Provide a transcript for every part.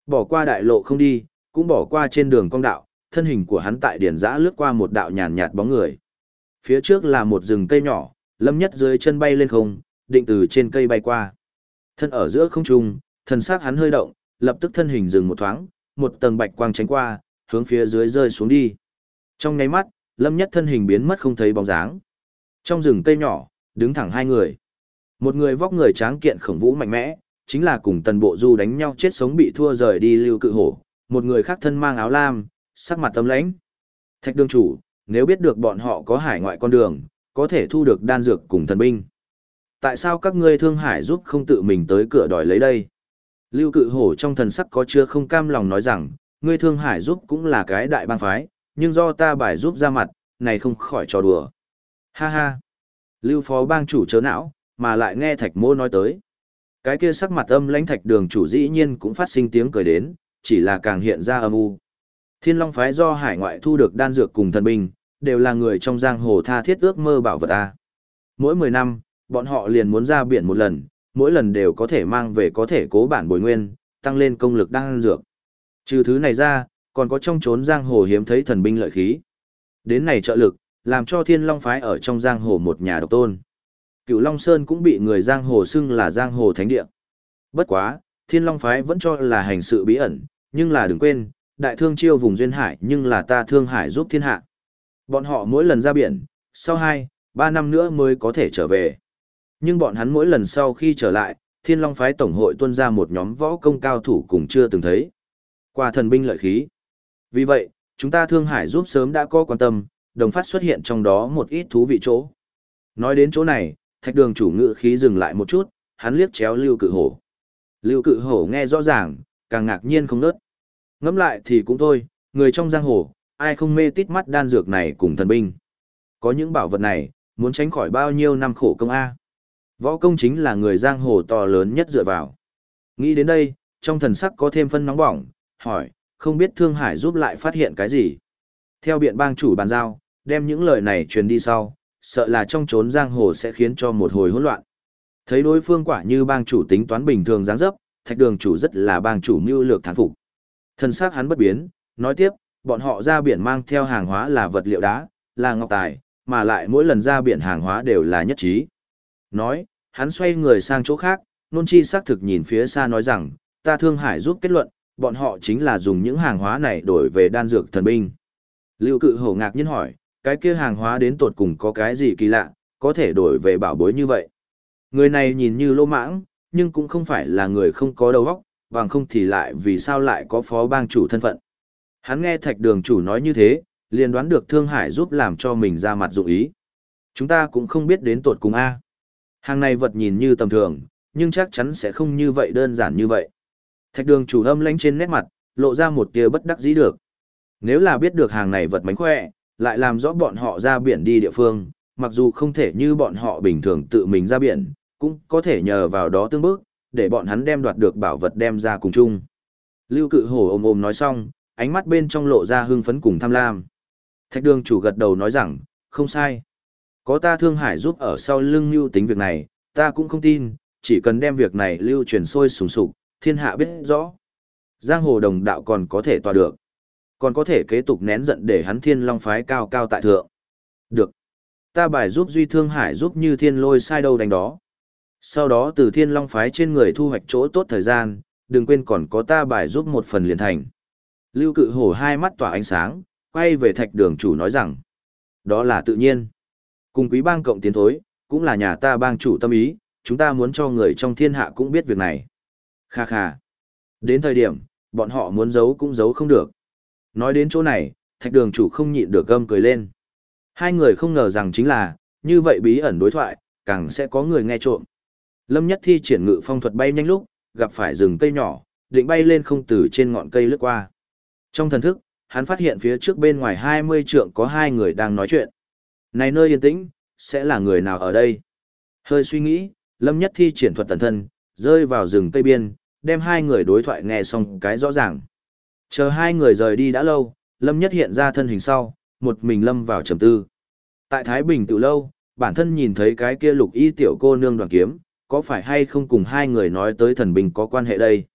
Bỏ qua đại lộ không đi, cũng bỏ qua trên đường cong đạo, thân hình của hắn tại điển giã lướt qua một đạo nhàn nhạt bóng người. Phía trước là một rừng cây nhỏ, Lâm Nhất dưới chân bay lên không, định từ trên cây bay qua. Thân ở giữa không trung, thần sắc hắn hơi động, lập tức thân hình dừng một thoáng, một tầng bạch quang tránh qua, hướng phía dưới rơi xuống đi. Trong nháy mắt, Lâm Nhất thân hình biến mất không thấy bóng dáng. Trong rừng cây nhỏ, đứng thẳng hai người. Một người vóc người tráng kiện khổng vũ mạnh mẽ, chính là cùng Tần Bộ Du đánh nhau chết sống bị thua rời đi Lưu Cự Hổ. Một người khác thân mang áo lam, sắc mặt tâm lãnh. Thạch đường chủ, nếu biết được bọn họ có hải ngoại con đường, có thể thu được đan dược cùng thần binh. Tại sao các ngươi Thương Hải giúp không tự mình tới cửa đòi lấy đây? Lưu Cự Hổ trong thần sắc có chưa không cam lòng nói rằng, ngươi Thương Hải giúp cũng là cái đại bang phái, nhưng do ta bài giúp ra mặt, này không khỏi trò đùa. Ha ha! Lưu phó bang chủ chớ não, mà lại nghe Thạch Mỗ nói tới. Cái kia sắc mặt âm lãnh Thạch đường chủ dĩ nhiên cũng phát sinh tiếng cười đến, chỉ là càng hiện ra âm u. Thiên Long phái do hải ngoại thu được đan dược cùng thần binh, đều là người trong giang hồ tha thiết ước mơ bảo vật a. Mỗi 10 năm, bọn họ liền muốn ra biển một lần, mỗi lần đều có thể mang về có thể cố bản bồi nguyên, tăng lên công lực đan dược. Trừ thứ này ra, còn có trong chốn giang hồ hiếm thấy thần binh lợi khí. Đến này trợ lực, làm cho Thiên Long phái ở trong giang hồ một nhà độc tôn. Cửu Long Sơn cũng bị người giang hồ xưng là giang hồ thánh địa. Bất quá, Thiên Long phái vẫn cho là hành sự bí ẩn, nhưng là đừng quên, đại thương chiêu vùng duyên hải nhưng là ta Thương Hải giúp thiên hạ. Bọn họ mỗi lần ra biển, sau 2-3 năm nữa mới có thể trở về. Nhưng bọn hắn mỗi lần sau khi trở lại, Thiên Long phái tổng hội tuân ra một nhóm võ công cao thủ cùng chưa từng thấy. Qua thần binh lợi khí. Vì vậy, chúng ta Thương Hải giúp sớm đã có quan tâm, đồng phát xuất hiện trong đó một ít thú vị chỗ. Nói đến chỗ này, Thạch đường chủ ngự khí dừng lại một chút, hắn liếc chéo Lưu Cự Hổ. Lưu Cự Hổ nghe rõ ràng, càng ngạc nhiên không nớt. Ngẫm lại thì cũng thôi, người trong giang hồ, ai không mê tít mắt đan dược này cùng thần binh. Có những bảo vật này, muốn tránh khỏi bao nhiêu năm khổ công A. Võ công chính là người giang hồ to lớn nhất dựa vào. Nghĩ đến đây, trong thần sắc có thêm phân nóng bỏng, hỏi, không biết Thương Hải giúp lại phát hiện cái gì. Theo biện bang chủ bàn giao, đem những lời này truyền đi sau, sợ là trong chốn giang hồ sẽ khiến cho một hồi hỗn loạn. Thấy đối phương quả như bang chủ tính toán bình thường dáng dấp, Thạch đường chủ rất là bang chủ mưu lược thán phục. Thần sắc hắn bất biến, nói tiếp, bọn họ ra biển mang theo hàng hóa là vật liệu đá, là ngọc tài, mà lại mỗi lần ra biển hàng hóa đều là nhất trí. Nói, hắn xoay người sang chỗ khác, nôn chi xác thực nhìn phía xa nói rằng, ta Thương Hải giúp kết luận, bọn họ chính là dùng những hàng hóa này đổi về đan dược thần binh. Lưu Cự Hổ ngạc nhiên hỏi, cái kia hàng hóa đến tột cùng có cái gì kỳ lạ, có thể đổi về bảo bối như vậy. Người này nhìn như lỗ mãng, nhưng cũng không phải là người không có đầu óc, bằng không thì lại vì sao lại có phó bang chủ thân phận. Hắn nghe Thạch đường chủ nói như thế, liền đoán được Thương Hải giúp làm cho mình ra mặt dụng ý. Chúng ta cũng không biết đến tột cùng A. Hàng này vật nhìn như tầm thường, nhưng chắc chắn sẽ không như vậy đơn giản như vậy. Thạch đường chủ âm lãnh trên nét mặt, lộ ra một tia bất đắc dĩ được. Nếu là biết được hàng này vật mánh khỏe, lại làm rõ bọn họ ra biển đi địa phương, mặc dù không thể như bọn họ bình thường tự mình ra biển, cũng có thể nhờ vào đó tương bước, để bọn hắn đem đoạt được bảo vật đem ra cùng chung. Lưu Cự Hổ ôm ôm nói xong, ánh mắt bên trong lộ ra hưng phấn cùng tham lam. Thạch đường chủ gật đầu nói rằng, không sai. Có ta Thương Hải giúp ở sau lưng lưu tính việc này, ta cũng không tin, chỉ cần đem việc này lưu truyền sôi sùng sục, thiên hạ biết rõ. Giang hồ đồng đạo còn có thể tòa được. Còn có thể kế tục nén giận để hắn Thiên Long phái cao cao tại thượng. Được. Ta bài giúp Duy Thương Hải giúp như thiên lôi sai đâu đánh đó. Sau đó từ Thiên Long phái trên người thu hoạch chỗ tốt thời gian, đừng quên còn có ta bài giúp một phần liền thành. Lưu Cự Hổ hai mắt tỏa ánh sáng, quay về Thạch đường chủ nói rằng. Đó là tự nhiên. Cùng quý bang cộng tiến thối, cũng là nhà ta bang chủ tâm ý, chúng ta muốn cho người trong thiên hạ cũng biết việc này. Kha kha. Đến thời điểm, bọn họ muốn giấu cũng giấu không được. Nói đến chỗ này, Thạch đường chủ không nhịn được gâm cười lên. Hai người không ngờ rằng chính là, như vậy bí ẩn đối thoại, càng sẽ có người nghe trộm. Lâm Nhất thi triển ngự phong thuật bay nhanh lúc, gặp phải rừng cây nhỏ, định bay lên không từ trên ngọn cây lướt qua. Trong thần thức, hắn phát hiện phía trước bên ngoài 20 trượng có hai người đang nói chuyện. Này nơi yên tĩnh, sẽ là người nào ở đây? Hơi suy nghĩ, Lâm Nhất thi triển thuật tần thân, rơi vào rừng cây biên, đem hai người đối thoại nghe xong cái rõ ràng. Chờ hai người rời đi đã lâu, Lâm Nhất hiện ra thân hình sau, một mình lâm vào trầm tư. Tại Thái Bình từ lâu, bản thân nhìn thấy cái kia lục y tiểu cô nương đoàn kiếm, có phải hay không cùng hai người nói tới thần binh có quan hệ đây?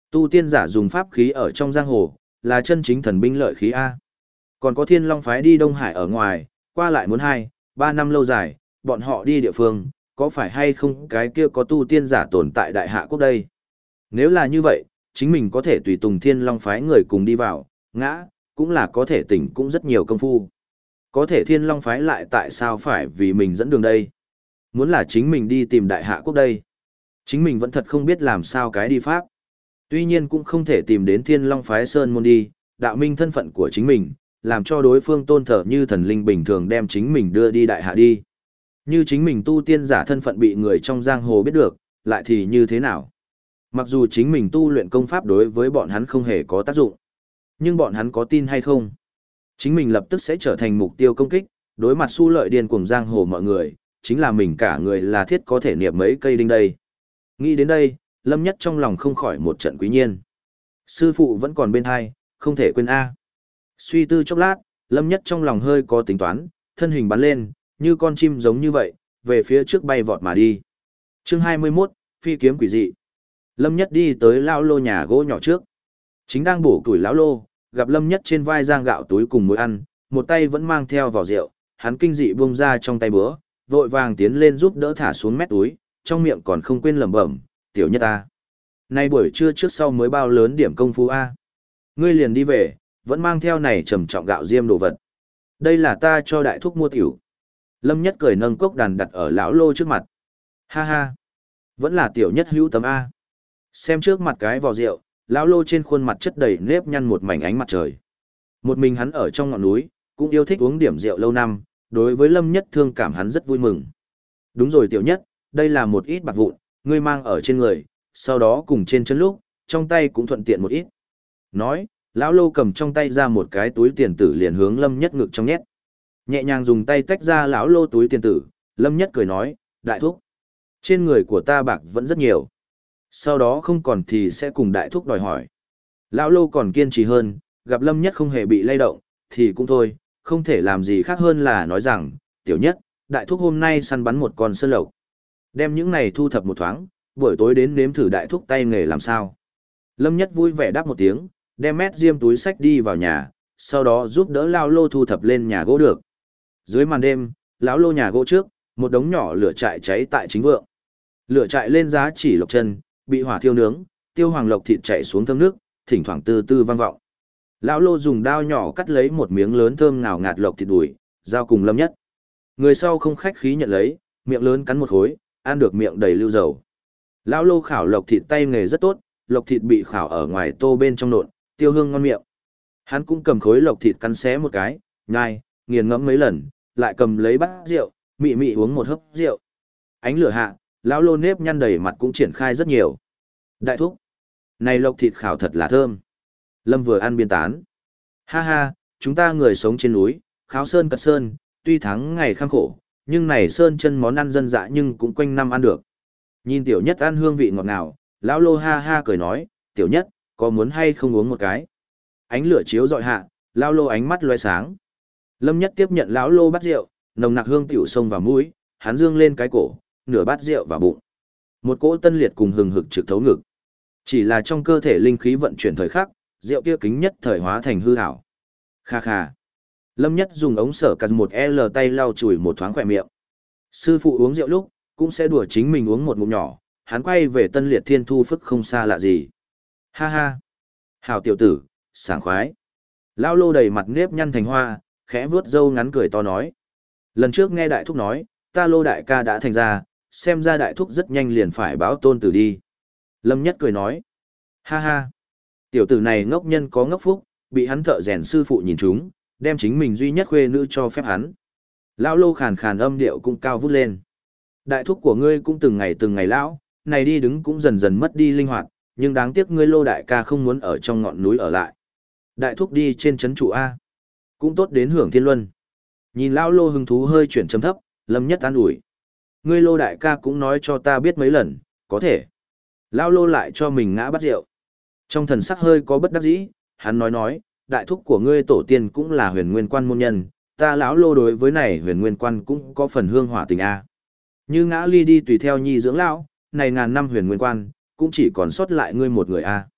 Tu tiên giả dùng pháp khí ở trong giang hồ, là chân chính thần binh lợi khí A. Còn có Thiên Long phái đi Đông Hải ở ngoài, qua lại muốn 2, 3 năm lâu dài, bọn họ đi địa phương, có phải hay không cái kia có tu tiên giả tồn tại đại hạ quốc đây? Nếu là như vậy, chính mình có thể tùy tùng Thiên Long phái người cùng đi vào, ngã, cũng là có thể tỉnh cũng rất nhiều công phu. Có thể Thiên Long phái lại tại sao phải vì mình dẫn đường đây? Muốn là chính mình đi tìm đại hạ quốc đây. Chính mình vẫn thật không biết làm sao cái đi pháp. Tuy nhiên cũng không thể tìm đến Thiên Long phái Sơn Môn đi, đạo minh thân phận của chính mình, làm cho đối phương tôn thờ như thần linh bình thường đem chính mình đưa đi đại hạ đi. Như chính mình tu tiên giả thân phận bị người trong giang hồ biết được, lại thì như thế nào? Mặc dù chính mình tu luyện công pháp đối với bọn hắn không hề có tác dụng, nhưng bọn hắn có tin hay không? Chính mình lập tức sẽ trở thành mục tiêu công kích, đối mặt su lợi điên cuồng giang hồ mọi người, chính là mình cả người là thiết có thể niệm mấy cây đinh đây. Nghĩ đến đây, Lâm Nhất trong lòng không khỏi một trận quý nhiên. Sư phụ vẫn còn bên hai, không thể quên A. Suy tư chốc lát, Lâm Nhất trong lòng hơi có tính toán, thân hình bắn lên, như con chim giống như vậy, về phía trước bay vọt mà đi. Chương 21, Phi kiếm quỷ dị. Lâm Nhất đi tới lão lô nhà gỗ nhỏ trước. Chính đang bổ củi lão lô, gặp Lâm Nhất trên vai giang gạo túi cùng muối ăn, một tay vẫn mang theo vỏ rượu, hắn kinh dị buông ra trong tay bữa, vội vàng tiến lên giúp đỡ thả xuống mét túi, trong miệng còn không quên lẩm bẩm, "Tiểu Nhất ta, nay buổi trưa trước sau mới bao lớn điểm công phu a. Ngươi liền đi về, vẫn mang theo này trầm trọng gạo diêm đồ vật. Đây là ta cho đại thúc mua tiểu." Lâm Nhất cười nâng cốc đàn đặt ở lão lô trước mặt. "Ha ha, vẫn là Tiểu Nhất hữu tấm a." Xem trước mặt cái vò rượu, lão lô trên khuôn mặt chất đầy nếp nhăn một mảnh ánh mặt trời. Một mình hắn ở trong ngọn núi, cũng yêu thích uống điểm rượu lâu năm, đối với Lâm Nhất thương cảm hắn rất vui mừng. "Đúng rồi Tiểu Nhất, đây là một ít bạc vụn, ngươi mang ở trên người, sau đó cùng trên chân lúc, trong tay cũng thuận tiện một ít." Nói, lão lô cầm trong tay ra một cái túi tiền tử liền hướng Lâm Nhất ngực trong nhét. Nhẹ nhàng dùng tay tách ra lão lô túi tiền tử, Lâm Nhất cười nói, "Đại thúc, trên người của ta bạc vẫn rất nhiều. Sau đó không còn thì sẽ cùng đại thúc đòi hỏi." Lão lô còn kiên trì hơn, gặp Lâm Nhất không hề bị lay động, thì cũng thôi, không thể làm gì khác hơn là nói rằng, "Tiểu Nhất, đại thúc hôm nay săn bắn một con sơn lộc. Đem những này thu thập một thoáng, buổi tối đến nếm thử đại thúc tay nghề làm sao." Lâm Nhất vui vẻ đáp một tiếng, đem mét diêm túi sách đi vào nhà, sau đó giúp đỡ lão lô thu thập lên nhà gỗ được. Dưới màn đêm, lão lô nhà gỗ trước, một đống nhỏ lửa trại cháy tại chính vượng. Lửa trại lên giá chỉ lộc chân, bị hỏa thiêu nướng, tiêu hoàng lộc thịt chảy xuống thơm nước, thỉnh thoảng từ từ vang vọng. Lão lô dùng dao nhỏ cắt lấy một miếng lớn thơm ngào ngạt lộc thịt đùi, giao cùng Lâm Nhất. Người sau không khách khí nhận lấy, miệng lớn cắn một khối, ăn được miệng đầy lưu dầu. Lão lô khảo lộc thịt tay nghề rất tốt, lộc thịt bị khảo ở ngoài tô bên trong nộn, tiêu hương ngon miệng. Hắn cũng cầm khối lộc thịt cắn xé một cái, nhai, nghiền ngẫm mấy lần, lại cầm lấy bát rượu, mị mị uống một hớp rượu. Ánh lửa hạ, lão lô nếp nhăn đầy mặt cũng triển khai rất nhiều. "Đại thúc, này lộc thịt khảo thật là thơm." Lâm vừa ăn biên tán. "Ha ha, chúng ta người sống trên núi, kháo sơn cật sơn, tuy tháng ngày khăng khổ, nhưng này sơn chân món ăn dân dã nhưng cũng quanh năm ăn được." Nhìn Tiểu Nhất ăn hương vị ngọt ngào, lão lô ha ha cười nói, "Tiểu Nhất, có muốn hay không uống một cái?" Ánh lửa chiếu dọi hạ, lão lô ánh mắt loe sáng. Lâm Nhất tiếp nhận lão lô bát rượu, nồng nặc hương tiểu xông vào mũi, hắn dương lên cái cổ, nửa bát rượu vào bụng. Một cỗ tân liệt cùng hừng hực trực thấu ngực. Chỉ là trong cơ thể linh khí vận chuyển thời khắc, rượu kia kính nhất thời hóa thành hư ảo. Kha kha. Lâm Nhất dùng ống sở cắt một L tay lau chùi một thoáng khỏe miệng. Sư phụ uống rượu lúc, cũng sẽ đùa chính mình uống một ngụm nhỏ, hắn quay về tân liệt thiên thu phức không xa lạ gì. Ha ha. Hảo tiểu tử, sảng khoái. Lão lô đầy mặt nếp nhăn thành hoa, khẽ vuốt râu ngắn cười to nói. Lần trước nghe đại thúc nói, ta lô đại ca đã thành ra, xem ra đại thúc rất nhanh liền phải báo tôn tử đi. Lâm Nhất cười nói. Ha ha. Tiểu tử này ngốc nhân có ngốc phúc, bị hắn thợ rèn sư phụ nhìn trúng, đem chính mình duy nhất khuê nữ cho phép hắn. Lão lô khàn khàn âm điệu cũng cao vút lên. Đại thúc của ngươi cũng từng ngày lão, này đi đứng cũng dần dần mất đi linh hoạt, nhưng đáng tiếc ngươi lô đại ca không muốn ở trong ngọn núi ở lại. Đại thúc đi trên trấn trụ A, cũng tốt đến hưởng thiên luân. Nhìn lão lô hứng thú hơi chuyển chấm thấp, Lâm Nhất an ủi. Ngươi lô đại ca cũng nói cho ta biết mấy lần, có thể. Lão lô lại cho mình ngã bắt rượu. Trong thần sắc hơi có bất đắc dĩ, hắn nói, đại thúc của ngươi tổ tiên cũng là huyền nguyên quan môn nhân, ta lão lô đối với này huyền nguyên quan cũng có phần hương hỏa tình A. Như ngã ly đi tùy theo nhi dưỡng lão, này ngàn năm huyền nguyên quan, cũng chỉ còn sót lại ngươi một người A.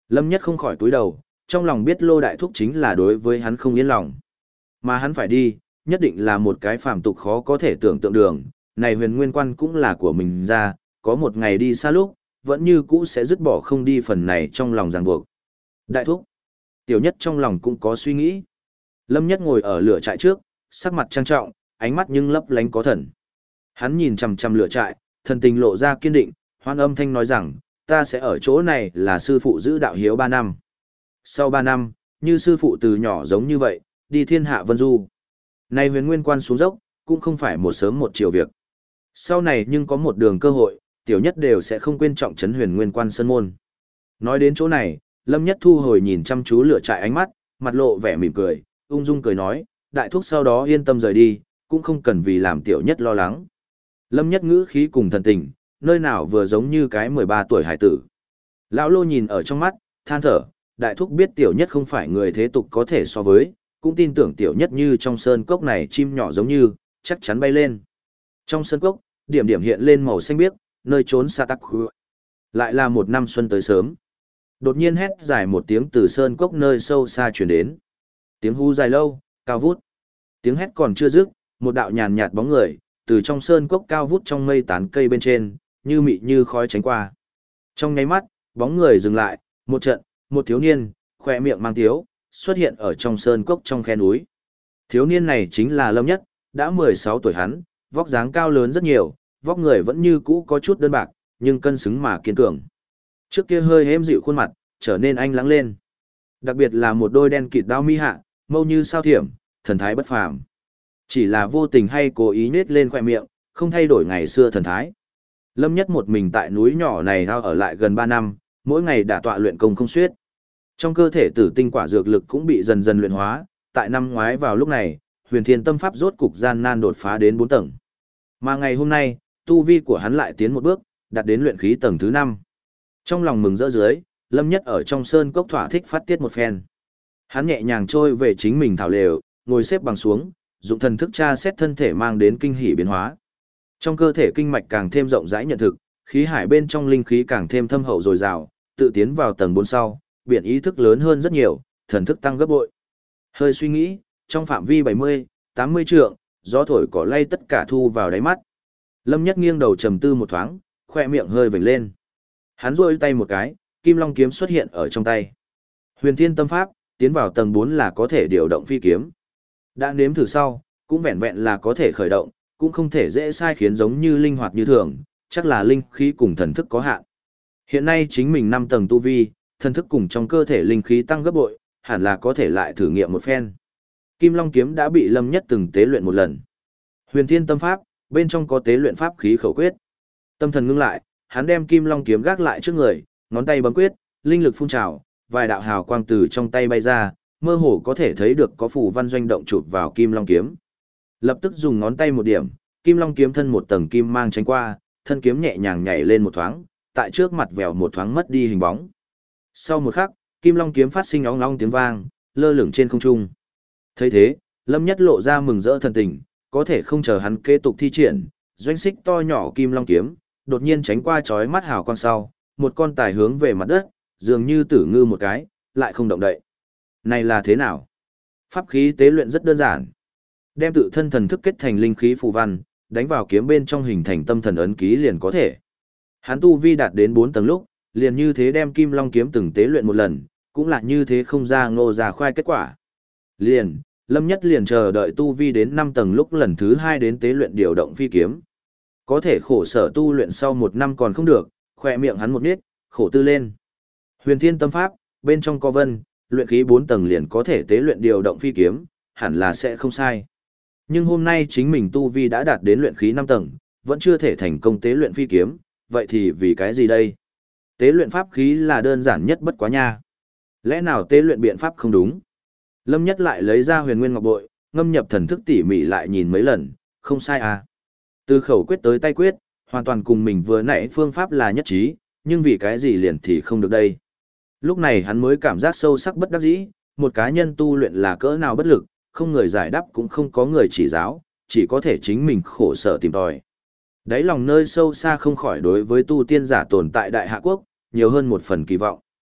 Lâm Nhất không khỏi cúi đầu, trong lòng biết Lô Đại Thúc chính là đối với hắn không yên lòng. Mà hắn phải đi, nhất định là một cái phàm tục khó có thể tưởng tượng đường, này huyền nguyên quan cũng là của mình ra, có một ngày đi xa lúc, vẫn như cũ sẽ dứt bỏ không đi phần này trong lòng ràng buộc. Đại Thúc, Tiểu Nhất trong lòng cũng có suy nghĩ. Lâm Nhất ngồi ở lửa trại trước, sắc mặt trang trọng, ánh mắt nhưng lấp lánh có thần. Hắn nhìn chằm chằm lửa trại, thần tình lộ ra kiên định, hoan âm thanh nói rằng, ta sẽ ở chỗ này là sư phụ giữ đạo hiếu 3 năm. Sau 3 năm, như sư phụ từ nhỏ giống như vậy, đi thiên hạ vân du. Này huyền nguyên quan xuống dốc, cũng không phải một sớm một chiều việc. Sau này nhưng có một đường cơ hội, Tiểu Nhất đều sẽ không quên trọng trấn huyền nguyên quan sơn môn. Nói đến chỗ này, Lâm Nhất thu hồi nhìn chăm chú lửa trại ánh mắt, mặt lộ vẻ mỉm cười, ung dung cười nói, Đại Thúc sau đó yên tâm rời đi, cũng không cần vì làm Tiểu Nhất lo lắng. Lâm Nhất ngữ khí cùng thần tình, nơi nào vừa giống như cái 13 tuổi hải tử. Lão Lô nhìn ở trong mắt, than thở, Đại Thúc biết Tiểu Nhất không phải người thế tục có thể so với, cũng tin tưởng Tiểu Nhất như trong sơn cốc này chim nhỏ giống như, chắc chắn bay lên. Trong sơn cốc, điểm điểm hiện lên màu xanh biếc, nơi trốn xa tắc khu. Lại là một năm xuân tới sớm. Đột nhiên hét dài một tiếng từ sơn cốc nơi sâu xa truyền đến. Tiếng hú dài lâu, cao vút. Tiếng hét còn chưa dứt, một đạo nhàn nhạt bóng người, từ trong sơn cốc cao vút trong mây tán cây bên trên, như mị như khói tránh qua. Trong nháy mắt, bóng người dừng lại, một trận, một thiếu niên, khỏe miệng mang tiếu, xuất hiện ở trong sơn cốc trong khe núi. Thiếu niên này chính là Lâm Nhất, đã 16 tuổi hắn, vóc dáng cao lớn rất nhiều, vóc người vẫn như cũ có chút đơn bạc, nhưng cân xứng mà kiên cường. Trước kia hơi hêm dịu khuôn mặt, trở nên anh lắng lên. Đặc biệt là một đôi đen kịt đao mi hạ, mâu như sao thiểm, thần thái bất phàm. Chỉ là vô tình hay cố ý nết lên khóe miệng, không thay đổi ngày xưa thần thái. Lâm Nhất một mình tại núi nhỏ này hao ở lại gần 3 năm, mỗi ngày đã tọa luyện công không xiết. Trong cơ thể tử tinh quả dược lực cũng bị dần dần luyện hóa, tại năm ngoái vào lúc này, Huyền Thiên Tâm Pháp rốt cục gian nan đột phá đến 4 tầng. Mà ngày hôm nay, tu vi của hắn lại tiến một bước, đạt đến luyện khí tầng thứ 5. Trong lòng mừng rỡ dưới, Lâm Nhất ở trong sơn cốc thỏa thích phát tiết một phen. Hắn nhẹ nhàng trôi về chính mình thảo lều, ngồi xếp bằng xuống, dụng thần thức tra xét thân thể mang đến kinh hỉ biến hóa. Trong cơ thể kinh mạch càng thêm rộng rãi nhận thực, khí hải bên trong linh khí càng thêm thâm hậu dồi dào, tự tiến vào tầng 4 sau, biển ý thức lớn hơn rất nhiều, thần thức tăng gấp bội. Hơi suy nghĩ, trong phạm vi 70, 80 trượng, gió thổi cỏ lay tất cả thu vào đáy mắt. Lâm Nhất nghiêng đầu trầm tư một thoáng, khoe miệng hơi vểnh lên. Hắn rôi tay một cái, kim long kiếm xuất hiện ở trong tay. Huyền Thiên Tâm Pháp, tiến vào tầng 4 là có thể điều động phi kiếm. Đã nếm thử sau, cũng vẹn vẹn là có thể khởi động, cũng không thể dễ sai khiến giống như linh hoạt như thường, chắc là linh khí cùng thần thức có hạn. Hiện nay chính mình 5 tầng tu vi, thần thức cùng trong cơ thể linh khí tăng gấp bội, hẳn là có thể lại thử nghiệm một phen. Kim Long kiếm đã bị Lâm Nhất từng tế luyện một lần. Huyền Thiên Tâm Pháp, bên trong có tế luyện pháp khí khẩu quyết. Tâm thần ngưng lại, hắn đem Kim Long kiếm gác lại trước người, ngón tay bấm quyết, linh lực phun trào, vài đạo hào quang từ trong tay bay ra, mơ hồ có thể thấy được có phù văn doanh động chụp vào Kim Long kiếm. Lập tức dùng ngón tay một điểm, Kim Long kiếm thân một tầng kim mang tránh qua, thân kiếm nhẹ nhàng nhảy lên một thoáng, tại trước mặt vèo một thoáng mất đi hình bóng. Sau một khắc, Kim Long kiếm phát sinh óng ong tiếng vang, lơ lửng trên không trung. Thấy thế, Lâm Nhất lộ ra mừng rỡ thần tình, có thể không chờ hắn kế tục thi triển, doanh xích to nhỏ Kim Long kiếm, đột nhiên tránh qua chói mắt hào quang sau, một con tài hướng về mặt đất, dường như tử ngư một cái, lại không động đậy. Này là thế nào? Pháp khí tế luyện rất đơn giản. Đem tự thân thần thức kết thành linh khí phù văn, đánh vào kiếm bên trong hình thành tâm thần ấn ký liền có thể. Hắn tu vi đạt đến 4 tầng lúc, liền như thế đem Kim Long kiếm từng tế luyện một lần, cũng là như thế không ra ngô ra khoai kết quả. Liền, Lâm Nhất liền chờ đợi tu vi đến 5 tầng lúc lần thứ 2 đến tế luyện điều động phi kiếm. Có thể khổ sở tu luyện sau 1 năm còn không được, khỏe miệng hắn một nít, khổ tư lên. Huyền Thiên Tâm Pháp, bên trong có vân, luyện khí 4 tầng liền có thể tế luyện điều động phi kiếm, hẳn là sẽ không sai. Nhưng hôm nay chính mình tu vi đã đạt đến luyện khí 5 tầng, vẫn chưa thể thành công tế luyện phi kiếm, vậy thì vì cái gì đây? Tế luyện pháp khí là đơn giản nhất bất quá nha. Lẽ nào tế luyện biện pháp không đúng? Lâm Nhất lại lấy ra Huyền Nguyên Ngọc Bội, ngâm nhập thần thức tỉ mỉ lại nhìn mấy lần, không sai à. Từ khẩu quyết tới tay quyết, hoàn toàn cùng mình vừa nãy phương pháp là nhất trí, nhưng vì cái gì liền thì không được đây. Lúc này hắn mới cảm giác sâu sắc bất đắc dĩ, một cá nhân tu luyện là cỡ nào bất lực, không người giải đáp cũng không có người chỉ giáo, chỉ có thể chính mình khổ sở tìm tòi. Đáy lòng nơi sâu xa không khỏi đối với tu tiên giả tồn tại Đại Hạ Quốc, nhiều hơn một phần kỳ vọng.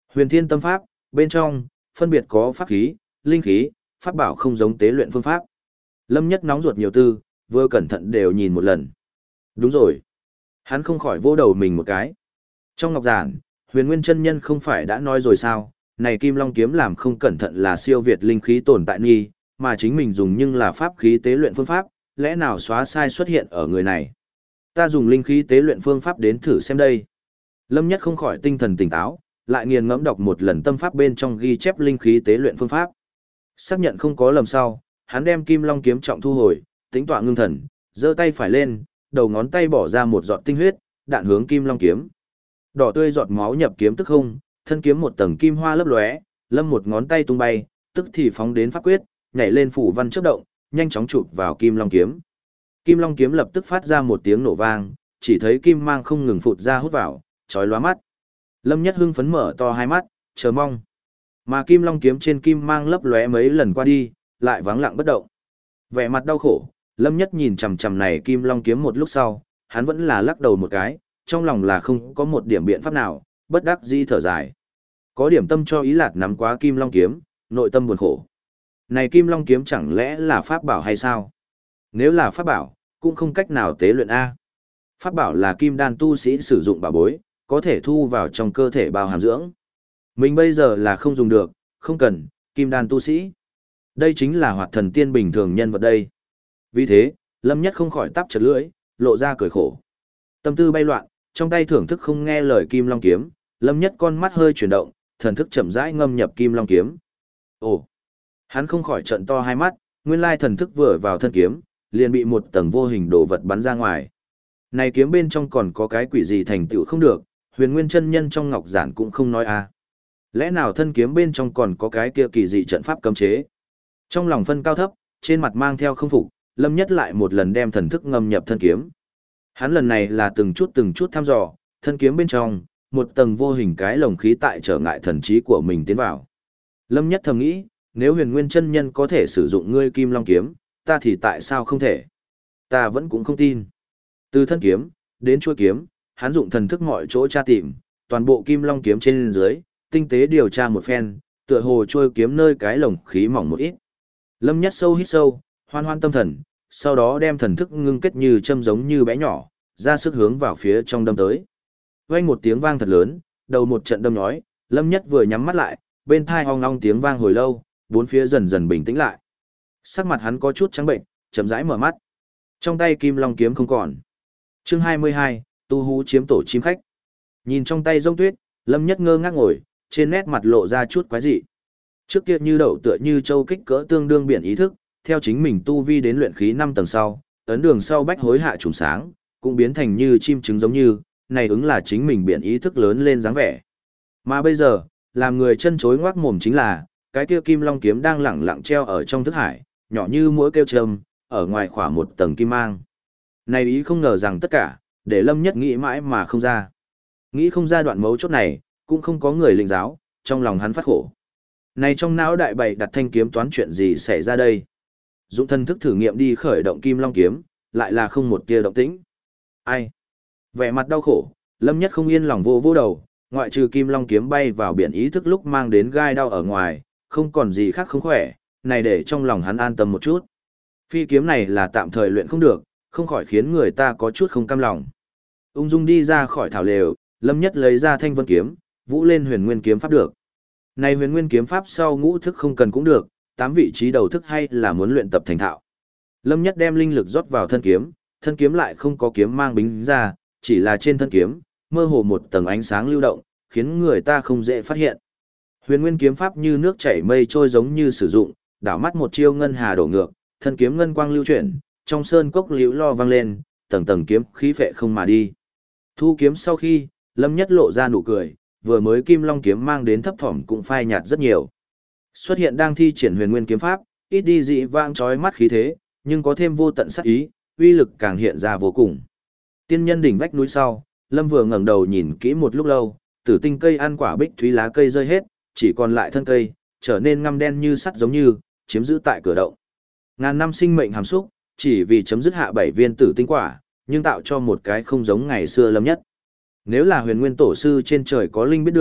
Huyền Thiên Tâm Pháp, bên trong, phân biệt có pháp khí, linh khí, pháp bảo không giống tế luyện phương pháp. Lâm Nhất nóng ruột nhiều tư, vừa cẩn thận đều nhìn một lần. Đúng rồi. Hắn không khỏi vỗ đầu mình một cái. Trong ngọc giản, Huyền Nguyên chân nhân không phải đã nói rồi sao, này Kim Long kiếm làm không cẩn thận là siêu việt linh khí tồn tại nghi, mà chính mình dùng nhưng là pháp khí tế luyện phương pháp, lẽ nào xóa sai xuất hiện ở người này. Ta dùng linh khí tế luyện phương pháp đến thử xem đây. Lâm Nhất không khỏi tinh thần tỉnh táo, lại nghiền ngẫm đọc một lần tâm pháp bên trong ghi chép linh khí tế luyện phương pháp. Xác nhận không có lầm sau, hắn đem Kim Long kiếm trọng thu hồi, tính tọa ngưng thần, giơ tay phải lên, đầu ngón tay bỏ ra một giọt tinh huyết, đạn hướng Kim Long kiếm. Đỏ tươi giọt máu nhập kiếm tức không, thân kiếm một tầng kim hoa lấp lóe, Lâm một ngón tay tung bay, tức thì phóng đến pháp quyết, nhảy lên phủ văn chớp động, nhanh chóng chụp vào Kim Long kiếm. Kim Long kiếm lập tức phát ra một tiếng nổ vang, chỉ thấy kim mang không ngừng phụt ra hút vào, chói lóa mắt. Lâm Nhất hưng phấn mở to hai mắt, chờ mong. Mà Kim Long kiếm trên kim mang lấp lóe mấy lần qua đi, lại vắng lặng bất động. Vẻ mặt đau khổ, Lâm Nhất nhìn chằm chằm này Kim Long kiếm một lúc sau, hắn vẫn là lắc đầu một cái, trong lòng là không có một điểm biện pháp nào, bất đắc dĩ thở dài. Có điểm tâm cho ý Lạt nắm quá Kim Long kiếm, nội tâm buồn khổ. Này Kim Long kiếm chẳng lẽ là pháp bảo hay sao? Nếu là pháp bảo, cũng không cách nào tế luyện A. Pháp bảo là kim đan tu sĩ sử dụng bảo bối, có thể thu vào trong cơ thể bao hàm dưỡng. Mình bây giờ là không dùng được, không cần, kim đan tu sĩ. Đây chính là hoạt thần tiên bình thường nhân vật đây. Vì thế, Lâm Nhất không khỏi tắp chật lưỡi, lộ ra cười khổ. Tâm tư bay loạn, trong tay thưởng thức không nghe lời Kim Long kiếm, Lâm Nhất con mắt hơi chuyển động, thần thức chậm rãi ngâm nhập Kim Long kiếm. Ồ! Hắn không khỏi trợn to hai mắt, nguyên lai thần thức vừa vào thân kiếm, liền bị một tầng vô hình đồ vật bắn ra ngoài. Này kiếm bên trong còn có cái quỷ gì thành tựu không được, Huyền Nguyên chân nhân trong ngọc giản cũng không nói a. Lẽ nào thân kiếm bên trong còn có cái kia kỳ dị trận pháp cấm chế? Trong lòng phân cao thấp, trên mặt mang theo không phục, Lâm Nhất lại một lần đem thần thức ngâm nhập thân kiếm. Hắn lần này là từng chút thăm dò, thân kiếm bên trong, một tầng vô hình cái lồng khí tại trở ngại thần trí của mình tiến vào. Lâm Nhất thầm nghĩ, nếu Huyền Nguyên chân nhân có thể sử dụng ngươi Kim Long kiếm, ta thì tại sao không thể? Ta vẫn cũng không tin. Từ thân kiếm, đến chuôi kiếm, hắn dụng thần thức mọi chỗ tra tìm, toàn bộ Kim Long kiếm trên dưới, tinh tế điều tra một phen, tựa hồ chuôi kiếm nơi cái lồng khí mỏng một ít. Lâm Nhất sâu hít sâu, hoan hoan tâm thần, sau đó đem thần thức ngưng kết như châm giống như bé nhỏ, ra sức hướng vào phía trong đâm tới. Vang một tiếng vang thật lớn, đầu một trận đâm nhói, Lâm Nhất vừa nhắm mắt lại, bên tai ong ong tiếng vang hồi lâu, bốn phía dần dần bình tĩnh lại. Sắc mặt hắn có chút trắng bệnh, chậm rãi mở mắt. Trong tay Kim Long kiếm không còn. Chương 22, tu hú chiếm tổ chim khách. Nhìn trong tay rông tuyết, Lâm Nhất ngơ ngác ngồi, trên nét mặt lộ ra chút quái dị. Trước kia như đậu tựa như châu kích cỡ tương đương biển ý thức, theo chính mình tu vi đến luyện khí 5 tầng sau, ấn đường sau bách hối hạ trùng sáng, cũng biến thành như chim trứng giống như, này ứng là chính mình biển ý thức lớn lên dáng vẻ. Mà bây giờ, làm người chân chối ngoác mồm chính là, cái kia Kim Long kiếm đang lẳng lặng treo ở trong thức hải, nhỏ như mũi kêu trầm, ở ngoài khỏa một tầng kim mang. Này ý không ngờ rằng tất cả, để Lâm Nhất nghĩ mãi mà không ra. Nghĩ không ra đoạn mấu chốt này, cũng không có người lĩnh giáo, trong lòng hắn phát khổ. Này trong não đại bày đặt thanh kiếm toán chuyện gì xảy ra đây? Dụng thân thức thử nghiệm đi khởi động Kim Long kiếm, lại là không một tia động tĩnh. Ai? Vẻ mặt đau khổ, Lâm Nhất không yên lòng vô vô đầu, ngoại trừ Kim Long kiếm bay vào biển ý thức lúc mang đến gai đau ở ngoài, không còn gì khác không khỏe, này để trong lòng hắn an tâm một chút. Phi kiếm này là tạm thời luyện không được, không khỏi khiến người ta có chút không cam lòng. Ung dung đi ra khỏi thảo lều, Lâm Nhất lấy ra thanh vân kiếm, vũ lên huyền nguyên kiếm pháp được. Này huyền nguyên kiếm pháp sau ngũ thức không cần cũng được, 8 vị trí đầu thức hay là muốn luyện tập thành thạo. Lâm Nhất đem linh lực rót vào thân kiếm lại không có kiếm mang bính ra, chỉ là trên thân kiếm, mơ hồ một tầng ánh sáng lưu động, khiến người ta không dễ phát hiện. Huyền nguyên kiếm pháp như nước chảy mây trôi giống như sử dụng, đảo mắt một chiêu ngân hà đổ ngược, thân kiếm ngân quang lưu chuyển, trong sơn cốc liễu lo vang lên, tầng tầng kiếm khí phệ không mà đi. Thu kiếm sau khi, Lâm Nhất lộ ra nụ cười, vừa mới Kim Long kiếm mang đến thấp thỏm cũng phai nhạt rất nhiều. Xuất hiện đang thi triển huyền nguyên kiếm pháp, ít đi dị vang chói mắt khí thế, nhưng có thêm vô tận sát ý, uy lực càng hiện ra vô cùng. Tiên nhân đỉnh vách núi sau, Lâm vừa ngẩng đầu nhìn kỹ một lúc lâu, tử tinh cây ăn quả bích thúy lá cây rơi hết, chỉ còn lại thân cây, trở nên ngăm đen như sắt giống như, chiếm giữ tại cửa động. Ngàn năm sinh mệnh hàm xúc, chỉ vì chấm dứt hạ 7 viên tử tinh quả, nhưng tạo cho một cái không giống ngày xưa Lâm Nhất. Nếu là huyền nguyên tổ sư trên trời có linh biết được,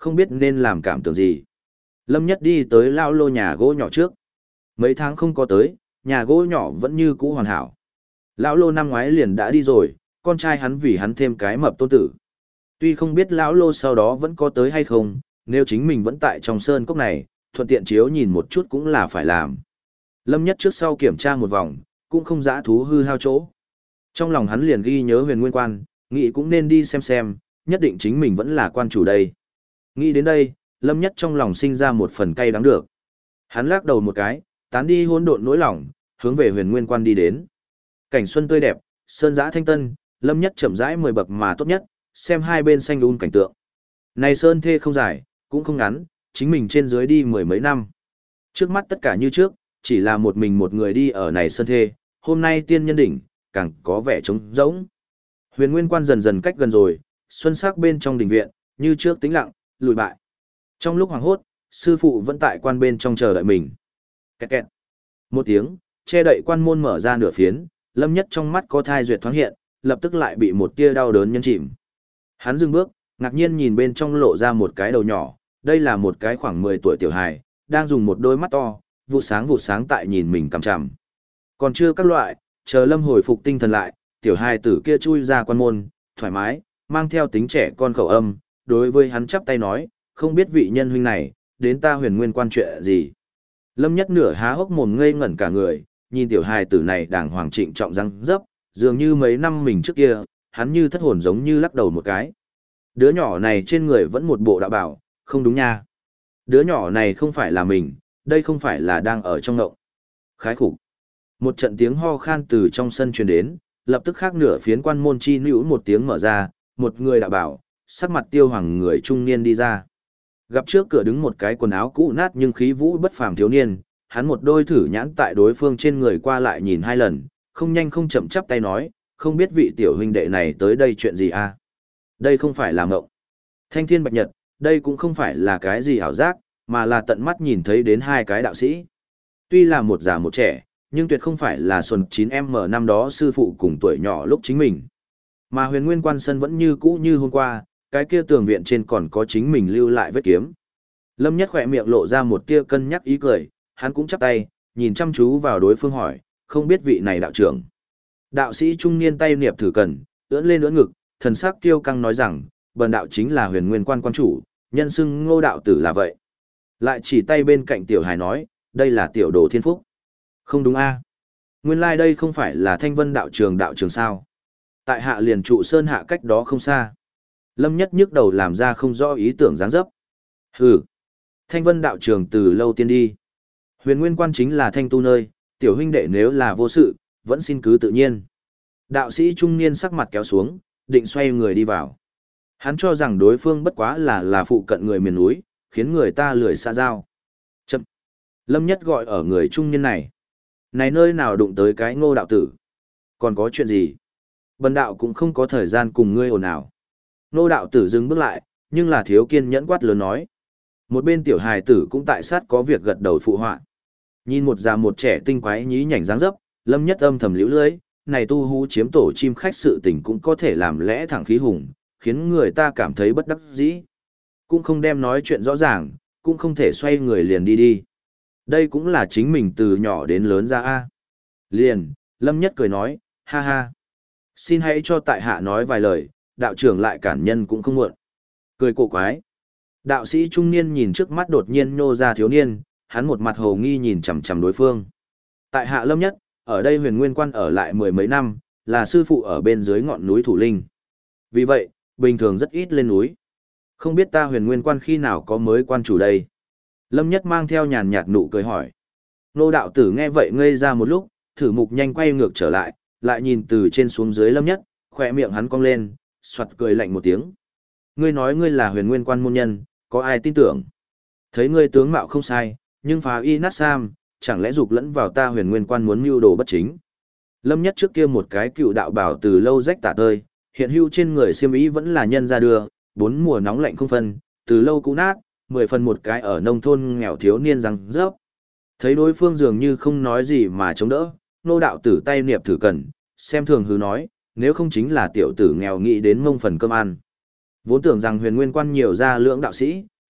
không biết nên làm cảm tưởng gì. Lâm Nhất đi tới lao lô nhà gỗ nhỏ trước. Mấy tháng không có tới, nhà gỗ nhỏ vẫn như cũ hoàn hảo. Lão lô năm ngoái liền đã đi rồi, con trai hắn vì hắn thêm cái mập tôn tử. Tuy không biết lão lô sau đó vẫn có tới hay không, nếu chính mình vẫn tại trong sơn cốc này, thuận tiện chiếu nhìn một chút cũng là phải làm. Lâm Nhất trước sau kiểm tra một vòng, cũng không dã thú hư hao chỗ. Trong lòng hắn liền ghi nhớ Huyền Nguyên Quan, nghĩ cũng nên đi xem, nhất định chính mình vẫn là quan chủ đây. Nghĩ đến đây, Lâm Nhất trong lòng sinh ra một phần cay đắng được. Hắn lắc đầu một cái, tán đi hỗn độn nỗi lòng, hướng về Huyền Nguyên Quan đi đến. Cảnh xuân tươi đẹp, sơn giã thanh tân, Lâm Nhất chậm rãi 10 bậc mà tốt nhất, xem hai bên xanh cảnh tượng. Này sơn thê không dài, cũng không ngắn, chính mình trên dưới đi 10 mấy năm. Trước mắt tất cả như trước, chỉ là một mình một người đi ở này sơn thê, hôm nay tiên nhân đỉnh, càng có vẻ trống rỗng. Huyền Nguyên Quan dần dần cách gần rồi, xuân sắc bên trong đình viện, như trước tĩnh lặng, lùi bại. Trong lúc hoàng hốt, sư phụ vẫn tại quan bên trong chờ đợi mình. Kẹt kẹt. Một tiếng, che đậy quan môn mở ra nửa phiến, Lâm Nhất trong mắt có thai duyệt thoáng hiện, lập tức lại bị một tia đau đớn nhấn chìm. Hắn dừng bước, ngạc nhiên nhìn bên trong lộ ra một cái đầu nhỏ, đây là một cái khoảng 10 tuổi tiểu hài, đang dùng một đôi mắt to, vụ sáng tại nhìn mình cằm chằm. Còn chưa các loại, chờ Lâm hồi phục tinh thần lại, tiểu hài tử kia chui ra quan môn, thoải mái, mang theo tính trẻ con khẩu âm, đối với hắn chắp tay nói, không biết vị nhân huynh này, đến ta Huyền Nguyên Quan chuyện gì. Lâm Nhất nửa há hốc mồm ngây ngẩn cả người, nhìn tiểu hài tử này đàng hoàng trịnh trọng răng dấp, dường như mấy năm mình trước kia, hắn như thất hồn giống như lắc đầu một cái. Đứa nhỏ này trên người vẫn một bộ đạo bảo, không đúng nha. Đứa nhỏ này không phải là mình, đây không phải là đang ở trong ngộng. Khái khủng. Một trận tiếng ho khan từ trong sân truyền đến, lập tức khác nửa phiến quan môn chi nữ một tiếng mở ra, một người đạo bảo, sắc mặt tiêu hoàng người trung niên đi ra. Gặp trước cửa đứng một cái quần áo cũ nát nhưng khí vũ bất phàm thiếu niên, hắn một đôi thử nhãn tại đối phương trên người qua lại nhìn hai lần, không nhanh không chậm chắp tay nói, không biết vị tiểu huynh đệ này tới đây chuyện gì à? Đây không phải là ngộng. Thanh thiên bạch nhật, đây cũng không phải là cái gì ảo giác, mà là tận mắt nhìn thấy đến hai cái đạo sĩ. Tuy là một già một trẻ, nhưng tuyệt không phải là Xuân 9M năm đó sư phụ cùng tuổi nhỏ lúc chính mình. Mà Huyền Nguyên Quan sân vẫn như cũ như hôm qua, cái kia tường viện trên còn có chính mình lưu lại vết kiếm. Lâm Nhất khỏe miệng lộ ra một tia cân nhắc ý cười, hắn cũng chắp tay, nhìn chăm chú vào đối phương hỏi, không biết vị này đạo trưởng. Đạo sĩ trung niên tay niệm thử cần, ưỡn lên ưỡn ngực, thần sắc kiêu căng nói rằng, bần đạo chính là Huyền Nguyên Quan quan chủ, nhân xưng Ngô đạo tử là vậy. Lại chỉ tay bên cạnh tiểu hài nói, đây là tiểu đồ thiên phúc. Không đúng a? Nguyên lai đây không phải là Thanh Vân đạo trường sao? Tại hạ liền trụ sơn hạ cách đó không xa. Lâm Nhất nhức đầu làm ra không rõ ý tưởng dáng dấp. Hừ, Thanh Vân đạo trường từ lâu tiên đi. Huyền Nguyên Quan chính là thanh tu nơi, tiểu huynh đệ nếu là vô sự, vẫn xin cứ tự nhiên. Đạo sĩ trung niên sắc mặt kéo xuống, định xoay người đi vào. Hắn cho rằng đối phương bất quá là phụ cận người miền núi, khiến người ta lười xa giao. Chậm. Lâm Nhất gọi ở người trung niên này. Này nơi nào đụng tới cái Ngô đạo tử? Còn có chuyện gì? Bần đạo cũng không có thời gian cùng ngươi ồn ào. Ngô đạo tử dừng bước lại, nhưng là thiếu kiên nhẫn quát lớn nói. Một bên tiểu hài tử cũng tại sát có việc gật đầu phụ họa. Nhìn một già một trẻ tinh quái nhí nhảnh dáng dấp, Lâm Nhất âm thầm liễu lưới, này tu hú chiếm tổ chim khách sự tình cũng có thể làm lẽ thẳng khí hùng, khiến người ta cảm thấy bất đắc dĩ. Cũng không đem nói chuyện rõ ràng, cũng không thể xoay người liền đi. Đây cũng là chính mình từ nhỏ đến lớn ra a. Liền, Lâm Nhất cười nói, ha ha. Xin hãy cho tại hạ nói vài lời, đạo trưởng lại cản nhân cũng không muộn. Cười cổ quái. Đạo sĩ trung niên nhìn trước mắt đột nhiên nhô ra thiếu niên, hắn một mặt hồ nghi nhìn chằm chằm đối phương. Tại hạ Lâm Nhất, ở đây Huyền Nguyên Quan ở lại 10 mấy năm, là sư phụ ở bên dưới ngọn núi Thủ Linh. Vì vậy, bình thường rất ít lên núi. Không biết ta Huyền Nguyên Quan khi nào có mới quan chủ đây? Lâm Nhất mang theo nhàn nhạt nụ cười hỏi. Nô đạo tử nghe vậy ngây ra một lúc, thử mục nhanh quay ngược trở lại, lại nhìn từ trên xuống dưới Lâm Nhất, khỏe miệng hắn cong lên, soạt cười lạnh một tiếng. Ngươi nói ngươi là Huyền Nguyên Quan môn nhân, có ai tin tưởng? Thấy ngươi tướng mạo không sai, nhưng phá y nát sam, chẳng lẽ dục lẫn vào ta Huyền Nguyên Quan muốn mưu đồ bất chính? Lâm Nhất trước kia một cái cựu đạo bảo từ lâu rách tả tơi, hiện hữu trên người xiêm y vẫn là nhân ra đưa, 4 mùa nóng lạnh không phân, từ lâu cũ nát, 10 phần một cái ở nông thôn nghèo thiếu niên răng rớp. Thấy đối phương dường như không nói gì mà chống đỡ, nô đạo tử tay niệm thử cần, xem thường hứ nói, nếu không chính là tiểu tử nghèo nghĩ đến mông phần cơm ăn. Vốn tưởng rằng Huyền Nguyên Quan nhiều ra lưỡng đạo sĩ,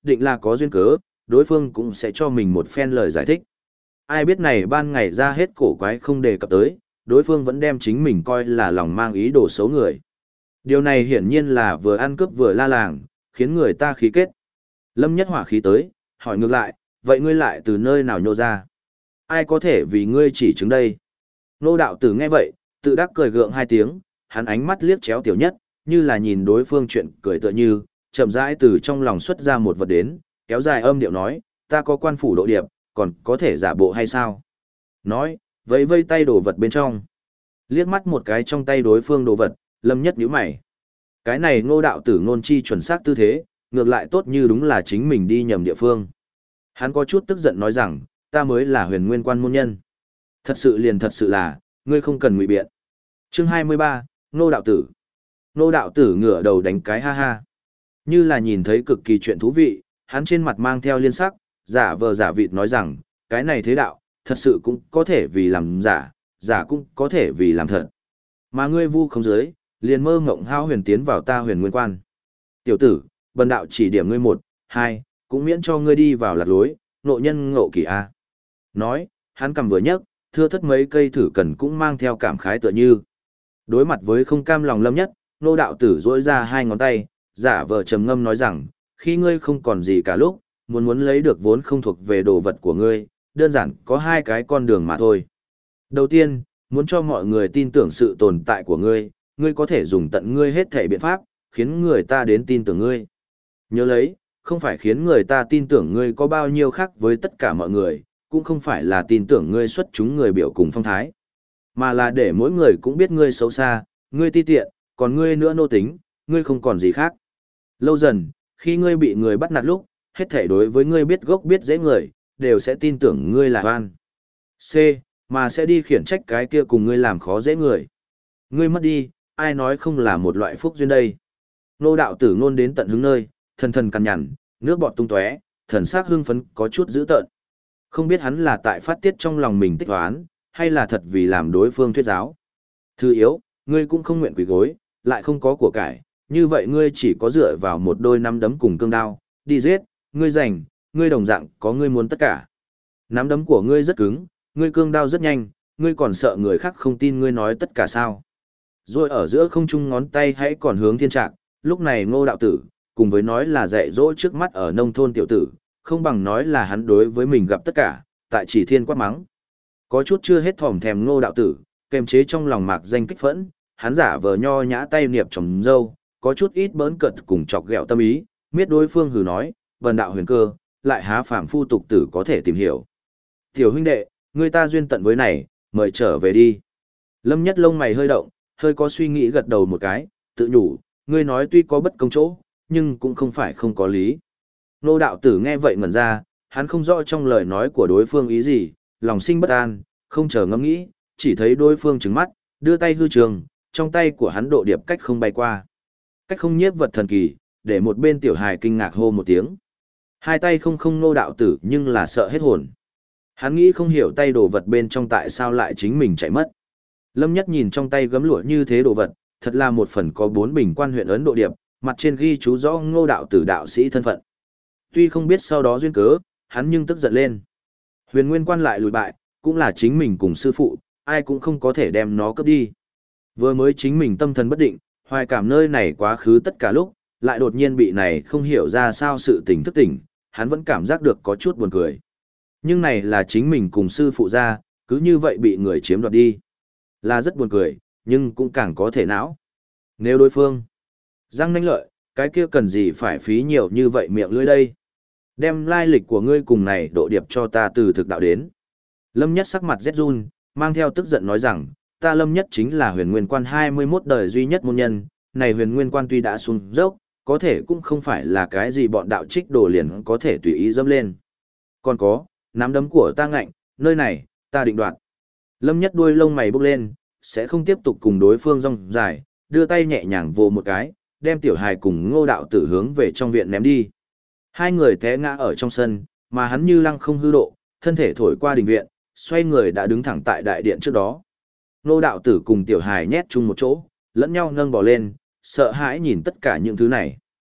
định là có duyên cớ, đối phương cũng sẽ cho mình một phen lời giải thích. Ai biết này ban ngày ra hết cổ quái không đề cập tới, đối phương vẫn đem chính mình coi là lòng mang ý đồ xấu người. Điều này hiển nhiên là vừa ăn cướp vừa la làng, khiến người ta khí kết. Lâm Nhất hỏa khí tới, hỏi ngược lại, vậy ngươi lại từ nơi nào nhô ra? Ai có thể vì ngươi chỉ chứng đây? Nô đạo tử nghe vậy, tự đắc cười gượng hai tiếng, hắn ánh mắt liếc chéo Tiểu Nhất, như là nhìn đối phương chuyện cười tựa như, chậm rãi từ trong lòng xuất ra một vật đến, kéo dài âm điệu nói, ta có quan phủ độ điệp, còn có thể giả bộ hay sao? Nói, vẫy vây tay đồ vật bên trong. Liếc mắt một cái trong tay đối phương đồ vật, Lâm Nhất nhíu mày. Cái này Ngô đạo tử ngôn chi chuẩn xác tư thế, ngược lại tốt như đúng là chính mình đi nhầm địa phương. Hắn có chút tức giận nói rằng, ta mới là Huyền Nguyên Quan môn nhân. Thật sự liền thật sự là, ngươi không cần ngụy biện. Chương 23, Ngô đạo tử. Ngô đạo tử ngửa đầu đánh cái ha ha. Như là nhìn thấy cực kỳ chuyện thú vị, hắn trên mặt mang theo liên sắc, giả vờ giả vịt nói rằng, cái này thế đạo, thật sự cũng có thể vì làm giả, giả cũng có thể vì làm thật. Mà ngươi vu không giới, liền mơ ngộng hao huyền tiến vào ta Huyền Nguyên Quan. Tiểu tử, bần đạo chỉ điểm ngươi 1, 2, cũng miễn cho ngươi đi vào lạc lối, nộ nhân ngộ kỳ a. Nói, hắn cầm vừa nhấc, thưa thất mấy cây thử cần cũng mang theo cảm khái tựa như. Đối mặt với không cam lòng Lâm Nhất, Ngô đạo tử duỗi ra 2 ngón tay, giả vờ trầm ngâm nói rằng, khi ngươi không còn gì cả lúc, muốn lấy được vốn không thuộc về đồ vật của ngươi, đơn giản có 2 cái con đường mà thôi. Đầu tiên, muốn cho mọi người tin tưởng sự tồn tại của ngươi, ngươi có thể dùng tận ngươi hết thể biện pháp, khiến người ta đến tin tưởng ngươi. Nhớ lấy, không phải khiến người ta tin tưởng ngươi có bao nhiêu khác với tất cả mọi người, cũng không phải là tin tưởng ngươi xuất chúng người biểu cùng phong thái, mà là để mỗi người cũng biết ngươi xấu xa, ngươi ti tiện, còn ngươi nữa nô tính, ngươi không còn gì khác. Lâu dần, khi ngươi bị người bắt nạt lúc, hết thể đối với ngươi biết gốc biết dễ người, đều sẽ tin tưởng ngươi là oan. C. Mà sẽ đi khiển trách cái kia cùng ngươi làm khó dễ người. Ngươi mất đi, ai nói không là một loại phúc duyên đây. Nô đạo tử ngôn đến tận hứng nơi, thần thần cằn nhằn, nước bọt tung tóe, thần sắc hưng phấn có chút dữ tợn. Không biết hắn là tại phát tiết trong lòng mình tích toán, hay là thật vì làm đối phương thuyết giáo. Thứ yếu, ngươi cũng không nguyện quỳ gối, lại không có của cải, như vậy ngươi chỉ có dựa vào một đôi nắm đấm cùng cương đao, đi giết, ngươi giành, ngươi đồng dạng có ngươi muốn tất cả. Nắm đấm của ngươi rất cứng, ngươi cương đao rất nhanh, ngươi còn sợ người khác không tin ngươi nói tất cả sao. Rồi ở giữa không trung ngón tay hãy còn hướng thiên trạc, lúc này Ngô đạo tử, cùng với nói là dạy dỗ trước mắt ở nông thôn tiểu tử, không bằng nói là hắn đối với mình gặp tất cả, tại chỉ thiên quát mắng. Có chút chưa hết thòm thèm Ngô đạo tử, kềm chế trong lòng mạc danh kích phẫn, hắn giả vờ nho nhã tay niệp trồng dâu, có chút ít bỡn cợt cùng chọc ghẹo tâm ý, miết đối phương hừ nói, vần đạo huyền cơ, lại há phàm phu tục tử có thể tìm hiểu. Tiểu huynh đệ, người ta duyên tận với này, mời trở về đi. Lâm Nhất lông mày hơi động, hơi có suy nghĩ gật đầu một cái, tự nhủ, ngươi nói tuy có bất công chỗ, nhưng cũng không phải không có lý. Nô đạo tử nghe vậy ngẩn ra, hắn không rõ trong lời nói của đối phương ý gì, lòng sinh bất an, không chờ ngẫm nghĩ, chỉ thấy đối phương trừng mắt, đưa tay hư trường, trong tay của hắn độ điệp cách không bay qua. Cách không nhiếp vật thần kỳ, để một bên tiểu hài kinh ngạc hô một tiếng. Hai tay không nô đạo tử nhưng là sợ hết hồn. Hắn nghĩ không hiểu tay đồ vật bên trong tại sao lại chính mình chạy mất. Lâm Nhất nhìn trong tay gấm lụa như thế đồ vật, thật là một phần có 4 bình quan huyện Ấn Độ điệp, mặt trên ghi chú rõ Ngô đạo tử đạo sĩ thân phận. Tuy không biết sau đó duyên cớ, hắn nhưng tức giận lên. Huyền Nguyên Quan lại lùi bại, cũng là chính mình cùng sư phụ, ai cũng không có thể đem nó cướp đi. Vừa mới chính mình tâm thần bất định, hoài cảm nơi này quá khứ tất cả lúc, lại đột nhiên bị này không hiểu ra sao sự tình thức tỉnh, hắn vẫn cảm giác được có chút buồn cười. Nhưng này là chính mình cùng sư phụ ra, cứ như vậy bị người chiếm đoạt đi. Là rất buồn cười, nhưng cũng càng có thể não. Nếu đối phương răng nanh lợi, cái kia cần gì phải phí nhiều như vậy miệng lưỡi đây. Đem lai lịch của ngươi cùng này độ điệp cho ta từ thực đạo đến. Lâm Nhất sắc mặt rét run, mang theo tức giận nói rằng, ta Lâm Nhất chính là Huyền Nguyên Quan 21 đời duy nhất môn nhân, này Huyền Nguyên Quan tuy đã xuống dốc, có thể cũng không phải là cái gì bọn đạo trích đồ liền có thể tùy ý dâm lên. Còn có, nắm đấm của ta ngạnh, nơi này, ta định đoạt. Lâm Nhất đuôi lông mày bốc lên, sẽ không tiếp tục cùng đối phương rong dài, đưa tay nhẹ nhàng vồ một cái, đem tiểu hài cùng Ngô đạo tử hướng về trong viện ném đi. Hai người té ngã ở trong sân, mà hắn như lăng không hư độ, thân thể thổi qua đình viện, xoay người đã đứng thẳng tại đại điện trước đó. Ngô đạo tử cùng tiểu hài nhét chung một chỗ, lẫn nhau nâng bò lên, sợ hãi nhìn tất cả những thứ này.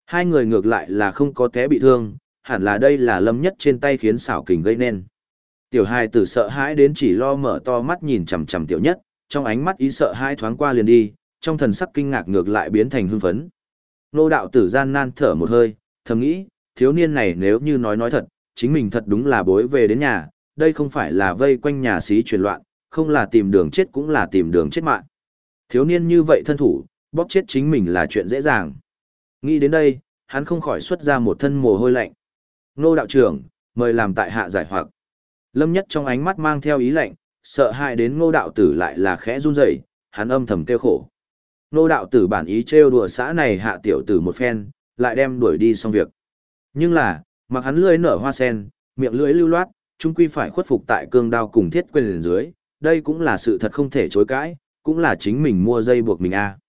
Hai người ngược lại là không có té bị thương, hẳn là đây là Lâm Nhất trên tay khiến xảo kình gây nên. Tiểu hài tử sợ hãi đến chỉ lo mở to mắt nhìn chằm chằm Tiểu Nhất, trong ánh mắt ý sợ hãi thoáng qua liền đi, trong thần sắc kinh ngạc ngược lại biến thành hưng phấn. Nô đạo tử gian nan thở một hơi, thầm nghĩ, thiếu niên này nếu như nói thật, chính mình thật đúng là bối về đến nhà, đây không phải là vây quanh nhà xí truyền loạn, không là tìm đường chết cũng là tìm đường chết mạng. Thiếu niên như vậy thân thủ, bóp chết chính mình là chuyện dễ dàng. Nghĩ đến đây, hắn không khỏi xuất ra một thân mồ hôi lạnh. Nô đạo trưởng, mời làm tại hạ giải hoặc. Lâm Nhất trong ánh mắt mang theo ý lạnh, sợ hãi đến Ngô đạo tử lại là khẽ run rẩy, hắn âm thầm kêu khổ. Ngô đạo tử bản ý trêu đùa xã này hạ tiểu tử một phen, lại đem đuổi đi xong việc. Nhưng là, mặc hắn lưỡi nở hoa sen, miệng lưỡi lưu loát, chung quy phải khuất phục tại cương đao cùng thiết quyền dưới, đây cũng là sự thật không thể chối cãi, cũng là chính mình mua dây buộc mình a.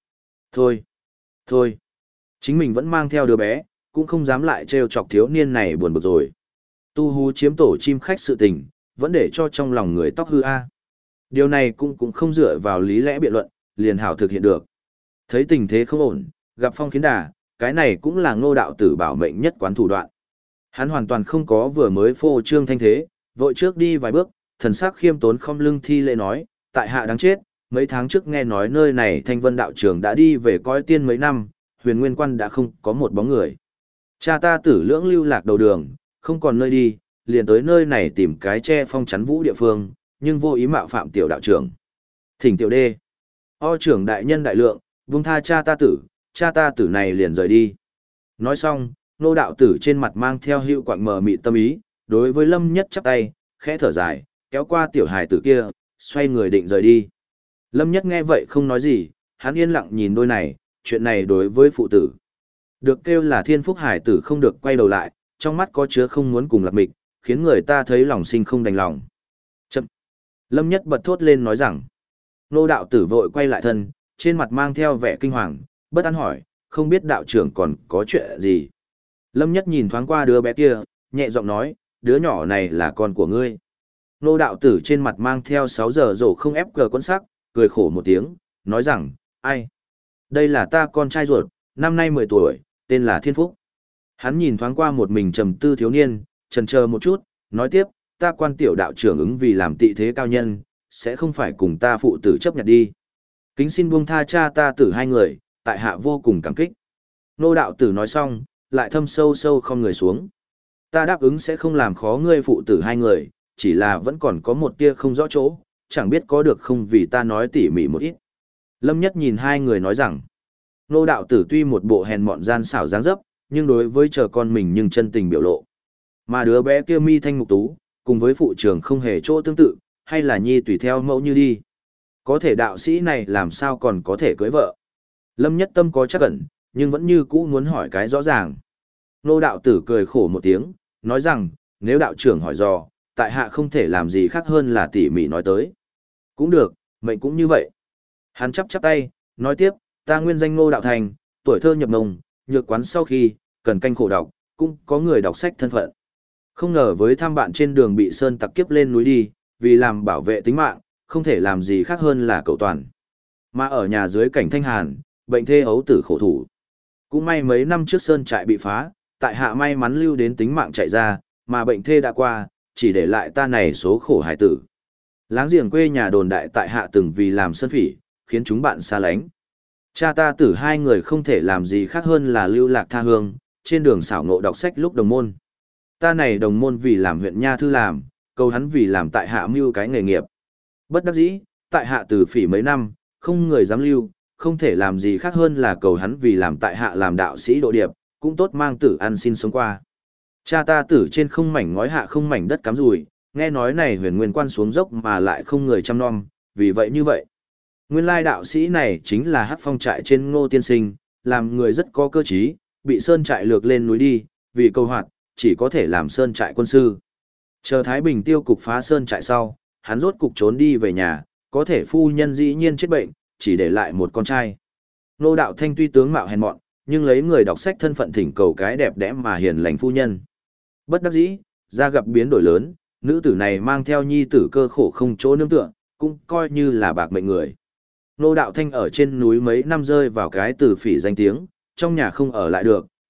Thôi, chính mình vẫn mang theo đứa bé, cũng không dám lại trêu chọc thiếu niên này buồn bực rồi. Tu hú chiếm tổ chim khách sự tình, vẫn để cho trong lòng người tóc hư a. Điều này cũng không dựa vào lý lẽ biện luận, liền hảo thực hiện được. Thấy tình thế không ổn, gặp phong khiến đà, cái này cũng là Ngô đạo tử bảo mệnh nhất quán thủ đoạn. Hắn hoàn toàn không có vừa mới phô trương thanh thế, vội trước đi vài bước, thần sắc khiêm tốn không lưng thi lễ nói, tại hạ đáng chết, mấy tháng trước nghe nói nơi này Thanh Vân đạo trưởng đã đi về coi tiên mấy năm, Huyền Nguyên Quan đã không có một bóng người. Cha ta Tử Lưỡng lưu lạc đầu đường, không còn nơi đi, liền tới nơi này tìm cái che phong chắn vũ địa phương, nhưng vô ý mạo phạm tiểu đạo trưởng. Thỉnh tiểu đê. O trưởng đại nhân đại lượng, vung tha cha ta tử này liền rời đi. Nói xong, Nô đạo tử trên mặt mang theo hữu quạng mờ mị tâm ý, đối với Lâm Nhất chắp tay, khẽ thở dài, kéo qua tiểu hài tử kia, xoay người định rời đi. Lâm Nhất nghe vậy không nói gì, hắn yên lặng nhìn đôi này, chuyện này đối với phụ tử. Được kêu là thiên phúc hải tử không được quay đầu lại, trong mắt có chứa không muốn cùng lạc mịch, khiến người ta thấy lòng sinh không đành lòng. Chậm. Lâm Nhất bật thốt lên nói rằng, Nô đạo tử vội quay lại thân, trên mặt mang theo vẻ kinh hoàng, bất an hỏi, không biết đạo trưởng còn có chuyện gì. Lâm Nhất nhìn thoáng qua đứa bé kia, nhẹ giọng nói, đứa nhỏ này là con của ngươi. Nô đạo tử trên mặt mang theo 6 giờ rổ không ép cờ quân sắc, cười khổ một tiếng, nói rằng, ai? Đây là ta con trai ruột, năm nay 10 tuổi, tên là Thiên Phúc. Hắn nhìn thoáng qua một mình trầm tư thiếu niên, chần chờ một chút, nói tiếp, ta quan tiểu đạo trưởng ứng vì làm tị thế cao nhân, sẽ không phải cùng ta phụ tử chấp nhận đi. Kính xin buông tha cha ta tử hai người, tại hạ vô cùng cảm kích. Nô đạo tử nói xong, lại thâm sâu sâu không người xuống. Ta đáp ứng sẽ không làm khó ngươi phụ tử hai người, chỉ là vẫn còn có một tia không rõ chỗ, chẳng biết có được không vì ta nói tỉ mỉ một ít. Lâm Nhất nhìn hai người nói rằng, Nô đạo tử tuy một bộ hèn mọn gian xảo dáng dấp, nhưng đối với chờ con mình nhưng chân tình biểu lộ. Mà đứa bé kia mi thanh mục tú, cùng với phụ trưởng không hề chỗ tương tự, hay là nhi tùy theo mẫu như đi. Có thể đạo sĩ này làm sao còn có thể cưới vợ. Lâm Nhất tâm có chắc ẩn, nhưng vẫn như cũ muốn hỏi cái rõ ràng. Nô đạo tử cười khổ một tiếng, nói rằng, nếu đạo trưởng hỏi dò, tại hạ không thể làm gì khác hơn là tỉ mỉ nói tới. Cũng được, mệnh cũng như vậy. Hắn chắp tay, nói tiếp, ta nguyên danh Ngô Đạo Thành, tuổi thơ nhập mông, nhược quán sau khi, cần canh khổ đọc, cũng có người đọc sách thân phận. Không ngờ với thăm bạn trên đường bị sơn tặc kiếp lên núi đi, vì làm bảo vệ tính mạng, không thể làm gì khác hơn là cầu toàn. Mà ở nhà dưới cảnh thanh hàn, bệnh thê ấu tử khổ thủ. Cũng may mấy năm trước sơn trại bị phá, tại hạ may mắn lưu đến tính mạng chạy ra, mà bệnh thê đã qua, chỉ để lại ta này số khổ hải tử. Láng giềng quê nhà đồn đại tại hạ từng vì làm sơn phỉ, khiến chúng bạn xa lánh. Cha ta tử hai người không thể làm gì khác hơn là lưu lạc tha hương, trên đường xảo ngộ đọc sách lúc đồng môn. Ta này đồng môn vì làm huyện nha thư làm, cầu hắn vì làm tại hạ mưu cái nghề nghiệp. Bất đắc dĩ, tại hạ từ phỉ mấy năm, không người dám lưu, không thể làm gì khác hơn là cầu hắn vì làm tại hạ làm đạo sĩ độ điệp, cũng tốt mang tử ăn xin sống qua. Cha ta tử trên không mảnh ngói hạ không mảnh đất cắm rùi, nghe nói này Huyền Nguyên Quan xuống dốc mà lại không người chăm nom, vì vậy như vậy. Nguyên lai đạo sĩ này chính là Hắc Phong trại trên Ngô tiên sinh, làm người rất có cơ trí, bị sơn trại lược lên núi đi, vì câu hoạt, chỉ có thể làm sơn trại quân sư. Chờ Thái Bình tiêu cục phá sơn trại sau, hắn rốt cục trốn đi về nhà, có thể phu nhân dĩ nhiên chết bệnh, chỉ để lại một con trai. Nô đạo thanh tuy tướng mạo hèn mọn, nhưng lấy người đọc sách thân phận thỉnh cầu cái đẹp đẽ mà hiền lành phu nhân. Bất đắc dĩ, ra gặp biến đổi lớn, nữ tử này mang theo nhi tử cơ khổ không chỗ nương tựa, cũng coi như là bạc mệnh người. Nô đạo thanh ở trên núi mấy năm rơi vào cái từ phỉ danh tiếng, trong nhà không ở lại được,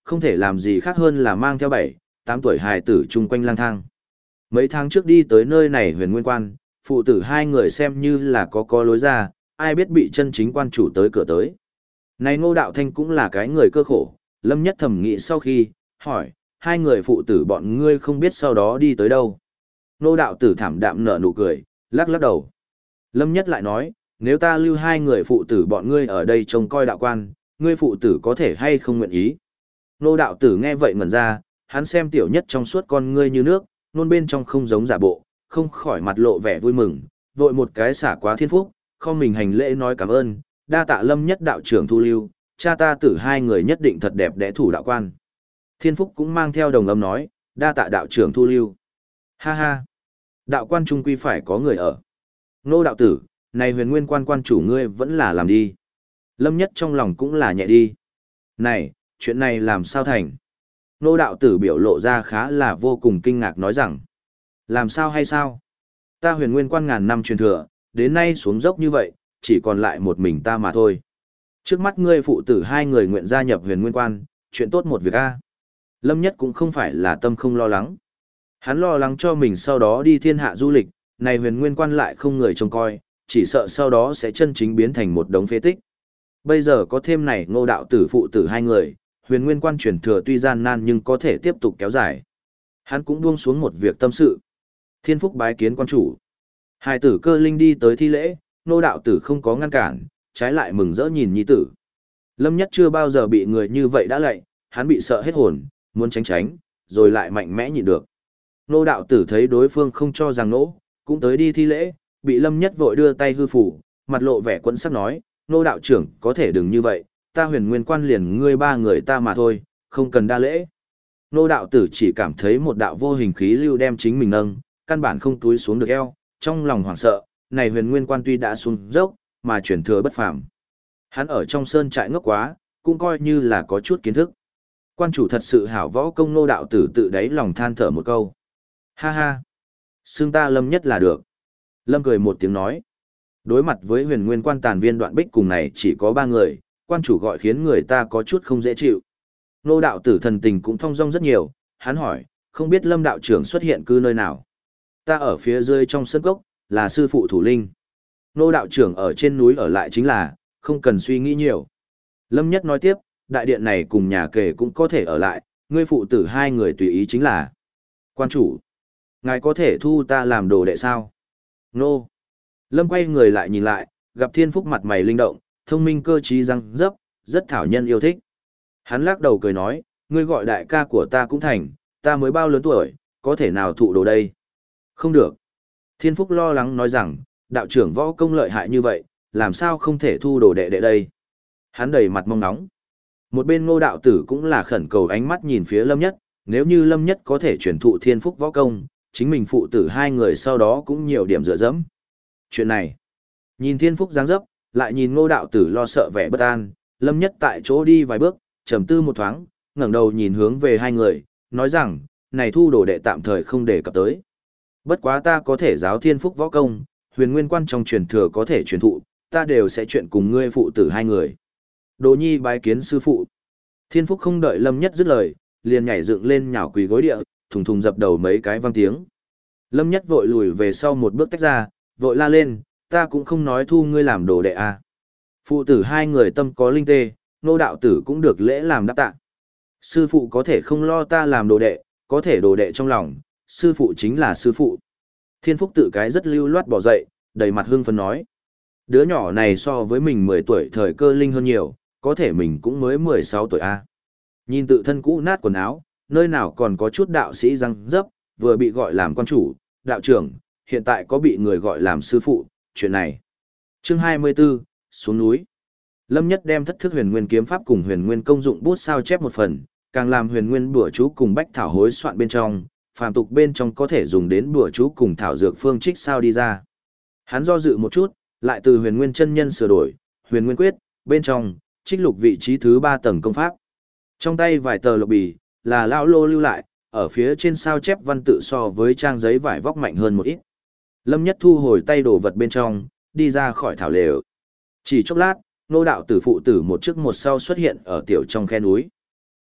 không thể làm gì khác hơn là mang theo 7, 8 tuổi hài tử chung quanh lang thang. Mấy tháng trước đi tới nơi này huyền nguyên quan, phụ tử hai người xem như là có lối ra, ai biết bị chân chính quan chủ tới cửa tới. Này Ngô Đạo Thanh cũng là cái người cơ khổ, Lâm Nhất thầm nghĩ sau khi, hỏi, hai người phụ tử bọn ngươi không biết sau đó đi tới đâu. Ngô Đạo Tử thảm đạm nở nụ cười, lắc lắc đầu. Lâm Nhất lại nói, nếu ta lưu hai người phụ tử bọn ngươi ở đây trông coi đạo quan, ngươi phụ tử có thể hay không nguyện ý. Ngô Đạo Tử nghe vậy ngẩn ra, hắn xem tiểu nhất trong suốt con ngươi như nước, nôn bên trong không giống giả bộ, không khỏi mặt lộ vẻ vui mừng, vội một cái xả quá thiên phúc, không mình hành lễ nói cảm ơn, đa tạ Lâm Nhất đạo trưởng thu lưu, cha ta tử hai người nhất định thật đẹp đẽ thủ đạo quan. Thiên phúc cũng mang theo đồng âm nói, đa tạ đạo trưởng thu lưu. Ha ha, đạo quan trung quy phải có người ở. Ngô đạo tử, này huyền nguyên quan quan chủ ngươi vẫn là làm đi. Lâm Nhất trong lòng cũng là nhẹ đi. Này, chuyện này làm sao thành? Ngô đạo tử biểu lộ ra khá là vô cùng kinh ngạc nói rằng, làm sao hay sao? Ta huyền nguyên quan ngàn năm truyền thừa, đến nay xuống dốc như vậy, chỉ còn lại một mình ta mà thôi. Trước mắt ngươi phụ tử hai người nguyện gia nhập huyền nguyên quan, chuyện tốt một việc a. Lâm Nhất cũng không phải là tâm không lo lắng. Hắn lo lắng cho mình sau đó đi thiên hạ du lịch, này huyền nguyên quan lại không người trông coi, chỉ sợ sau đó sẽ chân chính biến thành một đống phế tích. Bây giờ có thêm này Ngô đạo tử phụ tử hai người, huyền nguyên quan truyền thừa tuy gian nan nhưng có thể tiếp tục kéo dài. Hắn cũng buông xuống một việc tâm sự. Thiên phúc bái kiến quan chủ. Hai tử Cơ Linh đi tới thi lễ, Ngô đạo tử không có ngăn cản, trái lại mừng rỡ nhìn nhi tử. Lâm Nhất chưa bao giờ bị người như vậy đã lạy, hắn bị sợ hết hồn, muốn tránh tránh, rồi lại mạnh mẽ nhịn được. Ngô đạo tử thấy đối phương không cho rằng nỗ, cũng tới đi thi lễ, bị Lâm Nhất vội đưa tay hư phủ, mặt lộ vẻ quẫn sắc nói, Ngô đạo trưởng có thể đừng như vậy, ta huyền nguyên quan liền ngươi ba người ta mà thôi, không cần đa lễ. Ngô đạo tử chỉ cảm thấy một đạo vô hình khí lưu đem chính mình nâng, căn bản không túi xuống được eo, trong lòng hoảng sợ, này huyền nguyên quan tuy đã xuống dốc, mà chuyển thừa bất phàm. Hắn ở trong sơn trại ngốc quá, cũng coi như là có chút kiến thức. Quan chủ thật sự hảo võ công. Ngô đạo tử tự đáy lòng than thở một câu. Ha ha, xưng ta Lâm Nhất là được. Lâm cười một tiếng nói. Đối mặt với huyền nguyên quan tàn viên Đoạn Bích cùng này chỉ có 3 người, quan chủ gọi khiến người ta có chút không dễ chịu. Ngô đạo tử thần tình cũng thong dong rất nhiều, hắn hỏi, không biết Lâm đạo trưởng xuất hiện cư nơi nào. Ta ở phía dưới trong sân cốc, là sư phụ thủ linh. Ngô đạo trưởng ở trên núi ở lại chính là, không cần suy nghĩ nhiều. Lâm Nhất nói tiếp, đại điện này cùng nhà kề cũng có thể ở lại, ngươi phụ tử hai người tùy ý chính là. Quan chủ, ngài có thể thu ta làm đồ đệ sao? Nô. Lâm quay người lại nhìn lại, gặp Thiên Phúc mặt mày linh động, thông minh cơ trí răng dấp, rất thảo nhân yêu thích. Hắn lắc đầu cười nói, ngươi gọi đại ca của ta cũng thành, ta mới bao lớn tuổi, có thể nào thụ đồ đây? Không được. Thiên Phúc lo lắng nói rằng, đạo trưởng võ công lợi hại như vậy, làm sao không thể thu đồ đệ đệ đây? Hắn đầy mặt mong nóng. Một bên Ngô đạo tử cũng là khẩn cầu ánh mắt nhìn phía Lâm Nhất, nếu như Lâm Nhất có thể truyền thụ Thiên Phúc võ công, chính mình phụ tử hai người sau đó cũng nhiều điểm dựa dẫm. Chuyện này, nhìn Thiên Phúc dáng dấp, lại nhìn Ngô đạo tử lo sợ vẻ bất an, Lâm Nhất tại chỗ đi vài bước, trầm tư một thoáng, ngẩng đầu nhìn hướng về hai người, nói rằng, này thu đồ đệ tạm thời không đề cập tới. Bất quá ta có thể giáo Thiên Phúc võ công, huyền nguyên quan trong truyền thừa có thể truyền thụ, ta đều sẽ chuyện cùng ngươi phụ tử hai người. Đồ nhi bái kiến sư phụ. Thiên Phúc không đợi Lâm Nhất dứt lời, liền nhảy dựng lên nhào quỳ gối địa, thùng thùng dập đầu mấy cái vang tiếng. Lâm Nhất vội lùi về sau một bước tách ra, vội la lên, ta cũng không nói thu ngươi làm đồ đệ à. Phụ tử hai người tâm có linh tê, Ngô đạo tử cũng được lễ làm đáp tạ. Sư phụ có thể không lo ta làm đồ đệ, có thể đồ đệ trong lòng, sư phụ chính là sư phụ. Thiên Phúc tự cái rất lưu loát bỏ dậy, đầy mặt hưng phấn nói. Đứa nhỏ này so với mình 10 tuổi thời Cơ Linh hơn nhiều, có thể mình cũng mới 16 tuổi a. Nhìn tự thân cũ nát quần áo, nơi nào còn có chút đạo sĩ răng dấp, vừa bị gọi làm quan chủ, đạo trưởng, hiện tại có bị người gọi làm sư phụ, chuyện này. Chương 24, xuống núi. Lâm Nhất đem thất thức huyền nguyên kiếm pháp cùng huyền nguyên công dụng bút sao chép một phần, càng làm huyền nguyên bùa chú cùng bách thảo hối soạn bên trong, phàm tục bên trong có thể dùng đến bùa chú cùng thảo dược phương trích sao đi ra. Hắn do dự một chút, lại từ huyền nguyên chân nhân sửa đổi, huyền nguyên quyết, bên trong, trích lục vị trí thứ 3 tầng công pháp. Trong tay vài tờ lục bì, là lão lô lưu lại, ở phía trên sao chép văn tự so với trang giấy vải vóc mạnh hơn một ít. Lâm Nhất thu hồi tay đồ vật bên trong, đi ra khỏi thảo lều. Chỉ chốc lát, Ngô đạo tử phụ tử một trước một sau xuất hiện ở tiểu trong khe núi.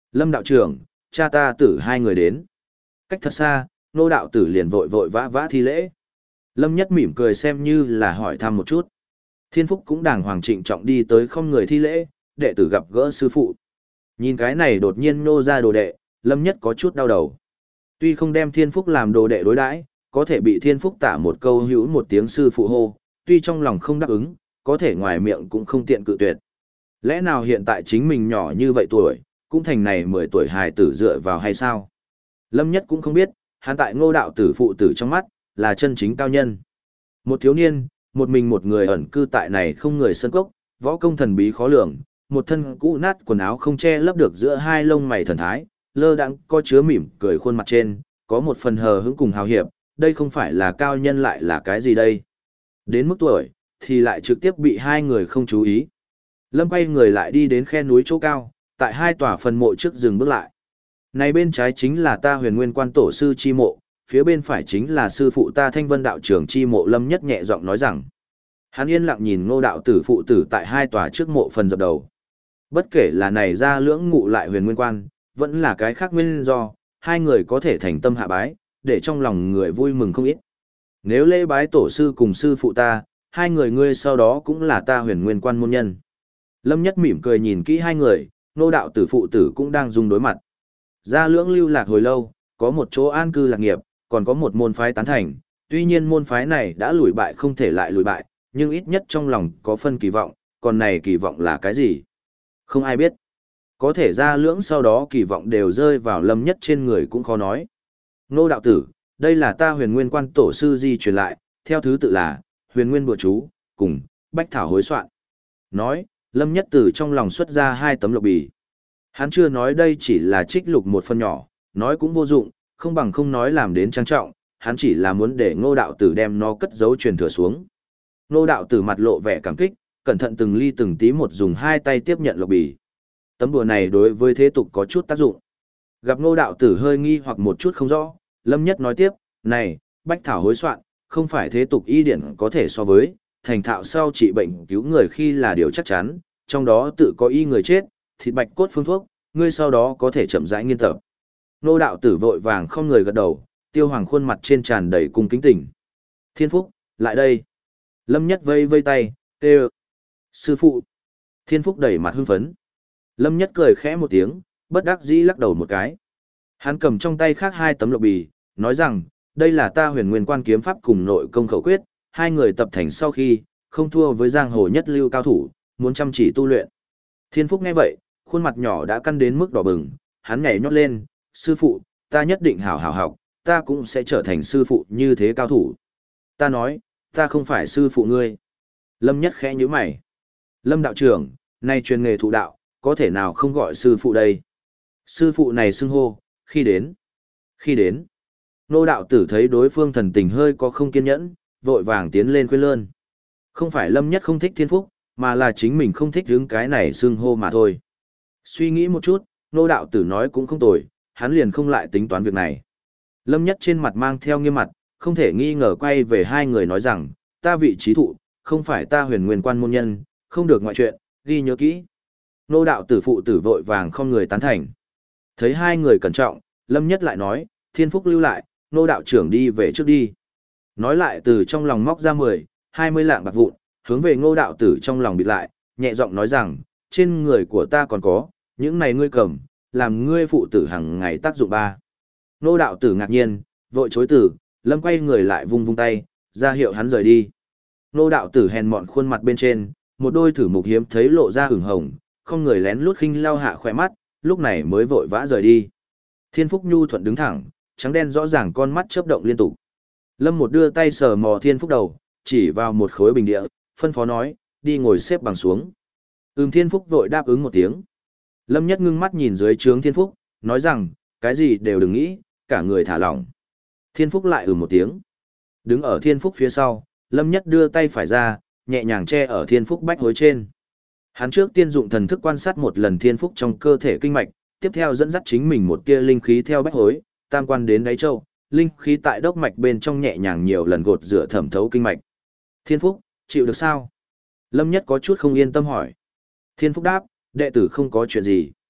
Lâm đạo trưởng, cha ta tử hai người đến. Cách thật xa, Ngô đạo tử liền vội vội vã vã thi lễ. Lâm Nhất mỉm cười xem như là hỏi thăm một chút. Thiên Phúc cũng đàng hoàng trịnh trọng đi tới không người thi lễ, đệ tử gặp gỡ sư phụ. Nhìn cái này đột nhiên nô ra đồ đệ, Lâm Nhất có chút đau đầu. Tuy không đem Thiên Phúc làm đồ đệ đối đãi, có thể bị Thiên Phúc tả một câu hữu một tiếng sư phụ hô, tuy trong lòng không đáp ứng, có thể ngoài miệng cũng không tiện cự tuyệt. Lẽ nào hiện tại chính mình nhỏ như vậy tuổi, cũng thành này 10 tuổi hài tử dựa vào hay sao? Lâm Nhất cũng không biết, hắn tại Ngô đạo tử phụ tử trong mắt, là chân chính cao nhân. Một thiếu niên, một mình một người ẩn cư tại này không người sân cốc, võ công thần bí khó lường, một thân cũ nát quần áo không che lấp được giữa hai lông mày thần thái, lơ đãng có chứa mỉm cười khuôn mặt trên, có một phần hờ hững cùng hào hiệp, đây không phải là cao nhân lại là cái gì đây? Đến mức tuổi, thì lại trực tiếp bị hai người không chú ý. Lâm quay người lại đi đến khe núi chỗ cao, tại hai tòa phần mộ trước dừng bước lại. Này bên trái chính là ta Huyền Nguyên Quan tổ sư chi mộ, phía bên phải chính là sư phụ ta Thanh Vân đạo trưởng chi mộ. Lâm Nhất nhẹ giọng nói rằng. Hắn yên lặng nhìn Ngô đạo tử phụ tử tại hai tòa trước mộ phần dập đầu. Bất kể là này ra lưỡng ngụ lại Huyền Nguyên Quan, vẫn là cái khác nguyên do, hai người có thể thành tâm hạ bái, để trong lòng người vui mừng không ít. Nếu lễ bái tổ sư cùng sư phụ ta, hai người ngươi sau đó cũng là ta Huyền Nguyên Quan môn nhân. Lâm Nhất mỉm cười nhìn kỹ hai người, Ngô đạo tử phụ tử cũng đang dùng đối mặt. Gia lưỡng lưu lạc hồi lâu, có một chỗ an cư lạc nghiệp, còn có một môn phái tán thành, tuy nhiên môn phái này đã lùi bại không thể lại lùi bại, nhưng ít nhất trong lòng có phân kỳ vọng, còn này kỳ vọng là cái gì? Không ai biết. Có thể Gia lưỡng sau đó kỳ vọng đều rơi vào Lâm Nhất trên người cũng khó nói. Ngô đạo tử, đây là ta Huyền Nguyên Quan tổ sư di truyền lại, theo thứ tự là Huyền Nguyên bùa chú, cùng Bách Thảo hối soạn. Nói, Lâm Nhất từ trong lòng xuất ra 2 tấm lộc bì. Hắn chưa nói đây chỉ là trích lục một phần nhỏ, nói cũng vô dụng, không bằng không nói làm đến trang trọng, hắn chỉ là muốn để Ngô đạo tử đem nó cất giấu truyền thừa xuống. Ngô đạo tử mặt lộ vẻ cảm kích, cẩn thận từng ly từng tí một dùng 2 tay tiếp nhận lộc bì. Tấm đùa này đối với thế tục có chút tác dụng. Gặp Ngô đạo tử hơi nghi hoặc một chút không rõ, Lâm Nhất nói tiếp, này, Bách Thảo hối soạn, không phải thế tục y điển có thể so với, thành thạo sau trị bệnh cứu người khi là điều chắc chắn, trong đó tự có y người chết, thịt bạch cốt phương thuốc, ngươi sau đó có thể chậm rãi nghiên tập. Ngô đạo tử vội vàng không người gật đầu, Tiêu Hoàng khuôn mặt trên tràn đầy cung kính tỉnh. Thiên Phúc, lại đây. Lâm Nhất vây vây tay, kêu. Sư phụ. Thiên Phúc đẩy mặt hưng phấn. Lâm Nhất cười khẽ một tiếng, bất đắc dĩ lắc đầu một cái. Hắn cầm trong tay khác 2 tấm lộc bì, nói rằng, đây là ta Huyền Nguyên Quan kiếm pháp cùng nội công khẩu quyết, hai người tập thành sau khi, không thua với giang hồ nhất lưu cao thủ, muốn chăm chỉ tu luyện. Thiên Phúc nghe vậy, khuôn mặt nhỏ đã căn đến mức đỏ bừng, hắn nhảy nhót lên, sư phụ, ta nhất định hảo hảo học, ta cũng sẽ trở thành sư phụ như thế cao thủ. Ta nói, ta không phải sư phụ ngươi. Lâm Nhất khẽ nhíu mày. Lâm đạo trưởng, nay truyền nghề thụ đạo, có thể nào không gọi sư phụ đây? Sư phụ này xưng hô, khi đến. Khi đến. Ngô đạo tử thấy đối phương thần tình hơi có không kiên nhẫn, vội vàng tiến lên khuyên lơn. Không phải Lâm Nhất không thích Thiên Phúc, mà là chính mình không thích hứng cái này xưng hô mà thôi. Suy nghĩ một chút, Ngô đạo tử nói cũng không tồi, hắn liền không lại tính toán việc này. Lâm Nhất trên mặt mang theo nghiêm mặt, không thể nghi ngờ quay về hai người nói rằng, ta vị trí thụ, không phải ta Huyền Nguyên Quan môn nhân, không được ngoại chuyện, ghi nhớ kỹ. Ngô đạo tử phụ tử vội vàng không người tán thành. Thấy hai người cẩn trọng, Lâm Nhất lại nói, Thiên Phúc lưu lại, Ngô đạo trưởng đi về trước đi. Nói lại từ trong lòng móc ra 10, 20 lạng bạc vụn, hướng về Ngô đạo tử trong lòng bịt lại, nhẹ giọng nói rằng, trên người của ta còn có, những này ngươi cầm, làm ngươi phụ tử hàng ngày tác dụng ba. Ngô đạo tử ngạc nhiên, vội chối từ, Lâm quay người lại vung vung tay, ra hiệu hắn rời đi. Ngô đạo tử hèn mọn khuôn mặt bên trên, một đôi thử mục hiếm thấy lộ ra hửng hồng, không người lén lút khinh lau hạ khỏe mắt, lúc này mới vội vã rời đi. Thiên Phúc nhu thuận đứng thẳng, trắng đen rõ ràng con mắt chớp động liên tục. Lâm một đưa tay sờ mò Thiên Phúc đầu, chỉ vào một khối bình địa, phân phó nói, đi ngồi xếp bằng xuống. Thiên Phúc vội đáp ứng một tiếng. Lâm Nhất ngưng mắt nhìn dưới trướng Thiên Phúc, nói rằng, cái gì đều đừng nghĩ, cả người thả lỏng. Thiên Phúc lại một tiếng. Đứng ở Thiên Phúc phía sau, Lâm Nhất đưa tay phải ra, nhẹ nhàng che ở Thiên Phúc bách hối trên. Hắn trước tiên dụng thần thức quan sát một lần Thiên Phúc trong cơ thể kinh mạch, tiếp theo dẫn dắt chính mình một tia linh khí theo bách hối, tam quan đến đáy châu, linh khí tại đốc mạch bên trong nhẹ nhàng nhiều lần gột rửa thẩm thấu kinh mạch. Thiên Phúc, chịu được sao? Lâm Nhất có chút không yên tâm hỏi. Thiên Phúc đáp, đệ tử không có chuyện gì.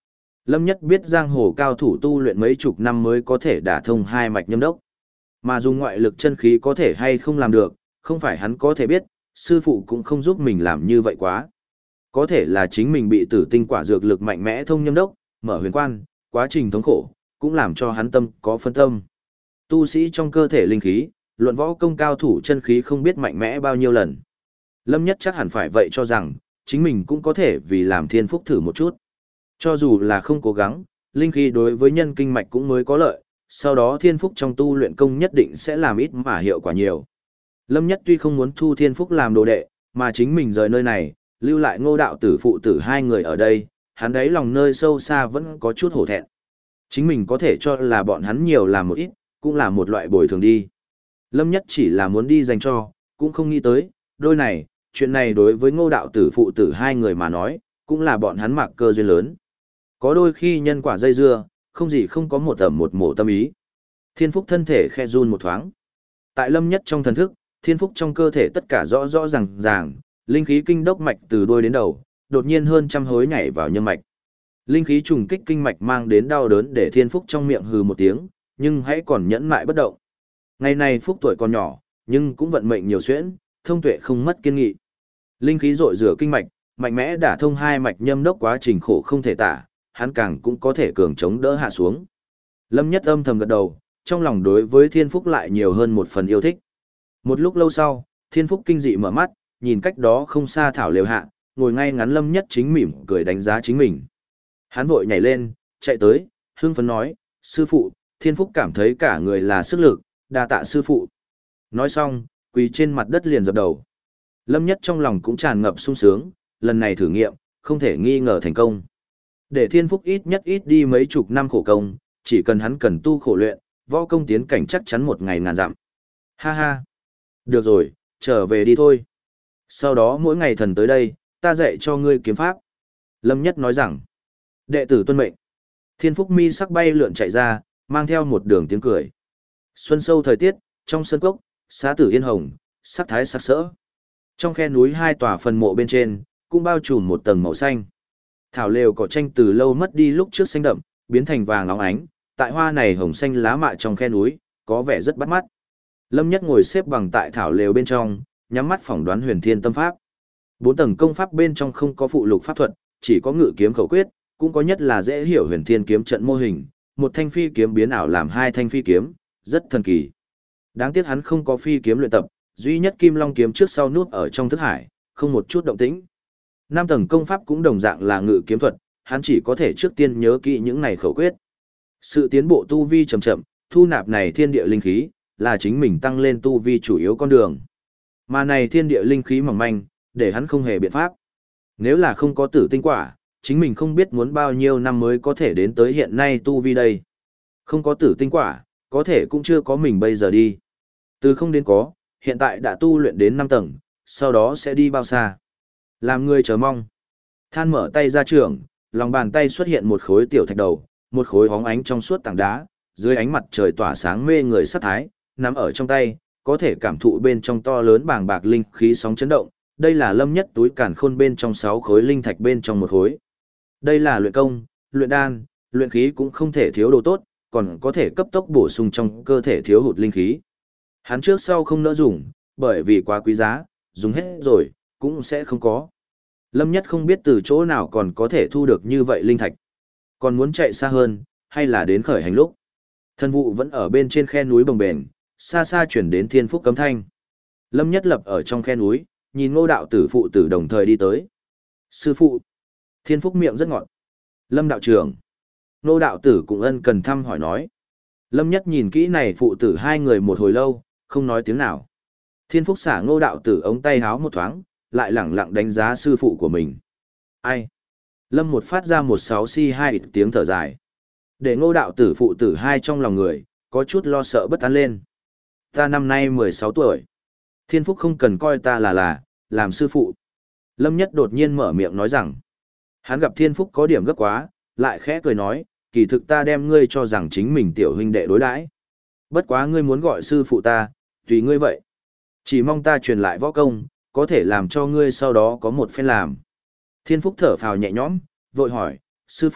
Lâm Nhất biết giang hồ cao thủ tu luyện mấy chục năm mới có thể đả thông hai mạch nhâm đốc. Mà dùng ngoại lực chân khí có thể hay không làm được, không phải hắn có thể biết, sư phụ cũng không giúp mình làm như vậy quá. Có thể là chính mình bị tử tinh quả dược lực mạnh mẽ thông nhâm đốc, mở huyền quan, quá trình thống khổ, cũng làm cho hắn tâm có phân tâm. Tu sĩ trong cơ thể linh khí, luận võ công cao thủ chân khí không biết mạnh mẽ bao nhiêu lần. Lâm Nhất chắc hẳn phải vậy cho rằng, chính mình cũng có thể vì làm thiên phúc thử một chút. Cho dù là không cố gắng, linh khí đối với nhân kinh mạch cũng mới có lợi, sau đó thiên phúc trong tu luyện công nhất định sẽ làm ít mà hiệu quả nhiều. Lâm Nhất tuy không muốn thu thiên phúc làm đồ đệ, mà chính mình rời nơi này, lưu lại Ngô đạo tử phụ tử hai người ở đây, hắn đấy lòng nơi sâu xa vẫn có chút hổ thẹn. Chính mình có thể cho là bọn hắn nhiều làm một ít, cũng là một loại bồi thường đi. Lâm Nhất chỉ là muốn đi dành cho, cũng không nghĩ tới, đôi này, chuyện này đối với Ngô đạo tử phụ tử hai người mà nói, cũng là bọn hắn mặc cơ duyên lớn. Có đôi khi nhân quả dây dưa, không gì không có một ẩm một mổ tâm ý. Thiên phúc thân thể khe run một thoáng. Tại Lâm Nhất trong thần thức, thiên phúc trong cơ thể tất cả rõ rõ ràng ràng, linh khí kinh đốc mạch từ đuôi đến đầu, đột nhiên hơn trăm hối nhảy vào nhâm mạch. Linh khí trùng kích kinh mạch mang đến đau đớn để thiên phúc trong miệng hừ một tiếng, nhưng hãy còn nhẫn mại bất động. Ngày này phúc tuổi còn nhỏ, nhưng cũng vận mệnh nhiều xuyễn, thông tuệ không mất kiên nghị. Linh khí rội rửa kinh mạch, mạnh mẽ đả thông hai mạch nhâm đốc quá trình khổ không thể tả, hắn càng cũng có thể cường chống đỡ hạ xuống. Lâm Nhất âm thầm gật đầu, trong lòng đối với thiên phúc lại nhiều hơn một phần yêu thích. Một lúc lâu sau, thiên phúc kinh dị mở mắt, nhìn cách đó không xa thảo lều hạ, ngồi ngay ngắn Lâm Nhất chính mỉm cười đánh giá chính mình. Hắn vội nhảy lên, chạy tới, hưng phấn nói, sư phụ, thiên phúc cảm thấy cả người là sức lực, đa tạ sư phụ. Nói xong, quỳ trên mặt đất liền dập đầu. Lâm Nhất trong lòng cũng tràn ngập sung sướng, lần này thử nghiệm, không thể nghi ngờ thành công. Để thiên phúc ít nhất ít đi mấy chục năm khổ công, chỉ cần hắn cần tu khổ luyện, võ công tiến cảnh chắc chắn một ngày ngàn dặm. Ha ha. Được rồi, trở về đi thôi. Sau đó mỗi ngày thần tới đây, ta dạy cho ngươi kiếm pháp. Lâm Nhất nói rằng, đệ tử tuân mệnh. Thiên phúc mi sắc bay lượn chạy ra, mang theo một đường tiếng cười. Xuân sâu thời tiết, trong sân cốc, xá tử yên hồng, sắc thái sắc sỡ. Trong khe núi hai tòa phần mộ bên trên, cũng bao trùm một tầng màu xanh. Thảo lều cỏ tranh từ lâu mất đi lúc trước xanh đậm, biến thành vàng óng ánh, tại hoa này hồng xanh lá mạ trong khe núi, có vẻ rất bắt mắt. Lâm Nhất ngồi xếp bằng tại thảo lều bên trong, nhắm mắt phỏng đoán huyền thiên tâm pháp. 4 tầng công pháp bên trong không có phụ lục pháp thuật, chỉ có ngự kiếm khẩu quyết, cũng có nhất là dễ hiểu huyền thiên kiếm trận mô hình, một thanh phi kiếm biến ảo làm hai thanh phi kiếm, rất thần kỳ. Đáng tiếc hắn không có phi kiếm luyện tập, duy nhất kim long kiếm trước sau nút ở trong thức hải, không một chút động tĩnh. 5 tầng công pháp cũng đồng dạng là ngự kiếm thuật, hắn chỉ có thể trước tiên nhớ kỹ những này khẩu quyết. Sự tiến bộ tu vi chậm chậm, thu nạp này thiên địa linh khí, là chính mình tăng lên tu vi chủ yếu con đường. Mà này thiên địa linh khí mỏng manh, để hắn không hề biện pháp. Nếu là không có tử tinh quả, chính mình không biết muốn bao nhiêu năm mới có thể đến tới hiện nay tu vi đây. Không có tử tinh quả, có thể cũng chưa có mình bây giờ đi. Từ không đến có, hiện tại đã tu luyện đến 5 tầng, sau đó sẽ đi bao xa. Làm người chờ mong. Than mở tay ra trường, lòng bàn tay xuất hiện một khối tiểu thạch đầu, một khối hóng ánh trong suốt tảng đá, dưới ánh mặt trời tỏa sáng mê người sắc thái, nắm ở trong tay, có thể cảm thụ bên trong to lớn bàng bạc linh khí sóng chấn động. Đây là Lâm Nhất túi càn khôn bên trong 6 khối linh thạch bên trong một khối. Đây là luyện công, luyện đan, luyện khí cũng không thể thiếu đồ tốt, còn có thể cấp tốc bổ sung trong cơ thể thiếu hụt linh khí. Hắn trước sau không nỡ dùng, bởi vì quá quý giá, dùng hết rồi, cũng sẽ không có. Lâm Nhất không biết từ chỗ nào còn có thể thu được như vậy linh thạch. Còn muốn chạy xa hơn, hay là đến khởi hành lúc. Thân vụ vẫn ở bên trên khe núi bồng bềnh, xa xa chuyển đến thiên phúc cấm thanh. Lâm Nhất lập ở trong khe núi, nhìn Ngô đạo tử phụ tử đồng thời đi tới. Sư phụ. Thiên phúc miệng rất ngọt. Lâm đạo trưởng. Ngô đạo tử cũng ân cần thăm hỏi nói. Lâm Nhất nhìn kỹ này phụ tử hai người một hồi lâu, không nói tiếng nào. Thiên phúc xả Ngô đạo tử ống tay háo một thoáng, lại lẳng lặng đánh giá sư phụ của mình. Ai? Lâm một phát ra 16C2 ít tiếng thở dài. Để Ngô đạo tử phụ tử hai trong lòng người, có chút lo sợ bất an lên. Ta năm nay 16 tuổi. Thiên phúc không cần coi ta là, làm sư phụ. Lâm Nhất đột nhiên mở miệng nói rằng. Hắn gặp thiên phúc có điểm gấp quá, lại khẽ cười nói, kỳ thực ta đem ngươi cho rằng chính mình tiểu huynh đệ đối đãi. Bất quá ngươi muốn gọi sư phụ ta, tùy ngươi vậy. Chỉ mong ta truyền lại võ công, có thể làm cho ngươi sau đó có một phen làm. Thiên phúc thở phào nhẹ nhõm, vội hỏi, sư phụ,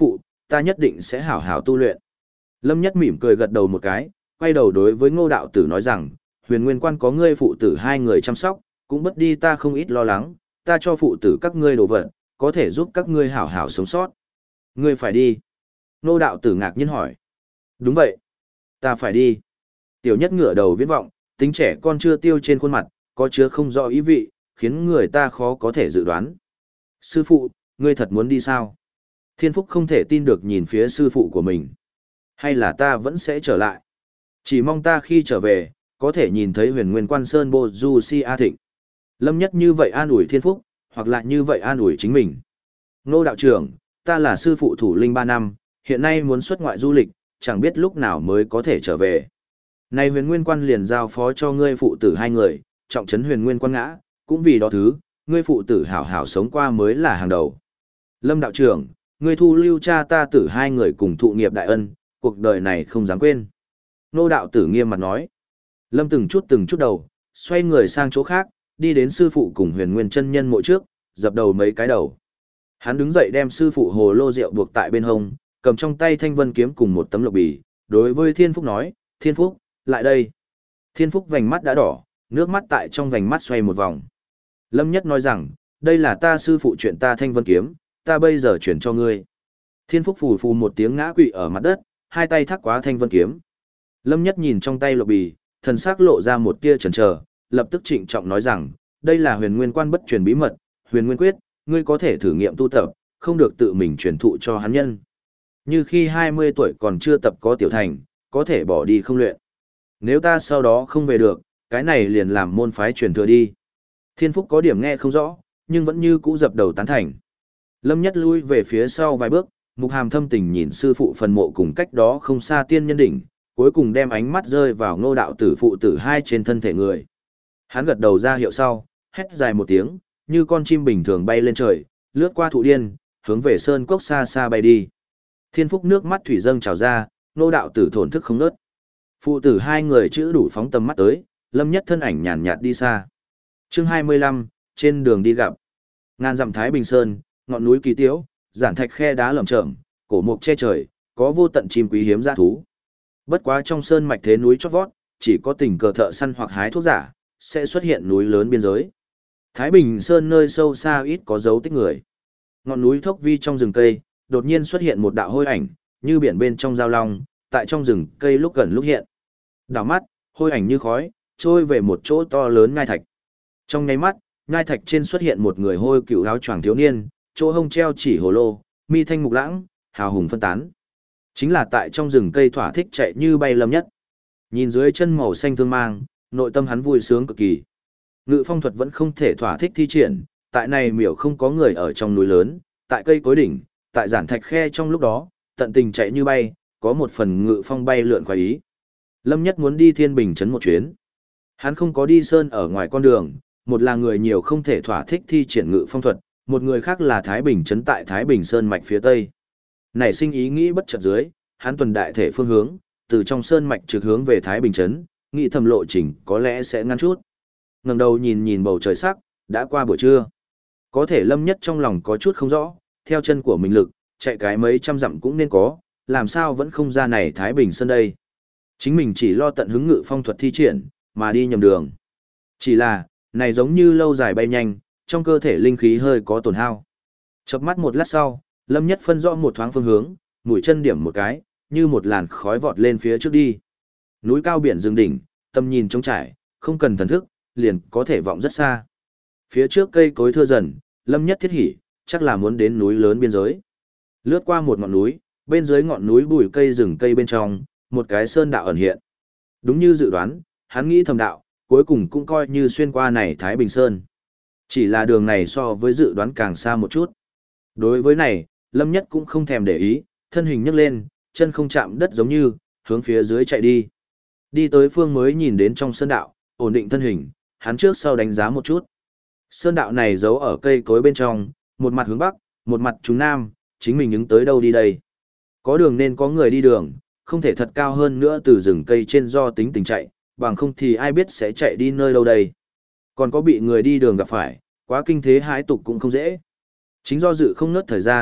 ta nhất định sẽ hảo hảo tu luyện. Lâm Nhất mỉm cười gật đầu một cái, quay đầu đối với Ngô đạo tử nói rằng, Huyền Nguyên Quan có ngươi phụ tử hai người chăm sóc, cũng bất đi ta không ít lo lắng, ta cho phụ tử các ngươi đồ vật, có thể giúp các ngươi hảo hảo sống sót. Ngươi phải đi. Ngô đạo tử ngạc nhiên hỏi. Đúng vậy. Ta phải đi. Tiểu Nhất ngửa đầu viễn vọng, tính trẻ con chưa tiêu trên khuôn mặt, có chứa không rõ ý vị, khiến người ta khó có thể dự đoán. Sư phụ, ngươi thật muốn đi sao? Thiên Phúc không thể tin được nhìn phía sư phụ của mình. Hay là ta vẫn sẽ trở lại? Chỉ mong ta khi trở về, có thể nhìn thấy Huyền Nguyên Quan Sơn Bô Du Si A Thịnh. Lâm Nhất như vậy an ủi Thiên Phúc, hoặc là như vậy an ủi chính mình. Ngô đạo trưởng, ta là sư phụ thủ linh 3 năm, hiện nay muốn xuất ngoại du lịch, chẳng biết lúc nào mới có thể trở về. Này Huyền Nguyên Quan liền giao phó cho ngươi phụ tử hai người, trọng trấn Huyền Nguyên Quan ngã, cũng vì đó thứ, ngươi phụ tử hảo hảo sống qua mới là hàng đầu. Lâm đạo trưởng, ngươi thu lưu cha ta tử hai người cùng thụ nghiệp đại ân, cuộc đời này không dám quên. Nô đạo tử nghiêm mặt nói. Lâm từng chút đầu, xoay người sang chỗ khác, đi đến sư phụ cùng Huyền Nguyên chân nhân mộ trước, dập đầu mấy cái đầu. Hắn đứng dậy đem sư phụ hồ lô rượu buộc tại bên hông, cầm trong tay thanh vân kiếm cùng một tấm lộc bì, đối với Thiên Phúc nói, Thiên Phúc, lại đây. Thiên Phúc vành mắt đã đỏ, nước mắt tại trong vành mắt xoay một vòng. Lâm Nhất nói rằng, đây là ta sư phụ chuyện ta thanh vân kiếm, ta bây giờ chuyển cho ngươi. Thiên Phúc phù phù một tiếng ngã quỵ ở mặt đất, hai tay thắc quá thanh vân kiếm. Lâm Nhất nhìn trong tay lộc bì, thần sắc lộ ra một tia chần chờ, lập tức trịnh trọng nói rằng, đây là Huyền Nguyên Quan bất truyền bí mật, Huyền Nguyên quyết, ngươi có thể thử nghiệm tu tập, không được tự mình truyền thụ cho hắn nhân. Như khi 20 tuổi còn chưa tập có tiểu thành, có thể bỏ đi không luyện. Nếu ta sau đó không về được, cái này liền làm môn phái truyền thừa đi. Thiên Phúc có điểm nghe không rõ, nhưng vẫn như cũ dập đầu tán thành. Lâm Nhất lui về phía sau vài bước, Mục Hàm thâm tình nhìn sư phụ phần mộ cùng cách đó không xa tiên nhân đỉnh, cuối cùng đem ánh mắt rơi vào Ngô đạo tử phụ tử hai trên thân thể người. Hắn gật đầu ra hiệu sau, hét dài một tiếng, như con chim bình thường bay lên trời, lướt qua thụ điên, hướng về sơn cốc xa xa bay đi. Thiên Phúc nước mắt thủy dâng trào ra, Ngô đạo tử thổn thức không ngớt. Phụ tử hai người chữ đủ phóng tầm mắt tới, Lâm Nhất thân ảnh nhàn nhạt đi xa. Chương 25, trên đường đi gặp. Ngàn dặm Thái Bình Sơn, ngọn núi kỳ tiếu, giản thạch khe đá lởm chởm, cổ mục che trời, có vô tận chim quý hiếm dã thú. Bất quá trong sơn mạch thế núi chót vót, chỉ có tình cờ thợ săn hoặc hái thuốc giả, sẽ xuất hiện núi lớn biên giới. Thái Bình Sơn nơi sâu xa ít có dấu tích người. Ngọn núi thốc vi trong rừng cây, đột nhiên xuất hiện một đạo hôi ảnh, như biển bên trong giao long, tại trong rừng cây lúc gần lúc hiện. Đảo mắt, hôi ảnh như khói, trôi về một chỗ to lớn ngai thạch. Trong nháy mắt, ngai thạch trên xuất hiện một người hôi cựu áo choàng thiếu niên, chỗ hông treo chỉ hồ lô, mi thanh mục lãng, hào hùng phân tán. Chính là tại trong rừng cây thỏa thích chạy như bay Lâm Nhất. Nhìn dưới chân màu xanh thương mang, nội tâm hắn vui sướng cực kỳ. Ngự phong thuật vẫn không thể thỏa thích thi triển, tại này miểu không có người ở trong núi lớn, tại cây cối đỉnh, tại giản thạch khe trong lúc đó, tận tình chạy như bay, có một phần ngự phong bay lượn khoái ý. Lâm Nhất muốn đi Thiên Bình trấn một chuyến. Hắn không có đi sơn ở ngoài con đường, một là người nhiều không thể thỏa thích thi triển ngự phong thuật, một người khác là Thái Bình trấn tại Thái Bình Sơn mạch phía tây. Nảy sinh ý nghĩ bất chợt dưới, hắn tuần đại thể phương hướng, từ trong sơn mạch trực hướng về Thái Bình trấn, nghĩ thầm lộ trình có lẽ sẽ ngắn chút. Ngẩng đầu nhìn nhìn bầu trời sắc, đã qua buổi trưa. Có thể Lâm Nhất trong lòng có chút không rõ, theo chân của mình lực, chạy cái mấy trăm dặm cũng nên có, làm sao vẫn không ra này Thái Bình Sơn đây. Chính mình chỉ lo tận hứng ngự phong thuật thi triển, mà đi nhầm đường. Chỉ là, này giống như lâu dài bay nhanh, trong cơ thể linh khí hơi có tổn hao. Chớp mắt một lát sau, Lâm Nhất phân rõ một thoáng phương hướng, mũi chân điểm một cái, như một làn khói vọt lên phía trước đi. Núi cao biển rừng đỉnh, tầm nhìn trống trải, không cần thần thức, liền có thể vọng rất xa. Phía trước cây cối thưa dần, Lâm Nhất thiết hỉ, chắc là muốn đến núi lớn biên giới. Lướt qua một ngọn núi, bên dưới ngọn núi bụi cây rừng cây bên trong, một cái sơn đạo ẩn hiện. Đúng như dự đoán, hắn nghĩ thầm đạo, cuối cùng cũng coi như xuyên qua này Thái Bình Sơn. Chỉ là đường này so với dự đoán càng xa một chút. Đối với này, Lâm Nhất cũng không thèm để ý, thân hình nhấc lên, chân không chạm đất giống như, hướng phía dưới chạy đi. Đi tới phương mới nhìn đến trong sơn đạo, ổn định thân hình, hắn trước sau đánh giá một chút. Sơn đạo này giấu ở cây cối bên trong, một mặt hướng bắc, một mặt trúng nam, chính mình ứng tới đâu đi đây. Có đường nên có người đi đường, không thể thật cao hơn nữa từ rừng cây trên do tính tình chạy, bằng không thì ai biết sẽ chạy đi nơi đâu đây. Còn có bị người đi đường gặp phải, quá kinh thế hãi tục cũng không dễ. Chính do dự không nớt thời gian,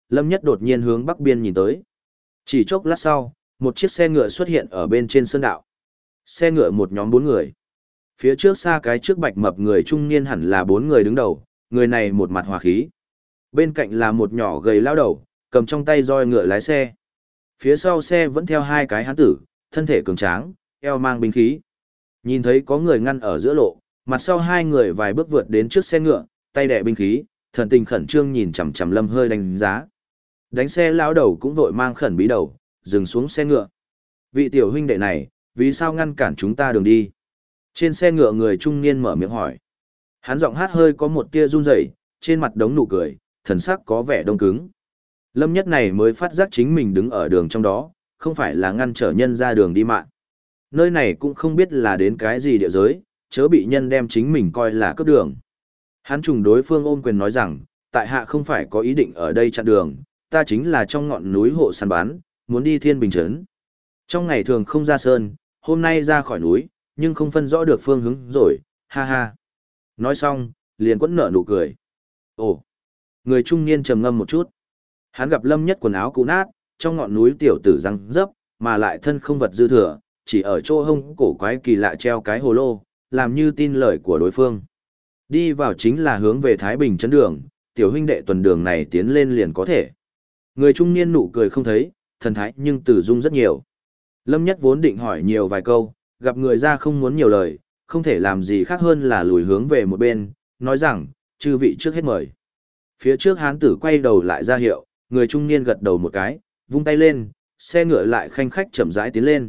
Lâm Nhất đột nhiên hướng bắc biên nhìn tới. Chỉ chốc lát sau, một chiếc xe ngựa xuất hiện ở bên trên sơn đạo. Xe ngựa một nhóm 4 người. Phía trước xa cái trước bạch mập người trung niên hẳn là 4 người đứng đầu, người này một mặt hòa khí. Bên cạnh là một nhỏ gầy lao đầu, cầm trong tay roi ngựa lái xe. Phía sau xe vẫn theo 2 cái hán tử, thân thể cường tráng, eo mang binh khí. Nhìn thấy có người ngăn ở giữa lộ, mặt sau 2 người vài bước vượt đến trước xe ngựa, tay đè binh khí, thần tình khẩn trương nhìn chằm chằm Lâm hơi đánh giá. Đánh xe lão đầu cũng vội mang khẩn bí đầu, dừng xuống xe ngựa. Vị tiểu huynh đệ này, vì sao ngăn cản chúng ta đường đi? Trên xe ngựa người trung niên mở miệng hỏi. Hắn giọng hát hơi có một tia run rẩy, trên mặt đống nụ cười, thần sắc có vẻ đông cứng. Lâm Nhất này mới phát giác chính mình đứng ở đường trong đó, không phải là ngăn trở nhân ra đường đi mạng. Nơi này cũng không biết là đến cái gì địa giới, chớ bị nhân đem chính mình coi là cướp đường. Hắn trùng đối phương ôm quyền nói rằng, tại hạ không phải có ý định ở đây chặn đường, ta chính là trong ngọn núi hộ săn bán, muốn đi Thiên Bình Trấn. Trong ngày thường không ra sơn, hôm nay ra khỏi núi, nhưng không phân rõ được phương hướng rồi, ha ha. Nói xong, liền quẫn nở nụ cười. Ồ, người trung niên trầm ngâm một chút. Hắn gặp Lâm Nhất quần áo cũ nát, trong ngọn núi tiểu tử răng dấp, mà lại thân không vật dư thừa, chỉ ở chỗ hông cổ quái kỳ lạ treo cái hồ lô, làm như tin lời của đối phương. Đi vào chính là hướng về Thái Bình Trấn đường, tiểu huynh đệ tuần đường này tiến lên liền có thể. Người trung niên nụ cười không thấy, thần thái nhưng tử dung rất nhiều. Lâm Nhất vốn định hỏi nhiều vài câu, gặp người ra không muốn nhiều lời, không thể làm gì khác hơn là lùi hướng về một bên, nói rằng, chư vị trước hết mời. Phía trước hán tử quay đầu lại ra hiệu, người trung niên gật đầu một cái, vung tay lên, xe ngựa lại khanh khách chậm rãi tiến lên.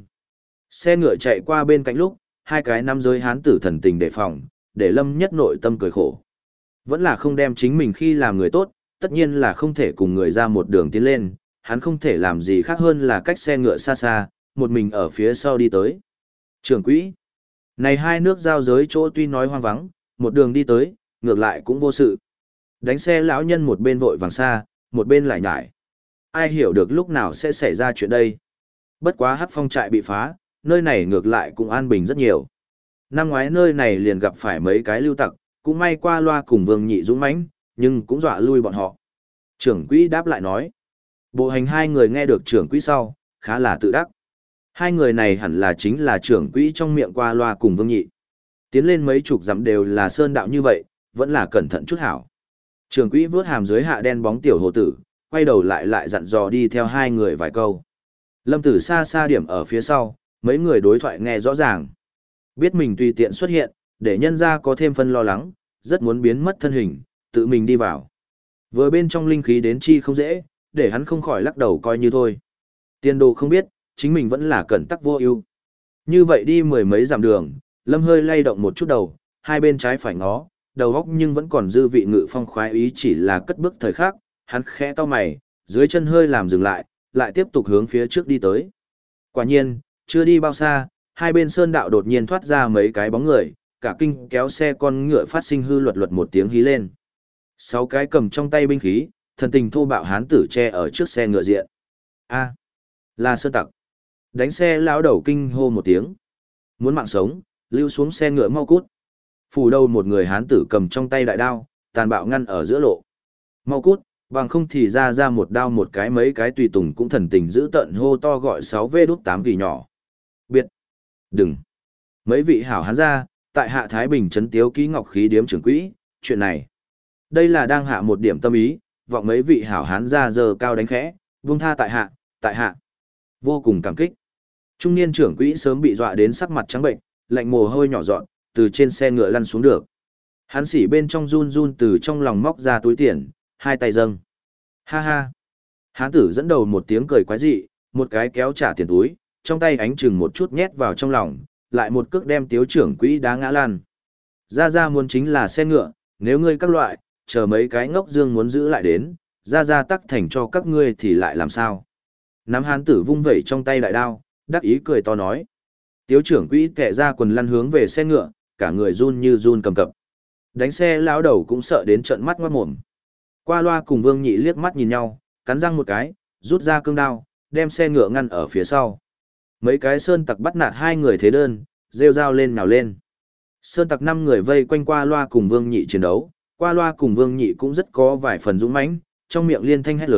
Xe ngựa chạy qua bên cạnh lúc, 2 cái nam giới hán tử thần tình đề phòng, để Lâm Nhất nội tâm cười khổ. Vẫn là không đem chính mình khi làm người tốt, tất nhiên là không thể cùng người ra một đường tiến lên, hắn không thể làm gì khác hơn là cách xe ngựa xa xa, một mình ở phía sau đi tới. Trưởng quỹ, này 2 nước giao giới chỗ tuy nói hoang vắng, một đường đi tới, ngược lại cũng vô sự. Đánh xe lão nhân một bên vội vàng xa, một bên lại nhải. Ai hiểu được lúc nào sẽ xảy ra chuyện đây. Bất quá Hắc Phong trại bị phá, nơi này ngược lại cũng an bình rất nhiều. Năm ngoái nơi này liền gặp phải mấy cái lưu tặc, cũng may qua loa cùng Vương Nhị dũng mãnh, nhưng cũng dọa lui bọn họ. Trưởng quỹ đáp lại nói. Bộ hành 2 người nghe được trưởng quỹ sau, khá là tự đắc. 2 người này hẳn là chính là trưởng quỹ trong miệng qua loa cùng Vương Nhị. Tiến lên mấy chục dặm đều là sơn đạo như vậy, vẫn là cẩn thận chút hảo. Trưởng quỹ vớt hàm dưới hạ đen bóng tiểu hồ tử, quay đầu lại dặn dò đi theo 2 người vài câu. Lâm Tử xa xa điểm ở phía sau, mấy người đối thoại nghe rõ ràng. Biết mình tùy tiện xuất hiện, để nhân ra có thêm phân lo lắng, rất muốn biến mất thân hình, tự mình đi vào. Vừa bên trong linh khí đến chi không dễ, để hắn không khỏi lắc đầu coi như thôi. Tiên đồ không biết, chính mình vẫn là cẩn tắc vô ưu. Như vậy đi 10 mấy dặm đường, Lâm hơi lay động một chút đầu, 2 bên trái phải ngó, đầu góc nhưng vẫn còn dư vị ngự phong khoái ý chỉ là cất bước thời khắc, hắn khẽ cau mày, dưới chân hơi làm dừng lại, lại tiếp tục hướng phía trước đi tới. Quả nhiên, chưa đi bao xa, 2 bên sơn đạo đột nhiên thoát ra mấy cái bóng người, cả kinh kéo xe con ngựa phát sinh hư luật luật một tiếng hí lên. 6 cái cầm trong tay binh khí, thần tình thô bạo hán tử che ở trước xe ngựa diện. A, là sơn tặc. Đánh xe lão đầu kinh hô một tiếng. Muốn mạng sống, lưu xuống xe ngựa mau cút. Phủ đầu một người hán tử cầm trong tay đại đao, tàn bạo ngăn ở giữa lộ. Mau cút, bằng không thì ra một đao một cái mấy cái tùy tùng cũng thần tình giữ tận hô to gọi 6V8 kỳ nhỏ. Biệt. Đừng. Mấy vị hảo hán ra, tại hạ Thái Bình trấn Tiếu Ký Ngọc Khí điếm trưởng quỹ, chuyện này. Đây là đang hạ một điểm tâm ý, vọng mấy vị hảo hán ra giờ cao đánh khẽ, buông tha tại hạ. Vô cùng cảm kích. Trung niên trưởng quỹ sớm bị dọa đến sắc mặt trắng bệnh, lạnh mồ hôi nhỏ giọt, từ trên xe ngựa lăn xuống được. Hắn xỉ bên trong run run từ trong lòng móc ra túi tiền, 2 tay dâng. Ha ha. Hán tử dẫn đầu một tiếng cười quái dị, một cái kéo trả tiền túi, trong tay ánh chừng một chút nhét vào trong lòng, lại một cước đem Tiếu trưởng quỹ đá ngã lan. Ra muốn chính là xe ngựa, nếu ngươi các loại, chờ mấy cái ngốc dương muốn giữ lại đến, ra tắc thành cho các ngươi thì lại làm sao. Nắm hán tử vung vẩy trong tay đại đao, đắc ý cười to nói. Tiếu trưởng quỹ kẹ ra quần lăn hướng về xe ngựa, cả người run như run cầm cập. Đánh xe lão đầu cũng sợ đến trợn mắt ngoát mồm. Qua loa cùng Vương Nhị liếc mắt nhìn nhau, cắn răng một cái, rút ra cương đao, đem xe ngựa ngăn ở phía sau. Mấy cái sơn tặc bắt nạt 2 người thế đơn, rêu rao lên nhào lên. Sơn tặc 5 người vây quanh qua loa cùng Vương Nhị chiến đấu, qua loa cùng Vương Nhị cũng rất có vài phần dũng mãnh, trong miệng liên thanh hét lớn,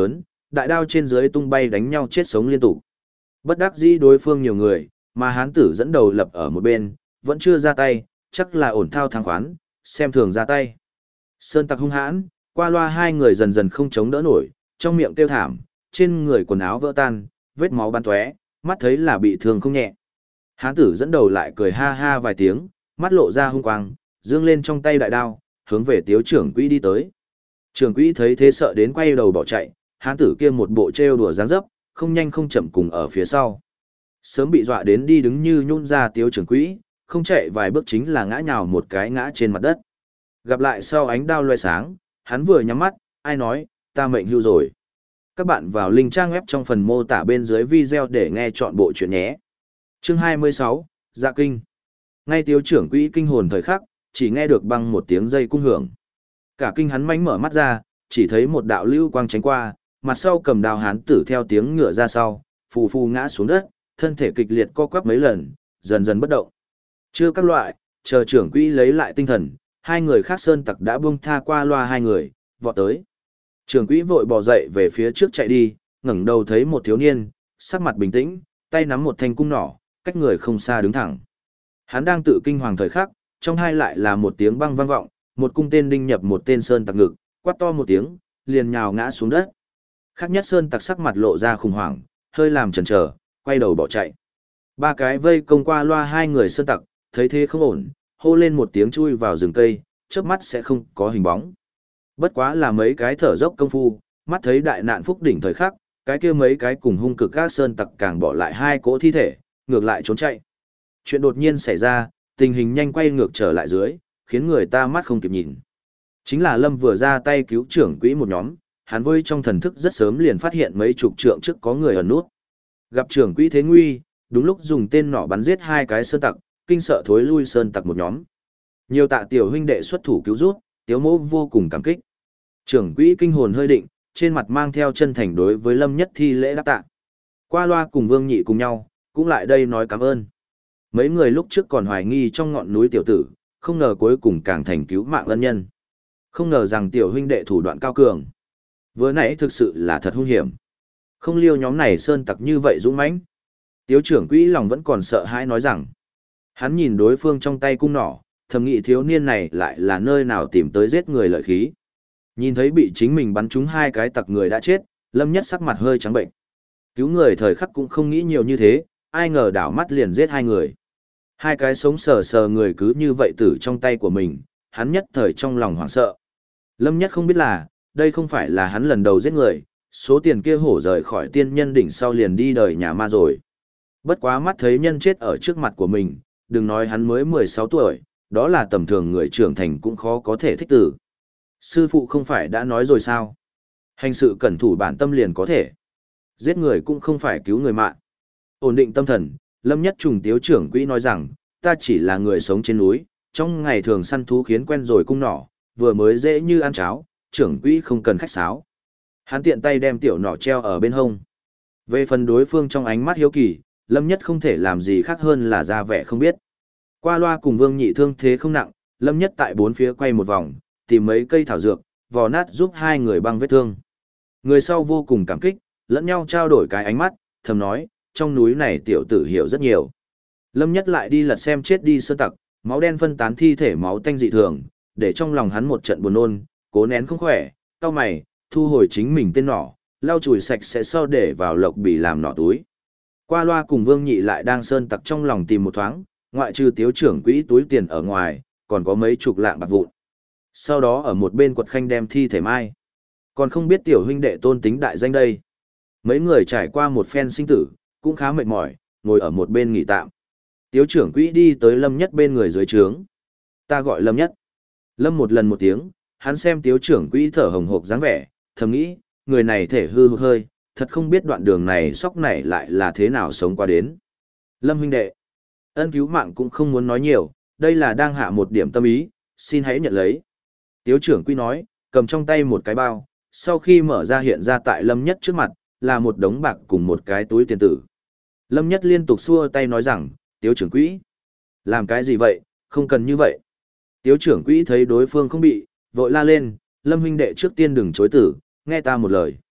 đại đao trên dưới tung bay đánh nhau chết sống liên tục. Bất đắc dĩ đối phương nhiều người, mà hán tử dẫn đầu lập ở một bên, vẫn chưa ra tay, chắc là ổn thao thắng khoán, xem thường ra tay. Sơn tặc hung hãn, qua loa hai người dần dần không chống đỡ nổi, trong miệng kêu thảm, trên người quần áo vỡ tan, vết máu bắn tóe, mắt thấy là bị thương không nhẹ. Hán tử dẫn đầu lại cười ha ha vài tiếng, mắt lộ ra hung quang, dương lên trong tay đại đao, hướng về tiếu trưởng quỹ đi tới. Trưởng quỹ thấy thế sợ đến quay đầu bỏ chạy, hán tử kia một bộ trêu đùa dáng dấp, không nhanh không chậm cùng ở phía sau. Sớm bị dọa đến đi đứng như nhún ra tiếu trưởng quỹ, không chạy vài bước chính là ngã nhào một cái ngã trên mặt đất. Gặp lại sau ánh đao loe sáng, hắn vừa nhắm mắt, ai nói, ta mệnh hưu rồi. Các bạn vào link trang web trong phần mô tả bên dưới video để nghe chọn bộ chuyện nhé. Chương 26, Dạ Kinh. Ngay tiếu trưởng quỹ kinh hồn thời khắc, chỉ nghe được băng một tiếng dây cung hưởng. Cả kinh hắn mánh mở mắt ra, chỉ thấy một đạo lưu quang tránh qua, mặt sau cầm đao hán tử theo tiếng ngựa ra sau, phù phù ngã xuống đất, thân thể kịch liệt co quắp mấy lần, dần dần bất động. Chưa các loại, chờ trưởng quỹ lấy lại tinh thần, hai người khác sơn tặc đã buông tha qua loa hai người, vọt tới. Trưởng quỹ vội bò dậy về phía trước chạy đi, ngẩng đầu thấy một thiếu niên, sắc mặt bình tĩnh, tay nắm một thanh cung nỏ, cách người không xa đứng thẳng. Hắn đang tự kinh hoàng thời khắc, trong hai lại là một tiếng băng vang vọng, một cung tên đinh nhập một tên sơn tặc ngực, quát to một tiếng, liền nhào ngã xuống đất. Khác nhất sơn tặc sắc mặt lộ ra khủng hoảng, hơi làm chần chờ, quay đầu bỏ chạy. Ba cái vây công qua loa hai người sơn tặc, thấy thế không ổn, hô lên một tiếng chui vào rừng cây, chớp mắt sẽ không có hình bóng. Bất quá là mấy cái thở dốc công phu, mắt thấy đại nạn phúc đỉnh thời khắc, cái kia mấy cái cùng hung cực các sơn tặc càng bỏ lại hai cỗ thi thể, ngược lại trốn chạy. Chuyện đột nhiên xảy ra, tình hình nhanh quay ngược trở lại dưới, khiến người ta mắt không kịp nhìn. Chính là Lâm vừa ra tay cứu trưởng quỹ một nhóm, hắn vơi trong thần thức rất sớm liền phát hiện mấy chục trượng trước có người ẩn nút. Gặp trưởng quỹ thế nguy, đúng lúc dùng tên nỏ bắn giết hai cái sơn tặc, kinh sợ thối lui sơn tặc một nhóm. Nhiều tạ tiểu huynh đệ xuất thủ cứu rút, Tiếu Mỗ vô cùng cảm kích. Trưởng quỹ kinh hồn hơi định, trên mặt mang theo chân thành đối với Lâm Nhất thi lễ đáp tạ. Qua loa cùng Vương Nhị cùng nhau, cũng lại đây nói cảm ơn. Mấy người lúc trước còn hoài nghi trong ngọn núi tiểu tử, không ngờ cuối cùng càng thành cứu mạng ân nhân. Không ngờ rằng tiểu huynh đệ thủ đoạn cao cường. Vừa nãy thực sự là thật hung hiểm. Không liêu nhóm này sơn tặc như vậy dũng mãnh. Tiếu trưởng quỹ lòng vẫn còn sợ hãi nói rằng. Hắn nhìn đối phương trong tay cung nỏ, thầm nghĩ thiếu niên này lại là nơi nào tìm tới giết người lợi khí. Nhìn thấy bị chính mình bắn trúng hai cái tặc người đã chết, Lâm Nhất sắc mặt hơi trắng bệnh. Cứu người thời khắc cũng không nghĩ nhiều như thế, ai ngờ đảo mắt liền giết hai người. Hai cái sống sờ sờ người cứ như vậy tử trong tay của mình, hắn nhất thời trong lòng hoảng sợ. Lâm Nhất không biết là, đây không phải là hắn lần đầu giết người, số tiền kia hổ rời khỏi tiên nhân đỉnh sau liền đi đời nhà ma rồi. Bất quá mắt thấy nhân chết ở trước mặt của mình, đừng nói hắn mới 16 tuổi, đó là tầm thường người trưởng thành cũng khó có thể thích tử. Sư phụ không phải đã nói rồi sao? Hành sự cẩn thủ bản tâm liền có thể. Giết người cũng không phải cứu người mạng. Ổn định tâm thần, Lâm Nhất trùng tiếu trưởng quỹ nói rằng, ta chỉ là người sống trên núi, trong ngày thường săn thú khiến quen rồi cung nỏ, vừa mới dễ như ăn cháo, trưởng quỹ không cần khách sáo. Hắn tiện tay đem tiểu nỏ treo ở bên hông. Về phần đối phương trong ánh mắt hiếu kỳ, Lâm Nhất không thể làm gì khác hơn là ra vẻ không biết. Qua loa cùng Vương Nhị thương thế không nặng, Lâm Nhất tại bốn phía quay một vòng, tìm mấy cây thảo dược, vò nát giúp hai người băng vết thương. Người sau vô cùng cảm kích, lẫn nhau trao đổi cái ánh mắt, thầm nói, trong núi này tiểu tử hiểu rất nhiều. Lâm Nhất lại đi lật xem chết đi sơn tặc, máu đen phân tán thi thể máu tanh dị thường, để trong lòng hắn một trận buồn nôn, cố nén không khỏe, cau mày, thu hồi chính mình tên nỏ, lau chùi sạch sẽ sau để vào lộc bì làm nỏ túi. Qua loa cùng Vương Nhị lại đang sơn tặc trong lòng tìm một thoáng, ngoại trừ tiếu trưởng quỹ túi tiền ở ngoài, còn có mấy chục lạng bạc vụn. Sau đó ở một bên quật khanh đem thi thể mai. Còn không biết tiểu huynh đệ tôn tính đại danh đây. Mấy người trải qua một phen sinh tử, cũng khá mệt mỏi, ngồi ở một bên nghỉ tạm. Tiếu trưởng quỹ đi tới Lâm Nhất bên người dưới trướng. Ta gọi Lâm Nhất. Lâm một lần một tiếng, hắn xem tiếu trưởng quỹ thở hồng hộc dáng vẻ, thầm nghĩ, người này thể hư hụt hơi, thật không biết đoạn đường này sóc này lại là thế nào sống qua đến. Lâm huynh đệ, ân cứu mạng cũng không muốn nói nhiều, đây là đang hạ một điểm tâm ý, xin hãy nhận lấy. Tiếu trưởng quỹ nói, cầm trong tay một cái bao, sau khi mở ra hiện ra tại Lâm Nhất trước mặt, là một đống bạc cùng một cái túi tiền tử. Lâm Nhất liên tục xua tay nói rằng, tiếu trưởng quỹ, làm cái gì vậy, không cần như vậy. Tiếu trưởng quỹ thấy đối phương không bị, vội la lên, Lâm huynh đệ trước tiên đừng chối tử, nghe ta một lời.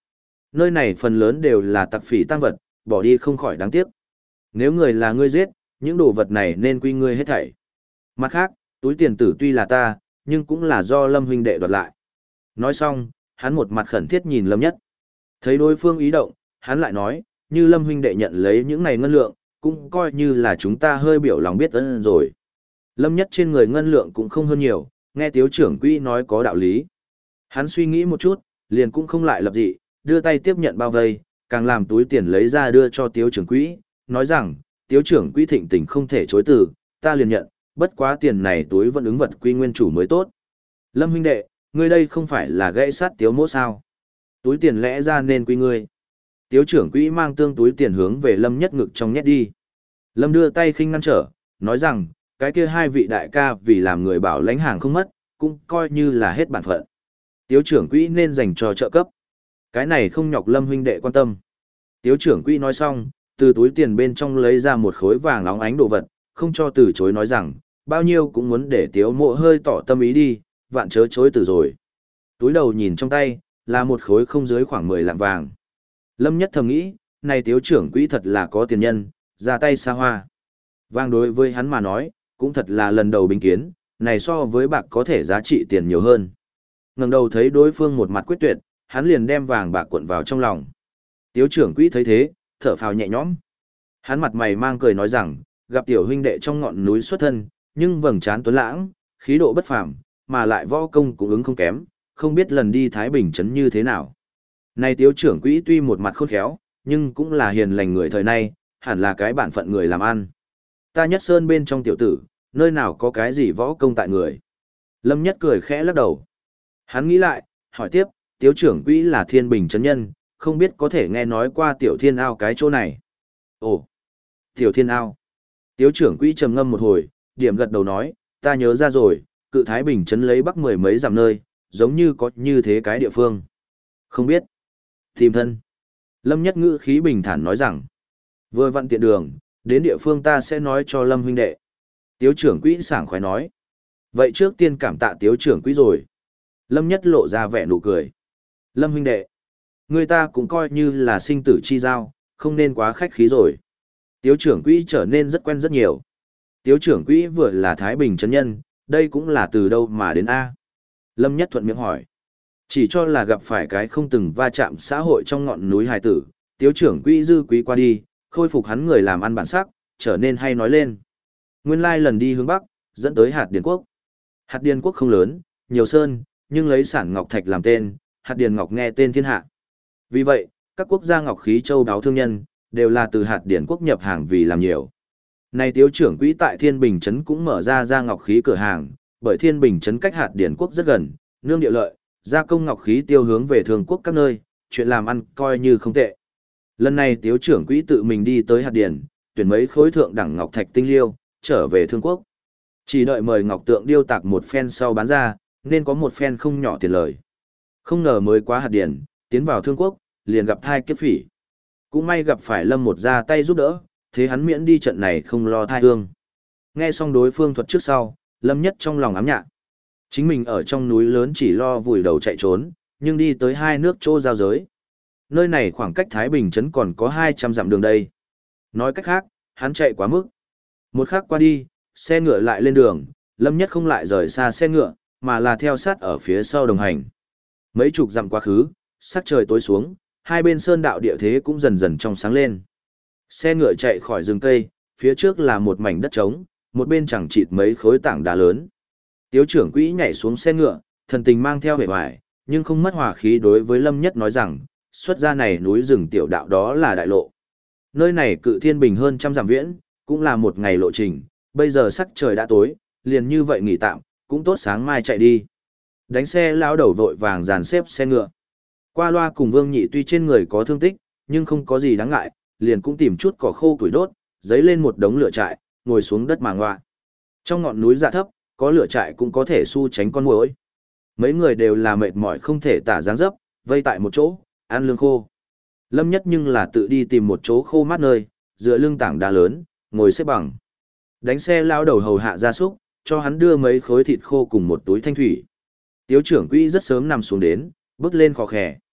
Nơi này phần lớn đều là tặc phỉ tăng vật, bỏ đi không khỏi đáng tiếc. Nếu người là ngươi giết, những đồ vật này nên quy ngươi hết thảy. Mặt khác, túi tiền tử tuy là ta, nhưng cũng là do Lâm huynh đệ đoạt lại. Nói xong, hắn một mặt khẩn thiết nhìn Lâm Nhất. Thấy đối phương ý động, hắn lại nói, như Lâm huynh đệ nhận lấy những này ngân lượng, cũng coi như là chúng ta hơi biểu lòng biết ơn rồi. Lâm Nhất trên người ngân lượng cũng không hơn nhiều, nghe Tiếu trưởng quỹ nói có đạo lý. Hắn suy nghĩ một chút, liền cũng không lại lập dị, đưa tay tiếp nhận bao vây, càng làm túi tiền lấy ra đưa cho Tiếu trưởng quỹ, nói rằng, Tiếu trưởng quỹ thịnh tình không thể chối từ, ta liền nhận, bất quá tiền này túi vẫn ứng vật quy nguyên chủ mới tốt. Lâm huynh đệ, ngươi đây không phải là gãy sát Tiếu mỗ sao? Túi tiền lẽ ra nên quy ngươi. Tiếu trưởng quỹ mang tương túi tiền hướng về Lâm Nhất ngực trong nhét đi. Lâm đưa tay khinh ngăn trở, nói rằng, cái kia hai vị đại ca vì làm người bảo lãnh hàng không mất, cũng coi như là hết bản phận. Tiếu trưởng quỹ nên dành cho trợ cấp. Cái này không nhọc Lâm huynh đệ quan tâm. Tiếu trưởng quỹ nói xong, từ túi tiền bên trong lấy ra một khối vàng óng ánh đồ vật, không cho từ chối nói rằng, bao nhiêu cũng muốn để Tiếu mộ hơi tỏ tâm ý đi, vạn chớ chối từ rồi. Túi đầu nhìn trong tay, là một khối không dưới khoảng 10 lạng vàng. Lâm Nhất thầm nghĩ, này Tiếu trưởng quỹ thật là có tiền nhân, ra tay xa hoa. Vàng đối với hắn mà nói, cũng thật là lần đầu binh kiến, này so với bạc có thể giá trị tiền nhiều hơn. Ngẩng đầu thấy đối phương một mặt quyết tuyệt, hắn liền đem vàng bạc cuộn vào trong lòng. Tiếu trưởng quỹ thấy thế, thở phào nhẹ nhõm. Hắn mặt mày mang cười nói rằng, gặp tiểu huynh đệ trong ngọn núi xuất thân, nhưng vầng trán tuấn lãng, khí độ bất phàm, mà lại võ công cũng ứng không kém, không biết lần đi Thái Bình trấn như thế nào. Này Tiếu trưởng quỹ tuy một mặt khôn khéo, nhưng cũng là hiền lành người thời nay, hẳn là cái bản phận người làm ăn. Ta Nhất Sơn bên trong tiểu tử, nơi nào có cái gì võ công tại người. Lâm Nhất cười khẽ lắc đầu. Hắn nghĩ lại, hỏi tiếp, Tiếu trưởng quỹ là Thiên Bình trấn nhân, không biết có thể nghe nói qua Tiểu Thiên Ao cái chỗ này. Ồ, Tiểu Thiên Ao. Tiếu trưởng quỹ trầm ngâm một hồi, điểm gật đầu nói, ta nhớ ra rồi, cự Thái Bình trấn lấy bắc mười mấy dặm nơi, giống như có như thế cái địa phương. Không biết. Tìm thân. Lâm Nhất ngữ khí bình thản nói rằng, vừa vặn tiện đường, đến địa phương ta sẽ nói cho Lâm huynh đệ. Tiếu trưởng quỹ sảng khoái nói. Vậy trước tiên cảm tạ Tiếu trưởng quỹ rồi. Lâm Nhất lộ ra vẻ nụ cười. Lâm huynh đệ, người ta cũng coi như là sinh tử chi giao, không nên quá khách khí rồi. Tiếu trưởng quỹ trở nên rất quen rất nhiều. Tiếu trưởng quỹ vừa là Thái Bình trấn nhân, đây cũng là từ đâu mà đến A. Lâm Nhất thuận miệng hỏi. Chỉ cho là gặp phải cái không từng va chạm xã hội trong ngọn núi hài tử, Tiếu trưởng quỹ dư quý qua đi, khôi phục hắn người làm ăn bản sắc, trở nên hay nói lên. Nguyên lai lần đi hướng Bắc, dẫn tới hạt điền quốc. Hạt điền quốc không lớn, nhiều sơn, nhưng lấy sản ngọc thạch làm tên, hạt điền ngọc nghe tên thiên hạ. Vì vậy, các quốc gia ngọc khí châu đáo thương nhân, đều là từ hạt điền quốc nhập hàng vì làm nhiều. Này Tiếu trưởng quỹ tại Thiên Bình trấn cũng mở ra ngọc khí cửa hàng, bởi Thiên Bình trấn cách hạt điền quốc rất gần, nương địa lợi, gia công ngọc khí tiêu hướng về thương quốc các nơi, chuyện làm ăn coi như không tệ. Lần này Tiếu trưởng quỹ tự mình đi tới hạt điền, tuyển mấy khối thượng đẳng ngọc thạch tinh liêu, trở về thương quốc. Chỉ đợi mời ngọc tượng điêu tạc một phen sau bán ra, nên có một phen không nhỏ tiền lời. Không ngờ mới quá hạt điền, tiến vào thương quốc, liền gặp thai kiếp phỉ. Cũng may gặp phải Lâm một ra tay giúp đỡ, thế hắn miễn đi trận này không lo thai hương. Nghe xong đối phương thuật trước sau, Lâm Nhất trong lòng ám nhạc. Chính mình ở trong núi lớn chỉ lo vùi đầu chạy trốn, nhưng đi tới hai nước chỗ giao giới. Nơi này khoảng cách Thái Bình trấn còn có 200 dặm đường đây. Nói cách khác, hắn chạy quá mức. Một khắc qua đi, xe ngựa lại lên đường, Lâm Nhất không lại rời xa xe ngựa, mà là theo sát ở phía sau đồng hành. Mấy chục dặm quá khứ, sắc trời tối xuống, hai bên sơn đạo địa thế cũng dần dần trong sáng lên. Xe ngựa chạy khỏi rừng cây, phía trước là một mảnh đất trống, một bên chẳng chịt mấy khối tảng đá lớn. Tiếu trưởng quỹ nhảy xuống xe ngựa, thần tình mang theo vẻ vải, nhưng không mất hòa khí đối với Lâm Nhất nói rằng, xuất ra này núi rừng tiểu đạo đó là đại lộ. Nơi này cự Thiên Bình hơn trăm dặm viễn, cũng là một ngày lộ trình, bây giờ sắc trời đã tối, liền như vậy nghỉ tạm, cũng tốt sáng mai chạy đi. Đánh xe lão đầu vội vàng dàn xếp xe ngựa. Qua loa cùng Vương Nhị tuy trên người có thương tích, nhưng không có gì đáng ngại, liền cũng tìm chút cỏ khô củi đốt, giấy lên một đống lửa trại, ngồi xuống đất mà ngoạ. Trong ngọn núi dạ thấp, có lửa trại cũng có thể xu tránh con muỗi. Mấy người đều là mệt mỏi không thể tả dáng dấp, vây tại một chỗ, ăn lương khô. Lâm Nhất nhưng là tự đi tìm một chỗ khô mát nơi, dựa lưng tảng đá lớn, ngồi xếp bằng. Đánh xe lao đầu hầu hạ gia súc, cho hắn đưa mấy khối thịt khô cùng một túi thanh thủy. Tiếu trưởng quỹ rất sớm nằm xuống đến, bước lên khò khè.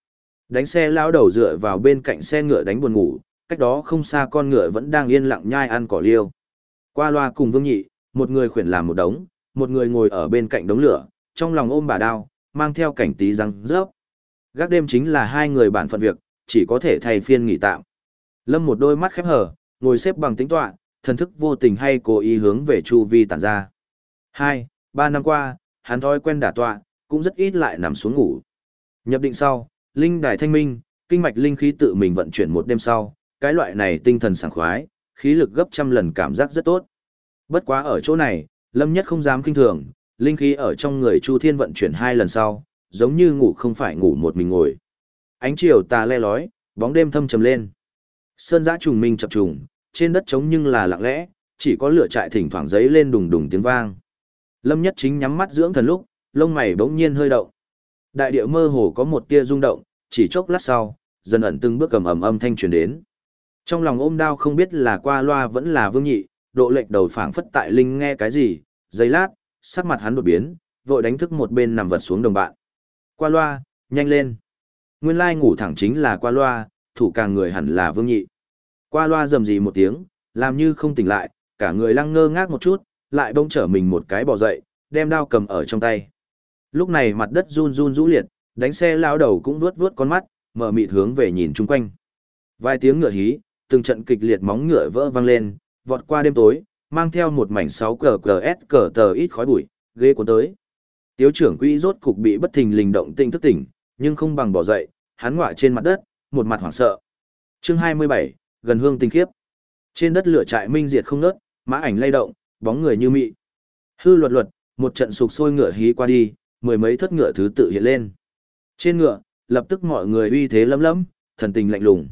Đánh xe lão đầu dựa vào bên cạnh xe ngựa đánh buồn ngủ, cách đó không xa con ngựa vẫn đang yên lặng nhai ăn cỏ liêu. Qua loa cùng Vương Nhị, một người khuyển làm một đống, một người ngồi ở bên cạnh đống lửa, trong lòng ôm bà đao, mang theo cảnh tí răng rớp. Gác đêm chính là hai người bản phận việc, chỉ có thể thay phiên nghỉ tạm. Lâm một đôi mắt khép hờ, ngồi xếp bằng tính tọa, thần thức vô tình hay cố ý hướng về chu vi tản ra. 2-3 năm qua, hắn thói quen đả tọa, cũng rất ít lại nằm xuống ngủ. Nhập định sau, linh đài thanh minh, kinh mạch linh khí tự mình vận chuyển một đêm sau, cái loại này tinh thần sảng khoái, khí lực gấp trăm lần cảm giác rất tốt. Bất quá ở chỗ này, Lâm Nhất không dám kinh thường, linh khí ở trong người Chu Thiên vận chuyển 2 lần sau, giống như ngủ không phải ngủ một mình ngồi. Ánh chiều tà le lói, bóng đêm thâm trầm lên. Sơn giã trùng minh chập trùng, trên đất trống nhưng là lặng lẽ, chỉ có lửa trại thỉnh thoảng giấy lên đùng đùng tiếng vang. Lâm Nhất chính nhắm mắt dưỡng thần lúc, lông mày bỗng nhiên hơi động. Đại địa mơ hồ có một tia rung động, chỉ chốc lát sau, dần ẩn từng bước cầm ầm âm thanh truyền đến. Trong lòng ôm đao không biết là qua loa vẫn là Vương Nhị, độ lệch đầu phảng phất tại linh nghe cái gì, giây lát, sắc mặt hắn đột biến, vội đánh thức một bên nằm vật xuống đồng bạn. Qua loa, nhanh lên. Nguyên lai ngủ thẳng chính là qua loa, thủ càng người hẳn là Vương Nhị. Qua loa rầm rì một tiếng, làm như không tỉnh lại, cả người lăng ngơ ngác một chút, lại bỗng trở mình một cái bò dậy, đem đao cầm ở trong tay. Lúc này mặt đất run run rũ liệt, đánh xe lao đầu cũng vuốt vuốt con mắt, mở mịt hướng về nhìn chung quanh. Vài tiếng ngựa hí, từng trận kịch liệt móng ngựa vỡ vang lên, vọt qua đêm tối, mang theo một mảnh 6 cờ tờ ít khói bụi, ghê cuốn tới. Tiếu trưởng quỹ rốt cục bị bất thình lình động tinh thức tỉnh, nhưng không bằng bỏ dậy, hắn ngọa trên mặt đất, một mặt hoảng sợ. Chương 27, gần hương tinh khiếp. Trên đất lửa trại minh diệt không ngớt, mã ảnh lay động, bóng người như mị. Hư luật luật, một trận sục sôi ngựa hí qua đi, mười mấy thất ngựa thứ tự hiện lên. Trên ngựa, lập tức mọi người uy thế lấm lấm, thần tình lạnh lùng.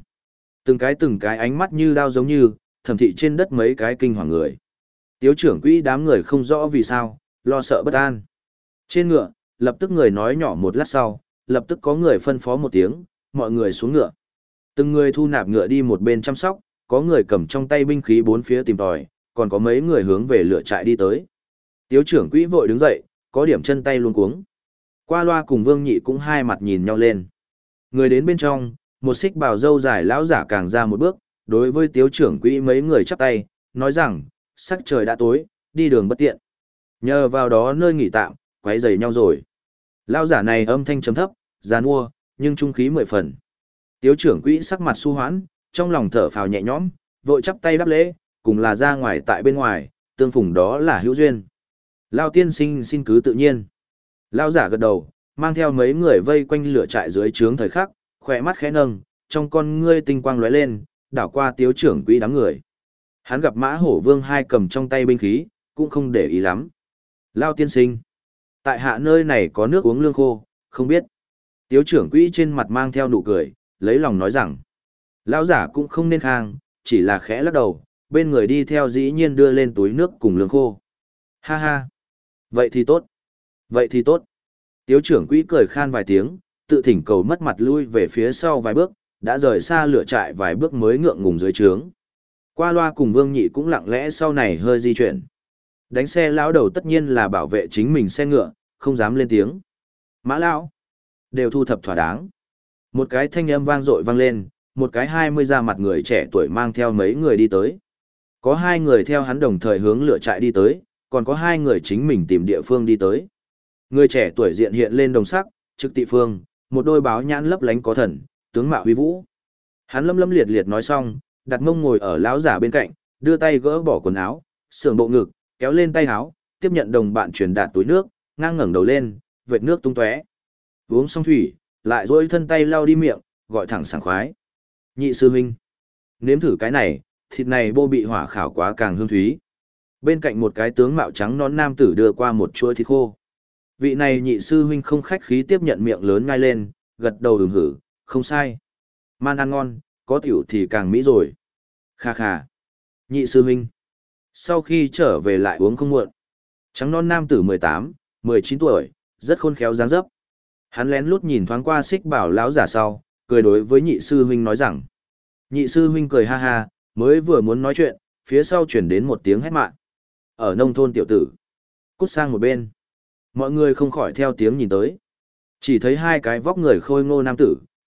Từng cái ánh mắt như đao giống như, thẩm thị trên đất mấy cái kinh hoàng người. Tiếu trưởng quỹ đám người không rõ vì sao, lo sợ bất an. Trên ngựa, lập tức người nói nhỏ một lát sau, lập tức có người phân phó một tiếng, mọi người xuống ngựa. Từng người thu nạp ngựa đi một bên chăm sóc, có người cầm trong tay binh khí bốn phía tìm tòi, còn có mấy người hướng về lửa trại đi tới. Tiếu trưởng quỹ vội đứng dậy, có điểm chân tay luống cuống. Qua loa cùng Vương Nhị cũng hai mặt nhìn nhau lên. Người đến bên trong, một xích bào râu dài lão giả càng ra một bước, đối với tiếu trưởng quỹ mấy người chắp tay, nói rằng, sắc trời đã tối, đi đường bất tiện. Nhờ vào đó nơi nghỉ tạm, quấy rầy nhau rồi. Lão giả này âm thanh trầm thấp, giàn mua, nhưng trung khí 10 phần. Tiếu trưởng quỹ sắc mặt su hoãn, trong lòng thở phào nhẹ nhõm, vội chắp tay đáp lễ, cùng là ra ngoài tại bên ngoài, tương phùng đó là hữu duyên. Lão tiên sinh xin cứ tự nhiên. Lão giả gật đầu, mang theo mấy người vây quanh lửa trại dưới trướng thời khắc, khỏe mắt khẽ nâng, trong con ngươi tinh quang lóe lên, đảo qua tiếu trưởng quỹ đám người. Hắn gặp Mã Hổ Vương hai cầm trong tay binh khí, cũng không để ý lắm. Lão tiên sinh, tại hạ nơi này có nước uống lương khô, không biết. Tiếu trưởng quỹ trên mặt mang theo nụ cười, lấy lòng nói rằng, lão giả cũng không nên khang, chỉ là khẽ lắc đầu, bên người đi theo dĩ nhiên đưa lên túi nước cùng lương khô. Ha ha, vậy thì tốt, vậy thì tốt. Tiếu trưởng quỹ cười khan vài tiếng, tự thỉnh cầu mất mặt lui về phía sau vài bước, đã rời xa lửa trại vài bước mới ngượng ngùng dưới trướng. Qua loa cùng Vương Nhị cũng lặng lẽ sau này hơi di chuyển. Đánh xe lão đầu tất nhiên là bảo vệ chính mình xe ngựa, không dám lên tiếng. Mã lão đều thu thập thỏa đáng. Một cái thanh âm vang dội vang lên, một cái 20 ra mặt người trẻ tuổi mang theo mấy người đi tới. Có 2 người theo hắn đồng thời hướng lửa trại đi tới, còn có 2 người chính mình tìm địa phương đi tới. Người trẻ tuổi diện hiện lên đồng sắc, trực tị phương, một đôi báo nhãn lấp lánh có thần, tướng mạo huy vũ. Hắn lâm lâm liệt liệt nói xong, đặt mông ngồi ở lão giả bên cạnh, đưa tay gỡ bỏ quần áo, sườn bộ ngực, kéo lên tay áo, tiếp nhận đồng bạn truyền đạt túi nước, ngang ngẩng đầu lên, vệt nước tung tóe. Uống xong thủy, lại duỗi thân tay lau đi miệng, gọi thẳng sảng khoái. Nhị sư huynh, nếm thử cái này, thịt này bô bị hỏa khảo quá càng hương thúy. Bên cạnh một cái tướng mạo trắng nón nam tử đưa qua một chuỗi thịt khô. Vị này nhị sư huynh không khách khí tiếp nhận miệng lớn ngay lên, gật đầu ừm hử, không sai. Man ăn ngon, có tiểu thì càng mỹ rồi. Kha kha. Nhị sư huynh. Sau khi trở về lại uống không muộn. Trắng non nam tử 18, 19 tuổi, rất khôn khéo dáng dấp. Hắn lén lút nhìn thoáng qua xích bảo lão giả sau, cười đối với nhị sư huynh nói rằng. Nhị sư huynh cười ha ha, mới vừa muốn nói chuyện, phía sau chuyển đến một tiếng hét mạn. Ở nông thôn tiểu tử. Cút sang một bên. Mọi người không khỏi theo tiếng nhìn tới. Chỉ thấy 2 cái vóc người khôi ngô nam tử,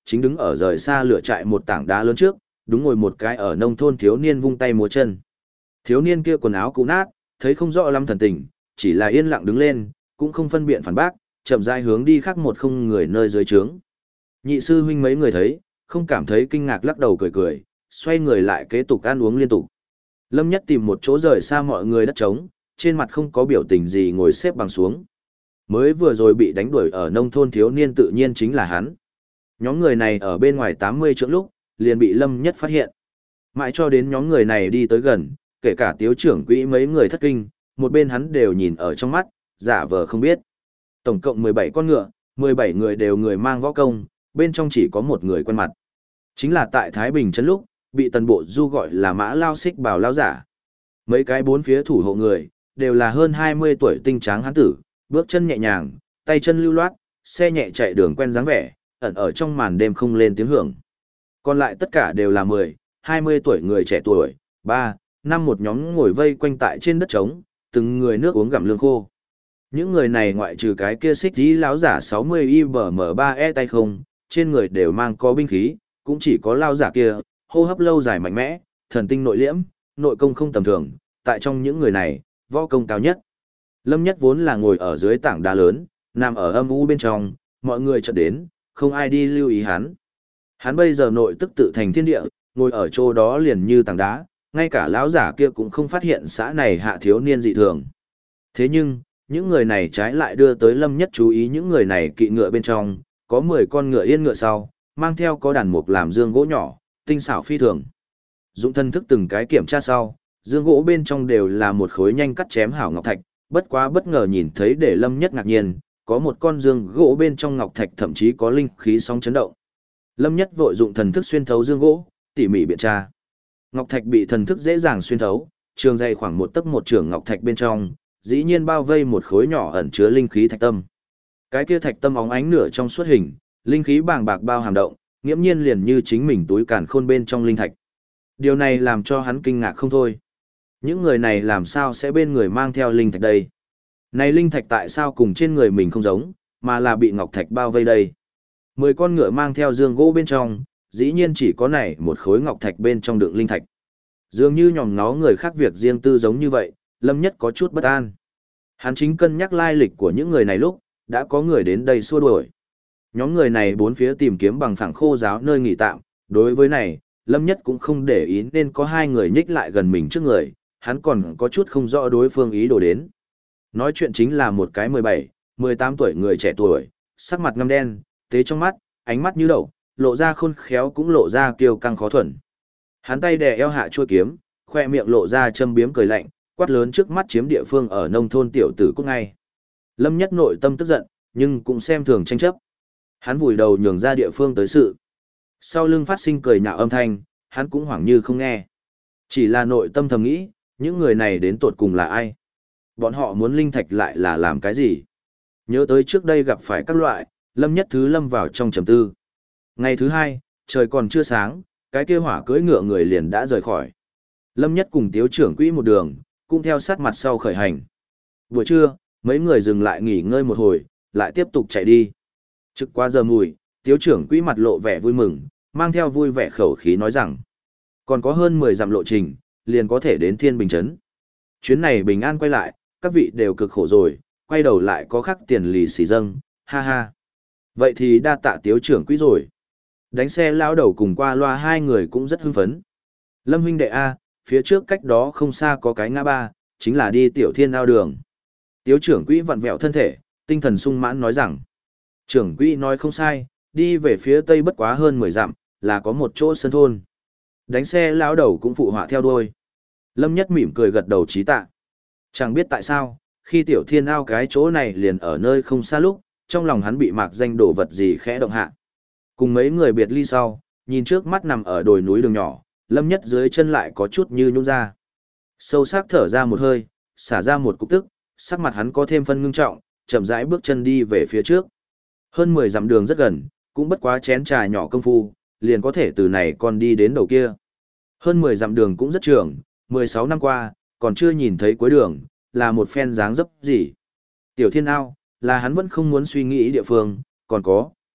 chính đứng ở rời xa lửa trại một tảng đá lớn trước, đúng ngồi một cái ở nông thôn thiếu niên vung tay múa chân. Thiếu niên kia quần áo cũ nát, thấy không rõ lắm thần tình, chỉ là yên lặng đứng lên, cũng không phân biện phản bác, chậm rãi hướng đi khác một không người nơi dưới trướng. Nhị sư huynh mấy người thấy, không cảm thấy kinh ngạc lắc đầu cười cười, xoay người lại kế tục ăn uống liên tục. Lâm Nhất tìm một chỗ rời xa mọi người đất trống, trên mặt không có biểu tình gì ngồi xếp bằng xuống. Mới vừa rồi bị đánh đuổi ở nông thôn thiếu niên tự nhiên chính là hắn. Nhóm người này ở bên ngoài 80 trượng lúc, liền bị Lâm Nhất phát hiện. Mãi cho đến nhóm người này đi tới gần, kể cả tiếu trưởng quỹ mấy người thất kinh, một bên hắn đều nhìn ở trong mắt, giả vờ không biết. Tổng cộng 17 con ngựa, 17 người đều người mang võ công, bên trong chỉ có một người quen mặt. Chính là tại Thái Bình trấn lúc, bị Tần Bộ Du gọi là Mã Lao Xích Bào Lao giả. Mấy cái bốn phía thủ hộ người, đều là hơn 20 tuổi tinh tráng hán tử, bước chân nhẹ nhàng, tay chân lưu loát, xe nhẹ chạy đường quen dáng vẻ, ẩn ở trong màn đêm không lên tiếng hưởng. Còn lại tất cả đều là 10, 20 tuổi người trẻ tuổi, 3, 5 một nhóm ngồi vây quanh tại trên đất trống, từng người nước uống gặm lương khô. Những người này ngoại trừ cái kia xích tí lão giả 60 IBM3E tay không, trên người đều mang có binh khí, cũng chỉ có lao giả kia, hô hấp lâu dài mạnh mẽ, thần tinh nội liễm, nội công không tầm thường, tại trong những người này, võ công cao nhất. Lâm Nhất vốn là ngồi ở dưới tảng đá lớn, nằm ở âm u bên trong, mọi người chợt đến, không ai đi lưu ý hắn. Hắn bây giờ nội tức tự thành thiên địa, ngồi ở chỗ đó liền như tảng đá, ngay cả lão giả kia cũng không phát hiện xã này hạ thiếu niên dị thường. Thế nhưng, những người này trái lại đưa tới Lâm Nhất chú ý những người này kỵ ngựa bên trong, có 10 con ngựa yên ngựa sau, mang theo có đàn mục làm dương gỗ nhỏ, tinh xảo phi thường. Dụng thân thức từng cái kiểm tra sau, dương gỗ bên trong đều là một khối nhanh cắt chém hảo ngọc thạch, bất quá bất ngờ nhìn thấy để Lâm Nhất ngạc nhiên, có một con dương gỗ bên trong ngọc thạch thậm chí có linh khí sóng chấn động. Lâm Nhất vội dụng thần thức xuyên thấu dương gỗ, tỉ mỉ biện tra. Ngọc thạch bị thần thức dễ dàng xuyên thấu, trường dày khoảng một tấc một trường ngọc thạch bên trong, dĩ nhiên bao vây một khối nhỏ ẩn chứa linh khí thạch tâm. Cái kia thạch tâm óng ánh nửa trong suốt hình, linh khí bàng bạc bao hàm động, nghiễm nhiên liền như chính mình túi càn khôn bên trong linh thạch. Điều này làm cho hắn kinh ngạc không thôi. Những người này làm sao sẽ bên người mang theo linh thạch đây? Này linh thạch tại sao cùng trên người mình không giống, mà là bị ngọc thạch bao vây đây? 10 con ngựa mang theo dương gỗ bên trong, dĩ nhiên chỉ có này một khối ngọc thạch bên trong đựng linh thạch. Dường như nhòm ngó người khác việc riêng tư giống như vậy, Lâm Nhất có chút bất an. Hắn chính cân nhắc lai lịch của những người này lúc, đã có người đến đây xua đuổi. Nhóm người này bốn phía tìm kiếm bằng phẳng khô giáo nơi nghỉ tạm, đối với này, Lâm Nhất cũng không để ý nên có hai người nhích lại gần mình trước người, hắn còn có chút không rõ đối phương ý đồ đến. Nói chuyện chính là một cái 17, 18 tuổi người trẻ tuổi, sắc mặt ngăm đen, tế trong mắt, ánh mắt như đậu, lộ ra khôn khéo cũng lộ ra kiêu căng khó thuần. Hắn tay đè eo hạ chuôi kiếm, khoe miệng lộ ra châm biếm cười lạnh, quát lớn trước mắt chiếm địa phương ở nông thôn tiểu tử cút ngay. Lâm Nhất nội tâm tức giận, nhưng cũng xem thường tranh chấp. Hắn vùi đầu nhường ra địa phương tới sự. Sau lưng phát sinh cười nhạo âm thanh, hắn cũng hoảng như không nghe. Chỉ là nội tâm thầm nghĩ, những người này đến tột cùng là ai? Bọn họ muốn linh thạch lại là làm cái gì? Nhớ tới trước đây gặp phải các loại, Lâm Nhất thứ lâm vào trong trầm tư. Ngày thứ hai, trời còn chưa sáng, cái kia hỏa cưỡi ngựa người liền đã rời khỏi. Lâm Nhất cùng Tiếu trưởng quỹ một đường, cũng theo sát mặt sau khởi hành. Buổi trưa, mấy người dừng lại nghỉ ngơi một hồi, lại tiếp tục chạy đi. Trực qua giờ mùi, Tiếu trưởng quỹ mặt lộ vẻ vui mừng, mang theo vui vẻ khẩu khí nói rằng, còn có hơn 10 dặm lộ trình, liền có thể đến Thiên Bình Trấn. Chuyến này bình an quay lại, các vị đều cực khổ rồi, quay đầu lại có khắc tiền lì xì dâng, ha ha. Vậy thì đa tạ Tiếu trưởng quỹ rồi. Đánh xe lao đầu cùng qua loa hai người cũng rất hưng phấn. Lâm huynh đệ A, phía trước cách đó không xa có cái ngã ba, chính là đi Tiểu Thiên ao đường. Tiếu trưởng quỹ vặn vẹo thân thể, tinh thần sung mãn nói rằng, trưởng quỹ nói không sai, đi về phía tây bất quá hơn 10 dặm, là có một chỗ sân thôn. Đánh xe lão đầu cũng phụ họa theo đuôi. Lâm Nhất mỉm cười gật đầu trí tạ. Chẳng biết tại sao, khi Tiểu Thiên ao cái chỗ này liền ở nơi không xa lúc, trong lòng hắn bị mạc danh đổ vật gì khẽ động hạ. Cùng mấy người biệt ly sau, nhìn trước mắt nằm ở đồi núi đường nhỏ, Lâm Nhất dưới chân lại có chút như nhũn ra. Sâu sắc thở ra một hơi, xả ra một cục tức, sắc mặt hắn có thêm phân ngưng trọng, chậm rãi bước chân đi về phía trước. Hơn 10 dặm đường rất gần, cũng bất quá chén trà nhỏ công phu, liền có thể từ này còn đi đến đầu kia. Hơn 10 dặm đường cũng rất trường, 16 năm qua, còn chưa nhìn thấy cuối đường, là một phen dáng dấp gì. Tiểu Thiên ao, là hắn vẫn không muốn suy nghĩ địa phương, còn có,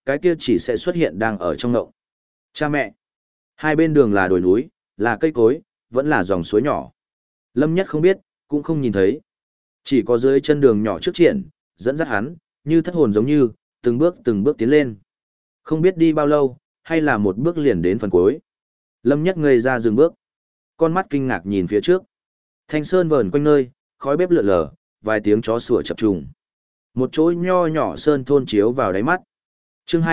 cái kia chỉ sẽ xuất hiện đang ở trong ngộng. Cha mẹ. Hai bên đường là đồi núi, là cây cối, vẫn là dòng suối nhỏ. Lâm Nhất không biết, cũng không nhìn thấy. Chỉ có dưới chân đường nhỏ trước triển, dẫn dắt hắn, như thất hồn giống như, từng bước tiến lên. Không biết đi bao lâu, hay là một bước liền đến phần cuối. Lâm Nhất ngây ra dừng bước. Con mắt kinh ngạc nhìn phía trước. Thanh sơn vờn quanh nơi, khói bếp lượn lờ, vài tiếng chó sủa chập trùng. Một chỗ nho nhỏ sơn thôn chiếu vào đáy mắt. Chương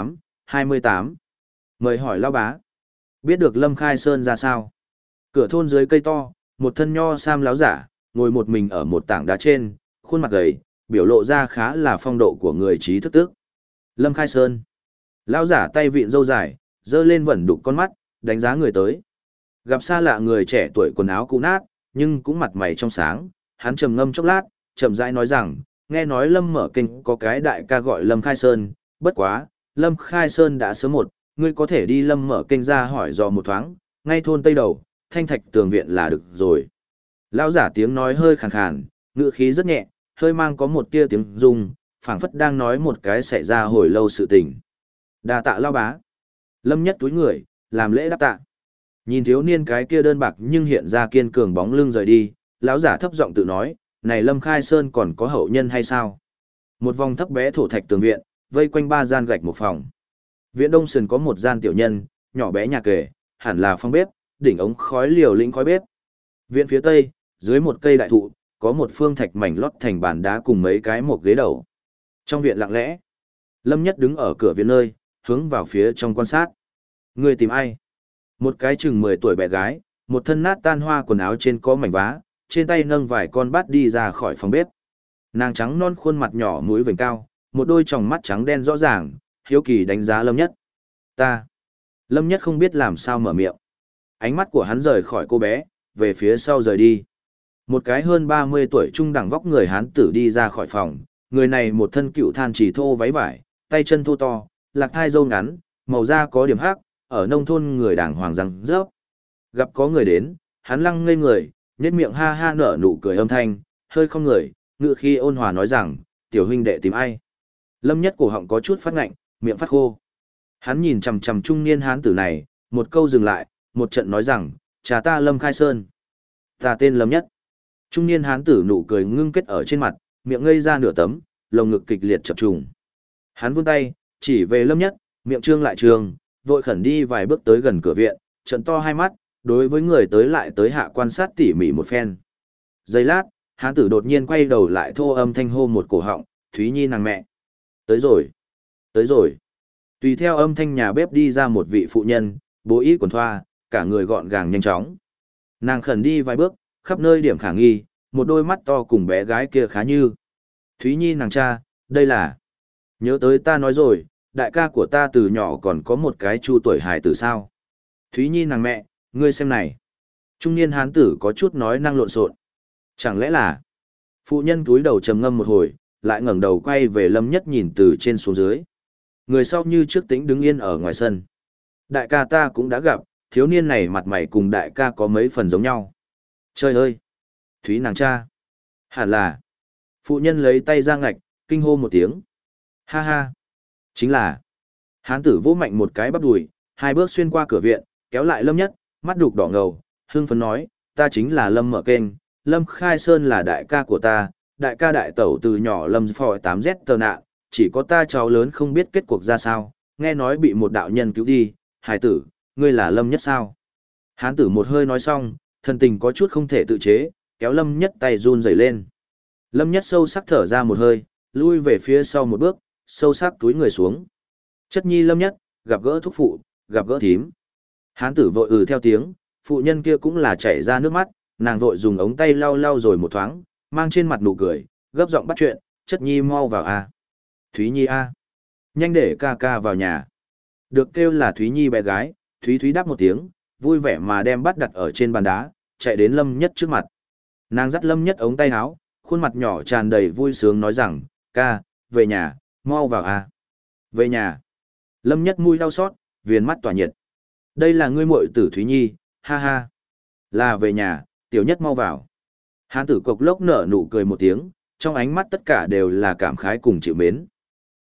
28. Mời hỏi lão bá. Biết được Lâm Khai Sơn ra sao? Cửa thôn dưới cây to, một thân nho sam láo giả, ngồi một mình ở một tảng đá trên, khuôn mặt gầy, biểu lộ ra khá là phong độ của người trí thức tức. Lâm Khai Sơn. Lão giả tay vịn râu dài, dơ lên vẩn đục con mắt, đánh giá người tới. Gặp xa lạ người trẻ tuổi quần áo cũ nát, nhưng cũng mặt mày trong sáng, hắn trầm ngâm chốc lát, chậm rãi nói rằng, nghe nói Lâm mở kinh có cái đại ca gọi Lâm Khai Sơn, bất quá, Lâm Khai Sơn đã sớm một, ngươi có thể đi Lâm mở kinh ra hỏi dò một thoáng, ngay thôn Tây Đầu, Thanh Thạch Tường Viện là được rồi. Lão giả tiếng nói hơi khàn khàn, ngữ khí rất nhẹ, hơi mang có một tia tiếng rung, phảng phất đang nói một cái xảy ra hồi lâu sự tình. Đa tạ lão bá. Lâm Nhất túi người, làm lễ đáp tạ. Nhìn thiếu niên cái kia đơn bạc nhưng hiện ra kiên cường bóng lưng rời đi, lão giả thấp giọng tự nói, này Lâm Khai Sơn còn có hậu nhân hay sao? Một vòng thấp bé thổ thạch tường viện, vây quanh 3 gian gạch một phòng. Viện đông sườn có một gian tiểu nhân, nhỏ bé nhà kề, hẳn là phòng bếp, đỉnh ống khói liều lĩnh khói bếp. Viện phía tây, dưới một cây đại thụ, có một phương thạch mảnh lót thành bàn đá cùng mấy cái một ghế đầu. Trong viện lặng lẽ, Lâm Nhất đứng ở cửa viện nơi, hướng vào phía trong quan sát. Người tìm ai? Một cái chừng 10 tuổi bé gái, một thân nát tan hoa quần áo trên có mảnh vá, trên tay nâng vài con bát đi ra khỏi phòng bếp. Nàng trắng non khuôn mặt nhỏ mũi vểnh cao, một đôi tròng mắt trắng đen rõ ràng, hiếu kỳ đánh giá Lâm Nhất. Ta. Lâm Nhất không biết làm sao mở miệng. Ánh mắt của hắn rời khỏi cô bé, về phía sau rời đi. Một cái hơn 30 tuổi trung đẳng vóc người hán tử đi ra khỏi phòng, người này một thân cựu than chỉ thô váy vải, tay chân thô to, lạc thai râu ngắn, màu da có điểm hắc, ở nông thôn người đàng hoàng răng rớp. Gặp có người đến, hắn lăng ngây người, nhếch miệng ha ha nở nụ cười âm thanh, hơi không người, ngựa khi ôn hòa nói rằng, tiểu huynh đệ tìm ai. Lâm Nhất cổ họng có chút phát ngạnh, miệng phát khô. Hắn nhìn chằm chằm trung niên hán tử này, một câu dừng lại, một trận nói rằng, cha ta Lâm Khai Sơn. Ta tên Lâm Nhất. Trung niên hán tử nụ cười ngưng kết ở trên mặt, miệng ngây ra nửa tấm, lồng ngực kịch liệt chập trùng. Hắn vươn tay, chỉ về Lâm Nhất, miệng trương lại trương, vội khẩn đi vài bước tới gần cửa viện, trận to hai mắt, đối với người tới lại tới hạ quan sát tỉ mỉ một phen. Giây lát, hán tử đột nhiên quay đầu lại thô âm thanh hô một cổ họng, Thúy Nhi nàng mẹ. Tới rồi, tới rồi. Tùy theo âm thanh nhà bếp đi ra một vị phụ nhân, bố y quần thoa, cả người gọn gàng nhanh chóng. Nàng khẩn đi vài bước, khắp nơi điểm khả nghi, một đôi mắt to cùng bé gái kia khá như. Thúy Nhi nàng cha, đây là... Nhớ tới ta nói rồi, đại ca của ta từ nhỏ còn có một cái chu tuổi hài tử sao. Thúy Nhi nàng mẹ, ngươi xem này. Trung niên hán tử có chút nói năng lộn xộn. Chẳng lẽ là... Phụ nhân túi đầu trầm ngâm một hồi, lại ngẩng đầu quay về Lâm Nhất nhìn từ trên xuống dưới. Người sau như trước tĩnh đứng yên ở ngoài sân. Đại ca ta cũng đã gặp, thiếu niên này mặt mày cùng đại ca có mấy phần giống nhau. Trời ơi! Thúy nàng cha! Hẳn là... Phụ nhân lấy tay ra ngạch, kinh hô một tiếng. Ha ha! Chính là... Hán tử vỗ mạnh một cái bắp đùi, hai bước xuyên qua cửa viện, kéo lại Lâm Nhất, mắt đục đỏ ngầu, hưng phấn nói, ta chính là Lâm mở kênh, Lâm Khai Sơn là đại ca của ta, đại ca đại tẩu từ nhỏ Lâm phò 8Z tờ nạn, chỉ có ta cháu lớn không biết kết cuộc ra sao, nghe nói bị một đạo nhân cứu đi, hài tử, ngươi là Lâm Nhất sao? Hán tử một hơi nói xong, thân tình có chút không thể tự chế, kéo Lâm Nhất tay run rẩy lên. Lâm Nhất sâu sắc thở ra một hơi, lui về phía sau một bước, sâu sắc túi người xuống. Chất nhi Lâm Nhất, gặp gỡ thúc phụ, gặp gỡ thím. Hán tử vội theo tiếng, phụ nhân kia cũng là chảy ra nước mắt, nàng vội dùng ống tay lau lau rồi một thoáng, mang trên mặt nụ cười, gấp giọng bắt chuyện, chất nhi mau vào a. Thúy Nhi a. Nhanh để ca ca vào nhà. Được kêu là Thúy Nhi bé gái, Thúy Thúy đáp một tiếng, vui vẻ mà đem bát đặt ở trên bàn đá, chạy đến Lâm Nhất trước mặt. Nàng dắt Lâm Nhất ống tay áo, khuôn mặt nhỏ tràn đầy vui sướng nói rằng, ca, về nhà, mau vào a. Về nhà. Lâm Nhất mũi đau xót, viền mắt tỏa nhiệt. Đây là ngươi muội tử Thúy Nhi, ha ha. Là về nhà, tiểu nhất mau vào. Hán tử cộc lốc nở nụ cười một tiếng, trong ánh mắt tất cả đều là cảm khái cùng chịu mến.